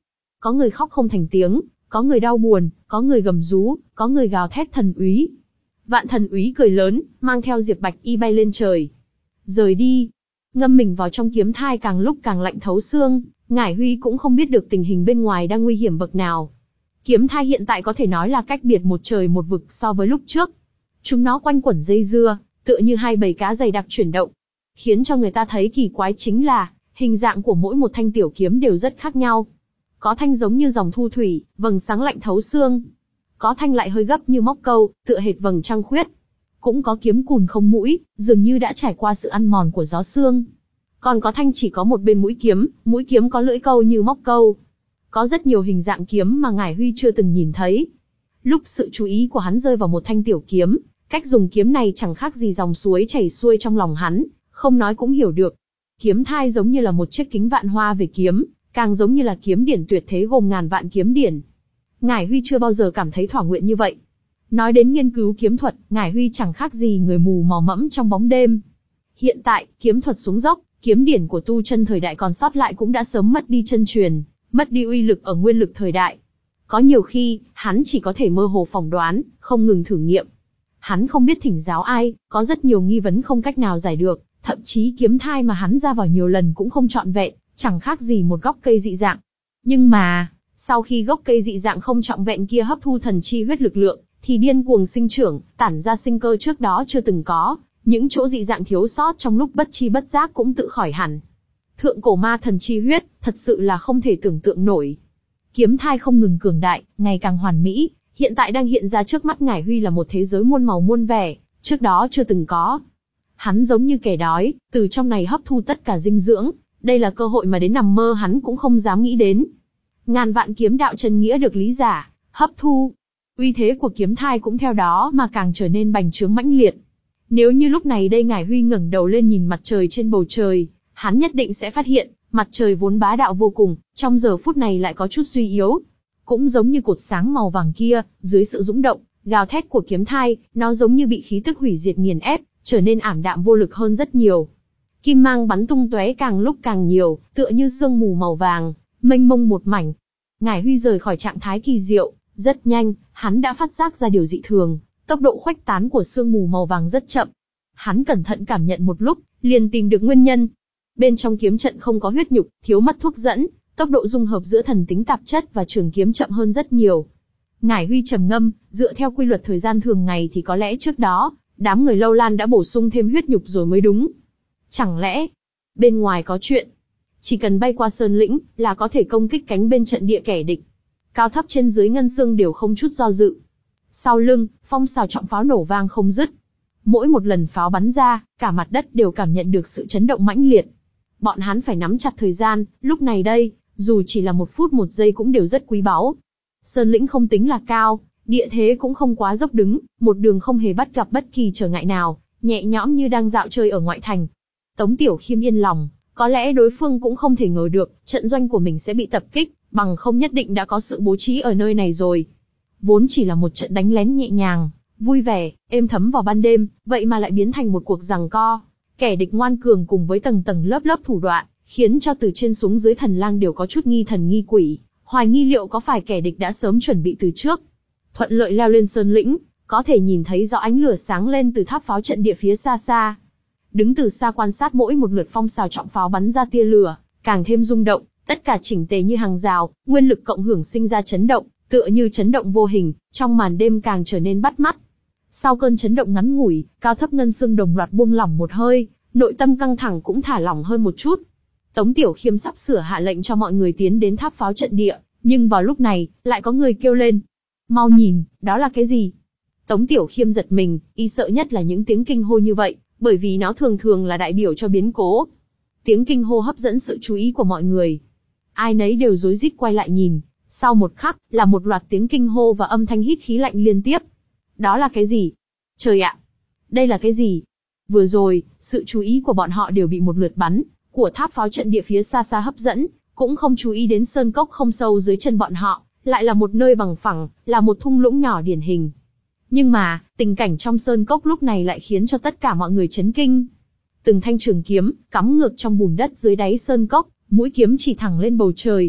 có người khóc không thành tiếng, có người đau buồn, có người gầm rú, có người gào thét thần úy. Vạn thần úy cười lớn, mang theo Diệp Bạch Y bay lên trời. Rời đi. Ngâm mình vào trong kiếm thai càng lúc càng lạnh thấu xương, Ngải Huy cũng không biết được tình hình bên ngoài đang nguy hiểm bậc nào. Kiếm thai hiện tại có thể nói là cách biệt một trời một vực so với lúc trước. Chúng nó quanh quẩn dây dưa, tựa như hai bầy cá dày đặc chuyển động. Khiến cho người ta thấy kỳ quái chính là, hình dạng của mỗi một thanh tiểu kiếm đều rất khác nhau. Có thanh giống như dòng thu thủy, vầng sáng lạnh thấu xương. Có thanh lại hơi gấp như móc câu, tựa hệt vầng trăng khuyết. Cũng có kiếm cùn không mũi, dường như đã trải qua sự ăn mòn của gió sương. Còn có thanh chỉ có một bên mũi kiếm, mũi kiếm có lưỡi câu như móc câu. Có rất nhiều hình dạng kiếm mà Ngải Huy chưa từng nhìn thấy. Lúc sự chú ý của hắn rơi vào một thanh tiểu kiếm, cách dùng kiếm này chẳng khác gì dòng suối chảy xuôi trong lòng hắn, không nói cũng hiểu được. Kiếm thai giống như là một chiếc kính vạn hoa về kiếm, càng giống như là kiếm điển tuyệt thế gồm ngàn vạn kiếm điển. Ngải Huy chưa bao giờ cảm thấy thỏa nguyện như vậy. Nói đến nghiên cứu kiếm thuật, Ngải Huy chẳng khác gì người mù mò mẫm trong bóng đêm. Hiện tại, kiếm thuật xuống dốc, kiếm điển của tu chân thời đại còn sót lại cũng đã sớm mất đi chân truyền, mất đi uy lực ở nguyên lực thời đại. Có nhiều khi, hắn chỉ có thể mơ hồ phỏng đoán, không ngừng thử nghiệm. Hắn không biết thỉnh giáo ai, có rất nhiều nghi vấn không cách nào giải được, thậm chí kiếm thai mà hắn ra vào nhiều lần cũng không trọn vẹn, chẳng khác gì một gốc cây dị dạng. Nhưng mà, sau khi gốc cây dị dạng không trọn vẹn kia hấp thu thần chi huyết lực lượng, thì điên cuồng sinh trưởng, tản ra sinh cơ trước đó chưa từng có, những chỗ dị dạng thiếu sót trong lúc bất chi bất giác cũng tự khỏi hẳn. Thượng cổ ma thần chi huyết, thật sự là không thể tưởng tượng nổi. Kiếm thai không ngừng cường đại, ngày càng hoàn mỹ, hiện tại đang hiện ra trước mắt Ngải Huy là một thế giới muôn màu muôn vẻ, trước đó chưa từng có. Hắn giống như kẻ đói, từ trong này hấp thu tất cả dinh dưỡng, đây là cơ hội mà đến nằm mơ hắn cũng không dám nghĩ đến. Ngàn vạn kiếm đạo chân nghĩa được lý giả, hấp thu. Uy thế của kiếm thai cũng theo đó mà càng trở nên bành trướng mãnh liệt. Nếu như lúc này đây Ngải Huy ngẩng đầu lên nhìn mặt trời trên bầu trời, hắn nhất định sẽ phát hiện, mặt trời vốn bá đạo vô cùng, trong giờ phút này lại có chút suy yếu. Cũng giống như cột sáng màu vàng kia, dưới sự dũng động, gào thét của kiếm thai, nó giống như bị khí tức hủy diệt nghiền ép, trở nên ảm đạm vô lực hơn rất nhiều. Kim mang bắn tung tóe càng lúc càng nhiều, tựa như sương mù màu vàng, mênh mông một mảnh. Ngải Huy rời khỏi trạng thái kỳ diệu, rất nhanh, hắn đã phát giác ra điều dị thường, tốc độ khuếch tán của sương mù màu vàng rất chậm. Hắn cẩn thận cảm nhận một lúc, liền tìm được nguyên nhân. Bên trong kiếm trận không có huyết nhục, thiếu mất thuốc dẫn, tốc độ dung hợp giữa thần tính tạp chất và trường kiếm chậm hơn rất nhiều. Ngải Huy trầm ngâm, dựa theo quy luật thời gian thường ngày thì có lẽ trước đó, đám người Lâu Lan đã bổ sung thêm huyết nhục rồi mới đúng. Chẳng lẽ, bên ngoài có chuyện? Chỉ cần bay qua sơn lĩnh, là có thể công kích cánh bên trận địa kẻ địch. Cao thấp trên dưới ngân xương đều không chút do dự. Sau lưng, phong xào trọng pháo nổ vang không dứt. Mỗi một lần pháo bắn ra, cả mặt đất đều cảm nhận được sự chấn động mãnh liệt. Bọn hắn phải nắm chặt thời gian, lúc này đây, dù chỉ là một phút một giây cũng đều rất quý báu. Sơn lĩnh không tính là cao, địa thế cũng không quá dốc đứng, một đường không hề bắt gặp bất kỳ trở ngại nào, nhẹ nhõm như đang dạo chơi ở ngoại thành. Tống Tiểu Khiêm yên lòng, có lẽ đối phương cũng không thể ngờ được, trận doanh của mình sẽ bị tập kích, bằng không nhất định đã có sự bố trí ở nơi này rồi. Vốn chỉ là một trận đánh lén nhẹ nhàng, vui vẻ, êm thấm vào ban đêm, vậy mà lại biến thành một cuộc giằng co. Kẻ địch ngoan cường cùng với tầng tầng lớp lớp thủ đoạn, khiến cho từ trên xuống dưới thần lang đều có chút nghi thần nghi quỷ, hoài nghi liệu có phải kẻ địch đã sớm chuẩn bị từ trước. Thuận lợi leo lên sơn lĩnh, có thể nhìn thấy rõ ánh lửa sáng lên từ tháp pháo trận địa phía xa xa. Đứng từ xa quan sát mỗi một lượt phong xào trọng pháo bắn ra tia lửa, càng thêm rung động, tất cả chỉnh tề như hàng rào, nguyên lực cộng hưởng sinh ra chấn động, tựa như chấn động vô hình, trong màn đêm càng trở nên bắt mắt. Sau cơn chấn động ngắn ngủi, cao thấp ngân xương đồng loạt buông lỏng một hơi, nội tâm căng thẳng cũng thả lỏng hơn một chút. Tống Tiểu Khiêm sắp sửa hạ lệnh cho mọi người tiến đến tháp pháo trận địa, nhưng vào lúc này, lại có người kêu lên. Mau nhìn, đó là cái gì? Tống Tiểu Khiêm giật mình, y sợ nhất là những tiếng kinh hô như vậy, bởi vì nó thường thường là đại biểu cho biến cố. Tiếng kinh hô hấp dẫn sự chú ý của mọi người. Ai nấy đều rối rít quay lại nhìn, sau một khắc, là một loạt tiếng kinh hô và âm thanh hít khí lạnh liên tiếp. Đó là cái gì? Trời ạ! Đây là cái gì? Vừa rồi, sự chú ý của bọn họ đều bị một lượt bắn của tháp pháo trận địa phía xa xa hấp dẫn, cũng không chú ý đến sơn cốc không sâu dưới chân bọn họ, lại là một nơi bằng phẳng, là một thung lũng nhỏ điển hình. Nhưng mà, tình cảnh trong sơn cốc lúc này lại khiến cho tất cả mọi người chấn kinh. Từng thanh trường kiếm, cắm ngược trong bùn đất dưới đáy sơn cốc, mũi kiếm chỉ thẳng lên bầu trời.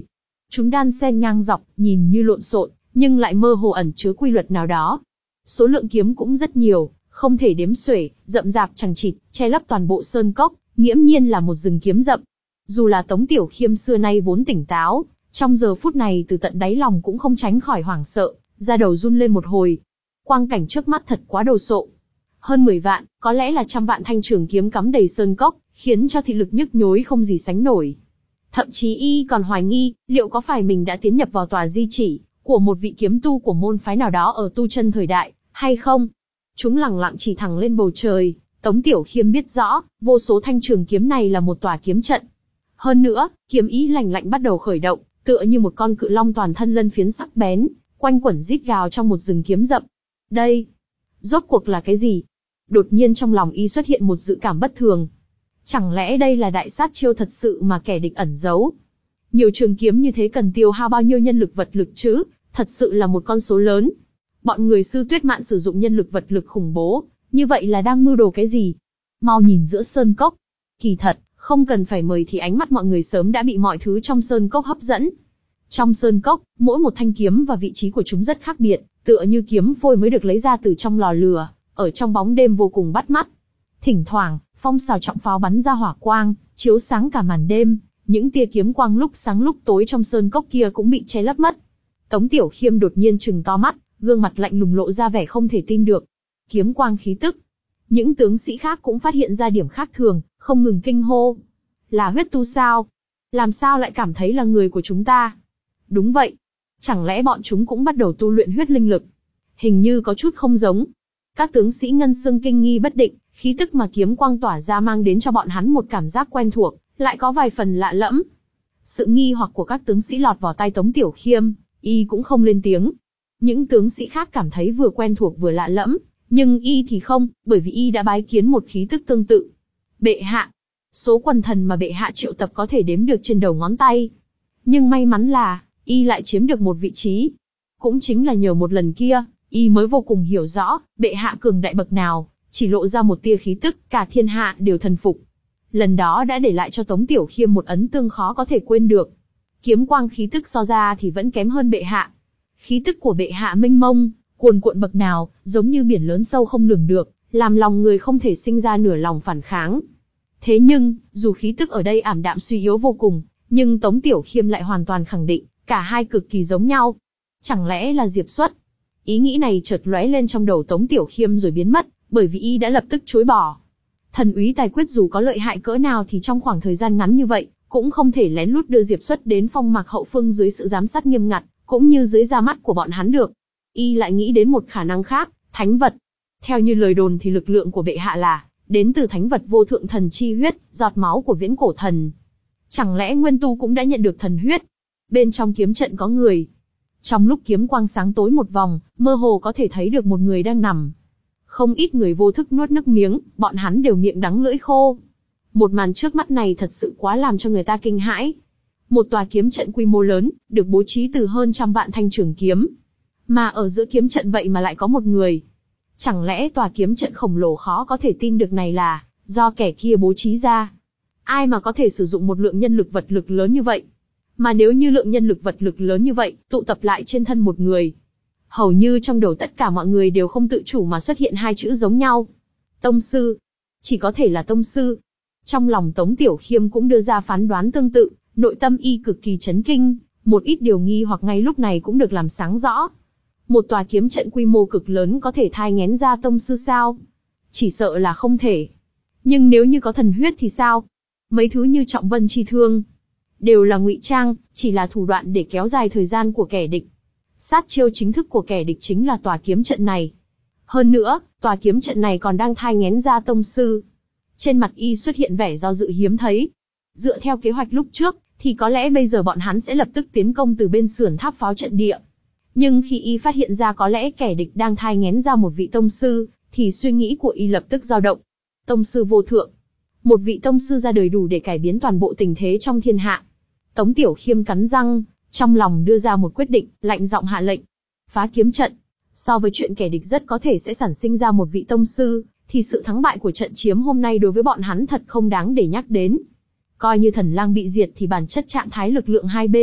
Chúng đan xen ngang dọc, nhìn như lộn xộn, nhưng lại mơ hồ ẩn chứa quy luật nào đó. Số lượng kiếm cũng rất nhiều, không thể đếm xuể, rậm rạp chằng chịt, che lấp toàn bộ sơn cốc, nghiễm nhiên là một rừng kiếm rậm. Dù là Tống Tiểu Khiêm xưa nay vốn tỉnh táo, trong giờ phút này từ tận đáy lòng cũng không tránh khỏi hoảng sợ, da đầu run lên một hồi. Quang cảnh trước mắt thật quá đồ sộ. Hơn mười vạn, có lẽ là trăm vạn thanh trường kiếm cắm đầy sơn cốc, khiến cho thị lực nhức nhối không gì sánh nổi. Thậm chí y còn hoài nghi, liệu có phải mình đã tiến nhập vào tòa di chỉ của một vị kiếm tu của môn phái nào đó ở tu chân thời đại, hay không? Chúng lẳng lặng chỉ thẳng lên bầu trời, Tống Tiểu Khiêm biết rõ, vô số thanh trường kiếm này là một tòa kiếm trận. Hơn nữa, kiếm ý lạnh lạnh bắt đầu khởi động, tựa như một con cự long toàn thân lân phiến sắc bén, quanh quẩn rít gào trong một rừng kiếm rậm. Đây, rốt cuộc là cái gì? Đột nhiên trong lòng y xuất hiện một dự cảm bất thường. Chẳng lẽ đây là đại sát chiêu thật sự mà kẻ địch ẩn giấu? Nhiều trường kiếm như thế cần tiêu hao bao nhiêu nhân lực vật lực chứ? Thật sự là một con số lớn. Bọn người Sư Tuyết Mạn sử dụng nhân lực vật lực khủng bố, như vậy là đang mưu đồ cái gì? Mau nhìn giữa sơn cốc. Kỳ thật, không cần phải mời thì ánh mắt mọi người sớm đã bị mọi thứ trong sơn cốc hấp dẫn. Trong sơn cốc, mỗi một thanh kiếm và vị trí của chúng rất khác biệt, tựa như kiếm phôi mới được lấy ra từ trong lò lửa, ở trong bóng đêm vô cùng bắt mắt. Thỉnh thoảng, phong xào trọng pháo bắn ra hỏa quang, chiếu sáng cả màn đêm, những tia kiếm quang lúc sáng lúc tối trong sơn cốc kia cũng bị che lấp mất. Tống Tiểu Khiêm đột nhiên trừng to mắt, gương mặt lạnh lùng lộ ra vẻ không thể tin được. Kiếm quang khí tức. Những tướng sĩ khác cũng phát hiện ra điểm khác thường, không ngừng kinh hô. Là huyết tu sao? Làm sao lại cảm thấy là người của chúng ta? Đúng vậy. Chẳng lẽ bọn chúng cũng bắt đầu tu luyện huyết linh lực? Hình như có chút không giống. Các tướng sĩ ngân xương kinh nghi bất định, khí tức mà kiếm quang tỏa ra mang đến cho bọn hắn một cảm giác quen thuộc, lại có vài phần lạ lẫm. Sự nghi hoặc của các tướng sĩ lọt vào tai Tống Tiểu Khiêm, y cũng không lên tiếng. Những tướng sĩ khác cảm thấy vừa quen thuộc vừa lạ lẫm, nhưng y thì không, bởi vì y đã bái kiến một khí tức tương tự. Bệ hạ. Số quần thần mà bệ hạ triệu tập có thể đếm được trên đầu ngón tay. Nhưng may mắn là, y lại chiếm được một vị trí. Cũng chính là nhờ một lần kia, y mới vô cùng hiểu rõ, bệ hạ cường đại bậc nào, chỉ lộ ra một tia khí tức, cả thiên hạ đều thần phục. Lần đó đã để lại cho Tống Tiểu Khiêm một ấn tương khó có thể quên được. Kiếm quang khí tức so ra thì vẫn kém hơn bệ hạ. Khí tức của bệ hạ mênh mông, cuồn cuộn bậc nào, giống như biển lớn sâu không lường được, làm lòng người không thể sinh ra nửa lòng phản kháng. Thế nhưng, dù khí tức ở đây ảm đạm suy yếu vô cùng, nhưng Tống Tiểu Khiêm lại hoàn toàn khẳng định, cả hai cực kỳ giống nhau. Chẳng lẽ là Diệp Xuất? Ý nghĩ này chợt lóe lên trong đầu Tống Tiểu Khiêm rồi biến mất, bởi vì y đã lập tức chối bỏ. Thần úy tài quyết dù có lợi hại cỡ nào thì trong khoảng thời gian ngắn như vậy, cũng không thể lén lút đưa Diệp Xuất đến Phong Mạc hậu phương dưới sự giám sát nghiêm ngặt, cũng như dưới ra mắt của bọn hắn được. Y lại nghĩ đến một khả năng khác, thánh vật. Theo như lời đồn thì lực lượng của bệ hạ là đến từ thánh vật vô thượng thần chi huyết, giọt máu của viễn cổ thần. Chẳng lẽ Nguyên Tu cũng đã nhận được thần huyết? Bên trong kiếm trận có người. Trong lúc kiếm quang sáng tối một vòng, mơ hồ có thể thấy được một người đang nằm. Không ít người vô thức nuốt nước miếng, bọn hắn đều miệng đắng lưỡi khô. Một màn trước mắt này thật sự quá làm cho người ta kinh hãi. Một tòa kiếm trận quy mô lớn, được bố trí từ hơn trăm vạn thanh trường kiếm. Mà ở giữa kiếm trận vậy mà lại có một người. Chẳng lẽ tòa kiếm trận khổng lồ khó có thể tin được này là do kẻ kia bố trí ra? Ai mà có thể sử dụng một lượng nhân lực vật lực lớn như vậy? Mà nếu như lượng nhân lực vật lực lớn như vậy, tụ tập lại trên thân một người, hầu như trong đầu tất cả mọi người đều không tự chủ mà xuất hiện hai chữ giống nhau. Tông sư. Chỉ có thể là tông sư. Trong lòng Tống Tiểu Khiêm cũng đưa ra phán đoán tương tự, nội tâm y cực kỳ chấn kinh, một ít điều nghi hoặc ngay lúc này cũng được làm sáng rõ. Một tòa kiếm trận quy mô cực lớn có thể thai nghén ra tông sư sao? Chỉ sợ là không thể. Nhưng nếu như có thần huyết thì sao? Mấy thứ như trọng vân chi thương đều là ngụy trang, chỉ là thủ đoạn để kéo dài thời gian của kẻ địch. Sát chiêu chính thức của kẻ địch chính là tòa kiếm trận này. Hơn nữa, tòa kiếm trận này còn đang thai nghén ra tông sư. Trên mặt y xuất hiện vẻ do dự hiếm thấy. Dựa theo kế hoạch lúc trước, thì có lẽ bây giờ bọn hắn sẽ lập tức tiến công từ bên sườn tháp pháo trận địa. Nhưng khi y phát hiện ra có lẽ kẻ địch đang thai nghén ra một vị tông sư, thì suy nghĩ của y lập tức dao động. Tông sư vô thượng. Một vị tông sư ra đời đủ để cải biến toàn bộ tình thế trong thiên hạ. Tống Tiểu Khiêm cắn răng, trong lòng đưa ra một quyết định, lạnh giọng hạ lệnh. Phá kiếm trận. So với chuyện kẻ địch rất có thể sẽ sản sinh ra một vị tông sư, thì sự thắng bại của trận chiếm hôm nay đối với bọn hắn thật không đáng để nhắc đến. Coi như Thần Lang bị diệt thì bản chất trạng thái lực lượng hai bên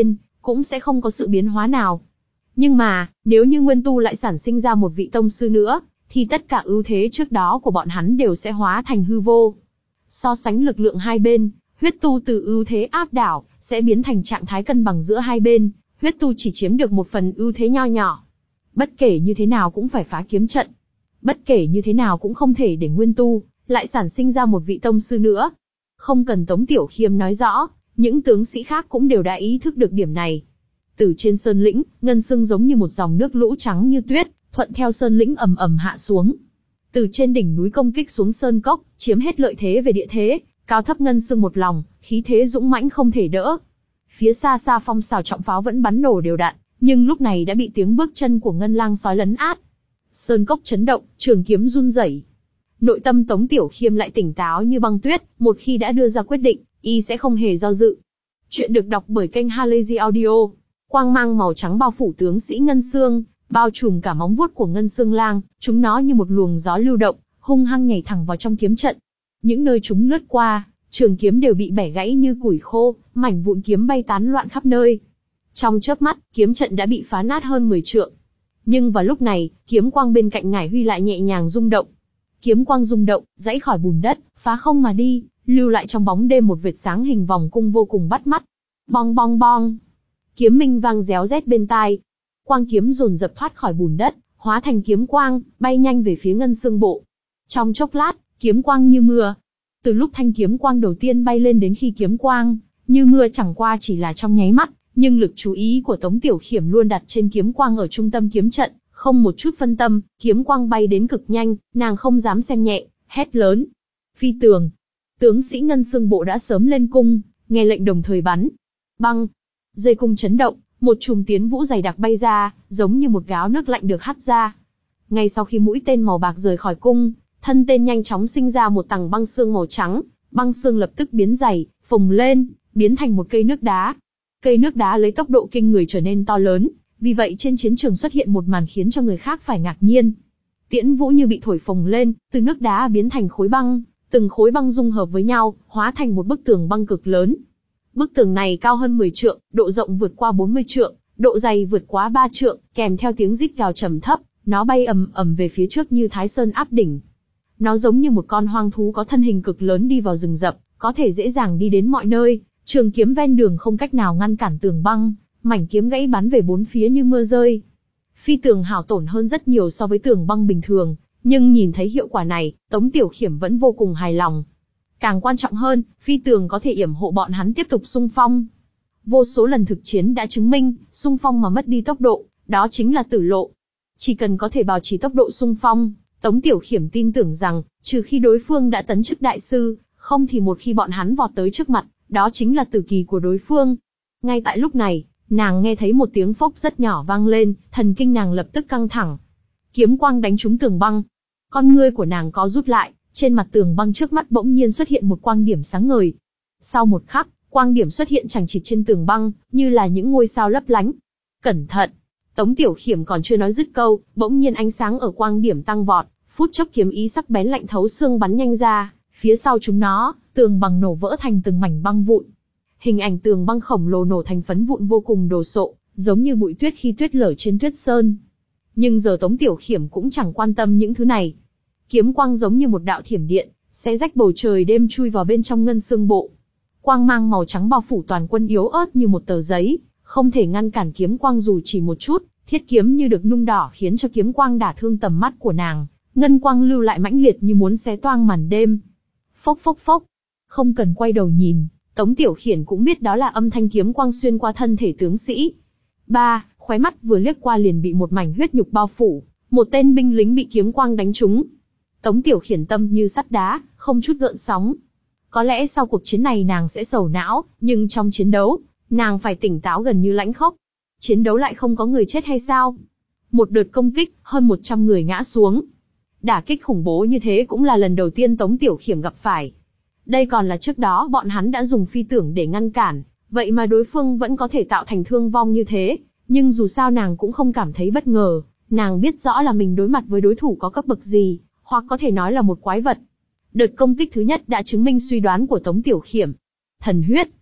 cũng sẽ không có sự biến hóa nào. Nhưng mà, nếu như Nguyên Tu lại sản sinh ra một vị tông sư nữa, thì tất cả ưu thế trước đó của bọn hắn đều sẽ hóa thành hư vô. So sánh lực lượng hai bên, huyết tu từ ưu thế áp đảo, sẽ biến thành trạng thái cân bằng giữa hai bên, huyết tu chỉ chiếm được một phần ưu thế nho nhỏ. Bất kể như thế nào cũng phải phá kiếm trận. Bất kể như thế nào cũng không thể để Nguyên Tu lại sản sinh ra một vị tông sư nữa. Không cần Tống Tiểu Khiêm nói rõ, những tướng sĩ khác cũng đều đã ý thức được điểm này. Từ trên sơn lĩnh, ngân sương giống như một dòng nước lũ trắng như tuyết, thuận theo sơn lĩnh ầm ầm hạ xuống. Từ trên đỉnh núi công kích xuống sơn cốc, chiếm hết lợi thế về địa thế, cao thấp ngân sương một lòng, khí thế dũng mãnh không thể đỡ. Phía xa xa phong xào trọng pháo vẫn bắn nổ đều đặn, nhưng lúc này đã bị tiếng bước chân của ngân lang sói lấn át. Sơn cốc chấn động, trường kiếm run rẩy. Nội tâm Tống Tiểu Khiêm lại tỉnh táo như băng tuyết, một khi đã đưa ra quyết định, y sẽ không hề do dự. Chuyện được đọc bởi kênh Halazy Audio. Quang mang màu trắng bao phủ tướng sĩ Ngân Sương, bao trùm cả móng vuốt của Ngân Sương Lang, chúng nó như một luồng gió lưu động, hung hăng nhảy thẳng vào trong kiếm trận. Những nơi chúng lướt qua, trường kiếm đều bị bẻ gãy như củi khô, mảnh vụn kiếm bay tán loạn khắp nơi. Trong chớp mắt, kiếm trận đã bị phá nát hơn mười trượng. Nhưng vào lúc này, kiếm quang bên cạnh Ngải Huy lại nhẹ nhàng rung động. Kiếm quang rung động, dãy khỏi bùn đất, phá không mà đi, lưu lại trong bóng đêm một vệt sáng hình vòng cung vô cùng bắt mắt. Bong bong bong. Kiếm minh vang réo rét bên tai. Quang kiếm dồn dập thoát khỏi bùn đất, hóa thành kiếm quang, bay nhanh về phía Ngân Sương bộ. Trong chốc lát, kiếm quang như mưa. Từ lúc thanh kiếm quang đầu tiên bay lên đến khi kiếm quang như mưa chẳng qua chỉ là trong nháy mắt, nhưng lực chú ý của Tống Tiểu Khiêm luôn đặt trên kiếm quang ở trung tâm kiếm trận, không một chút phân tâm, kiếm quang bay đến cực nhanh, nàng không dám xem nhẹ, hét lớn. Phi tường. Tướng sĩ Ngân Sương bộ đã sớm lên cung, nghe lệnh đồng thời bắn. Băng. Dây cung chấn động, một chùm tiến vũ dày đặc bay ra, giống như một gáo nước lạnh được hắt ra. Ngay sau khi mũi tên màu bạc rời khỏi cung, thân tên nhanh chóng sinh ra một tầng băng xương màu trắng, băng xương lập tức biến dày, phồng lên, biến thành một cây nước đá. Cây nước đá lấy tốc độ kinh người trở nên to lớn, vì vậy trên chiến trường xuất hiện một màn khiến cho người khác phải ngạc nhiên. Tiễn vũ như bị thổi phồng lên, từ nước đá biến thành khối băng, từng khối băng dung hợp với nhau, hóa thành một bức tường băng cực lớn. Bức tường này cao hơn mười trượng, độ rộng vượt qua bốn mươi trượng, độ dày vượt quá ba trượng, kèm theo tiếng rít gào trầm thấp, nó bay ầm ầm về phía trước như Thái Sơn áp đỉnh. Nó giống như một con hoang thú có thân hình cực lớn đi vào rừng rậm, có thể dễ dàng đi đến mọi nơi, trường kiếm ven đường không cách nào ngăn cản tường băng, mảnh kiếm gãy bắn về bốn phía như mưa rơi. Phi tường hao tổn hơn rất nhiều so với tường băng bình thường, nhưng nhìn thấy hiệu quả này, Tống Tiểu Khiêm vẫn vô cùng hài lòng. Càng quan trọng hơn, phi tường có thể yểm hộ bọn hắn tiếp tục xung phong. Vô số lần thực chiến đã chứng minh, xung phong mà mất đi tốc độ, đó chính là tử lộ. Chỉ cần có thể bảo trì tốc độ xung phong, Tống Tiểu Khiêm tin tưởng rằng, trừ khi đối phương đã tấn chức đại sư, không thì một khi bọn hắn vọt tới trước mặt, đó chính là tử kỳ của đối phương. Ngay tại lúc này, nàng nghe thấy một tiếng phốc rất nhỏ vang lên, thần kinh nàng lập tức căng thẳng. Kiếm quang đánh trúng tường băng. Con ngươi của nàng co rút lại, trên mặt tường băng trước mắt bỗng nhiên xuất hiện một quang điểm sáng ngời. Sau một khắc, quang điểm xuất hiện chằng chịt trên tường băng, như là những ngôi sao lấp lánh. Cẩn thận! Tống Tiểu Khiêm còn chưa nói dứt câu, bỗng nhiên ánh sáng ở quang điểm tăng vọt, phút chốc kiếm ý sắc bén lạnh thấu xương bắn nhanh ra, phía sau chúng nó, tường băng nổ vỡ thành từng mảnh băng vụn. Hình ảnh tường băng khổng lồ nổ thành phấn vụn vô cùng đồ sộ, giống như bụi tuyết khi tuyết lở trên tuyết sơn. Nhưng giờ Tống Tiểu Khiêm cũng chẳng quan tâm những thứ này. Kiếm quang giống như một đạo thiểm điện, xé rách bầu trời đêm chui vào bên trong Ngân Sương bộ. Quang mang màu trắng bao phủ toàn quân yếu ớt như một tờ giấy, không thể ngăn cản kiếm quang dù chỉ một chút, thiết kiếm như được nung đỏ khiến cho kiếm quang đả thương tầm mắt của nàng, ngân quang lưu lại mãnh liệt như muốn xé toang màn đêm. Phốc phốc phốc, không cần quay đầu nhìn, Tống Tiểu Khiêm cũng biết đó là âm thanh kiếm quang xuyên qua thân thể tướng sĩ. Ba, khóe mắt vừa liếc qua liền bị một mảnh huyết nhục bao phủ, một tên binh lính bị kiếm quang đánh trúng. Tống Tiểu Khiêm tâm như sắt đá, không chút gợn sóng. Có lẽ sau cuộc chiến này nàng sẽ sầu não, nhưng trong chiến đấu, nàng phải tỉnh táo gần như lãnh khốc. Chiến đấu lại không có người chết hay sao? Một đợt công kích, hơn một trăm người ngã xuống. Đả kích khủng bố như thế cũng là lần đầu tiên Tống Tiểu Khiêm gặp phải. Đây còn là trước đó bọn hắn đã dùng phi tưởng để ngăn cản, vậy mà đối phương vẫn có thể tạo thành thương vong như thế. Nhưng dù sao nàng cũng không cảm thấy bất ngờ, nàng biết rõ là mình đối mặt với đối thủ có cấp bậc gì, hoặc có thể nói là một quái vật. Đợt công kích thứ nhất đã chứng minh suy đoán của Tống Tiểu Khiêm. Thần huyết.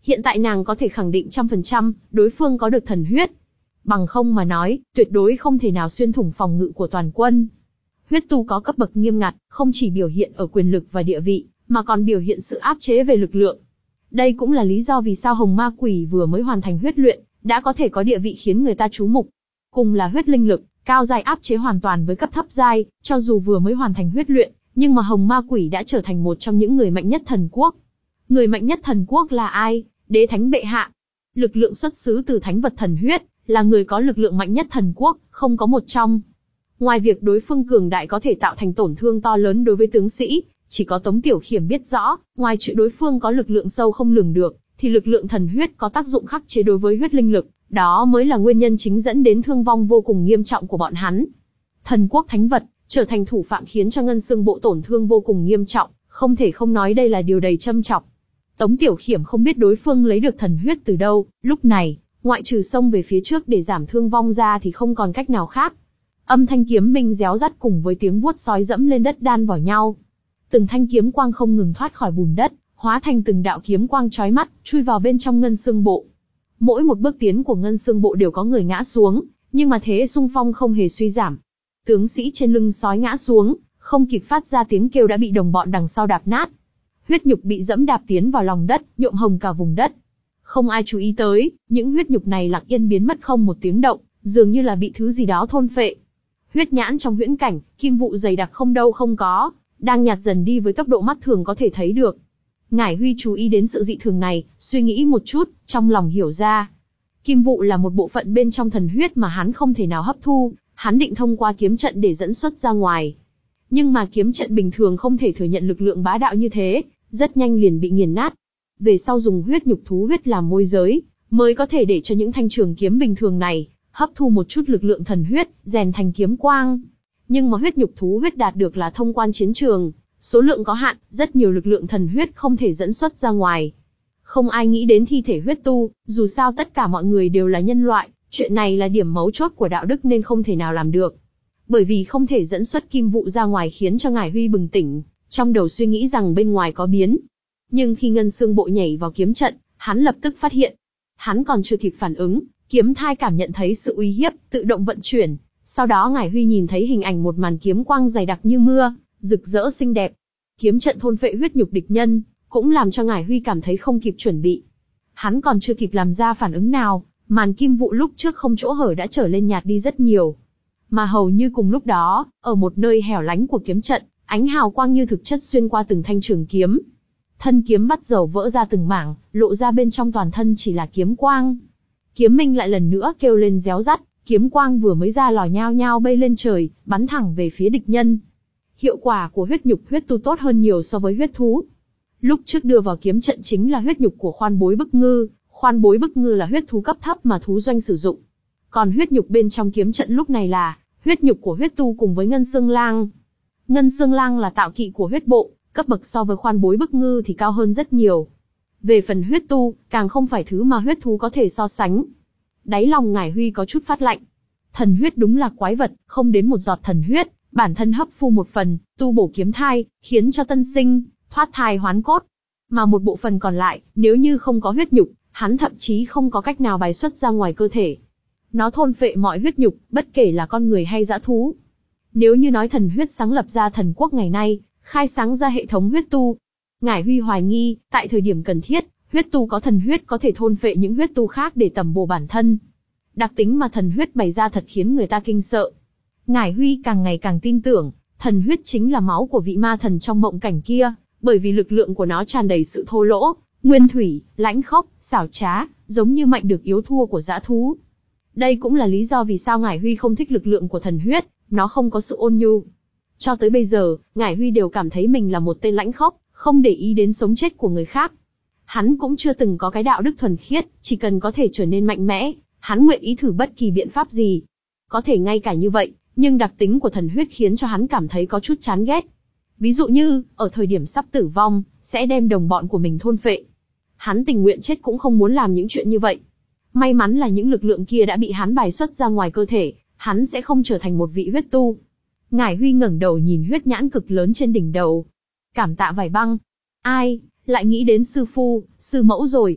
Hiện tại nàng có thể khẳng định trăm phần trăm, đối phương có được thần huyết. Bằng không mà nói, tuyệt đối không thể nào xuyên thủng phòng ngự của toàn quân. Huyết tu có cấp bậc nghiêm ngặt, không chỉ biểu hiện ở quyền lực và địa vị, mà còn biểu hiện sự áp chế về lực lượng. Đây cũng là lý do vì sao Hồng Ma Quỷ vừa mới hoàn thành huyết luyện, đã có thể có địa vị khiến người ta chú mục. Cùng là huyết linh lực, cao giai áp chế hoàn toàn với cấp thấp giai, cho dù vừa mới hoàn thành huyết luyện, nhưng mà Hồng Ma Quỷ đã trở thành một trong những người mạnh nhất thần quốc. Người mạnh nhất thần quốc là ai? Đế Thánh bệ hạ. Lực lượng xuất xứ từ thánh vật thần huyết, là người có lực lượng mạnh nhất thần quốc, không có một trong. Ngoài việc đối phương cường đại có thể tạo thành tổn thương to lớn đối với tướng sĩ, chỉ có Tống Tiểu Khiểm biết rõ, ngoài chuyện đối phương có lực lượng sâu không lường được, thì lực lượng thần huyết có tác dụng khắc chế đối với huyết linh lực, đó mới là nguyên nhân chính dẫn đến thương vong vô cùng nghiêm trọng của bọn hắn. Thần quốc thánh vật, trở thành thủ phạm khiến cho Ngân Xương Bộ tổn thương vô cùng nghiêm trọng, không thể không nói đây là điều đầy châm chọc. Tống Tiểu Khiểm không biết đối phương lấy được thần huyết từ đâu, lúc này, ngoại trừ xông về phía trước để giảm thương vong ra thì không còn cách nào khác. Âm thanh kiếm minh réo rắt cùng với tiếng vuốt sói dẫm lên đất đan vào nhau. Từng thanh kiếm quang không ngừng thoát khỏi bùn đất, hóa thành từng đạo kiếm quang chói mắt, chui vào bên trong Ngân Xương Bộ. Mỗi một bước tiến của Ngân Xương Bộ đều có người ngã xuống, nhưng mà thế xung phong không hề suy giảm. Tướng sĩ trên lưng sói ngã xuống, không kịp phát ra tiếng kêu đã bị đồng bọn đằng sau đạp nát. Huyết nhục bị dẫm đạp tiến vào lòng đất, nhuộm hồng cả vùng đất. Không ai chú ý tới, những huyết nhục này lặng yên biến mất không một tiếng động, dường như là bị thứ gì đó thôn phệ. Huyết nhãn trong huyễn cảnh, kim vụ dày đặc không đâu không có, đang nhạt dần đi với tốc độ mắt thường có thể thấy được. Ngải Huy chú ý đến sự dị thường này, suy nghĩ một chút, trong lòng hiểu ra. Kim vụ là một bộ phận bên trong thần huyết mà hắn không thể nào hấp thu, hắn định thông qua kiếm trận để dẫn xuất ra ngoài. Nhưng mà kiếm trận bình thường không thể thừa nhận lực lượng bá đạo như thế, rất nhanh liền bị nghiền nát. Về sau dùng huyết nhục thú huyết làm môi giới, mới có thể để cho những thanh trường kiếm bình thường này hấp thu một chút lực lượng thần huyết, rèn thành kiếm quang. Nhưng mà huyết nhục thú huyết đạt được là thông quan chiến trường, số lượng có hạn, rất nhiều lực lượng thần huyết không thể dẫn xuất ra ngoài. Không ai nghĩ đến thi thể huyết tu, dù sao tất cả mọi người đều là nhân loại, chuyện này là điểm mấu chốt của đạo đức nên không thể nào làm được. Bởi vì không thể dẫn xuất kim vụ ra ngoài khiến cho Ngải Huy bừng tỉnh, trong đầu suy nghĩ rằng bên ngoài có biến. Nhưng khi Ngân Xương Bộ nhảy vào kiếm trận, hắn lập tức phát hiện. Hắn còn chưa kịp phản ứng, kiếm thai cảm nhận thấy sự uy hiếp, tự động vận chuyển. Sau đó Ngải Huy nhìn thấy hình ảnh một màn kiếm quang dày đặc như mưa, rực rỡ xinh đẹp. Kiếm trận thôn phệ huyết nhục địch nhân, cũng làm cho Ngải Huy cảm thấy không kịp chuẩn bị. Hắn còn chưa kịp làm ra phản ứng nào, màn kim vụ lúc trước không chỗ hở đã trở lên nhạt đi rất nhiều. Mà hầu như cùng lúc đó, ở một nơi hẻo lánh của kiếm trận, ánh hào quang như thực chất xuyên qua từng thanh trường kiếm. Thân kiếm bắt dầu vỡ ra từng mảng, lộ ra bên trong toàn thân chỉ là kiếm quang. Kiếm minh lại lần nữa kêu lên réo rắt, kiếm quang vừa mới ra lò nhao nhao bay lên trời, bắn thẳng về phía địch nhân. Hiệu quả của huyết nhục huyết tu tốt hơn nhiều so với huyết thú. Lúc trước đưa vào kiếm trận chính là huyết nhục của khoan bối bức ngư, khoan bối bức ngư là huyết thú cấp thấp mà thú doanh sử dụng. Còn huyết nhục bên trong kiếm trận lúc này là huyết nhục của huyết tu cùng với ngân xương lang. Ngân xương lang là tạo kỵ của huyết bộ, cấp bậc so với khoan bối bức ngư thì cao hơn rất nhiều. Về phần huyết tu, càng không phải thứ mà huyết thú có thể so sánh. Đáy lòng Ngải Huy có chút phát lạnh. Thần huyết đúng là quái vật, không đến một giọt thần huyết, bản thân hấp phu một phần, tu bổ kiếm thai, khiến cho tân sinh, thoát thai hoán cốt. Mà một bộ phận còn lại, nếu như không có huyết nhục, hắn thậm chí không có cách nào bài xuất ra ngoài cơ thể. Nó thôn phệ mọi huyết nhục, bất kể là con người hay dã thú. Nếu như nói thần huyết sáng lập ra thần quốc ngày nay, khai sáng ra hệ thống huyết tu. Ngải Huy hoài nghi, tại thời điểm cần thiết, huyết tu có thần huyết có thể thôn phệ những huyết tu khác để tầm bổ bản thân. Đặc tính mà thần huyết bày ra thật khiến người ta kinh sợ. Ngải Huy càng ngày càng tin tưởng, thần huyết chính là máu của vị ma thần trong mộng cảnh kia, bởi vì lực lượng của nó tràn đầy sự thô lỗ, nguyên thủy, lãnh khốc, xảo trá, giống như mạnh được yếu thua của dã thú. Đây cũng là lý do vì sao Ngải Huy không thích lực lượng của thần huyết, nó không có sự ôn nhu. Cho tới bây giờ, Ngải Huy đều cảm thấy mình là một tên lãnh khốc, không để ý đến sống chết của người khác. Hắn cũng chưa từng có cái đạo đức thuần khiết, chỉ cần có thể trở nên mạnh mẽ, hắn nguyện ý thử bất kỳ biện pháp gì. Có thể ngay cả như vậy, nhưng đặc tính của thần huyết khiến cho hắn cảm thấy có chút chán ghét. Ví dụ như, ở thời điểm sắp tử vong, sẽ đem đồng bọn của mình thôn phệ. Hắn tình nguyện chết cũng không muốn làm những chuyện như vậy. May mắn là những lực lượng kia đã bị hắn bài xuất ra ngoài cơ thể, hắn sẽ không trở thành một vị huyết tu. Ngải Huy ngẩng đầu nhìn huyết nhãn cực lớn trên đỉnh đầu. Cảm tạ Vải Băng. Ai, lại nghĩ đến sư phu, sư mẫu rồi.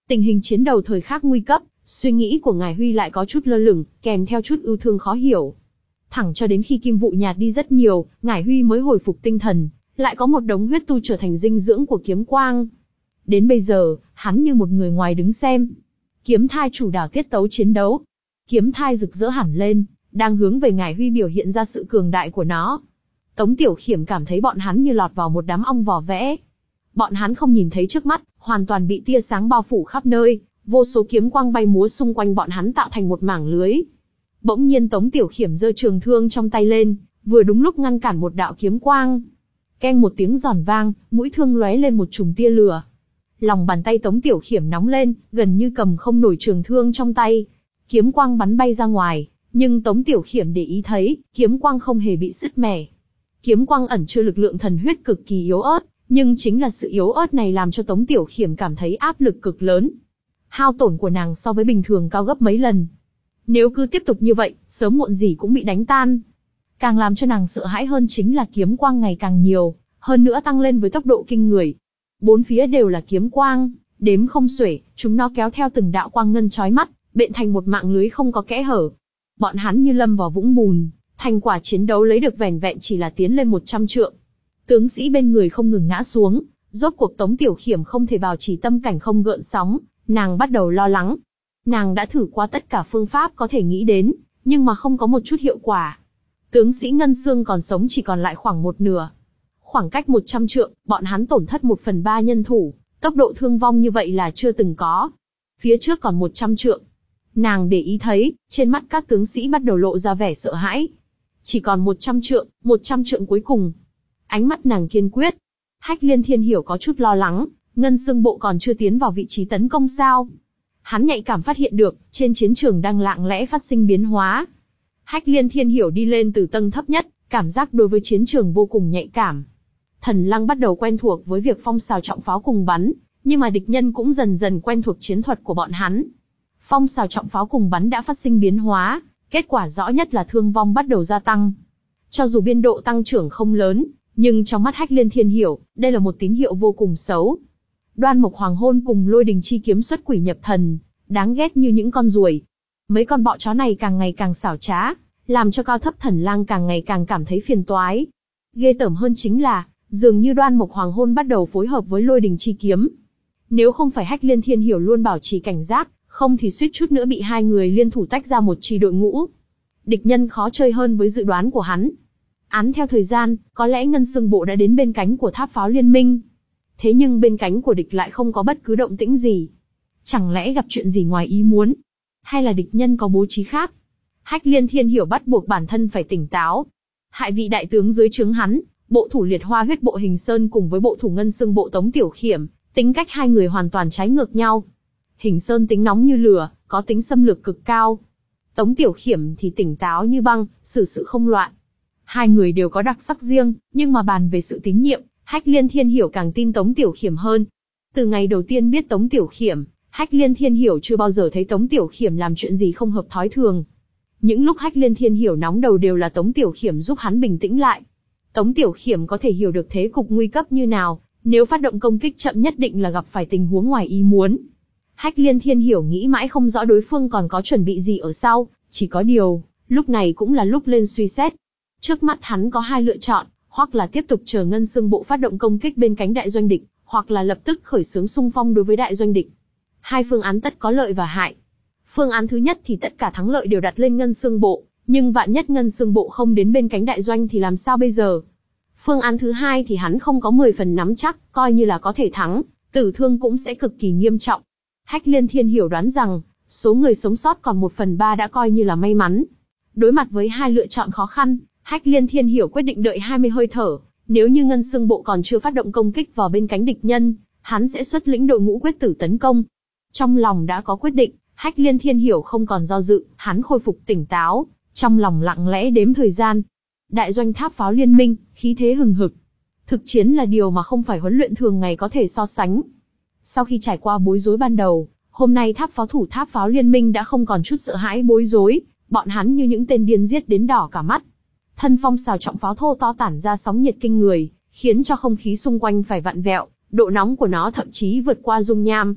Tình hình chiến đầu thời khắc nguy cấp, suy nghĩ của Ngải Huy lại có chút lơ lửng, kèm theo chút ưu thương khó hiểu. Thẳng cho đến khi kim vụ nhạt đi rất nhiều, Ngải Huy mới hồi phục tinh thần, lại có một đống huyết tu trở thành dinh dưỡng của kiếm quang. Đến bây giờ, hắn như một người ngoài đứng xem. Kiếm thai chủ đảo tiết tấu chiến đấu. Kiếm thai rực rỡ hẳn lên, đang hướng về Ngải Huy biểu hiện ra sự cường đại của nó. Tống Tiểu Khiểm cảm thấy bọn hắn như lọt vào một đám ong vò vẽ. Bọn hắn không nhìn thấy trước mắt, hoàn toàn bị tia sáng bao phủ khắp nơi, vô số kiếm quang bay múa xung quanh bọn hắn tạo thành một mảng lưới. Bỗng nhiên Tống Tiểu Khiểm giơ trường thương trong tay lên, vừa đúng lúc ngăn cản một đạo kiếm quang. Keng một tiếng giòn vang, mũi thương lóe lên một chùm tia lửa. Lòng bàn tay Tống Tiểu Khiểm nóng lên, gần như cầm không nổi trường thương trong tay. Kiếm quang bắn bay ra ngoài, nhưng Tống Tiểu Khiểm để ý thấy, kiếm quang không hề bị sứt mẻ. Kiếm quang ẩn chứa lực lượng thần huyết cực kỳ yếu ớt, nhưng chính là sự yếu ớt này làm cho Tống Tiểu Khiểm cảm thấy áp lực cực lớn. Hao tổn của nàng so với bình thường cao gấp mấy lần. Nếu cứ tiếp tục như vậy, sớm muộn gì cũng bị đánh tan. Càng làm cho nàng sợ hãi hơn chính là kiếm quang ngày càng nhiều, hơn nữa tăng lên với tốc độ kinh người. Bốn phía đều là kiếm quang, đếm không xuể, chúng nó kéo theo từng đạo quang ngân chói mắt, bện thành một mạng lưới không có kẽ hở. Bọn hắn như lâm vào vũng bùn, thành quả chiến đấu lấy được vẻn vẹn chỉ là tiến lên một trăm trượng. Tướng sĩ bên người không ngừng ngã xuống, rốt cuộc Tống Tiểu Khiểm không thể bảo trì tâm cảnh không gợn sóng, nàng bắt đầu lo lắng. Nàng đã thử qua tất cả phương pháp có thể nghĩ đến, nhưng mà không có một chút hiệu quả. Tướng sĩ Ngân Xương còn sống chỉ còn lại khoảng một nửa. Khoảng cách một trăm trượng, bọn hắn tổn thất một phần ba nhân thủ, tốc độ thương vong như vậy là chưa từng có. Phía trước còn một trăm trượng. Nàng để ý thấy, trên mắt các tướng sĩ bắt đầu lộ ra vẻ sợ hãi. Chỉ còn một trăm trượng, một trăm trượng cuối cùng. Ánh mắt nàng kiên quyết. Hách Liên Thiên Hiểu có chút lo lắng, Ngân Xương bộ còn chưa tiến vào vị trí tấn công sao? Hắn nhạy cảm phát hiện được, trên chiến trường đang lặng lẽ phát sinh biến hóa. Hách Liên Thiên Hiểu đi lên từ tầng thấp nhất, cảm giác đối với chiến trường vô cùng nhạy cảm. Thần Lăng bắt đầu quen thuộc với việc phong xào trọng pháo cùng bắn, nhưng mà địch nhân cũng dần dần quen thuộc chiến thuật của bọn hắn. Phong xào trọng pháo cùng bắn đã phát sinh biến hóa, kết quả rõ nhất là thương vong bắt đầu gia tăng. Cho dù biên độ tăng trưởng không lớn, nhưng trong mắt Hách Liên Thiên Hiểu, đây là một tín hiệu vô cùng xấu. Đoan Mộc Hoàng Hôn cùng Lôi Đình Chi kiếm xuất quỷ nhập thần, đáng ghét như những con ruồi. Mấy con bọ chó này càng ngày càng xảo trá, làm cho Cao Thấp Thần Lang càng ngày càng cảm thấy phiền toái. Ghê tởm hơn chính là, dường như Đoan Mộc Hoàng Hôn bắt đầu phối hợp với Lôi Đình Chi kiếm. Nếu không phải Hách Liên Thiên Hiểu luôn bảo trì cảnh giác, không thì suýt chút nữa bị hai người liên thủ tách ra một chi đội ngũ. Địch nhân khó chơi hơn với dự đoán của hắn. Án theo thời gian, có lẽ Ngân Xương bộ đã đến bên cánh của tháp pháo liên minh. Thế nhưng bên cánh của địch lại không có bất cứ động tĩnh gì. Chẳng lẽ gặp chuyện gì ngoài ý muốn? Hay là địch nhân có bố trí khác? Hách Liên Thiên Hiểu bắt buộc bản thân phải tỉnh táo. Hại vị đại tướng dưới trướng hắn, bộ thủ Liệt Hoa Huyết bộ Hình Sơn cùng với bộ thủ Ngân Xương bộ Tống Tiểu Khiểm, tính cách hai người hoàn toàn trái ngược nhau. Hình Sơn tính nóng như lửa, có tính xâm lược cực cao. Tống Tiểu Khiểm thì tỉnh táo như băng, xử sự không loạn. Hai người đều có đặc sắc riêng, nhưng mà bàn về sự tín nhiệm, Hách Liên Thiên Hiểu càng tin Tống Tiểu Khiểm hơn. Từ ngày đầu tiên biết Tống Tiểu Khiểm, Hách Liên Thiên Hiểu chưa bao giờ thấy Tống Tiểu Khiểm làm chuyện gì không hợp thói thường. Những lúc Hách Liên Thiên Hiểu nóng đầu đều là Tống Tiểu Khiểm giúp hắn bình tĩnh lại. Tống Tiểu Khiểm có thể hiểu được thế cục nguy cấp như nào, nếu phát động công kích chậm nhất định là gặp phải tình huống ngoài ý muốn. Hách Liên Thiên Hiểu nghĩ mãi không rõ đối phương còn có chuẩn bị gì ở sau, chỉ có điều, lúc này cũng là lúc lên suy xét. Trước mắt hắn có hai lựa chọn, hoặc là tiếp tục chờ Ngân Xương bộ phát động công kích bên cánh đại doanh địch, hoặc là lập tức khởi xướng xung phong đối với đại doanh địch. Hai phương án tất có lợi và hại. Phương án thứ nhất thì tất cả thắng lợi đều đặt lên Ngân Xương bộ, nhưng vạn nhất Ngân Xương bộ không đến bên cánh đại doanh thì làm sao bây giờ? Phương án thứ hai thì hắn không có mười phần nắm chắc, coi như là có thể thắng, tử thương cũng sẽ cực kỳ nghiêm trọng. Hách Liên Thiên Hiểu đoán rằng, số người sống sót còn một phần ba đã coi như là may mắn. Đối mặt với hai lựa chọn khó khăn, Hách Liên Thiên Hiểu quyết định đợi hai mươi hơi thở, nếu như Ngân Xương bộ còn chưa phát động công kích vào bên cánh địch nhân, hắn sẽ xuất lĩnh đội ngũ quyết tử tấn công. Trong lòng đã có quyết định, Hách Liên Thiên Hiểu không còn do dự, hắn khôi phục tỉnh táo, trong lòng lặng lẽ đếm thời gian. Đại doanh tháp pháo liên minh, khí thế hừng hực. Thực chiến là điều mà không phải huấn luyện thường ngày có thể so sánh. Sau khi trải qua bối rối ban đầu, hôm nay tháp pháo thủ tháp pháo liên minh đã không còn chút sợ hãi bối rối, bọn hắn như những tên điên giết đến đỏ cả mắt. Thân phong xào trọng pháo thô to tản ra sóng nhiệt kinh người, khiến cho không khí xung quanh phải vặn vẹo, độ nóng của nó thậm chí vượt qua dung nham.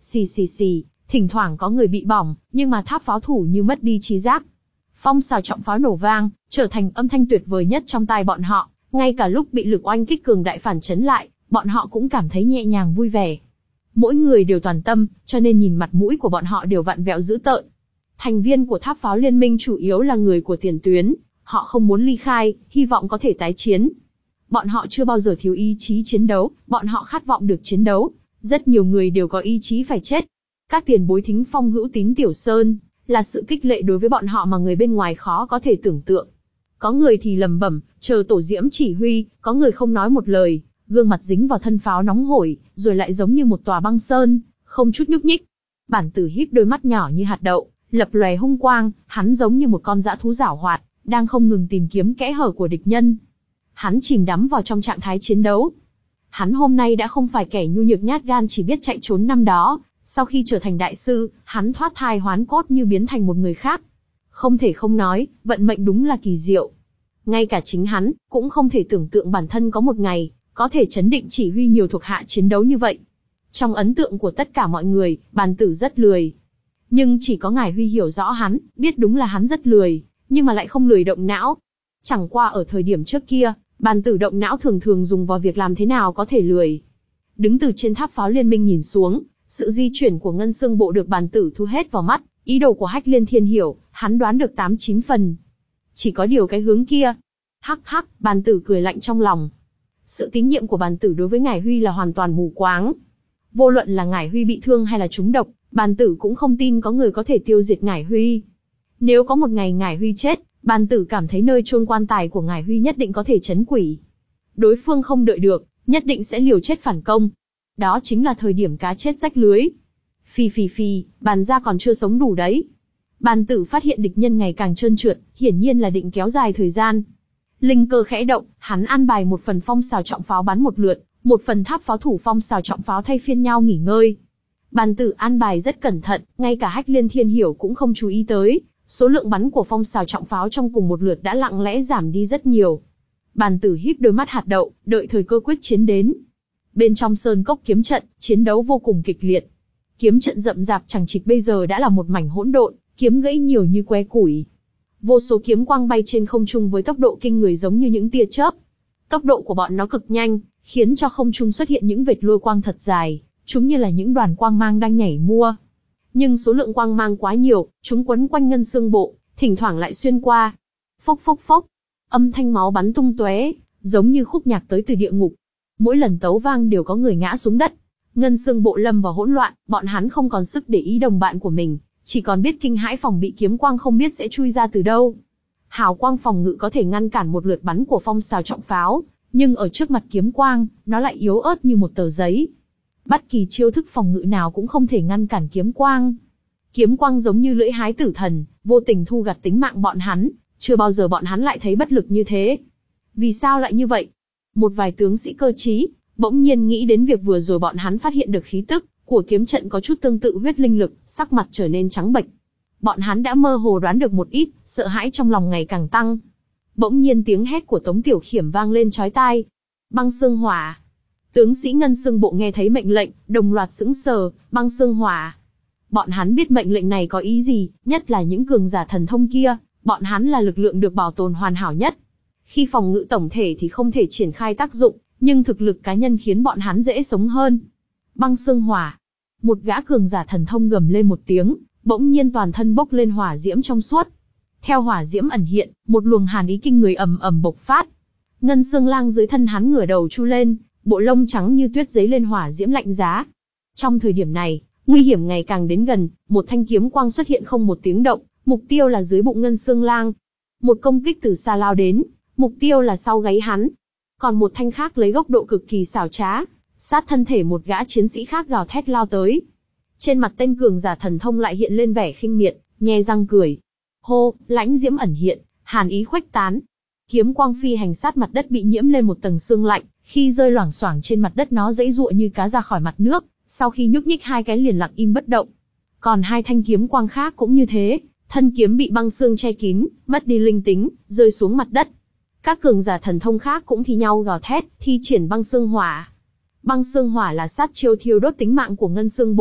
Xì xì xì, thỉnh thoảng có người bị bỏng, nhưng mà tháp pháo thủ như mất đi trí giác. Phong xào trọng pháo nổ vang, trở thành âm thanh tuyệt vời nhất trong tai bọn họ, ngay cả lúc bị lực oanh kích cường đại phản chấn lại, bọn họ cũng cảm thấy nhẹ nhàng vui vẻ. Mỗi người đều toàn tâm, cho nên nhìn mặt mũi của bọn họ đều vặn vẹo dữ tợn. Thành viên của tháp pháo liên minh chủ yếu là người của tiền tuyến, họ không muốn ly khai, hy vọng có thể tái chiến. Bọn họ chưa bao giờ thiếu ý chí chiến đấu, bọn họ khát vọng được chiến đấu. Rất nhiều người đều có ý chí phải chết. Các tiền bối thính phong hữu tín tiểu sơn, là sự kích lệ đối với bọn họ mà người bên ngoài khó có thể tưởng tượng. Có người thì lầm bẩm, chờ tổ diễm chỉ huy, có người không nói một lời, gương mặt dính vào thân pháo nóng hổi, rồi lại giống như một tòa băng sơn, không chút nhúc nhích. Bản Tử híp đôi mắt nhỏ như hạt đậu, lập lòe hung quang, hắn giống như một con dã thú giảo hoạt, đang không ngừng tìm kiếm kẽ hở của địch nhân. Hắn chìm đắm vào trong trạng thái chiến đấu. Hắn hôm nay đã không phải kẻ nhu nhược nhát gan chỉ biết chạy trốn năm đó, sau khi trở thành đại sư, hắn thoát thai hoán cốt như biến thành một người khác. Không thể không nói, vận mệnh đúng là kỳ diệu. Ngay cả chính hắn, cũng không thể tưởng tượng bản thân có một ngày, có thể chấn định chỉ huy nhiều thuộc hạ chiến đấu như vậy. Trong ấn tượng của tất cả mọi người, Bàn Tử rất lười. Nhưng chỉ có Ngải Huy hiểu rõ hắn, biết đúng là hắn rất lười, nhưng mà lại không lười động não. Chẳng qua ở thời điểm trước kia, Bàn Tử động não thường thường dùng vào việc làm thế nào có thể lười. Đứng từ trên tháp pháo liên minh nhìn xuống, sự di chuyển của ngân xương bộ được Bàn Tử thu hết vào mắt, ý đồ của Hách Liên Thiên hiểu, hắn đoán được tám chín phần. Chỉ có điều cái hướng kia. Hắc hắc, Bàn Tử cười lạnh trong lòng. Sự tín nhiệm của Bàn Tử đối với Ngải Huy là hoàn toàn mù quáng. Vô luận là Ngải Huy bị thương hay là trúng độc, Bàn Tử cũng không tin có người có thể tiêu diệt Ngải Huy. Nếu có một ngày Ngải Huy chết, Bàn Tử cảm thấy nơi chôn quan tài của Ngải Huy nhất định có thể trấn quỷ. Đối phương không đợi được, nhất định sẽ liều chết phản công. Đó chính là thời điểm cá chết rách lưới. Phì phì phì, Bàn gia còn chưa sống đủ đấy. Bàn Tử phát hiện địch nhân ngày càng trơn trượt, hiển nhiên là định kéo dài thời gian. Linh cơ khẽ động, hắn an bài một phần phong xào trọng pháo bắn một lượt, một phần tháp pháo thủ phong xào trọng pháo thay phiên nhau nghỉ ngơi. Bàn Tử an bài rất cẩn thận, ngay cả Hách Liên Thiên hiểu cũng không chú ý tới, số lượng bắn của phong xào trọng pháo trong cùng một lượt đã lặng lẽ giảm đi rất nhiều. Bàn Tử híp đôi mắt hạt đậu, đợi thời cơ quyết chiến đến. Bên trong sơn cốc kiếm trận, chiến đấu vô cùng kịch liệt. Kiếm trận rậm rạp chẳng chịt bây giờ đã là một mảnh hỗn độn, kiếm gãy nhiều như que củi. Vô số kiếm quang bay trên không trung với tốc độ kinh người giống như những tia chớp. Tốc độ của bọn nó cực nhanh, khiến cho không trung xuất hiện những vệt lôi quang thật dài, chúng như là những đoàn quang mang đang nhảy mua. Nhưng số lượng quang mang quá nhiều, chúng quấn quanh ngân xương bộ, thỉnh thoảng lại xuyên qua. Phốc phốc phốc, âm thanh máu bắn tung tóe, giống như khúc nhạc tới từ địa ngục. Mỗi lần tấu vang đều có người ngã xuống đất. Ngân xương bộ lâm vào hỗn loạn, bọn hắn không còn sức để ý đồng bạn của mình, chỉ còn biết kinh hãi phòng bị kiếm quang không biết sẽ chui ra từ đâu. Hào quang phòng ngự có thể ngăn cản một lượt bắn của phong xào trọng pháo, nhưng ở trước mặt kiếm quang, nó lại yếu ớt như một tờ giấy. Bất kỳ chiêu thức phòng ngự nào cũng không thể ngăn cản kiếm quang. Kiếm quang giống như lưỡi hái tử thần, vô tình thu gặt tính mạng bọn hắn, chưa bao giờ bọn hắn lại thấy bất lực như thế. Vì sao lại như vậy? Một vài tướng sĩ cơ trí, bỗng nhiên nghĩ đến việc vừa rồi bọn hắn phát hiện được khí tức của kiếm trận có chút tương tự huyết linh lực, sắc mặt trở nên trắng bệch. Bọn hắn đã mơ hồ đoán được một ít, sợ hãi trong lòng ngày càng tăng. Bỗng nhiên tiếng hét của Tống Tiểu Khiểm vang lên chói tai. Băng xương hỏa. Tướng sĩ ngân xương bộ nghe thấy mệnh lệnh, đồng loạt sững sờ, băng xương hỏa. Bọn hắn biết mệnh lệnh này có ý gì, nhất là những cường giả thần thông kia, bọn hắn là lực lượng được bảo tồn hoàn hảo nhất. Khi phòng ngự tổng thể thì không thể triển khai tác dụng, nhưng thực lực cá nhân khiến bọn hắn dễ sống hơn. Băng xương hỏa. Một gã cường giả thần thông gầm lên một tiếng, bỗng nhiên toàn thân bốc lên hỏa diễm trong suốt. Theo hỏa diễm ẩn hiện, một luồng hàn ý kinh người ầm ầm bộc phát. Ngân xương lang dưới thân hắn ngửa đầu chu lên, bộ lông trắng như tuyết giấy lên hỏa diễm lạnh giá. Trong thời điểm này, nguy hiểm ngày càng đến gần, một thanh kiếm quang xuất hiện không một tiếng động, mục tiêu là dưới bụng ngân xương lang. Một công kích từ xa lao đến, mục tiêu là sau gáy hắn. Còn một thanh khác lấy góc độ cực kỳ xảo trá, sát thân thể một gã chiến sĩ khác gào thét lao tới. Trên mặt tên cường giả thần thông lại hiện lên vẻ khinh miệt, nhe răng cười. Hô, lãnh diễm ẩn hiện, hàn ý khuếch tán. Kiếm quang phi hành sát mặt đất bị nhiễm lên một tầng sương lạnh, khi rơi loảng xoảng trên mặt đất nó giãy giụa như cá ra khỏi mặt nước, sau khi nhúc nhích hai cái liền lặng im bất động. Còn hai thanh kiếm quang khác cũng như thế, thân kiếm bị băng xương che kín, mất đi linh tính, rơi xuống mặt đất. Các cường giả thần thông khác cũng thi nhau gào thét, thi triển băng xương hỏa. Băng xương hỏa là sát chiêu thiêu đốt tính mạng của ngân xương bộ,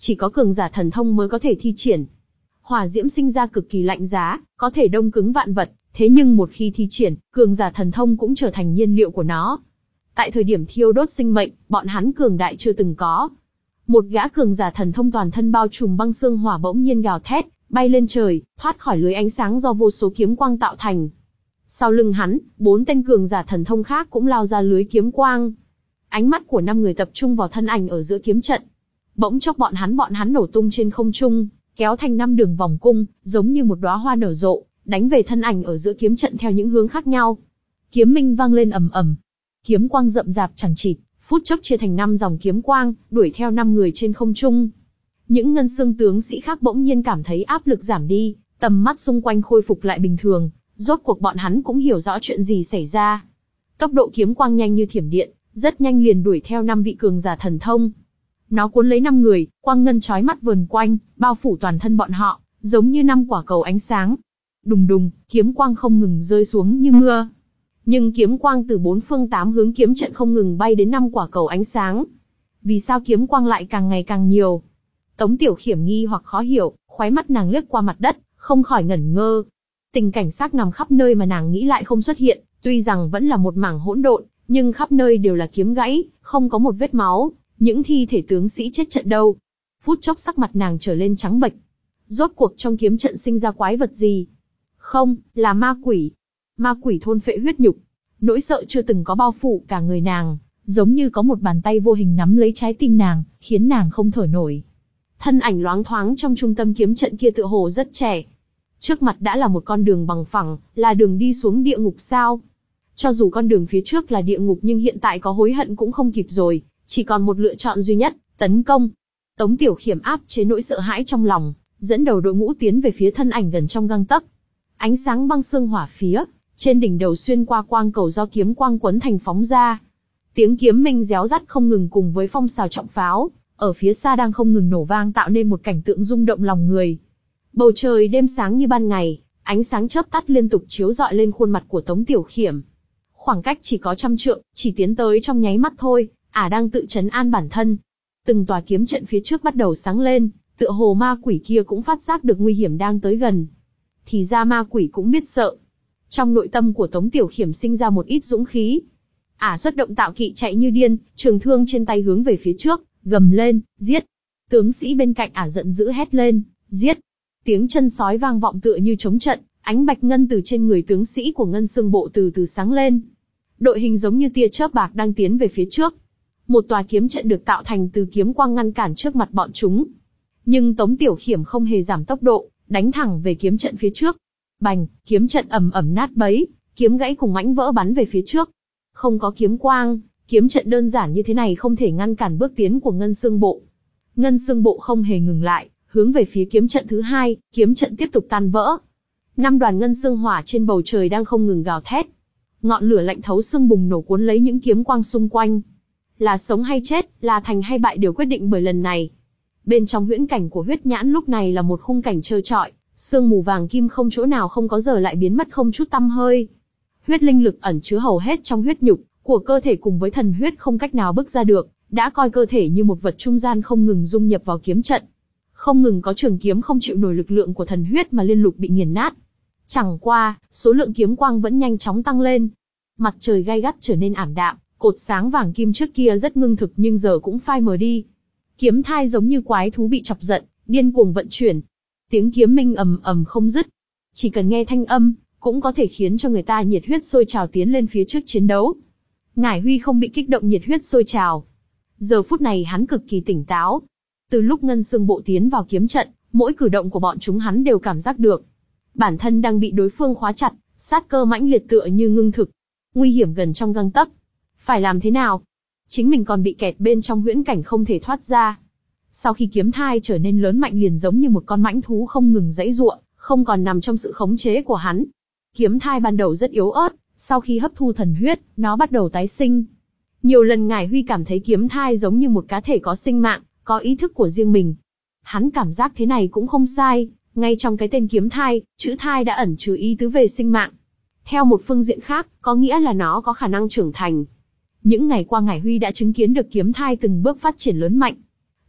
chỉ có cường giả thần thông mới có thể thi triển. Hỏa diễm sinh ra cực kỳ lạnh giá, có thể đông cứng vạn vật, thế nhưng một khi thi triển, cường giả thần thông cũng trở thành nhiên liệu của nó. Tại thời điểm thiêu đốt sinh mệnh, bọn hắn cường đại chưa từng có. Một gã cường giả thần thông toàn thân bao trùm băng xương hỏa bỗng nhiên gào thét, bay lên trời, thoát khỏi lưới ánh sáng do vô số kiếm quang tạo thành. Sau lưng hắn, bốn tên cường giả thần thông khác cũng lao ra lưới kiếm quang. Ánh mắt của năm người tập trung vào thân ảnh ở giữa kiếm trận. Bỗng chốc bọn hắn bọn hắn nổ tung trên không trung, kéo thành năm đường vòng cung, giống như một đóa hoa nở rộ, đánh về thân ảnh ở giữa kiếm trận theo những hướng khác nhau. Kiếm minh vang lên ầm ầm, kiếm quang rậm rạp chẳng chịt, phút chốc chia thành năm dòng kiếm quang, đuổi theo năm người trên không trung. Những ngân xương tướng sĩ khác bỗng nhiên cảm thấy áp lực giảm đi, tầm mắt xung quanh khôi phục lại bình thường, rốt cuộc bọn hắn cũng hiểu rõ chuyện gì xảy ra. Tốc độ kiếm quang nhanh như thiểm điện, rất nhanh liền đuổi theo năm vị cường giả thần thông. Nó cuốn lấy năm người, quang ngân chói mắt vờn quanh, bao phủ toàn thân bọn họ, giống như năm quả cầu ánh sáng. Đùng đùng, kiếm quang không ngừng rơi xuống như mưa. Nhưng kiếm quang từ bốn phương tám hướng kiếm trận không ngừng bay đến năm quả cầu ánh sáng. Vì sao kiếm quang lại càng ngày càng nhiều? Tống Tiểu Khiểm nghi hoặc khó hiểu, khóe mắt nàng lướt qua mặt đất, không khỏi ngẩn ngơ. Tình cảnh xác nằm khắp nơi mà nàng nghĩ lại không xuất hiện, tuy rằng vẫn là một mảng hỗn độn, nhưng khắp nơi đều là kiếm gãy, không có một vết máu, những thi thể tướng sĩ chết trận đâu. Phút chốc sắc mặt nàng trở lên trắng bệch. Rốt cuộc trong kiếm trận sinh ra quái vật gì? Không, là ma quỷ. Ma quỷ thôn phệ huyết nhục. Nỗi sợ chưa từng có bao phủ cả người nàng, giống như có một bàn tay vô hình nắm lấy trái tim nàng, khiến nàng không thở nổi. Thân ảnh loáng thoáng trong trung tâm kiếm trận kia tựa hồ rất trẻ. Trước mặt đã là một con đường bằng phẳng, là đường đi xuống địa ngục sao? Cho dù con đường phía trước là địa ngục nhưng hiện tại có hối hận cũng không kịp rồi, chỉ còn một lựa chọn duy nhất, tấn công. Tống Tiểu Khiểm áp chế nỗi sợ hãi trong lòng, dẫn đầu đội ngũ tiến về phía thân ảnh gần trong gang tấc. Ánh sáng băng xương hỏa phía, trên đỉnh đầu xuyên qua quang cầu do kiếm quang quấn thành phóng ra. Tiếng kiếm minh réo rắt không ngừng cùng với phong sào trọng pháo, ở phía xa đang không ngừng nổ vang tạo nên một cảnh tượng rung động lòng người. Bầu trời đêm sáng như ban ngày, ánh sáng chớp tắt liên tục chiếu rọi lên khuôn mặt của Tống Tiểu Khiểm. Khoảng cách chỉ có trăm trượng, chỉ tiến tới trong nháy mắt thôi, ả à đang tự trấn an bản thân. Từng tòa kiếm trận phía trước bắt đầu sáng lên, tựa hồ ma quỷ kia cũng phát giác được nguy hiểm đang tới gần. Thì ra ma quỷ cũng biết sợ. Trong nội tâm của Tống Tiểu Khiểm sinh ra một ít dũng khí. Ả à xuất động tạo kỵ chạy như điên, trường thương trên tay hướng về phía trước, gầm lên, giết. Tướng sĩ bên cạnh ả à giận dữ hét lên, giết. Tiếng chân sói vang vọng tựa như trống trận, ánh bạch ngân từ trên người tướng sĩ của Ngân Xương Bộ từ từ sáng lên. Đội hình giống như tia chớp bạc đang tiến về phía trước. Một tòa kiếm trận được tạo thành từ kiếm quang ngăn cản trước mặt bọn chúng. Nhưng Tống Tiểu Khiểm không hề giảm tốc độ, đánh thẳng về kiếm trận phía trước. Bành, kiếm trận ầm ầm nát bấy, kiếm gãy cùng mảnh vỡ bắn về phía trước. Không có kiếm quang, kiếm trận đơn giản như thế này không thể ngăn cản bước tiến của Ngân Xương Bộ. Ngân Xương Bộ không hề ngừng lại, hướng về phía kiếm trận thứ hai, kiếm trận tiếp tục tan vỡ. Năm đoàn ngân xương hỏa trên bầu trời đang không ngừng gào thét. Ngọn lửa lạnh thấu xương bùng nổ cuốn lấy những kiếm quang xung quanh. Là sống hay chết, là thành hay bại đều quyết định bởi lần này. Bên trong huyễn cảnh của huyết nhãn lúc này là một khung cảnh trơ trọi, sương mù vàng kim không chỗ nào không có giờ lại biến mất không chút tăm hơi. Huyết linh lực ẩn chứa hầu hết trong huyết nhục của cơ thể cùng với thần huyết không cách nào bức ra được, đã coi cơ thể như một vật trung gian không ngừng dung nhập vào kiếm trận. Không ngừng có trường kiếm không chịu nổi lực lượng của thần huyết mà liên lục bị nghiền nát. Chẳng qua, số lượng kiếm quang vẫn nhanh chóng tăng lên. Mặt trời gay gắt trở nên ảm đạm, cột sáng vàng kim trước kia rất ngưng thực nhưng giờ cũng phai mờ đi. Kiếm thai giống như quái thú bị chọc giận, điên cuồng vận chuyển. Tiếng kiếm minh ầm ầm không dứt. Chỉ cần nghe thanh âm, cũng có thể khiến cho người ta nhiệt huyết sôi trào tiến lên phía trước chiến đấu. Ngải Huy không bị kích động nhiệt huyết sôi trào. Giờ phút này hắn cực kỳ tỉnh táo. Từ lúc Ngân Xương Bộ tiến vào kiếm trận, mỗi cử động của bọn chúng hắn đều cảm giác được. Bản thân đang bị đối phương khóa chặt, sát cơ mãnh liệt tựa như ngưng thực. Nguy hiểm gần trong gang tấc. Phải làm thế nào? Chính mình còn bị kẹt bên trong huyễn cảnh không thể thoát ra. Sau khi kiếm thai trở nên lớn mạnh liền giống như một con mãnh thú không ngừng giãy giụa, không còn nằm trong sự khống chế của hắn. Kiếm thai ban đầu rất yếu ớt, sau khi hấp thu thần huyết, nó bắt đầu tái sinh. Nhiều lần Ngải Huy cảm thấy kiếm thai giống như một cá thể có sinh mạng, có ý thức của riêng mình. Hắn cảm giác thế này cũng không sai, ngay trong cái tên kiếm thai, chữ thai đã ẩn chứa ý tứ về sinh mạng. Theo một phương diện khác, có nghĩa là nó có khả năng trưởng thành. Những ngày qua Ngải Huy đã chứng kiến được kiếm thai từng bước phát triển lớn mạnh.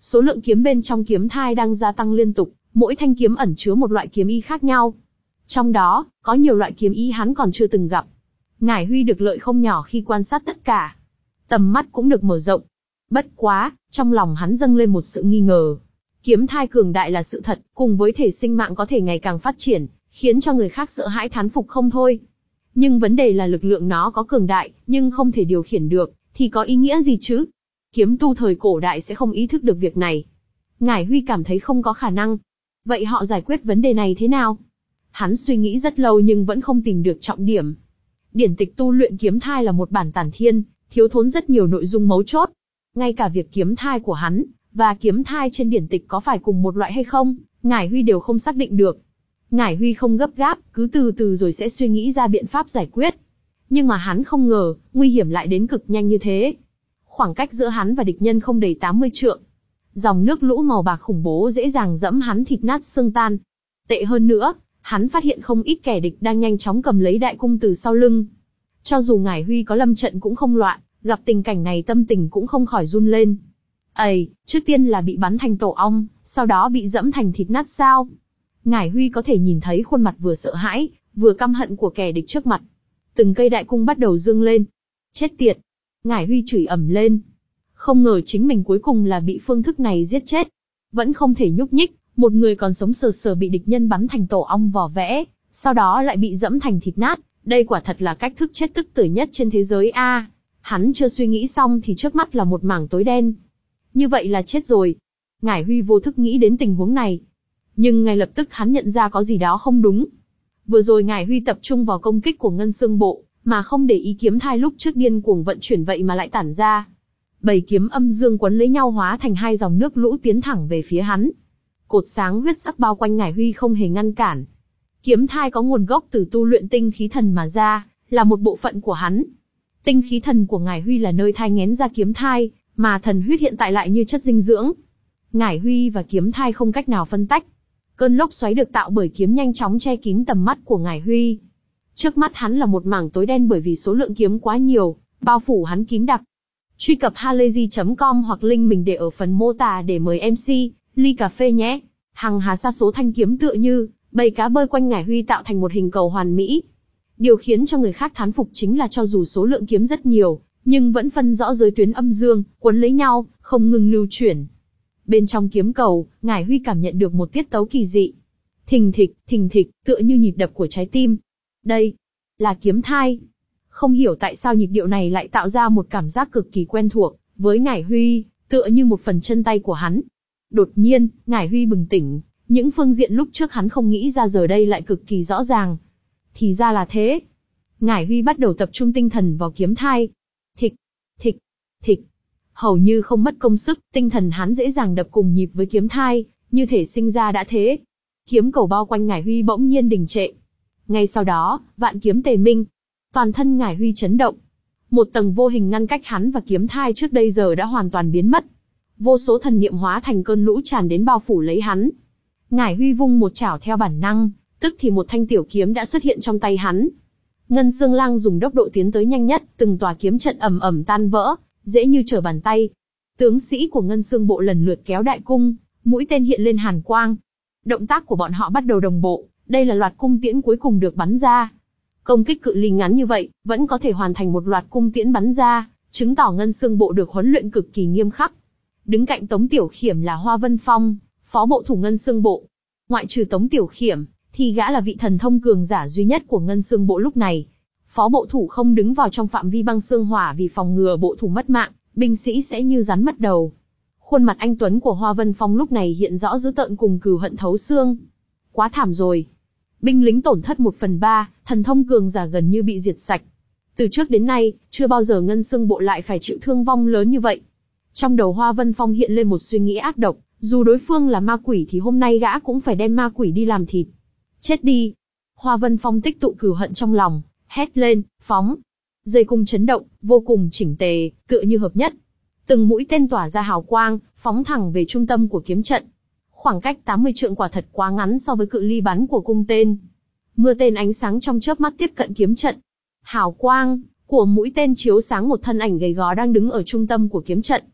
Số lượng kiếm bên trong kiếm thai đang gia tăng liên tục, mỗi thanh kiếm ẩn chứa một loại kiếm ý khác nhau. Trong đó, có nhiều loại kiếm ý hắn còn chưa từng gặp. Ngải Huy được lợi không nhỏ khi quan sát tất cả. Tầm mắt cũng được mở rộng. Bất quá, trong lòng hắn dâng lên một sự nghi ngờ. Kiếm thai cường đại là sự thật, cùng với thể sinh mạng có thể ngày càng phát triển, khiến cho người khác sợ hãi thán phục không thôi. Nhưng vấn đề là lực lượng nó có cường đại, nhưng không thể điều khiển được, thì có ý nghĩa gì chứ? Kiếm tu thời cổ đại sẽ không ý thức được việc này. Ngải Huy cảm thấy không có khả năng. Vậy họ giải quyết vấn đề này thế nào? Hắn suy nghĩ rất lâu nhưng vẫn không tìm được trọng điểm. Điển tịch tu luyện kiếm thai là một bản tản thiên, thiếu thốn rất nhiều nội dung mấu chốt. Ngay cả việc kiếm thai của hắn, và kiếm thai trên điển tịch có phải cùng một loại hay không, Ngải Huy đều không xác định được. Ngải Huy không gấp gáp, cứ từ từ rồi sẽ suy nghĩ ra biện pháp giải quyết. Nhưng mà hắn không ngờ, nguy hiểm lại đến cực nhanh như thế. Khoảng cách giữa hắn và địch nhân không đầy tám mươi trượng. Dòng nước lũ màu bạc khủng bố dễ dàng dẫm hắn thịt nát xương tan. Tệ hơn nữa, hắn phát hiện không ít kẻ địch đang nhanh chóng cầm lấy đại cung từ sau lưng. Cho dù Ngải Huy có lâm trận cũng không loạn, gặp tình cảnh này tâm tình cũng không khỏi run lên. Ây, trước tiên là bị bắn thành tổ ong, sau đó bị dẫm thành thịt nát sao? Ngải Huy có thể nhìn thấy khuôn mặt vừa sợ hãi, vừa căm hận của kẻ địch trước mặt. Từng cây đại cung bắt đầu dương lên. Chết tiệt! Ngải Huy chửi ầm lên. Không ngờ chính mình cuối cùng là bị phương thức này giết chết. Vẫn không thể nhúc nhích, một người còn sống sờ sờ bị địch nhân bắn thành tổ ong vỏ vẽ, sau đó lại bị dẫm thành thịt nát. Đây quả thật là cách thức chết tức tưởi nhất trên thế giới a. À, hắn chưa suy nghĩ xong thì trước mắt là một mảng tối đen. Như vậy là chết rồi. Ngải Huy vô thức nghĩ đến tình huống này. Nhưng ngay lập tức hắn nhận ra có gì đó không đúng. Vừa rồi Ngải Huy tập trung vào công kích của Ngân Xương Bộ, mà không để ý kiếm thai lúc trước điên cuồng vận chuyển vậy mà lại tản ra. Bảy kiếm âm dương quấn lấy nhau hóa thành hai dòng nước lũ tiến thẳng về phía hắn. Cột sáng huyết sắc bao quanh Ngải Huy không hề ngăn cản. Kiếm thai có nguồn gốc từ tu luyện tinh khí thần mà ra, là một bộ phận của hắn. Tinh khí thần của Ngải Huy là nơi thai nghén ra kiếm thai, mà thần huyết hiện tại lại như chất dinh dưỡng. Ngải Huy và kiếm thai không cách nào phân tách. Cơn lốc xoáy được tạo bởi kiếm nhanh chóng che kín tầm mắt của Ngải Huy. Trước mắt hắn là một mảng tối đen bởi vì số lượng kiếm quá nhiều, bao phủ hắn kín đặc. Truy cập halayzi chấm com hoặc link mình để ở phần mô tả để mời em xê, ly cà phê nhé. Hằng hà sa số thanh kiếm tựa như bầy cá bơi quanh Ngải Huy tạo thành một hình cầu hoàn mỹ. Điều khiến cho người khác thán phục chính là cho dù số lượng kiếm rất nhiều, nhưng vẫn phân rõ giới tuyến âm dương, quấn lấy nhau, không ngừng lưu chuyển. Bên trong kiếm cầu, Ngải Huy cảm nhận được một tiết tấu kỳ dị. Thình thịch, thình thịch, tựa như nhịp đập của trái tim. Đây là kiếm thai. Không hiểu tại sao nhịp điệu này lại tạo ra một cảm giác cực kỳ quen thuộc với Ngải Huy, tựa như một phần chân tay của hắn. Đột nhiên, Ngải Huy bừng tỉnh, những phương diện lúc trước hắn không nghĩ ra giờ đây lại cực kỳ rõ ràng. Thì ra là thế. Ngải Huy bắt đầu tập trung tinh thần vào kiếm thai. Thịch, thịch, thịch. Hầu như không mất công sức, tinh thần hắn dễ dàng đập cùng nhịp với kiếm thai, như thể sinh ra đã thế. Kiếm cầu bao quanh Ngải Huy bỗng nhiên đình trệ. Ngay sau đó, vạn kiếm tề minh. Toàn thân Ngải Huy chấn động. Một tầng vô hình ngăn cách hắn và kiếm thai trước đây giờ đã hoàn toàn biến mất. Vô số thần niệm hóa thành cơn lũ tràn đến bao phủ lấy hắn. Ngải Huy vung một chảo theo bản năng, tức thì một thanh tiểu kiếm đã xuất hiện trong tay hắn. Ngân Xương Lang dùng tốc độ tiến tới nhanh nhất, từng tòa kiếm trận ầm ầm tan vỡ, dễ như trở bàn tay. Tướng sĩ của Ngân Xương Bộ lần lượt kéo đại cung, mũi tên hiện lên hàn quang. Động tác của bọn họ bắt đầu đồng bộ, đây là loạt cung tiễn cuối cùng được bắn ra. Công kích cự ly ngắn như vậy, vẫn có thể hoàn thành một loạt cung tiễn bắn ra, chứng tỏ Ngân Xương Bộ được huấn luyện cực kỳ nghiêm khắc. Đứng cạnh Tống Tiểu Khiểm là Hoa Vân Phong, phó bộ thủ Ngân Xương Bộ. Ngoại trừ Tống Tiểu Khiểm, thì gã là vị thần thông cường giả duy nhất của Ngân Xương Bộ lúc này. Phó bộ thủ không đứng vào trong phạm vi băng xương hỏa vì phòng ngừa bộ thủ mất mạng, binh sĩ sẽ như rắn mất đầu. Khuôn mặt anh tuấn của Hoa Vân Phong lúc này hiện rõ dữ tợn cùng cừu hận thấu xương. Quá thảm rồi. Binh lính tổn thất một phần ba, thần thông cường giả gần như bị diệt sạch. Từ trước đến nay, chưa bao giờ Ngân Xương Bộ lại phải chịu thương vong lớn như vậy. Trong đầu Hoa Vân Phong hiện lên một suy nghĩ ác độc, dù đối phương là ma quỷ thì hôm nay gã cũng phải đem ma quỷ đi làm thịt. Chết đi. Hoa Vân Phong tích tụ cừu hận trong lòng, hét lên, phóng. Dây cung chấn động, vô cùng chỉnh tề, tựa như hợp nhất. Từng mũi tên tỏa ra hào quang, phóng thẳng về trung tâm của kiếm trận. Khoảng cách tám mươi trượng quả thật quá ngắn so với cự ly bắn của cung tên. Mưa tên ánh sáng trong chớp mắt tiếp cận kiếm trận. Hào quang của mũi tên chiếu sáng một thân ảnh gầy gò đang đứng ở trung tâm của kiếm trận.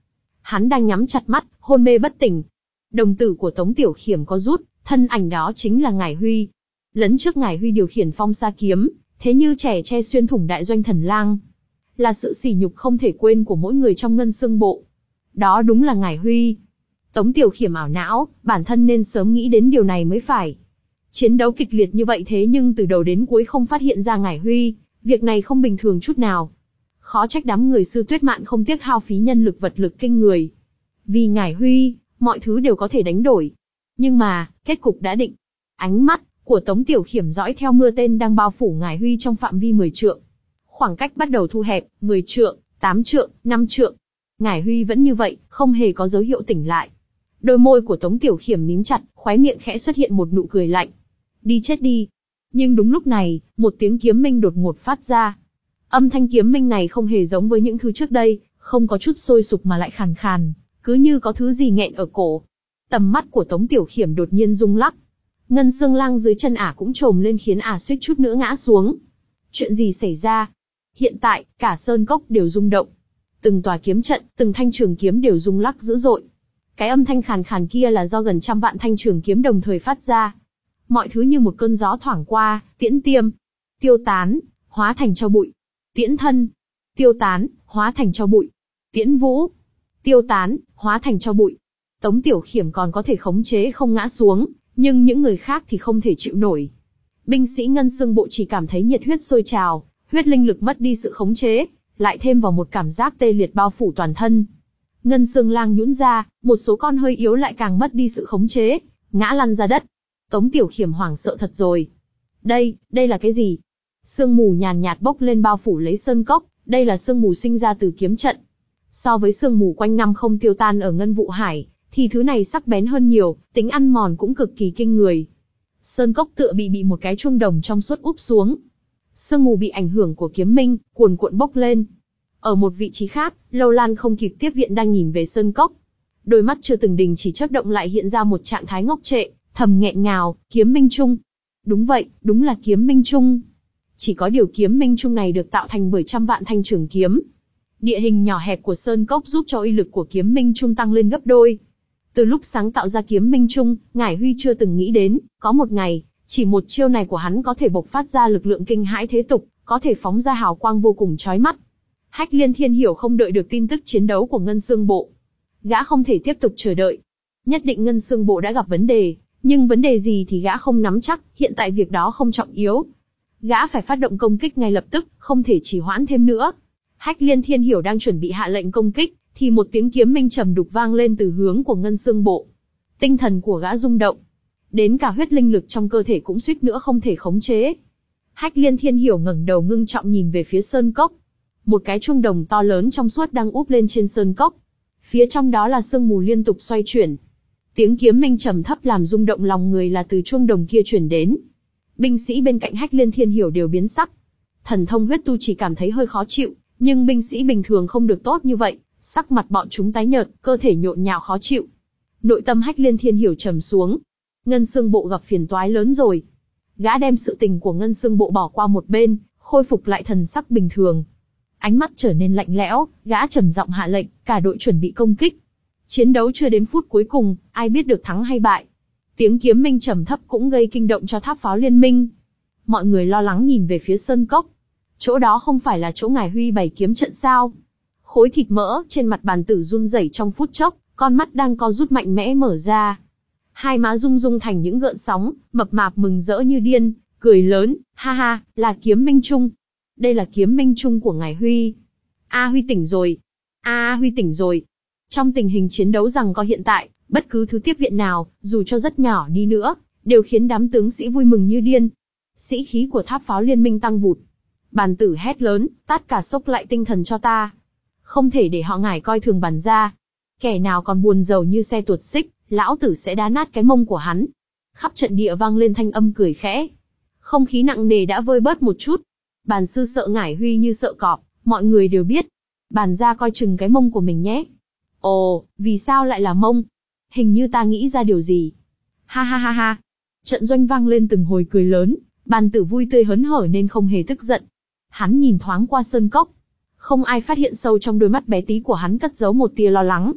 Hắn đang nhắm chặt mắt, hôn mê bất tỉnh. Đồng tử của Tống Tiểu Khiểm có rút, thân ảnh đó chính là Ngải Huy. Lấn trước Ngải Huy điều khiển phong sa kiếm, thế như trẻ tre xuyên thủng đại doanh thần lang. Là sự sỉ nhục không thể quên của mỗi người trong Ngân Xương Bộ. Đó đúng là Ngải Huy. Tống Tiểu Khiểm ảo não, bản thân nên sớm nghĩ đến điều này mới phải. Chiến đấu kịch liệt như vậy thế nhưng từ đầu đến cuối không phát hiện ra Ngải Huy, việc này không bình thường chút nào. Khó trách đám người Sư Tuyết Mạn không tiếc hao phí nhân lực vật lực kinh người. Vì Ngải Huy, mọi thứ đều có thể đánh đổi. Nhưng mà, kết cục đã định. Ánh mắt của Tống Tiểu Khiểm dõi theo mưa tên đang bao phủ Ngải Huy trong phạm vi mười trượng. Khoảng cách bắt đầu thu hẹp, mười trượng, tám trượng, năm trượng. Ngải Huy vẫn như vậy, không hề có dấu hiệu tỉnh lại. Đôi môi của Tống Tiểu Khiểm mím chặt, khóe miệng khẽ xuất hiện một nụ cười lạnh. Đi chết đi. Nhưng đúng lúc này, một tiếng kiếm minh đột ngột phát ra. Âm thanh kiếm minh này không hề giống với những thứ trước đây, không có chút sôi sục mà lại khàn khàn, cứ như có thứ gì nghẹn ở cổ. Tầm mắt của Tống Tiểu Khiểm đột nhiên rung lắc. Ngân Xương Lang dưới chân ả cũng trồm lên khiến ả suýt chút nữa ngã xuống. Chuyện gì xảy ra? Hiện tại, cả sơn cốc đều rung động. Từng tòa kiếm trận, từng thanh trường kiếm đều rung lắc dữ dội. Cái âm thanh khàn khàn kia là do gần trăm vạn thanh trường kiếm đồng thời phát ra. Mọi thứ như một cơn gió thoảng qua, tiễn tiêm, tiêu tán, hóa thành tro bụi. Tiễn thân, tiêu tán, hóa thành tro bụi. Tiễn vũ, tiêu tán, hóa thành tro bụi. Tống Tiểu Khiểm còn có thể khống chế không ngã xuống, nhưng những người khác thì không thể chịu nổi. Binh sĩ Ngân Xương Bộ chỉ cảm thấy nhiệt huyết sôi trào, huyết linh lực mất đi sự khống chế, lại thêm vào một cảm giác tê liệt bao phủ toàn thân. Ngân Xương Lang nhũn ra, một số con hơi yếu lại càng mất đi sự khống chế, ngã lăn ra đất. Tống Tiểu Khiểm hoảng sợ thật rồi. Đây, đây là cái gì? Sương mù nhàn nhạt bốc lên bao phủ lấy sơn cốc, đây là sương mù sinh ra từ kiếm trận. So với sương mù quanh năm không tiêu tan ở Ngân Vụ Hải, thì thứ này sắc bén hơn nhiều, tính ăn mòn cũng cực kỳ kinh người. Sơn cốc tựa bị bị một cái chuông đồng trong suốt úp xuống. Sương mù bị ảnh hưởng của kiếm minh, cuồn cuộn bốc lên. Ở một vị trí khác, Lâu Lan không kịp tiếp viện đang nhìn về sơn cốc. Đôi mắt chưa từng đình chỉ chớp động lại hiện ra một trạng thái ngốc trệ, thầm nghẹn ngào, kiếm minh trung. Đúng vậy, đúng là kiếm minh trung. Chỉ có điều kiếm minh trung này được tạo thành bởi trăm vạn thanh trường kiếm. Địa hình nhỏ hẹp của sơn cốc giúp cho uy lực của kiếm minh trung tăng lên gấp đôi. Từ lúc sáng tạo ra kiếm minh trung, Ngải Huy chưa từng nghĩ đến, có một ngày, chỉ một chiêu này của hắn có thể bộc phát ra lực lượng kinh hãi thế tục, có thể phóng ra hào quang vô cùng chói mắt. Hách Liên Thiên hiểu không đợi được tin tức chiến đấu của Ngân Xương Bộ. Gã không thể tiếp tục chờ đợi. Nhất định Ngân Xương Bộ đã gặp vấn đề, nhưng vấn đề gì thì gã không nắm chắc, hiện tại việc đó không trọng yếu. Gã phải phát động công kích ngay lập tức, không thể trì hoãn thêm nữa. Hách Liên Thiên hiểu đang chuẩn bị hạ lệnh công kích, thì một tiếng kiếm minh trầm đục vang lên từ hướng của Ngân Xương Bộ. Tinh thần của gã rung động. Đến cả huyết linh lực trong cơ thể cũng suýt nữa không thể khống chế. Hách Liên Thiên hiểu ngẩng đầu ngưng trọng nhìn về phía sơn cốc. Một cái chuông đồng to lớn trong suốt đang úp lên trên sơn cốc. Phía trong đó là sương mù liên tục xoay chuyển. Tiếng kiếm minh trầm thấp làm rung động lòng người là từ chuông đồng kia chuyển đến. Binh sĩ bên cạnh Hách Liên Thiên hiểu đều biến sắc. Thần thông huyết tu chỉ cảm thấy hơi khó chịu, nhưng binh sĩ bình thường không được tốt như vậy, sắc mặt bọn chúng tái nhợt, cơ thể nhộn nhạo khó chịu. Nội tâm Hách Liên Thiên hiểu trầm xuống. Ngân Xương Bộ gặp phiền toái lớn rồi. Gã đem sự tình của Ngân Xương Bộ bỏ qua một bên, khôi phục lại thần sắc bình thường. Ánh mắt trở nên lạnh lẽo, gã trầm giọng hạ lệnh, cả đội chuẩn bị công kích. Chiến đấu chưa đến phút cuối cùng, ai biết được thắng hay bại. Tiếng kiếm minh trầm thấp cũng gây kinh động cho tháp pháo liên minh. Mọi người lo lắng nhìn về phía sơn cốc. Chỗ đó không phải là chỗ Ngải Huy bày kiếm trận sao? Khối thịt mỡ trên mặt bàn tử run rẩy trong phút chốc, con mắt đang co rút mạnh mẽ mở ra. Hai má rung rung thành những gợn sóng, mập mạp mừng rỡ như điên, cười lớn, ha ha, là kiếm minh trung. Đây là kiếm minh trung của Ngải Huy. A Huy tỉnh rồi. A Huy tỉnh rồi. Trong tình hình chiến đấu rằng có hiện tại, bất cứ thứ tiếp viện nào, dù cho rất nhỏ đi nữa, đều khiến đám tướng sĩ vui mừng như điên. Sĩ khí của tháp pháo liên minh tăng vụt. Bàn tử hét lớn, tát cả sốc lại tinh thần cho ta. Không thể để họ Ngải coi thường bản gia. Kẻ nào còn buồn rầu như xe tuột xích, lão tử sẽ đá nát cái mông của hắn. Khắp trận địa vang lên thanh âm cười khẽ. Không khí nặng nề đã vơi bớt một chút. Bàn sư sợ Ngải Huy như sợ cọp, mọi người đều biết. Bàn gia coi chừng cái mông của mình nhé. Ồ, vì sao lại là mông? Hình như ta nghĩ ra điều gì. Ha ha ha ha. Trận doanh vang lên từng hồi cười lớn, bàn tử vui tươi hớn hở nên không hề tức giận. Hắn nhìn thoáng qua sơn cốc. Không ai phát hiện sâu trong đôi mắt bé tí của hắn cất giấu một tia lo lắng.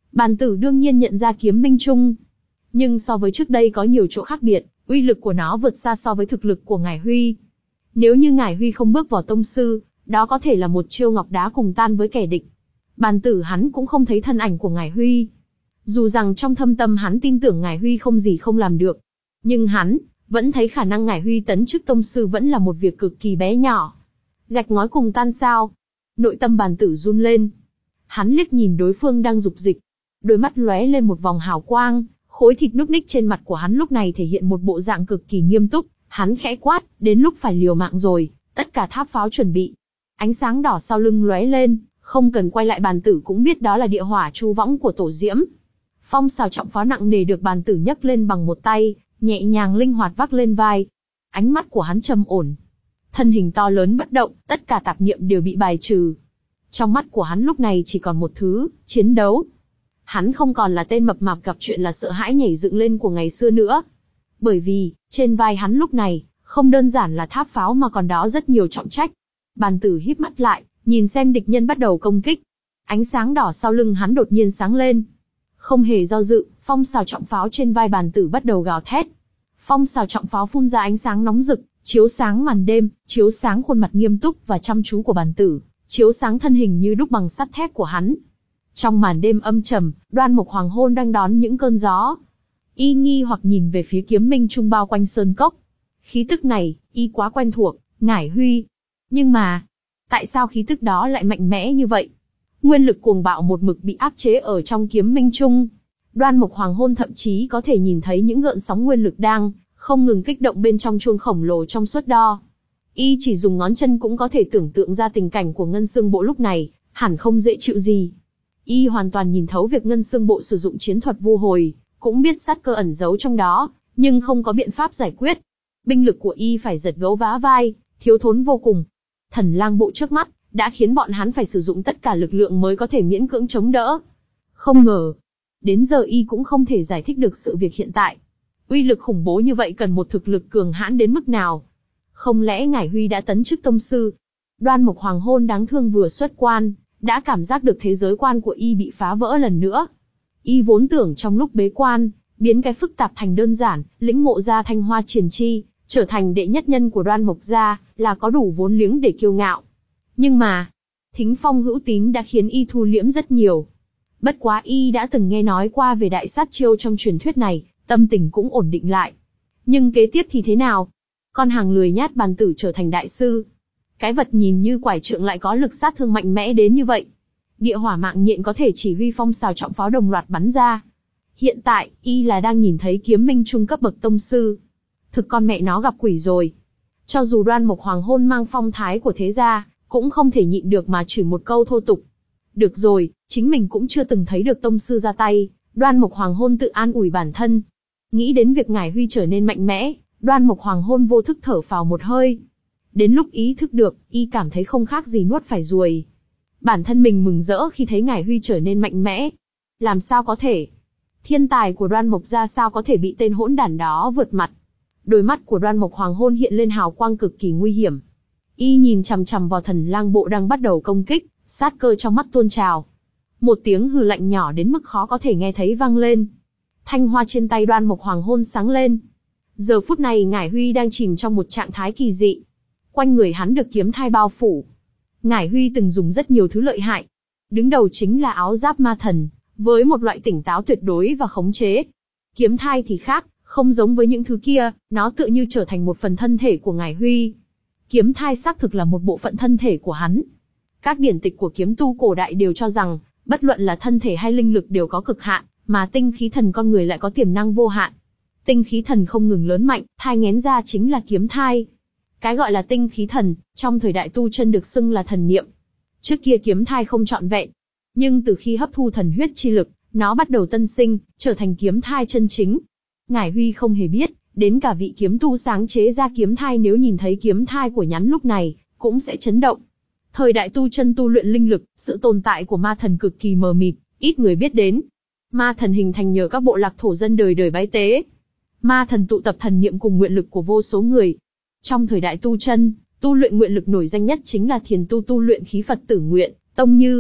Bàn tử đương nhiên nhận ra kiếm minh trung. Nhưng so với trước đây có nhiều chỗ khác biệt, uy lực của nó vượt xa so với thực lực của Ngải Huy. Nếu như Ngải Huy không bước vào tông sư, đó có thể là một chiêu ngọc đá cùng tan với kẻ địch. Bàn tử hắn cũng không thấy thân ảnh của Ngải Huy. Dù rằng trong thâm tâm hắn tin tưởng Ngải Huy không gì không làm được, nhưng hắn vẫn thấy khả năng Ngải Huy tấn chức tông sư vẫn là một việc cực kỳ bé nhỏ. Gạch ngói cùng tan sao? Nội tâm bàn tử run lên. Hắn liếc nhìn đối phương đang dục dịch, đôi mắt lóe lên một vòng hào quang, khối thịt núc ních trên mặt của hắn lúc này thể hiện một bộ dạng cực kỳ nghiêm túc. Hắn khẽ quát, đến lúc phải liều mạng rồi, tất cả tháp pháo chuẩn bị. Ánh sáng đỏ sau lưng lóe lên, không cần quay lại bàn tử cũng biết đó là địa hỏa chu võng của tổ diễm. Phong xào trọng pháo nặng nề được bàn tử nhấc lên bằng một tay, nhẹ nhàng linh hoạt vác lên vai. Ánh mắt của hắn trầm ổn, thân hình to lớn bất động, tất cả tạp niệm đều bị bài trừ. Trong mắt của hắn lúc này chỉ còn một thứ, chiến đấu. Hắn không còn là tên mập mạp gặp chuyện là sợ hãi nhảy dựng lên của ngày xưa nữa. Bởi vì, trên vai hắn lúc này, không đơn giản là tháp pháo mà còn đó rất nhiều trọng trách. Bàn tử híp mắt lại, nhìn xem địch nhân bắt đầu công kích. Ánh sáng đỏ sau lưng hắn đột nhiên sáng lên. Không hề do dự, phong xào trọng pháo trên vai bàn tử bắt đầu gào thét. Phong xào trọng pháo phun ra ánh sáng nóng rực, chiếu sáng màn đêm, chiếu sáng khuôn mặt nghiêm túc và chăm chú của bàn tử, chiếu sáng thân hình như đúc bằng sắt thép của hắn. Trong màn đêm âm trầm, Đoan Mục Hoàng Hôn đang đón những cơn gió. Y nghi hoặc nhìn về phía kiếm minh trung bao quanh sơn cốc. Khí tức này, y quá quen thuộc, Ngải Huy. Nhưng mà, tại sao khí tức đó lại mạnh mẽ như vậy? Nguyên lực cuồng bạo một mực bị áp chế ở trong kiếm minh trung. Đoan Mục Hoàng Hôn thậm chí có thể nhìn thấy những gợn sóng nguyên lực đang không ngừng kích động bên trong chuông khổng lồ trong suốt đo. Y chỉ dùng ngón chân cũng có thể tưởng tượng ra tình cảnh của Ngân Xương Bộ lúc này, hẳn không dễ chịu gì. Y hoàn toàn nhìn thấu việc Ngân Xương Bộ sử dụng chiến thuật vu hồi, cũng biết sát cơ ẩn giấu trong đó, nhưng không có biện pháp giải quyết. Binh lực của Y phải giật gấu vá vai, thiếu thốn vô cùng. Thần Lang Bộ trước mắt đã khiến bọn hắn phải sử dụng tất cả lực lượng mới có thể miễn cưỡng chống đỡ. Không ngờ, đến giờ Y cũng không thể giải thích được sự việc hiện tại. Uy lực khủng bố như vậy cần một thực lực cường hãn đến mức nào? Không lẽ Ngải Huy đã tấn chức tông sư? Đoan Mục Hoàng Hôn đáng thương vừa xuất quan, đã cảm giác được thế giới quan của Y bị phá vỡ lần nữa. Y vốn tưởng trong lúc bế quan, biến cái phức tạp thành đơn giản, lĩnh ngộ ra Thanh Hoa Triển Chi, trở thành đệ nhất nhân của Đoan Mục gia, là có đủ vốn liếng để kiêu ngạo. Nhưng mà, Thính Phong Hữu Tín đã khiến Y thu liễm rất nhiều. Bất quá Y đã từng nghe nói qua về đại sát chiêu trong truyền thuyết này, tâm tình cũng ổn định lại. Nhưng kế tiếp thì thế nào? Con hàng lười nhát bàn tử trở thành đại sư. Cái vật nhìn như quải trượng lại có lực sát thương mạnh mẽ đến như vậy. Địa hỏa mạng nhện có thể chỉ huy phong xào trọng pháo đồng loạt bắn ra. Hiện tại, Y là đang nhìn thấy kiếm minh trung cấp bậc tông sư. Thực con mẹ nó gặp quỷ rồi. Cho dù Đoan Mục Hoàng Hôn mang phong thái của thế gia, cũng không thể nhịn được mà chửi một câu thô tục. Được rồi, chính mình cũng chưa từng thấy được tông sư ra tay. Đoan Mục Hoàng Hôn tự an ủi bản thân. Nghĩ đến việc Ngải Huy trở nên mạnh mẽ, Đoan Mục Hoàng Hôn vô thức thở phào một hơi. Đến lúc ý thức được, Y cảm thấy không khác gì nuốt phải ruồi. Bản thân mình mừng rỡ khi thấy Ngải Huy trở nên mạnh mẽ. Làm sao có thể? Thiên tài của Đoan Mục gia sao có thể bị tên hỗn đản đó vượt mặt? Đôi mắt của Đoan Mục Hoàng Hôn hiện lên hào quang cực kỳ nguy hiểm. Y nhìn chằm chằm vào Thần Lang Bộ đang bắt đầu công kích, sát cơ trong mắt tuôn trào. Một tiếng hừ lạnh nhỏ đến mức khó có thể nghe thấy vang lên. Thanh hoa trên tay Đoan Mục Hoàng Hôn sáng lên. Giờ phút này Ngải Huy đang chìm trong một trạng thái kỳ dị. Quanh người hắn được kiếm thai bao phủ. Ngải Huy từng dùng rất nhiều thứ lợi hại. Đứng đầu chính là áo giáp ma thần, với một loại tỉnh táo tuyệt đối và khống chế. Kiếm thai thì khác, không giống với những thứ kia, nó tựa như trở thành một phần thân thể của Ngải Huy. Kiếm thai xác thực là một bộ phận thân thể của hắn. Các điển tịch của kiếm tu cổ đại đều cho rằng, bất luận là thân thể hay linh lực đều có cực hạn, mà tinh khí thần con người lại có tiềm năng vô hạn. Tinh khí thần không ngừng lớn mạnh, thai nghén ra chính là kiếm thai. Cái gọi là tinh khí thần, trong thời đại tu chân được xưng là thần niệm. Trước kia kiếm thai không trọn vẹn, nhưng từ khi hấp thu thần huyết chi lực, nó bắt đầu tân sinh, trở thành kiếm thai chân chính. Ngải Huy không hề biết, đến cả vị kiếm tu sáng chế ra kiếm thai nếu nhìn thấy kiếm thai của nhắn lúc này, cũng sẽ chấn động. Thời đại tu chân tu luyện linh lực, sự tồn tại của ma thần cực kỳ mờ mịt, ít người biết đến. Ma thần hình thành nhờ các bộ lạc thổ dân đời đời bái tế. Ma thần tụ tập thần niệm cùng nguyện lực của vô số người. Trong thời đại tu chân, tu luyện nguyện lực nổi danh nhất chính là thiền tu tu luyện khí Phật tử nguyện, tông như.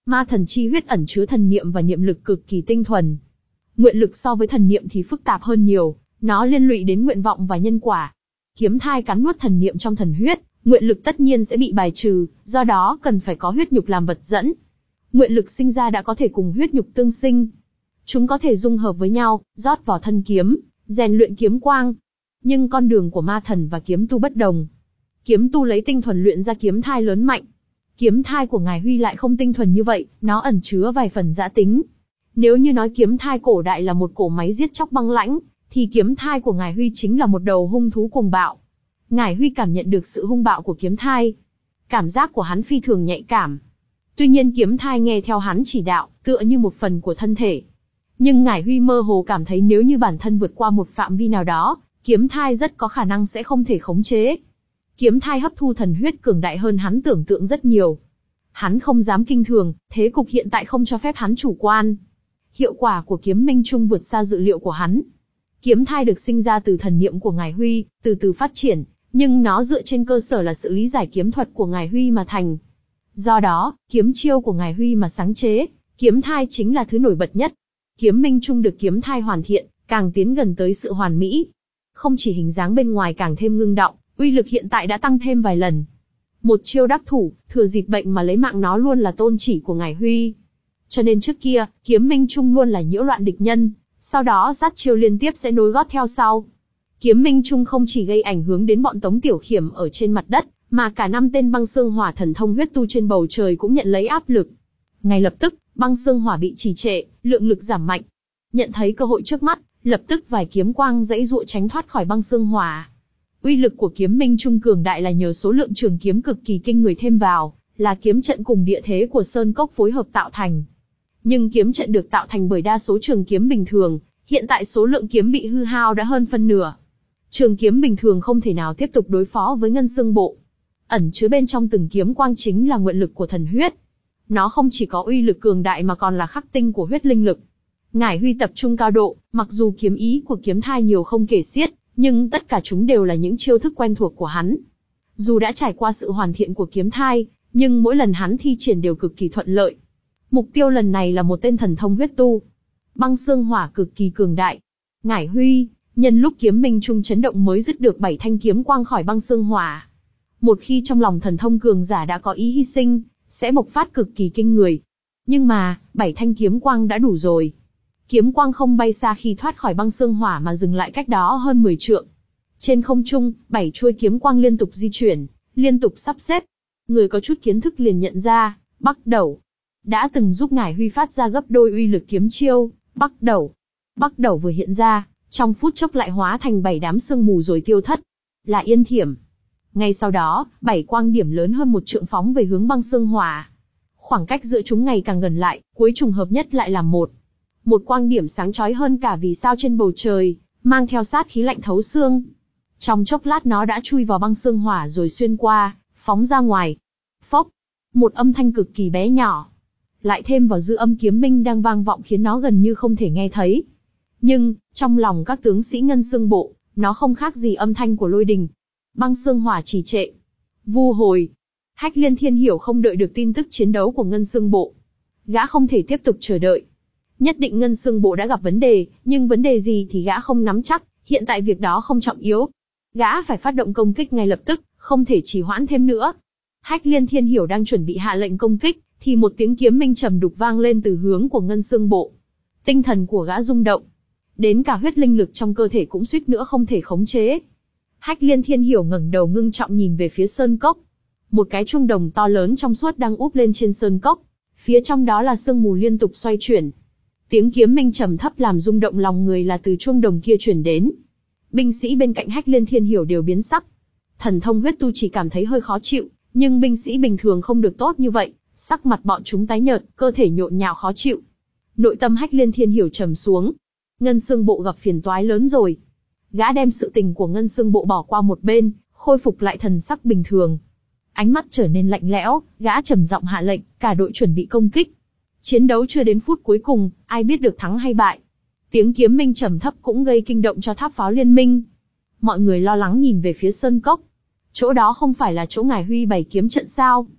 Ma thần chi huyết ẩn chứa thần niệm và niệm lực cực kỳ tinh thuần. Nguyện lực so với thần niệm thì phức tạp hơn nhiều, nó liên lụy đến nguyện vọng và nhân quả. Kiếm thai cắn nuốt thần niệm trong thần huyết, nguyện lực tất nhiên sẽ bị bài trừ, do đó cần phải có huyết nhục làm vật dẫn. Nguyện lực sinh ra đã có thể cùng huyết nhục tương sinh. Chúng có thể dung hợp với nhau, rót vào thân kiếm, rèn luyện kiếm quang. Nhưng con đường của ma thần và kiếm tu bất đồng. Kiếm tu lấy tinh thuần luyện ra kiếm thai lớn mạnh. Kiếm thai của Ngài Huy lại không tinh thuần như vậy, nó ẩn chứa vài phần dã tính. Nếu như nói kiếm thai cổ đại là một cỗ máy giết chóc băng lãnh, thì kiếm thai của Ngài Huy chính là một đầu hung thú cuồng bạo. Ngài Huy cảm nhận được sự hung bạo của kiếm thai. Cảm giác của hắn phi thường nhạy cảm. Tuy nhiên kiếm thai nghe theo hắn chỉ đạo, tựa như một phần của thân thể. Nhưng Ngải Huy mơ hồ cảm thấy nếu như bản thân vượt qua một phạm vi nào đó, kiếm thai rất có khả năng sẽ không thể khống chế. Kiếm thai hấp thu thần huyết cường đại hơn hắn tưởng tượng rất nhiều. Hắn không dám kinh thường, thế cục hiện tại không cho phép hắn chủ quan. Hiệu quả của kiếm minh trung vượt xa dự liệu của hắn. Kiếm thai được sinh ra từ thần niệm của Ngải Huy, từ từ phát triển, nhưng nó dựa trên cơ sở là sự lý giải kiếm thuật của Ngải Huy mà thành. Do đó, kiếm chiêu của Ngải Huy mà sáng chế, kiếm thai chính là thứ nổi bật nhất. Kiếm minh trung được kiếm thai hoàn thiện, càng tiến gần tới sự hoàn mỹ. Không chỉ hình dáng bên ngoài càng thêm ngưng đọng, uy lực hiện tại đã tăng thêm vài lần. Một chiêu đắc thủ, thừa dịp bệnh mà lấy mạng nó luôn là tôn chỉ của Ngải Huy. Cho nên trước kia, kiếm minh trung luôn là nhiễu loạn địch nhân, sau đó sát chiêu liên tiếp sẽ nối gót theo sau. Kiếm minh trung không chỉ gây ảnh hưởng đến bọn Tống Tiểu Khiểm ở trên mặt đất, mà cả năm tên băng xương hỏa thần thông huyết tu trên bầu trời cũng nhận lấy áp lực. Ngay lập tức, băng xương hỏa bị trì trệ, lượng lực giảm mạnh. Nhận thấy cơ hội trước mắt, lập tức vài kiếm quang giãy giụa tránh thoát khỏi băng xương hỏa. Uy lực của kiếm minh trung cường đại là nhờ số lượng trường kiếm cực kỳ kinh người thêm vào, là kiếm trận cùng địa thế của sơn cốc phối hợp tạo thành. Nhưng kiếm trận được tạo thành bởi đa số trường kiếm bình thường, hiện tại số lượng kiếm bị hư hao đã hơn phân nửa. Trường kiếm bình thường không thể nào tiếp tục đối phó với ngân xương bộ. Ẩn chứa bên trong từng kiếm quang chính là nguyện lực của thần huyết. Nó không chỉ có uy lực cường đại mà còn là khắc tinh của huyết linh lực. Ngải Huy tập trung cao độ, mặc dù kiếm ý của kiếm thai nhiều không kể xiết, nhưng tất cả chúng đều là những chiêu thức quen thuộc của hắn. Dù đã trải qua sự hoàn thiện của kiếm thai, nhưng mỗi lần hắn thi triển đều cực kỳ thuận lợi. Mục tiêu lần này là một tên thần thông huyết tu. Băng xương hỏa cực kỳ cường đại. Ngải Huy, nhân lúc kiếm minh trung chấn động mới dứt được bảy thanh kiếm quang khỏi băng xương hỏa. Một khi trong lòng thần thông cường giả đã có ý hy sinh, sẽ bộc phát cực kỳ kinh người. Nhưng mà, bảy thanh kiếm quang đã đủ rồi. Kiếm quang không bay xa khi thoát khỏi băng xương hỏa mà dừng lại cách đó hơn mười trượng. Trên không trung, bảy chuôi kiếm quang liên tục di chuyển, liên tục sắp xếp. Người có chút kiến thức liền nhận ra, Bắc Đẩu đã từng giúp Ngải Huy phát ra gấp đôi uy lực kiếm chiêu. Bắc Đẩu, Bắc Đẩu vừa hiện ra, trong phút chốc lại hóa thành bảy đám sương mù rồi tiêu thất. Là Yên Thiểm. Ngay sau đó, bảy quang điểm lớn hơn một trượng phóng về hướng băng xương hỏa. Khoảng cách giữa chúng ngày càng gần lại, cuối trùng hợp nhất lại là một. Một quang điểm sáng chói hơn cả vì sao trên bầu trời, mang theo sát khí lạnh thấu xương. Trong chốc lát nó đã chui vào băng xương hỏa rồi xuyên qua, phóng ra ngoài. Phốc, một âm thanh cực kỳ bé nhỏ. Lại thêm vào dư âm kiếm minh đang vang vọng khiến nó gần như không thể nghe thấy. Nhưng, trong lòng các tướng sĩ ngân xương bộ, nó không khác gì âm thanh của lôi đình. Băng xương hỏa trì trệ. Vu hồi. Hách Liên Thiên Hiểu không đợi được tin tức chiến đấu của ngân xương bộ. Gã không thể tiếp tục chờ đợi. Nhất định ngân xương bộ đã gặp vấn đề, nhưng vấn đề gì thì gã không nắm chắc, hiện tại việc đó không trọng yếu. Gã phải phát động công kích ngay lập tức, không thể trì hoãn thêm nữa. Hách Liên Thiên Hiểu đang chuẩn bị hạ lệnh công kích, thì một tiếng kiếm minh trầm đục vang lên từ hướng của ngân xương bộ. Tinh thần của gã rung động. Đến cả huyết linh lực trong cơ thể cũng suýt nữa không thể khống chế. Hách Liên Thiên Hiểu ngẩng đầu ngưng trọng nhìn về phía sơn cốc. Một cái chuông đồng to lớn trong suốt đang úp lên trên sơn cốc. Phía trong đó là sương mù liên tục xoay chuyển. Tiếng kiếm minh trầm thấp làm rung động lòng người là từ chuông đồng kia chuyển đến. Binh sĩ bên cạnh Hách Liên Thiên Hiểu đều biến sắc. Thần thông huyết tu chỉ cảm thấy hơi khó chịu, nhưng binh sĩ bình thường không được tốt như vậy, sắc mặt bọn chúng tái nhợt, cơ thể nhộn nhạo khó chịu. Nội tâm Hách Liên Thiên Hiểu trầm xuống. Ngân xương bộ gặp phiền toái lớn rồi. Gã đem sự tình của ngân xương bộ bỏ qua một bên, khôi phục lại thần sắc bình thường. Ánh mắt trở nên lạnh lẽo, gã trầm giọng hạ lệnh, cả đội chuẩn bị công kích. Chiến đấu chưa đến phút cuối cùng, ai biết được thắng hay bại. Tiếng kiếm minh trầm thấp cũng gây kinh động cho tháp pháo liên minh. Mọi người lo lắng nhìn về phía sơn cốc. Chỗ đó không phải là chỗ Ngải Huy bày kiếm trận sao?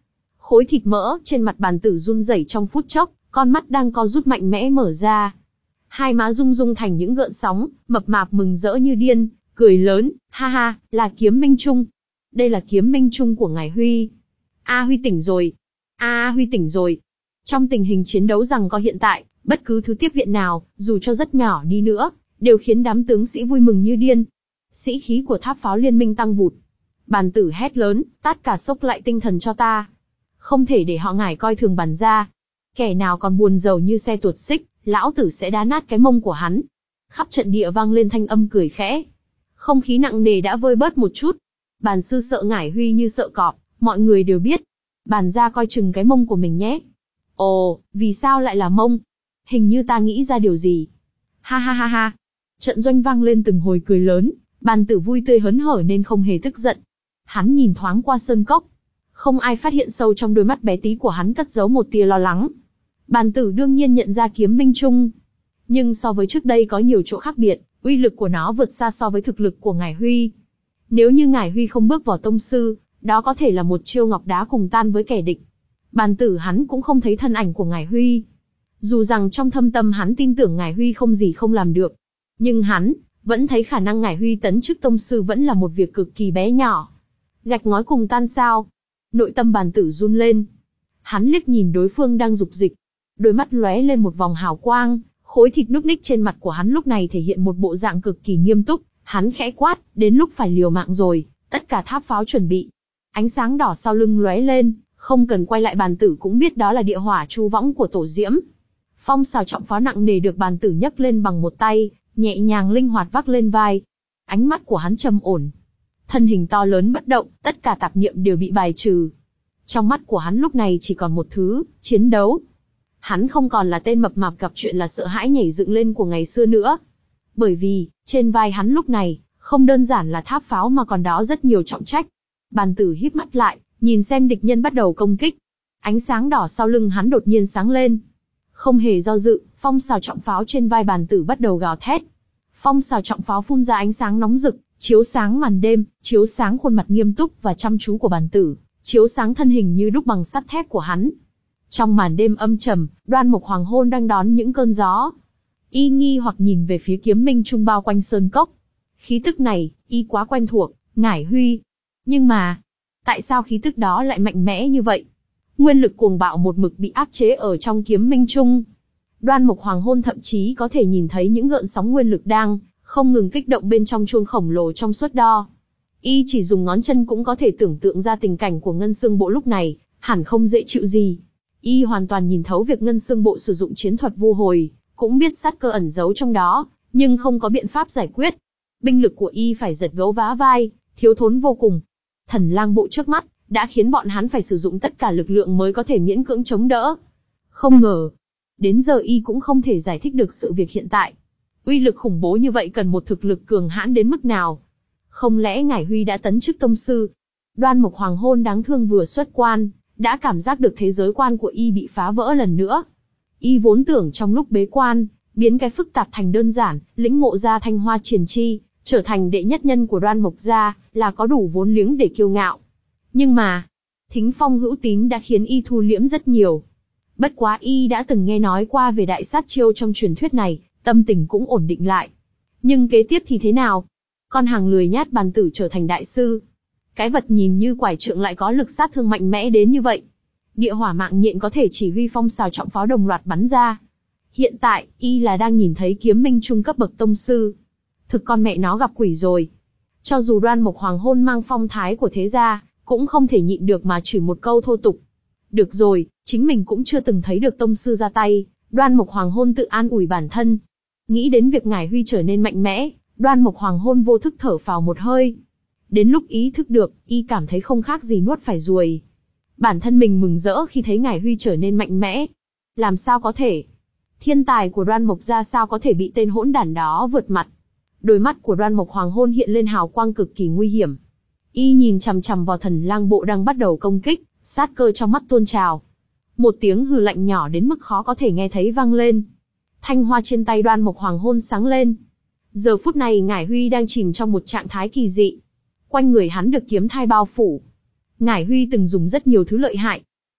Khối thịt mỡ trên mặt bàn tử run rẩy trong phút chốc, con mắt đang co rút mạnh mẽ mở ra. Hai má rung rung thành những gợn sóng, mập mạp mừng rỡ như điên, cười lớn, ha ha, là kiếm minh trung. Đây là kiếm minh trung của ngài Huy. A Huy tỉnh rồi. A Huy tỉnh rồi. Trong tình hình chiến đấu rằng có hiện tại, bất cứ thứ tiếp viện nào, dù cho rất nhỏ đi nữa, đều khiến đám tướng sĩ vui mừng như điên. Sĩ khí của tháp pháo liên minh tăng vụt. Bàn tử hét lớn, tát cả sốc lại tinh thần cho ta. Không thể để họ ngải coi thường bàn gia. Kẻ nào còn buồn rầu như xe tuột xích, lão tử sẽ đá nát cái mông của hắn. Khắp trận địa vang lên thanh âm cười khẽ. Không khí nặng nề đã vơi bớt một chút. Bàn sư sợ ngải Huy như sợ cọp, mọi người đều biết. Bàn gia coi chừng cái mông của mình nhé. Ồ, vì sao lại là mông? Hình như ta nghĩ ra điều gì. Ha ha ha ha. Trận doanh vang lên từng hồi cười lớn, bàn tử vui tươi hớn hở nên không hề tức giận. Hắn nhìn thoáng qua sơn cốc. Không ai phát hiện sâu trong đôi mắt bé tí của hắn cất giấu một tia lo lắng. Bàn tử đương nhiên nhận ra kiếm minh trung. Nhưng so với trước đây có nhiều chỗ khác biệt, uy lực của nó vượt xa so với thực lực của ngài Huy. Nếu như ngài Huy không bước vào tông sư, đó có thể là một chiêu ngọc đá cùng tan với kẻ địch. Bàn tử hắn cũng không thấy thân ảnh của ngài Huy. Dù rằng trong thâm tâm hắn tin tưởng ngài Huy không gì không làm được. Nhưng hắn, vẫn thấy khả năng ngài Huy tấn chức tông sư vẫn là một việc cực kỳ bé nhỏ. Gạch ngói cùng tan sao? Nội tâm bàn tử run lên. Hắn liếc nhìn đối phương đang dục dịch. Đôi mắt lóe lên một vòng hào quang, khối thịt núc ních trên mặt của hắn lúc này thể hiện một bộ dạng cực kỳ nghiêm túc. Hắn khẽ quát, đến lúc phải liều mạng rồi, tất cả tháp pháo chuẩn bị. Ánh sáng đỏ sau lưng lóe lên, không cần quay lại bàn tử cũng biết đó là địa hỏa chu võng của tổ diễm. Phong xào trọng pháo nặng nề được bàn tử nhấc lên bằng một tay, nhẹ nhàng linh hoạt vác lên vai. Ánh mắt của hắn trầm ổn. Thân hình to lớn bất động, tất cả tạp niệm đều bị bài trừ. Trong mắt của hắn lúc này chỉ còn một thứ, chiến đấu. Hắn không còn là tên mập mạp gặp chuyện là sợ hãi nhảy dựng lên của ngày xưa nữa. Bởi vì, trên vai hắn lúc này, không đơn giản là tháp pháo mà còn đó rất nhiều trọng trách. Bàn tử híp mắt lại, nhìn xem địch nhân bắt đầu công kích. Ánh sáng đỏ sau lưng hắn đột nhiên sáng lên. Không hề do dự, phong xào trọng pháo trên vai bàn tử bắt đầu gào thét. Phong xào trọng pháo phun ra ánh sáng nóng rực, chiếu sáng màn đêm, chiếu sáng khuôn mặt nghiêm túc và chăm chú của bàn tử, chiếu sáng thân hình như đúc bằng sắt thép của hắn. Trong màn đêm âm trầm, Đoan Mục Hoàng Hôn đang đón những cơn gió. Y nghi hoặc nhìn về phía kiếm minh trung bao quanh sơn cốc. Khí tức này, y quá quen thuộc, ngải Huy. Nhưng mà, tại sao khí tức đó lại mạnh mẽ như vậy? Nguyên lực cuồng bạo một mực bị áp chế ở trong kiếm minh trung. Đoan Mục Hoàng Hôn thậm chí có thể nhìn thấy những gợn sóng nguyên lực đang không ngừng kích động bên trong chuông khổng lồ trong suốt đo. Y chỉ dùng ngón chân cũng có thể tưởng tượng ra tình cảnh của Ngân Xương Bộ lúc này, hẳn không dễ chịu gì. Y hoàn toàn nhìn thấu việc Ngân Xương Bộ sử dụng chiến thuật vu hồi, cũng biết sát cơ ẩn giấu trong đó, nhưng không có biện pháp giải quyết. Binh lực của Y phải giật gấu vá vai, thiếu thốn vô cùng. Thần Lang Bộ trước mắt đã khiến bọn hắn phải sử dụng tất cả lực lượng mới có thể miễn cưỡng chống đỡ. Không ngờ, đến giờ Y cũng không thể giải thích được sự việc hiện tại. Uy lực khủng bố như vậy cần một thực lực cường hãn đến mức nào? Không lẽ ngải Huy đã tấn chức tông sư? Đoan Mục Hoàng Hôn đáng thương vừa xuất quan, đã cảm giác được thế giới quan của Y bị phá vỡ lần nữa. Y vốn tưởng trong lúc bế quan, biến cái phức tạp thành đơn giản, lĩnh ngộ ra thanh hoa triển chi, trở thành đệ nhất nhân của Đoan Mục gia, là có đủ vốn liếng để kiêu ngạo. Nhưng mà, thính phong hữu tín đã khiến Y thu liễm rất nhiều. Bất quá Y đã từng nghe nói qua về đại sát chiêu trong truyền thuyết này, tâm tình cũng ổn định lại. Nhưng kế tiếp thì thế nào? Con hàng lười nhát bàn tử trở thành đại sư. Cái vật nhìn như quải trượng lại có lực sát thương mạnh mẽ đến như vậy. Địa hỏa mạng nhện có thể chỉ huy phong xào trọng pháo đồng loạt bắn ra. Hiện tại, Y là đang nhìn thấy kiếm minh trung cấp bậc tông sư. Thực con mẹ nó gặp quỷ rồi. Cho dù Đoan Mục Hoàng Hôn mang phong thái của thế gia, cũng không thể nhịn được mà chửi một câu thô tục. Được rồi, chính mình cũng chưa từng thấy được tông sư ra tay. Đoan Mục Hoàng Hôn tự an ủi bản thân. Nghĩ đến việc ngải Huy trở nên mạnh mẽ, Đoan Mục Hoàng Hôn vô thức thở phào một hơi. Đến lúc ý thức được, Y cảm thấy không khác gì nuốt phải ruồi. Bản thân mình mừng rỡ khi thấy ngải Huy trở nên mạnh mẽ. Làm sao có thể? Thiên tài của Đoan Mục gia sao có thể bị tên hỗn đản đó vượt mặt? Đôi mắt của Đoan Mục Hoàng Hôn hiện lên hào quang cực kỳ nguy hiểm. Y nhìn chằm chằm vào Thần Lang Bộ đang bắt đầu công kích, sát cơ trong mắt tuôn trào. Một tiếng hừ lạnh nhỏ đến mức khó có thể nghe thấy vang lên. Thanh hoa trên tay Đoan Mục Hoàng Hôn sáng lên. Giờ phút này ngải Huy đang chìm trong một trạng thái kỳ dị. Quanh người hắn được kiếm thai bao phủ. Ngải Huy từng dùng rất nhiều thứ lợi hại.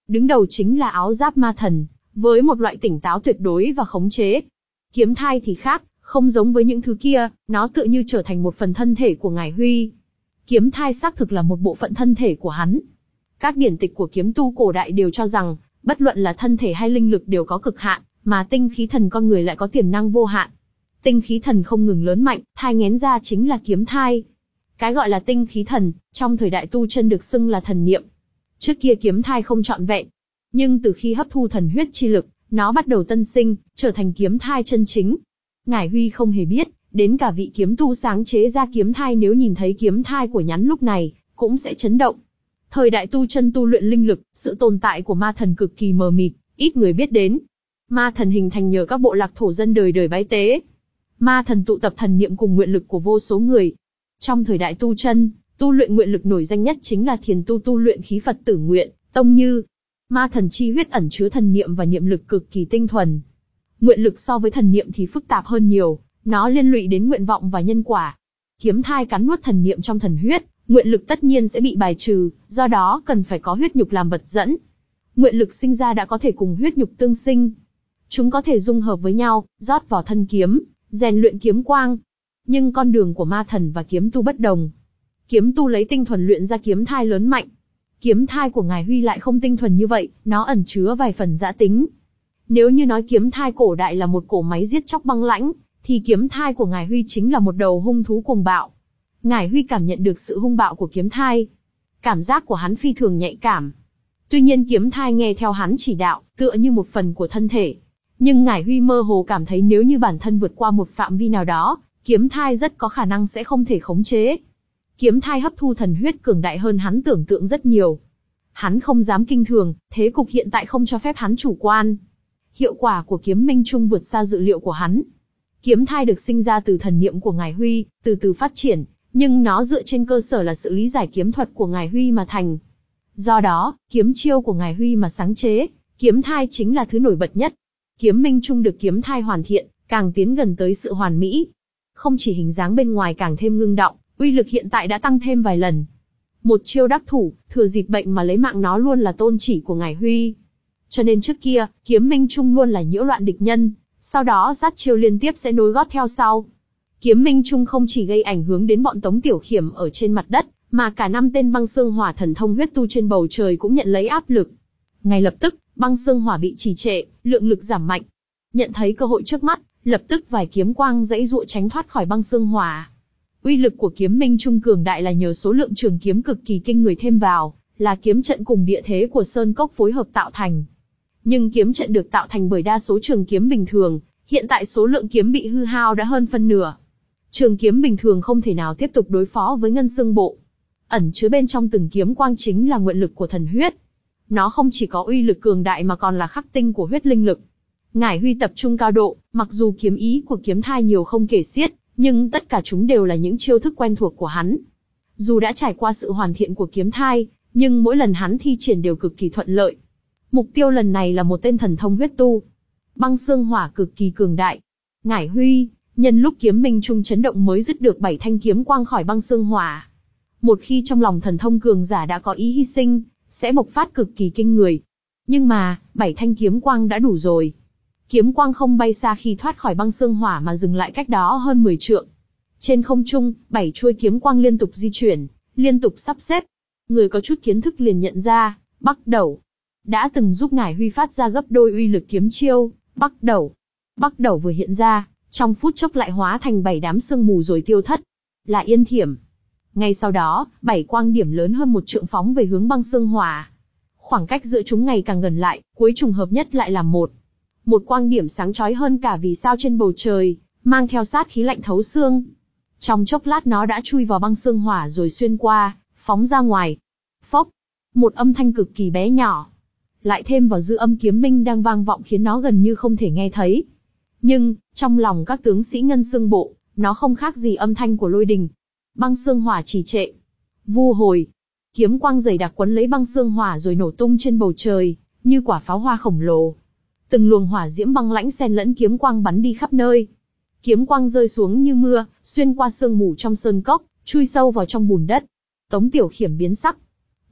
Đứng đầu chính là áo giáp ma thần, với một loại tỉnh táo tuyệt đối và khống chế. Kiếm thai thì khác, không giống với những thứ kia, nó tựa như trở thành một phần thân thể của Ngải Huy. Kiếm thai xác thực là một bộ phận thân thể của hắn. Các điển tịch của kiếm tu cổ đại đều cho rằng, bất luận là thân thể hay linh lực đều có cực hạn, mà tinh khí thần con người lại có tiềm năng vô hạn. Tinh khí thần không ngừng lớn mạnh, thai nghén ra chính là kiếm thai. Cái gọi là tinh khí thần, trong thời đại tu chân được xưng là thần niệm. Trước kia kiếm thai không trọn vẹn, nhưng từ khi hấp thu thần huyết chi lực, nó bắt đầu tân sinh, trở thành kiếm thai chân chính. Ngải Huy không hề biết, đến cả vị kiếm tu sáng chế ra kiếm thai nếu nhìn thấy kiếm thai của nhắn lúc này, cũng sẽ chấn động. Thời đại tu chân tu luyện linh lực, sự tồn tại của ma thần cực kỳ mờ mịt, ít người biết đến. Ma thần hình thành nhờ các bộ lạc thổ dân đời đời bái tế. Ma thần tụ tập thần niệm cùng nguyện lực của vô số người. Trong thời đại tu chân, tu luyện nguyện lực nổi danh nhất chính là thiền tu tu luyện khí Phật tử nguyện, tông như. Ma thần chi huyết ẩn chứa thần niệm và niệm lực cực kỳ tinh thuần. Nguyện lực so với thần niệm thì phức tạp hơn nhiều, nó liên lụy đến nguyện vọng và nhân quả. Kiếm thai cắn nuốt thần niệm trong thần huyết, nguyện lực tất nhiên sẽ bị bài trừ, do đó cần phải có huyết nhục làm vật dẫn. Nguyện lực sinh ra đã có thể cùng huyết nhục tương sinh. Chúng có thể dung hợp với nhau, rót vào thân kiếm, rèn luyện kiếm quang. Nhưng con đường của ma thần và kiếm tu bất đồng. Kiếm tu lấy tinh thuần luyện ra kiếm thai lớn mạnh. Kiếm thai của Ngải Huy lại không tinh thuần như vậy, nó ẩn chứa vài phần dã tính. Nếu như nói kiếm thai cổ đại là một cỗ máy giết chóc băng lãnh, thì kiếm thai của Ngải Huy chính là một đầu hung thú cuồng bạo. Ngải Huy cảm nhận được sự hung bạo của kiếm thai. Cảm giác của hắn phi thường nhạy cảm. Tuy nhiên kiếm thai nghe theo hắn chỉ đạo, tựa như một phần của thân thể. Nhưng Ngải Huy mơ hồ cảm thấy nếu như bản thân vượt qua một phạm vi nào đó, kiếm thai rất có khả năng sẽ không thể khống chế. Kiếm thai hấp thu thần huyết cường đại hơn hắn tưởng tượng rất nhiều. Hắn không dám kinh thường, thế cục hiện tại không cho phép hắn chủ quan. Hiệu quả của kiếm minh trung vượt xa dự liệu của hắn. Kiếm thai được sinh ra từ thần niệm của Ngải Huy, từ từ phát triển, nhưng nó dựa trên cơ sở là sự lý giải kiếm thuật của Ngải Huy mà thành. Do đó, kiếm chiêu của Ngải Huy mà sáng chế, kiếm thai chính là thứ nổi bật nhất. Kiếm minh trung được kiếm thai hoàn thiện, càng tiến gần tới sự hoàn mỹ. Không chỉ hình dáng bên ngoài càng thêm ngưng động, uy lực hiện tại đã tăng thêm vài lần. Một chiêu đắc thủ, thừa dịp bệnh mà lấy mạng nó luôn là tôn chỉ của Ngải Huy. Cho nên trước kia, kiếm minh trung luôn là nhiễu loạn địch nhân, sau đó sát chiêu liên tiếp sẽ nối gót theo sau. Kiếm minh trung không chỉ gây ảnh hưởng đến bọn Tống Tiểu Khiểm ở trên mặt đất, mà cả năm tên băng xương hỏa thần thông huyết tu trên bầu trời cũng nhận lấy áp lực. Ngay lập tức, băng xương hỏa bị trì trệ, lượng lực giảm mạnh. Nhận thấy cơ hội trước mắt, lập tức vài kiếm quang giãy giụa tránh thoát khỏi băng xương hỏa. Uy lực của kiếm minh trung cường đại là nhờ số lượng trường kiếm cực kỳ kinh người thêm vào, là kiếm trận cùng địa thế của sơn cốc phối hợp tạo thành. Nhưng kiếm trận được tạo thành bởi đa số trường kiếm bình thường, hiện tại số lượng kiếm bị hư hao đã hơn phân nửa. Trường kiếm bình thường không thể nào tiếp tục đối phó với ngân xương bộ. Ẩn chứa bên trong từng kiếm quang chính là nguyện lực của thần huyết. Nó không chỉ có uy lực cường đại mà còn là khắc tinh của huyết linh lực. Ngải Huy tập trung cao độ, mặc dù kiếm ý của kiếm thai nhiều không kể xiết, nhưng tất cả chúng đều là những chiêu thức quen thuộc của hắn. Dù đã trải qua sự hoàn thiện của kiếm thai, nhưng mỗi lần hắn thi triển đều cực kỳ thuận lợi. Mục tiêu lần này là một tên thần thông huyết tu. Băng xương hỏa cực kỳ cường đại. Ngải Huy, nhân lúc kiếm minh trung chấn động mới dứt được bảy thanh kiếm quang khỏi băng xương hỏa. Một khi trong lòng thần thông cường giả đã có ý hy sinh, sẽ bộc phát cực kỳ kinh người. Nhưng mà, bảy thanh kiếm quang đã đủ rồi. Kiếm quang không bay xa khi thoát khỏi băng xương hỏa mà dừng lại cách đó hơn mười trượng. Trên không trung, bảy chuôi kiếm quang liên tục di chuyển, liên tục sắp xếp. Người có chút kiến thức liền nhận ra, Bắc Đẩu đã từng giúp Ngải Huy phát ra gấp đôi uy lực kiếm chiêu. Bắc Đẩu, Bắc Đẩu vừa hiện ra, trong phút chốc lại hóa thành bảy đám sương mù rồi tiêu thất. Là Yên Thiểm. Ngay sau đó, bảy quang điểm lớn hơn một trượng phóng về hướng băng xương hỏa. Khoảng cách giữa chúng ngày càng gần lại, cuối trùng hợp nhất lại là một. Một quang điểm sáng chói hơn cả vì sao trên bầu trời, mang theo sát khí lạnh thấu xương. Trong chốc lát nó đã chui vào băng xương hỏa rồi xuyên qua, phóng ra ngoài. Phốc, một âm thanh cực kỳ bé nhỏ. Lại thêm vào dư âm kiếm minh đang vang vọng khiến nó gần như không thể nghe thấy. Nhưng, trong lòng các tướng sĩ ngân xương bộ, nó không khác gì âm thanh của lôi đình. Băng xương hỏa trì trệ. Vu hồi. Kiếm quang dày đặc quấn lấy băng xương hỏa rồi nổ tung trên bầu trời, như quả pháo hoa khổng lồ. Từng luồng hỏa diễm băng lãnh xen lẫn kiếm quang bắn đi khắp nơi. Kiếm quang rơi xuống như mưa, xuyên qua sương mù trong sơn cốc, chui sâu vào trong bùn đất. Tống Tiểu Khiểm biến sắc.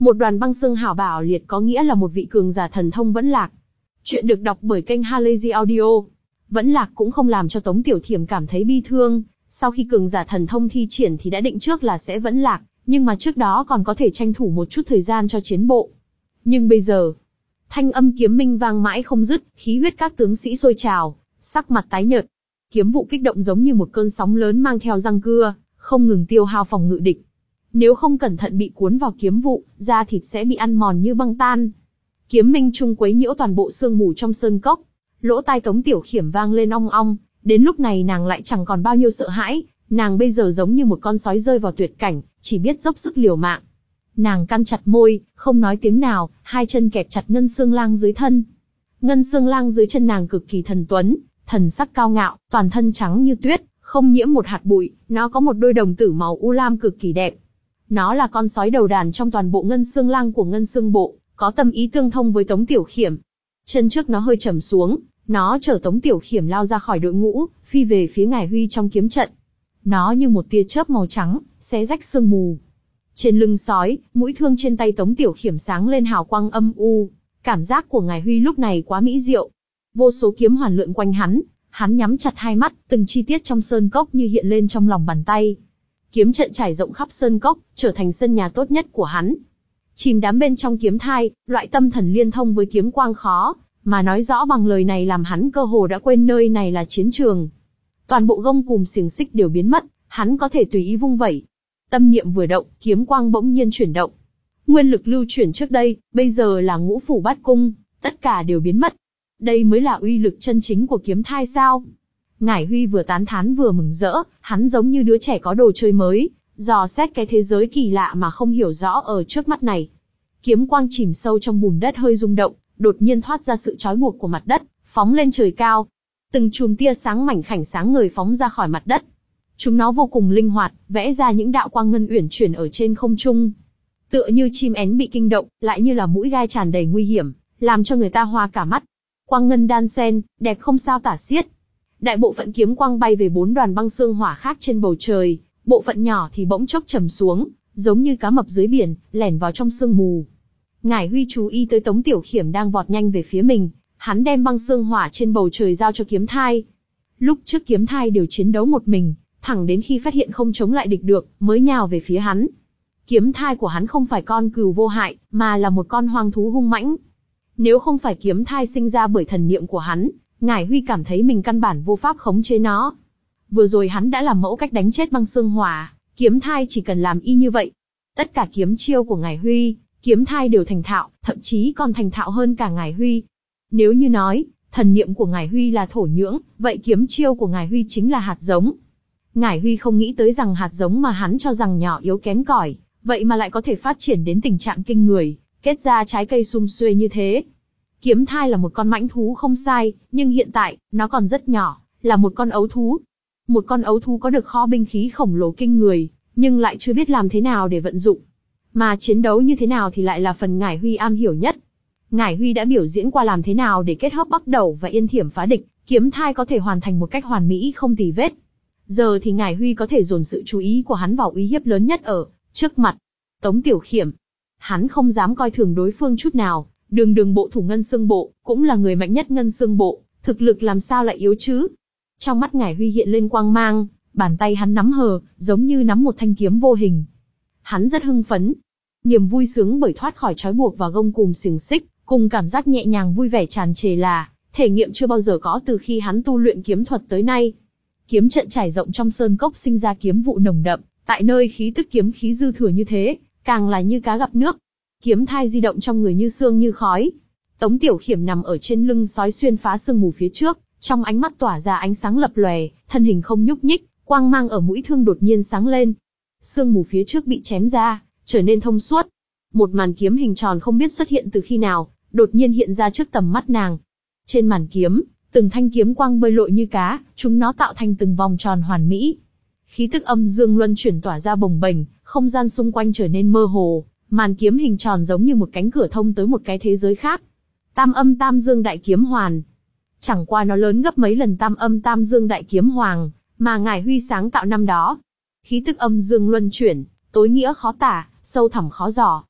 Một đoàn băng xương hào bảo liệt có nghĩa là một vị cường giả thần thông vẫn lạc. Chuyện được đọc bởi kênh Halazy Audio. Vẫn lạc cũng không làm cho Tống Tiểu Thiểm cảm thấy bi thương, sau khi cường giả thần thông thi triển thì đã định trước là sẽ vẫn lạc, nhưng mà trước đó còn có thể tranh thủ một chút thời gian cho chiến bộ. Nhưng bây giờ, thanh âm kiếm minh vang mãi không dứt, khí huyết các tướng sĩ sôi trào, sắc mặt tái nhợt. Kiếm vụ kích động giống như một cơn sóng lớn mang theo răng cưa, không ngừng tiêu hao phòng ngự địch. Nếu không cẩn thận bị cuốn vào kiếm vụ, da thịt sẽ bị ăn mòn như băng tan. Kiếm minh trung quấy nhiễu toàn bộ sương mù trong sơn cốc. Lỗ tai Tống Tiểu Khiểm vang lên ong ong, đến lúc này nàng lại chẳng còn bao nhiêu sợ hãi, nàng bây giờ giống như một con sói rơi vào tuyệt cảnh, chỉ biết dốc sức liều mạng. Nàng cắn chặt môi, không nói tiếng nào, hai chân kẹp chặt Ngân Xương Lang dưới thân. Ngân Xương Lang dưới chân nàng cực kỳ thần tuấn, thần sắc cao ngạo, toàn thân trắng như tuyết, không nhiễm một hạt bụi, nó có một đôi đồng tử màu u lam cực kỳ đẹp. Nó là con sói đầu đàn trong toàn bộ Ngân Xương Lang của Ngân Xương Bộ, có tâm ý tương thông với Tống Tiểu Khiểm. Chân trước nó hơi trầm xuống, nó chở Tống Tiểu Khiểm lao ra khỏi đội ngũ, phi về phía Ngải Huy trong kiếm trận. Nó như một tia chớp màu trắng, xé rách sương mù. Trên lưng sói, mũi thương trên tay Tống Tiểu Khiểm sáng lên hào quang âm u. Cảm giác của Ngải Huy lúc này quá mỹ diệu. Vô số kiếm hoàn lượn quanh hắn, hắn nhắm chặt hai mắt, từng chi tiết trong sơn cốc như hiện lên trong lòng bàn tay. Kiếm trận trải rộng khắp sơn cốc, trở thành sân nhà tốt nhất của hắn. Chìm đắm bên trong kiếm thai, loại tâm thần liên thông với kiếm quang khó mà nói rõ bằng lời này làm hắn cơ hồ đã quên nơi này là chiến trường. Toàn bộ gông cùm xiềng xích đều biến mất, hắn có thể tùy ý vung vẩy. Tâm niệm vừa động, kiếm quang bỗng nhiên chuyển động. Nguyên lực lưu chuyển trước đây, bây giờ là ngũ phủ bát cung, tất cả đều biến mất. Đây mới là uy lực chân chính của kiếm thai sao? Ngải Huy vừa tán thán vừa mừng rỡ, hắn giống như đứa trẻ có đồ chơi mới, dò xét cái thế giới kỳ lạ mà không hiểu rõ ở trước mắt này. Kiếm quang chìm sâu trong bùn đất hơi rung động, đột nhiên thoát ra sự trói buộc của mặt đất, phóng lên trời cao. Từng chùm tia sáng mảnh khảnh sáng ngời phóng ra khỏi mặt đất. Chúng nó vô cùng linh hoạt, vẽ ra những đạo quang ngân uyển chuyển ở trên không trung. Tựa như chim én bị kinh động, lại như là mũi gai tràn đầy nguy hiểm, làm cho người ta hoa cả mắt. Quang ngân đan xen, đẹp không sao tả xiết. Đại bộ phận kiếm quang bay về bốn đoàn băng xương hỏa khác trên bầu trời, bộ phận nhỏ thì bỗng chốc trầm xuống, giống như cá mập dưới biển, lẻn vào trong sương mù. Ngải Huy chú ý tới Tống Tiểu Khiểm đang vọt nhanh về phía mình, hắn đem băng xương hỏa trên bầu trời giao cho kiếm thai. Lúc trước kiếm thai đều chiến đấu một mình, thẳng đến khi phát hiện không chống lại địch được, mới nhào về phía hắn. Kiếm thai của hắn không phải con cừu vô hại, mà là một con hoang thú hung mãnh. Nếu không phải kiếm thai sinh ra bởi thần niệm của hắn, Ngải Huy cảm thấy mình căn bản vô pháp khống chế nó. Vừa rồi hắn đã làm mẫu cách đánh chết băng xương hỏa, kiếm thai chỉ cần làm y như vậy. Tất cả kiếm chiêu của Ngải Huy, kiếm thai đều thành thạo, thậm chí còn thành thạo hơn cả Ngải Huy. Nếu như nói, thần niệm của Ngải Huy là thổ nhưỡng, vậy kiếm chiêu của Ngải Huy chính là hạt giống. Ngải Huy không nghĩ tới rằng hạt giống mà hắn cho rằng nhỏ yếu kém cỏi, vậy mà lại có thể phát triển đến tình trạng kinh người, kết ra trái cây sum xuê như thế. Kiếm thai là một con mãnh thú không sai, nhưng hiện tại, nó còn rất nhỏ, là một con ấu thú. Một con ấu thú có được kho binh khí khổng lồ kinh người, nhưng lại chưa biết làm thế nào để vận dụng. Mà chiến đấu như thế nào thì lại là phần Ngải Huy am hiểu nhất. Ngải Huy đã biểu diễn qua làm thế nào để kết hợp Bắc Đầu và Yên Thiểm phá địch, kiếm thai có thể hoàn thành một cách hoàn mỹ không tì vết. Giờ thì Ngải Huy có thể dồn sự chú ý của hắn vào uy hiếp lớn nhất ở trước mặt Tống Tiểu Khiểm. Hắn không dám coi thường đối phương chút nào, đường đường bộ thủ Ngân Xương Bộ, cũng là người mạnh nhất Ngân Xương Bộ, thực lực làm sao lại yếu chứ? Trong mắt Ngải Huy hiện lên quang mang, bàn tay hắn nắm hờ, giống như nắm một thanh kiếm vô hình. Hắn rất hưng phấn, niềm vui sướng bởi thoát khỏi trói buộc và gông cùm xiềng xích, cùng cảm giác nhẹ nhàng vui vẻ tràn trề là thể nghiệm chưa bao giờ có từ khi hắn tu luyện kiếm thuật tới nay. Kiếm trận trải rộng trong sơn cốc sinh ra kiếm vụ nồng đậm, tại nơi khí tức kiếm khí dư thừa như thế, càng là như cá gặp nước. Kiếm thai di động trong người như sương như khói. Tống Tiểu Khiểm nằm ở trên lưng sói xuyên phá sương mù phía trước, trong ánh mắt tỏa ra ánh sáng lập lòe, thân hình không nhúc nhích, quang mang ở mũi thương đột nhiên sáng lên. Sương mù phía trước bị chém ra, trở nên thông suốt. Một màn kiếm hình tròn không biết xuất hiện từ khi nào, đột nhiên hiện ra trước tầm mắt nàng. Trên màn kiếm, từng thanh kiếm quang bơi lội như cá, chúng nó tạo thành từng vòng tròn hoàn mỹ. Khí tức âm dương luân chuyển tỏa ra bồng bềnh, không gian xung quanh trở nên mơ hồ, màn kiếm hình tròn giống như một cánh cửa thông tới một cái thế giới khác. Tam âm tam dương đại kiếm hoàn. Chẳng qua nó lớn gấp mấy lần tam âm tam dương đại kiếm hoàng, mà Ngải Huy sáng tạo năm đó. Khí tức âm dương luân chuyển, tối nghĩa khó tả, sâu thẳm khó dò.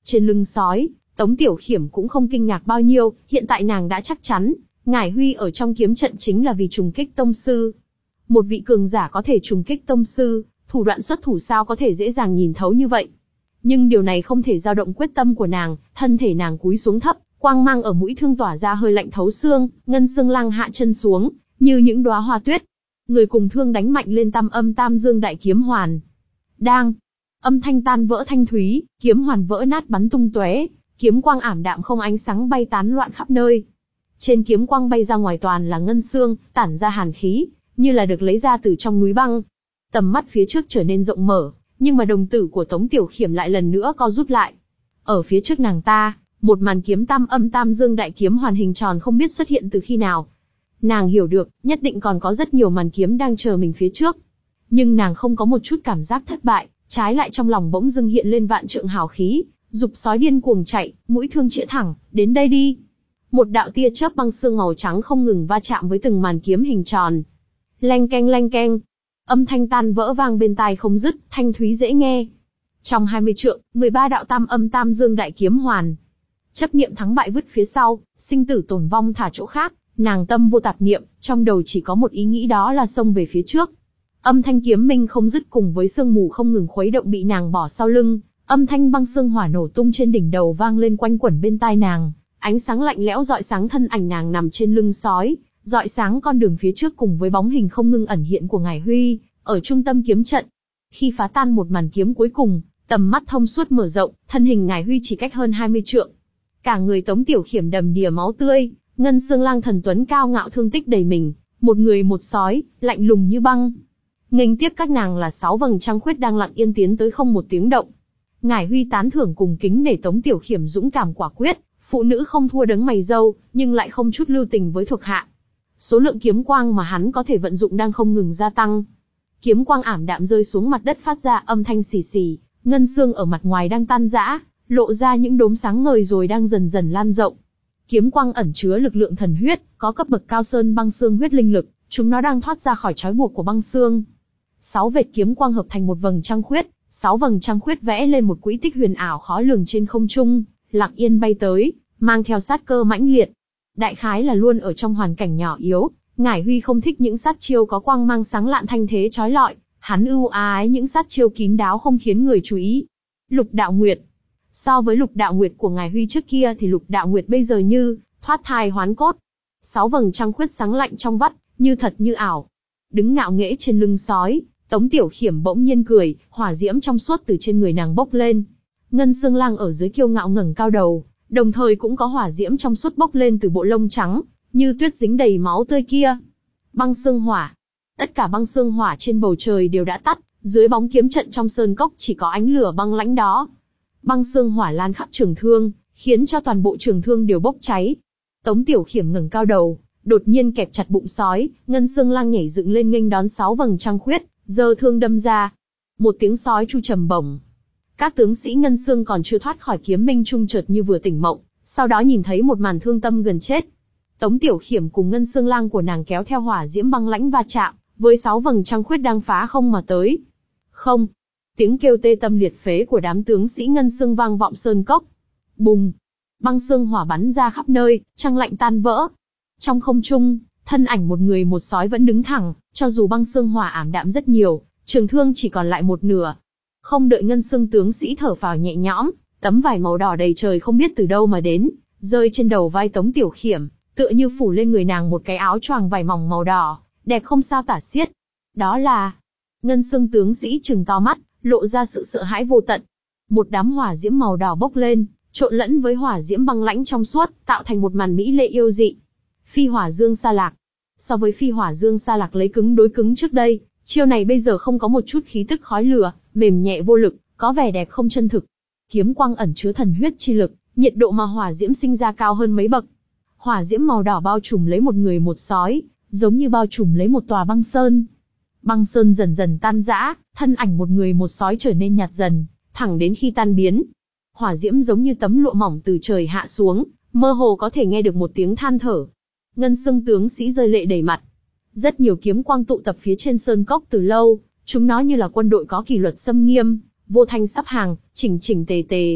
trên lưng sói, Tống Tiểu Khiểm cũng không kinh ngạc bao nhiêu, hiện tại nàng đã chắc chắn, Ngải Huy ở trong kiếm trận chính là vì trùng kích tông sư. Một vị cường giả có thể trùng kích tông sư, thủ đoạn xuất thủ sao có thể dễ dàng nhìn thấu như vậy. Nhưng điều này không thể dao động quyết tâm của nàng, thân thể nàng cúi xuống thấp, quang mang ở mũi thương tỏa ra hơi lạnh thấu xương, Ngân Xương Lang hạ chân xuống, như những đóa hoa tuyết. Người cùng thương đánh mạnh lên tam âm tam dương đại kiếm hoàn. Đang, âm thanh tan vỡ thanh thúy, kiếm hoàn vỡ nát bắn tung tóe, kiếm quang ảm đạm không ánh sáng bay tán loạn khắp nơi. Trên kiếm quang bay ra ngoài toàn là ngân xương, tản ra hàn khí, như là được lấy ra từ trong núi băng. Tầm mắt phía trước trở nên rộng mở, nhưng mà đồng tử của Tống Tiểu Khiểm lại lần nữa co rút lại. Ở phía trước nàng ta, một màn kiếm tam âm tam dương đại kiếm hoàn hình tròn không biết xuất hiện từ khi nào. Nàng hiểu được, nhất định còn có rất nhiều màn kiếm đang chờ mình phía trước. Nhưng nàng không có một chút cảm giác thất bại, trái lại trong lòng bỗng dưng hiện lên vạn trượng hào khí, dục sói điên cuồng chạy, mũi thương chĩa thẳng, đến đây đi. Một đạo tia chớp băng xương màu trắng không ngừng va chạm với từng màn kiếm hình tròn. Leng keng leng keng, âm thanh tan vỡ vang bên tai không dứt, thanh thúy dễ nghe. Trong hai mươi trượng, mười ba đạo tam âm tam dương đại kiếm hoàn. Chấp niệm thắng bại vứt phía sau, sinh tử tồn vong thả chỗ khác, nàng tâm vô tạp niệm, trong đầu chỉ có một ý nghĩ đó là xông về phía trước. Âm thanh kiếm minh không dứt cùng với sương mù không ngừng khuấy động bị nàng bỏ sau lưng, âm thanh băng xương hỏa nổ tung trên đỉnh đầu vang lên quanh quẩn bên tai nàng, ánh sáng lạnh lẽo rọi sáng thân ảnh nàng nằm trên lưng sói, rọi sáng con đường phía trước cùng với bóng hình không ngừng ẩn hiện của Ngải Huy ở trung tâm kiếm trận. Khi phá tan một màn kiếm cuối cùng, tầm mắt thông suốt mở rộng, thân hình Ngải Huy chỉ cách hơn hai mươi trượng. Cả người Tống Tiểu Khiểm đầm đìa máu tươi, Ngân Xương Lang thần tuấn cao ngạo thương tích đầy mình, một người một sói, lạnh lùng như băng. Nghênh tiếp các nàng là sáu vầng trăng khuyết đang lặng yên tiến tới không một tiếng động. Ngải Huy tán thưởng cùng kính nể Tống Tiểu Khiểm dũng cảm quả quyết, phụ nữ không thua đấng mày râu, nhưng lại không chút lưu tình với thuộc hạ. Số lượng kiếm quang mà hắn có thể vận dụng đang không ngừng gia tăng. Kiếm quang ảm đạm rơi xuống mặt đất phát ra âm thanh xì xì, ngân xương ở mặt ngoài đang tan rã, lộ ra những đốm sáng ngời rồi đang dần dần lan rộng. Kiếm quang ẩn chứa lực lượng thần huyết, có cấp bậc cao sơn băng xương huyết linh lực, chúng nó đang thoát ra khỏi trói buộc của băng xương. Sáu vệt kiếm quang hợp thành một vầng trăng khuyết, sáu vầng trăng khuyết vẽ lên một quỹ tích huyền ảo khó lường trên không trung, lặng yên bay tới, mang theo sát cơ mãnh liệt. Đại khái là luôn ở trong hoàn cảnh nhỏ yếu, Ngải Huy không thích những sát chiêu có quang mang sáng lạn thanh thế chói lọi, hắn ưu ái những sát chiêu kín đáo không khiến người chú ý. Lục Đạo Nguyệt. So với Lục Đạo Nguyệt của Ngải Huy trước kia thì Lục Đạo Nguyệt bây giờ như thoát thai hoán cốt. Sáu vầng trăng khuyết sáng lạnh trong vắt, như thật như ảo. Đứng ngạo nghễ trên lưng sói, Tống Tiểu Khiểm bỗng nhiên cười, hỏa diễm trong suốt từ trên người nàng bốc lên. Ngân Xương Lang ở dưới kiêu ngạo ngẩng cao đầu, đồng thời cũng có hỏa diễm trong suốt bốc lên từ bộ lông trắng, như tuyết dính đầy máu tươi kia. Băng xương hỏa. Tất cả băng xương hỏa trên bầu trời đều đã tắt, dưới bóng kiếm trận trong sơn cốc chỉ có ánh lửa băng lãnh đó. Băng xương hỏa lan khắp trường thương, khiến cho toàn bộ trường thương đều bốc cháy. Tống Tiểu Khiểm ngẩng cao đầu, đột nhiên kẹp chặt bụng sói, Ngân Xương Lang nhảy dựng lên nghênh đón sáu vầng trăng khuyết, giơ thương đâm ra. Một tiếng sói chu trầm bổng. Các tướng sĩ Ngân Xương còn chưa thoát khỏi kiếm minh trung chợt như vừa tỉnh mộng, sau đó nhìn thấy một màn thương tâm gần chết. Tống Tiểu Khiểm cùng Ngân Xương Lang của nàng kéo theo hỏa diễm băng lãnh va chạm, với sáu vầng trăng khuyết đang phá không mà tới. Không! Tiếng kêu tê tâm liệt phế của đám tướng sĩ Ngân Xương vang vọng sơn cốc. Bùng! Băng xương hỏa bắn ra khắp nơi, trăng lạnh tan vỡ. Trong không trung, thân ảnh một người một sói vẫn đứng thẳng, cho dù băng xương hỏa ảm đạm rất nhiều, trường thương chỉ còn lại một nửa. Không đợi Ngân Xương tướng sĩ thở phào nhẹ nhõm, tấm vải màu đỏ đầy trời không biết từ đâu mà đến, rơi trên đầu vai Tống Tiểu Khiểm, tựa như phủ lên người nàng một cái áo choàng vải mỏng màu đỏ, đẹp không sao tả xiết. Đó là... Ngân Xương tướng sĩ trừng to mắt, lộ ra sự sợ hãi vô tận. Một đám hỏa diễm màu đỏ bốc lên, trộn lẫn với hỏa diễm băng lãnh trong suốt, tạo thành một màn mỹ lệ yêu dị. Phi hỏa dương sa lạc. So với phi hỏa dương sa lạc lấy cứng đối cứng trước đây, chiêu này bây giờ không có một chút khí tức khói lửa, mềm nhẹ vô lực, có vẻ đẹp không chân thực. Kiếm quang ẩn chứa thần huyết chi lực, nhiệt độ mà hỏa diễm sinh ra cao hơn mấy bậc. Hỏa diễm màu đỏ bao trùm lấy một người một sói, giống như bao trùm lấy một tòa băng sơn. Băng sơn dần dần tan rã, thân ảnh một người một sói trở nên nhạt dần, thẳng đến khi tan biến. Hỏa diễm giống như tấm lụa mỏng từ trời hạ xuống, mơ hồ có thể nghe được một tiếng than thở. Ngân Xương tướng sĩ rơi lệ đầy mặt. Rất nhiều kiếm quang tụ tập phía trên sơn cốc từ lâu, chúng nó như là quân đội có kỷ luật xâm nghiêm, vô thanh sắp hàng, chỉnh chỉnh tề tề.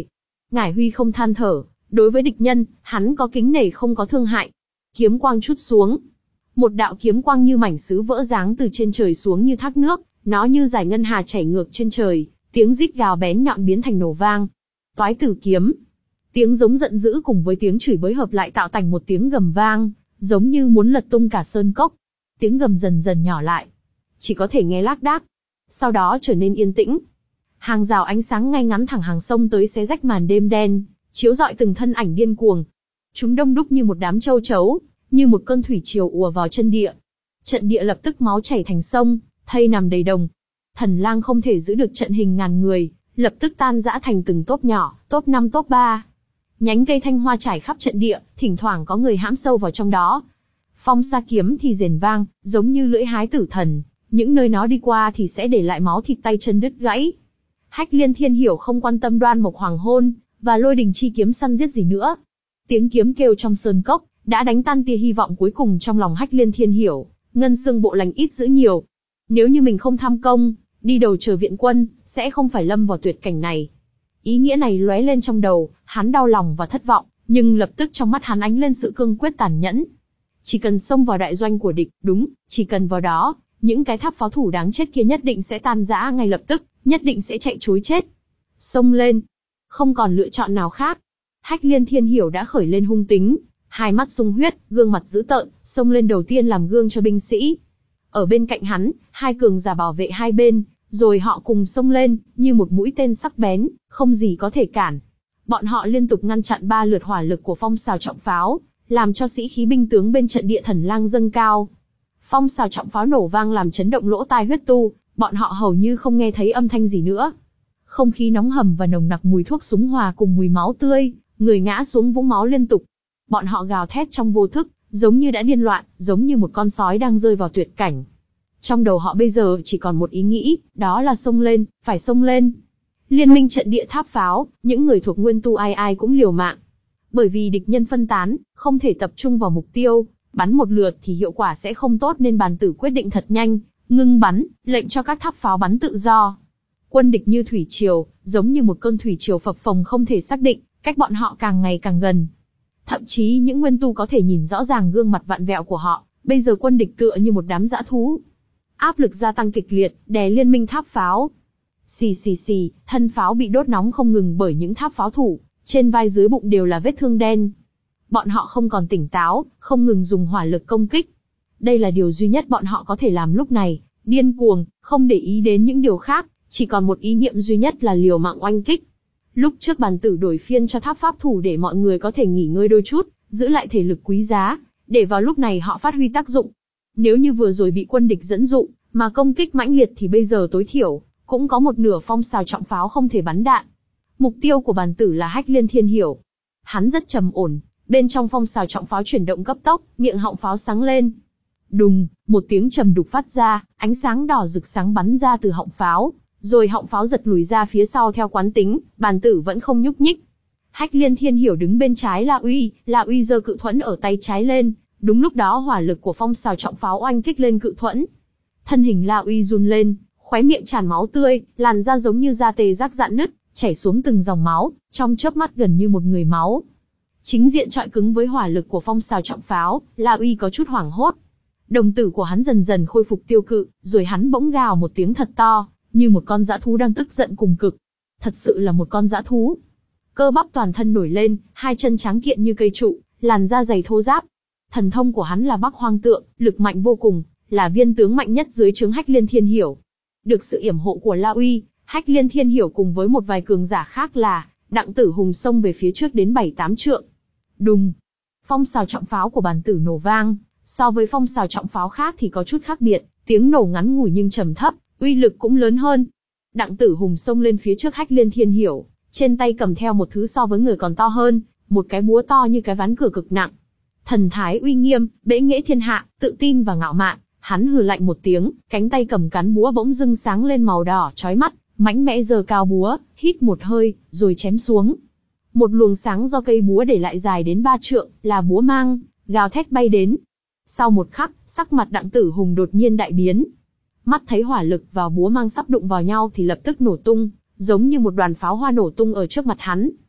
Ngải Huy không than thở, đối với địch nhân, hắn có kính nể không có thương hại. Kiếm quang chút xuống. Một đạo kiếm quang như mảnh sứ vỡ giáng từ trên trời xuống như thác nước, nó như dải ngân hà chảy ngược trên trời, tiếng rít gào bén nhọn biến thành nổ vang. Toái Tử kiếm. Tiếng giống giận dữ cùng với tiếng chửi bới hợp lại tạo thành một tiếng gầm vang, giống như muốn lật tung cả sơn cốc. Tiếng gầm dần dần nhỏ lại, chỉ có thể nghe lác đác. Sau đó trở nên yên tĩnh. Hàng rào ánh sáng ngay ngắn thẳng hàng sông tới xé rách màn đêm đen, chiếu rọi từng thân ảnh điên cuồng. Chúng đông đúc như một đám châu chấu, như một cơn thủy triều ùa vào chân địa. Trận địa lập tức máu chảy thành sông, thây nằm đầy đồng. Thần lang không thể giữ được trận hình ngàn người, lập tức tan rã thành từng tốp nhỏ, tốp năm tốp ba. Nhánh cây thanh hoa trải khắp trận địa, thỉnh thoảng có người hãm sâu vào trong đó. Phong sa kiếm thì rền vang, giống như lưỡi hái tử thần, những nơi nó đi qua thì sẽ để lại máu thịt tay chân đứt gãy. Hách Liên Thiên Hiểu không quan tâm Đoan Mộc Hoàng hôn và Lôi Đình chi kiếm săn giết gì nữa. Tiếng kiếm kêu trong sơn cốc đã đánh tan tia hy vọng cuối cùng trong lòng Hách Liên Thiên Hiểu. Ngân xương bộ lành ít dữ nhiều. Nếu như mình không tham công, đi đầu chờ viện quân, sẽ không phải lâm vào tuyệt cảnh này. Ý nghĩa này lóe lên trong đầu, hắn đau lòng và thất vọng, nhưng lập tức trong mắt hắn ánh lên sự cương quyết tàn nhẫn. Chỉ cần xông vào đại doanh của địch, đúng, chỉ cần vào đó, những cái tháp pháo thủ đáng chết kia nhất định sẽ tan rã ngay lập tức, nhất định sẽ chạy trối chết. Xông lên, không còn lựa chọn nào khác. Hách Liên Thiên Hiểu đã khởi lên hung tính, hai mắt sung huyết, gương mặt dữ tợn, xông lên đầu tiên làm gương cho binh sĩ. Ở bên cạnh hắn, hai cường giả bảo vệ hai bên, rồi họ cùng xông lên, như một mũi tên sắc bén, không gì có thể cản. Bọn họ liên tục ngăn chặn ba lượt hỏa lực của phong sào trọng pháo, làm cho sĩ khí binh tướng bên trận địa Thần Lang dâng cao. Phong sào trọng pháo nổ vang làm chấn động lỗ tai huyết tu, bọn họ hầu như không nghe thấy âm thanh gì nữa. Không khí nóng hầm và nồng nặc mùi thuốc súng hòa cùng mùi máu tươi, người ngã xuống vũng máu liên tục. Bọn họ gào thét trong vô thức, giống như đã điên loạn, giống như một con sói đang rơi vào tuyệt cảnh. Trong đầu họ bây giờ chỉ còn một ý nghĩ, đó là xông lên, phải xông lên. Liên minh trận địa tháp pháo, những người thuộc nguyên tu ai ai cũng liều mạng. Bởi vì địch nhân phân tán, không thể tập trung vào mục tiêu, bắn một lượt thì hiệu quả sẽ không tốt nên bàn tử quyết định thật nhanh, ngưng bắn, lệnh cho các tháp pháo bắn tự do. Quân địch như thủy triều, giống như một cơn thủy triều phập phồng không thể xác định, cách bọn họ càng ngày càng gần. Thậm chí những nguyên tu có thể nhìn rõ ràng gương mặt vặn vẹo của họ, bây giờ quân địch tựa như một đám dã thú. Áp lực gia tăng kịch liệt, đè liên minh tháp pháo. Xì xì xì, thân pháo bị đốt nóng không ngừng bởi những tháp pháo thủ, trên vai dưới bụng đều là vết thương đen. Bọn họ không còn tỉnh táo, không ngừng dùng hỏa lực công kích. Đây là điều duy nhất bọn họ có thể làm lúc này, điên cuồng, không để ý đến những điều khác, chỉ còn một ý niệm duy nhất là liều mạng oanh kích. Lúc trước bàn tử đổi phiên cho tháp pháp thủ để mọi người có thể nghỉ ngơi đôi chút, giữ lại thể lực quý giá, để vào lúc này họ phát huy tác dụng. Nếu như vừa rồi bị quân địch dẫn dụ, mà công kích mãnh liệt thì bây giờ tối thiểu, cũng có một nửa phong sào trọng pháo không thể bắn đạn. Mục tiêu của bàn tử là Hách Liên Thiên Hiểu. Hắn rất trầm ổn, bên trong phong sào trọng pháo chuyển động cấp tốc, miệng họng pháo sáng lên. Đùng, một tiếng trầm đục phát ra, ánh sáng đỏ rực sáng bắn ra từ họng pháo, rồi họng pháo giật lùi ra phía sau theo quán tính, bàn tử vẫn không nhúc nhích. Hách Liên Thiên Hiểu đứng bên trái La Uy, La Uy giơ cự thuẫn ở tay trái lên, đúng lúc đó hỏa lực của phong sào trọng pháo oanh kích lên cự thuẫn. Thân hình La Uy run lên, khóe miệng tràn máu tươi, làn da giống như da tê giác rạn nứt, chảy xuống từng dòng máu, trong chớp mắt gần như một người máu. Chính diện chọi cứng với hỏa lực của phong sào trọng pháo, La Uy có chút hoảng hốt. Đồng tử của hắn dần dần khôi phục tiêu cự, rồi hắn bỗng gào một tiếng thật to, như một con dã thú đang tức giận cùng cực. Thật sự là một con dã thú. Cơ bắp toàn thân nổi lên, hai chân tráng kiện như cây trụ, làn da dày thô ráp. Thần thông của hắn là Bắc Hoang Tượng, lực mạnh vô cùng, là viên tướng mạnh nhất dưới trướng Hách Liên Thiên Hiểu. Được sự yểm hộ của La Uy, Hách Liên Thiên Hiểu cùng với một vài cường giả khác là Đặng Tử Hùng xông về phía trước đến bảy tám trượng. Đùng, phong sào trọng pháo của bàn tử nổ vang, so với phong sào trọng pháo khác thì có chút khác biệt, tiếng nổ ngắn ngủi nhưng trầm thấp, uy lực cũng lớn hơn. Đặng Tử Hùng xông lên phía trước Hách Liên Thiên Hiểu, trên tay cầm theo một thứ so với người còn to hơn, một cái búa to như cái ván cửa cực nặng. Thần thái uy nghiêm, bẽ nghệ thiên hạ, tự tin và ngạo mạn, hắn hừ lạnh một tiếng, cánh tay cầm cán búa bỗng dưng sáng lên màu đỏ chói mắt, mãnh mẽ giơ cao búa, hít một hơi, rồi chém xuống. Một luồng sáng do cây búa để lại dài đến ba trượng, là búa mang, gào thét bay đến. Sau một khắc, sắc mặt Đặng Tử Hùng đột nhiên đại biến. Mắt thấy hỏa lực và búa mang sắp đụng vào nhau thì lập tức nổ tung, giống như một đoàn pháo hoa nổ tung ở trước mặt hắn.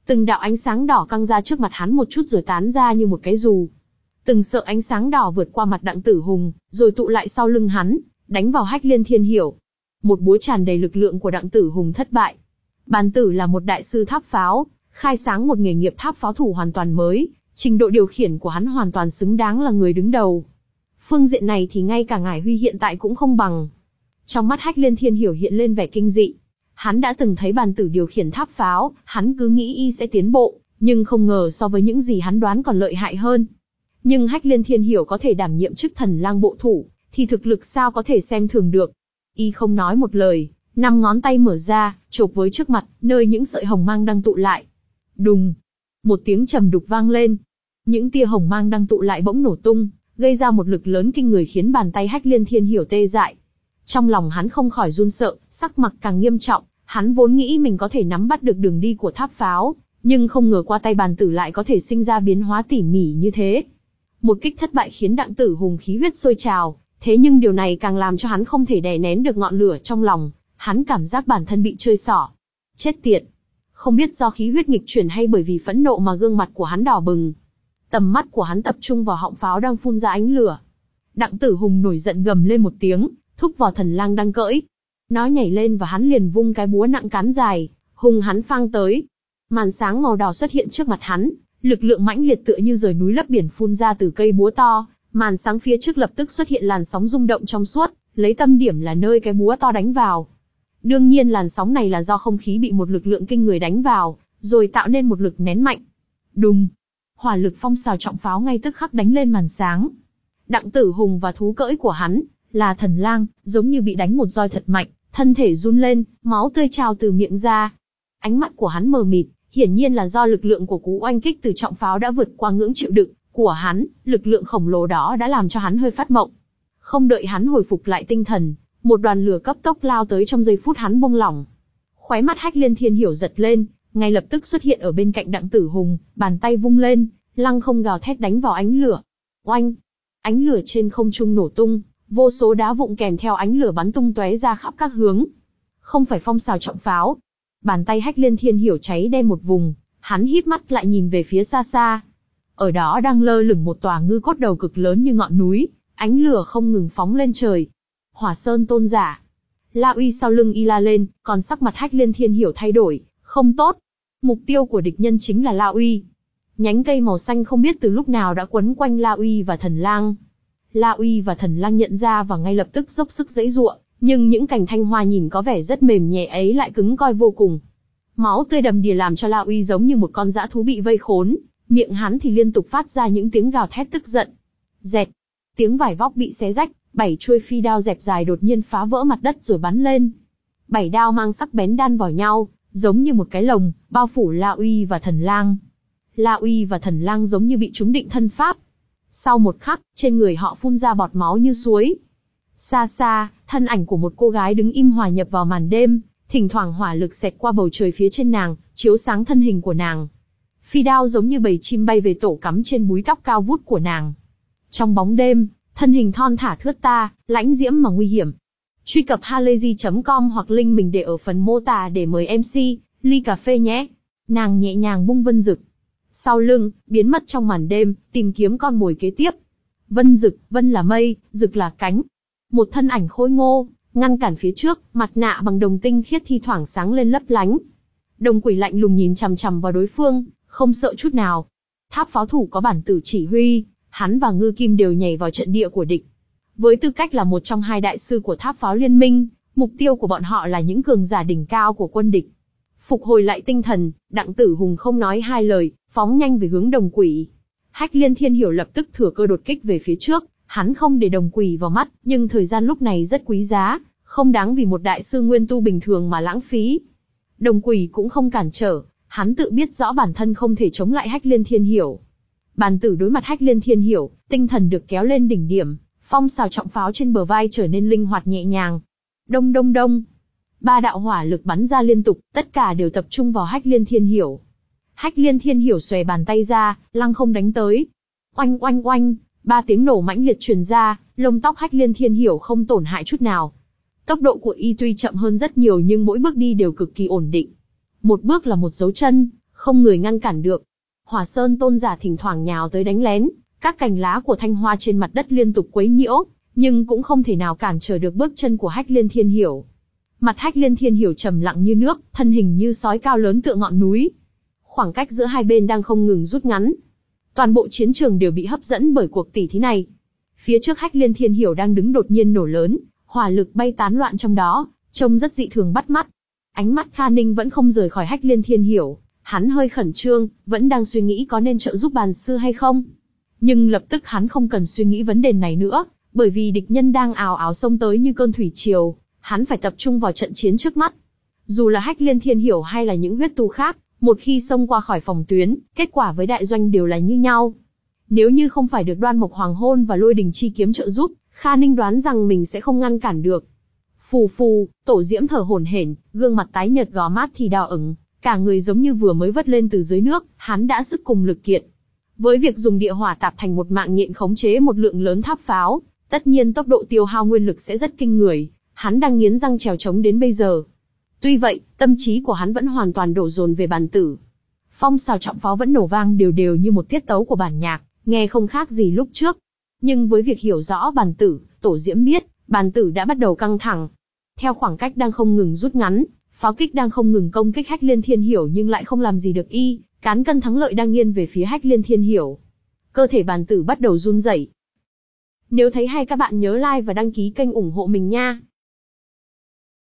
Từng đạo ánh sáng đỏ căng ra trước mặt hắn một chút rồi tán ra như một cái dù. Từng sợi ánh sáng đỏ vượt qua mặt Đặng Tử Hùng, rồi tụ lại sau lưng hắn, đánh vào Hách Liên Thiên Hiểu. Một búa tràn đầy lực lượng của Đặng Tử Hùng thất bại. Bàn tử là một đại sư tháp pháo, khai sáng một nghề nghiệp tháp pháo thủ hoàn toàn mới, trình độ điều khiển của hắn hoàn toàn xứng đáng là người đứng đầu. Phương diện này thì ngay cả Ngải Huy hiện tại cũng không bằng. Trong mắt Hách Liên Thiên Hiểu hiện lên vẻ kinh dị. Hắn đã từng thấy bàn tử điều khiển tháp pháo, hắn cứ nghĩ y sẽ tiến bộ, nhưng không ngờ so với những gì hắn đoán còn lợi hại hơn. Nhưng Hách Liên Thiên Hiểu có thể đảm nhiệm chức Thần Lang bộ thủ, thì thực lực sao có thể xem thường được. Y không nói một lời, năm ngón tay mở ra, chộp với trước mặt, nơi những sợi hồng mang đang tụ lại. Đùng! Một tiếng trầm đục vang lên. Những tia hồng mang đang tụ lại bỗng nổ tung, gây ra một lực lớn kinh người khiến bàn tay Hách Liên Thiên Hiểu tê dại. Trong lòng hắn không khỏi run sợ, sắc mặt càng nghiêm trọng, hắn vốn nghĩ mình có thể nắm bắt được đường đi của tháp pháo, nhưng không ngờ qua tay bàn tử lại có thể sinh ra biến hóa tỉ mỉ như thế. Một kích thất bại khiến Đặng Tử Hùng khí huyết sôi trào, thế nhưng điều này càng làm cho hắn không thể đè nén được ngọn lửa trong lòng, hắn cảm giác bản thân bị chơi xỏ. Chết tiệt! Không biết do khí huyết nghịch chuyển hay bởi vì phẫn nộ mà gương mặt của hắn đỏ bừng. Tầm mắt của hắn tập trung vào họng pháo đang phun ra ánh lửa. Đặng Tử Hùng nổi giận gầm lên một tiếng, thúc vào Thần Lang đang cưỡi. Nó nhảy lên và hắn liền vung cái búa nặng cán dài, hùng hắn phang tới. Màn sáng màu đỏ xuất hiện trước mặt hắn, lực lượng mãnh liệt tựa như rời núi lấp biển phun ra từ cây búa to. Màn sáng phía trước lập tức xuất hiện làn sóng rung động trong suốt, lấy tâm điểm là nơi cái búa to đánh vào. Đương nhiên làn sóng này là do không khí bị một lực lượng kinh người đánh vào, rồi tạo nên một lực nén mạnh. Đùng! Hỏa lực phong xào trọng pháo ngay tức khắc đánh lên màn sáng. Đặng Tử Hùng và thú cưỡi của hắn, là Thần Lang, giống như bị đánh một roi thật mạnh, thân thể run lên, máu tươi trào từ miệng ra. Ánh mắt của hắn mờ mịt, hiển nhiên là do lực lượng của cú oanh kích từ trọng pháo đã vượt qua ngưỡng chịu đựng của hắn, lực lượng khổng lồ đó đã làm cho hắn hơi phát mộng. Không đợi hắn hồi phục lại tinh thần, một đoàn lửa cấp tốc lao tới trong giây phút hắn buông lỏng. Khóe mắt Hách Liên Thiên Hiểu giật lên, ngay lập tức xuất hiện ở bên cạnh Đặng Tử Hùng, bàn tay vung lên, lăng không gào thét đánh vào ánh lửa. Oanh! Ánh lửa trên không trung nổ tung, vô số đá vụn kèm theo ánh lửa bắn tung tóe ra khắp các hướng. Không phải phong xào trọng pháo. Bàn tay Hách Liên Thiên Hiểu cháy đen một vùng, hắn híp mắt lại nhìn về phía xa xa. Ở đó đang lơ lửng một tòa ngư cốt đầu cực lớn như ngọn núi, ánh lửa không ngừng phóng lên trời. Hỏa Sơn Tôn giả. La Uy sau lưng y la lên, còn sắc mặt Hách Liên Thiên Hiểu thay đổi, không tốt. Mục tiêu của địch nhân chính là La Uy. Nhánh cây màu xanh không biết từ lúc nào đã quấn quanh La Uy và Thần Lang. La Uy và Thần Lang nhận ra và ngay lập tức dốc sức giãy giụa, nhưng những cành thanh hoa nhìn có vẻ rất mềm nhẹ ấy lại cứng coi vô cùng. Máu tươi đầm đìa làm cho La Uy giống như một con dã thú bị vây khốn, miệng hắn thì liên tục phát ra những tiếng gào thét tức giận. Dẹt, tiếng vải vóc bị xé rách, bảy chuôi phi đao dẹp dài đột nhiên phá vỡ mặt đất rồi bắn lên. Bảy đao mang sắc bén đan vào nhau, giống như một cái lồng, bao phủ La Uy và Thần Lang. La Uy và Thần Lang giống như bị trúng định thân pháp. Sau một khắc, trên người họ phun ra bọt máu như suối. Xa xa, thân ảnh của một cô gái đứng im hòa nhập vào màn đêm, thỉnh thoảng hỏa lực xẹt qua bầu trời phía trên nàng, chiếu sáng thân hình của nàng. Phi đao giống như bầy chim bay về tổ cắm trên búi tóc cao vút của nàng. Trong bóng đêm, thân hình thon thả thướt tha, lãnh diễm mà nguy hiểm. Truy cập halayzi chấm com hoặc link mình để ở phần mô tả để mời em xê, ly cà phê nhé. Nàng nhẹ nhàng bung Vân Dực sau lưng, biến mất trong màn đêm, tìm kiếm con mồi kế tiếp. Vân Dực, Vân là mây, Dực là cánh. Một thân ảnh khôi ngô, ngăn cản phía trước, mặt nạ bằng đồng tinh khiết thi thoảng sáng lên lấp lánh. Đồng Quỷ lạnh lùng nhìn chằm chằm vào đối phương, không sợ chút nào. Tháp pháo thủ có bản tử chỉ huy, hắn và Ngư Kim đều nhảy vào trận địa của địch. Với tư cách là một trong hai đại sư của tháp pháo liên minh, mục tiêu của bọn họ là những cường giả đỉnh cao của quân địch. Phục hồi lại tinh thần, Đặng Tử Hùng không nói hai lời, phóng nhanh về hướng Đồng Quỷ. Hách Liên Thiên Hiểu lập tức thừa cơ đột kích về phía trước, hắn không để Đồng Quỷ vào mắt, nhưng thời gian lúc này rất quý giá, không đáng vì một đại sư nguyên tu bình thường mà lãng phí. Đồng Quỷ cũng không cản trở, hắn tự biết rõ bản thân không thể chống lại Hách Liên Thiên Hiểu. Bàn tử đối mặt Hách Liên Thiên Hiểu, tinh thần được kéo lên đỉnh điểm, phong xào trọng pháo trên bờ vai trở nên linh hoạt nhẹ nhàng. Đông đông đông. Ba đạo hỏa lực bắn ra liên tục, tất cả đều tập trung vào Hách Liên Thiên Hiểu. Hách Liên Thiên Hiểu xòe bàn tay ra, lăng không đánh tới. Oanh oanh oanh, ba tiếng nổ mãnh liệt truyền ra, lông tóc Hách Liên Thiên Hiểu không tổn hại chút nào. Tốc độ của y tuy chậm hơn rất nhiều nhưng mỗi bước đi đều cực kỳ ổn định. Một bước là một dấu chân, không người ngăn cản được. Hỏa Sơn tôn giả thỉnh thoảng nhào tới đánh lén, các cành lá của thanh hoa trên mặt đất liên tục quấy nhiễu, nhưng cũng không thể nào cản trở được bước chân của Hách Liên Thiên Hiểu. Mặt Hách Liên Thiên Hiểu trầm lặng như nước, thân hình như sói cao lớn tựa ngọn núi. Khoảng cách giữa hai bên đang không ngừng rút ngắn. Toàn bộ chiến trường đều bị hấp dẫn bởi cuộc tỉ thí này. Phía trước Hách Liên Thiên Hiểu đang đứng đột nhiên nổ lớn, hỏa lực bay tán loạn trong đó, trông rất dị thường bắt mắt. Ánh mắt Kha Ninh vẫn không rời khỏi Hách Liên Thiên Hiểu, hắn hơi khẩn trương, vẫn đang suy nghĩ có nên trợ giúp bàn sư hay không. Nhưng lập tức hắn không cần suy nghĩ vấn đề này nữa, bởi vì địch nhân đang ào ào xông tới như cơn thủy triều, hắn phải tập trung vào trận chiến trước mắt. Dù là Hách Liên Thiên Hiểu hay là những huyết tu khác, một khi xông qua khỏi phòng tuyến, kết quả với đại doanh đều là như nhau. Nếu như không phải được Đoan Mộc Hoàng Hôn và Lôi Đình Chi Kiếm trợ giúp, Kha Ninh đoán rằng mình sẽ không ngăn cản được. Phù phù, Tổ Diễm thở hổn hển, gương mặt tái nhợt gò mát thì đỏ ửng, cả người giống như vừa mới vớt lên từ dưới nước, hắn đã sức cùng lực kiệt. Với việc dùng địa hỏa tạp thành một mạng nhện khống chế một lượng lớn tháp pháo, tất nhiên tốc độ tiêu hao nguyên lực sẽ rất kinh người, hắn đang nghiến răng trèo trống đến bây giờ. Tuy vậy, tâm trí của hắn vẫn hoàn toàn đổ dồn về bàn tử. Phong xào trọng pháo vẫn nổ vang đều đều như một tiết tấu của bản nhạc, nghe không khác gì lúc trước. Nhưng với việc hiểu rõ bàn tử, Tổ Diễm biết, bàn tử đã bắt đầu căng thẳng. Theo khoảng cách đang không ngừng rút ngắn, pháo kích đang không ngừng công kích Hách Liên Thiên Hiểu nhưng lại không làm gì được y, cán cân thắng lợi đang nghiêng về phía Hách Liên Thiên Hiểu. Cơ thể bàn tử bắt đầu run rẩy. Nếu thấy hay các bạn nhớ like và đăng ký kênh ủng hộ mình nha.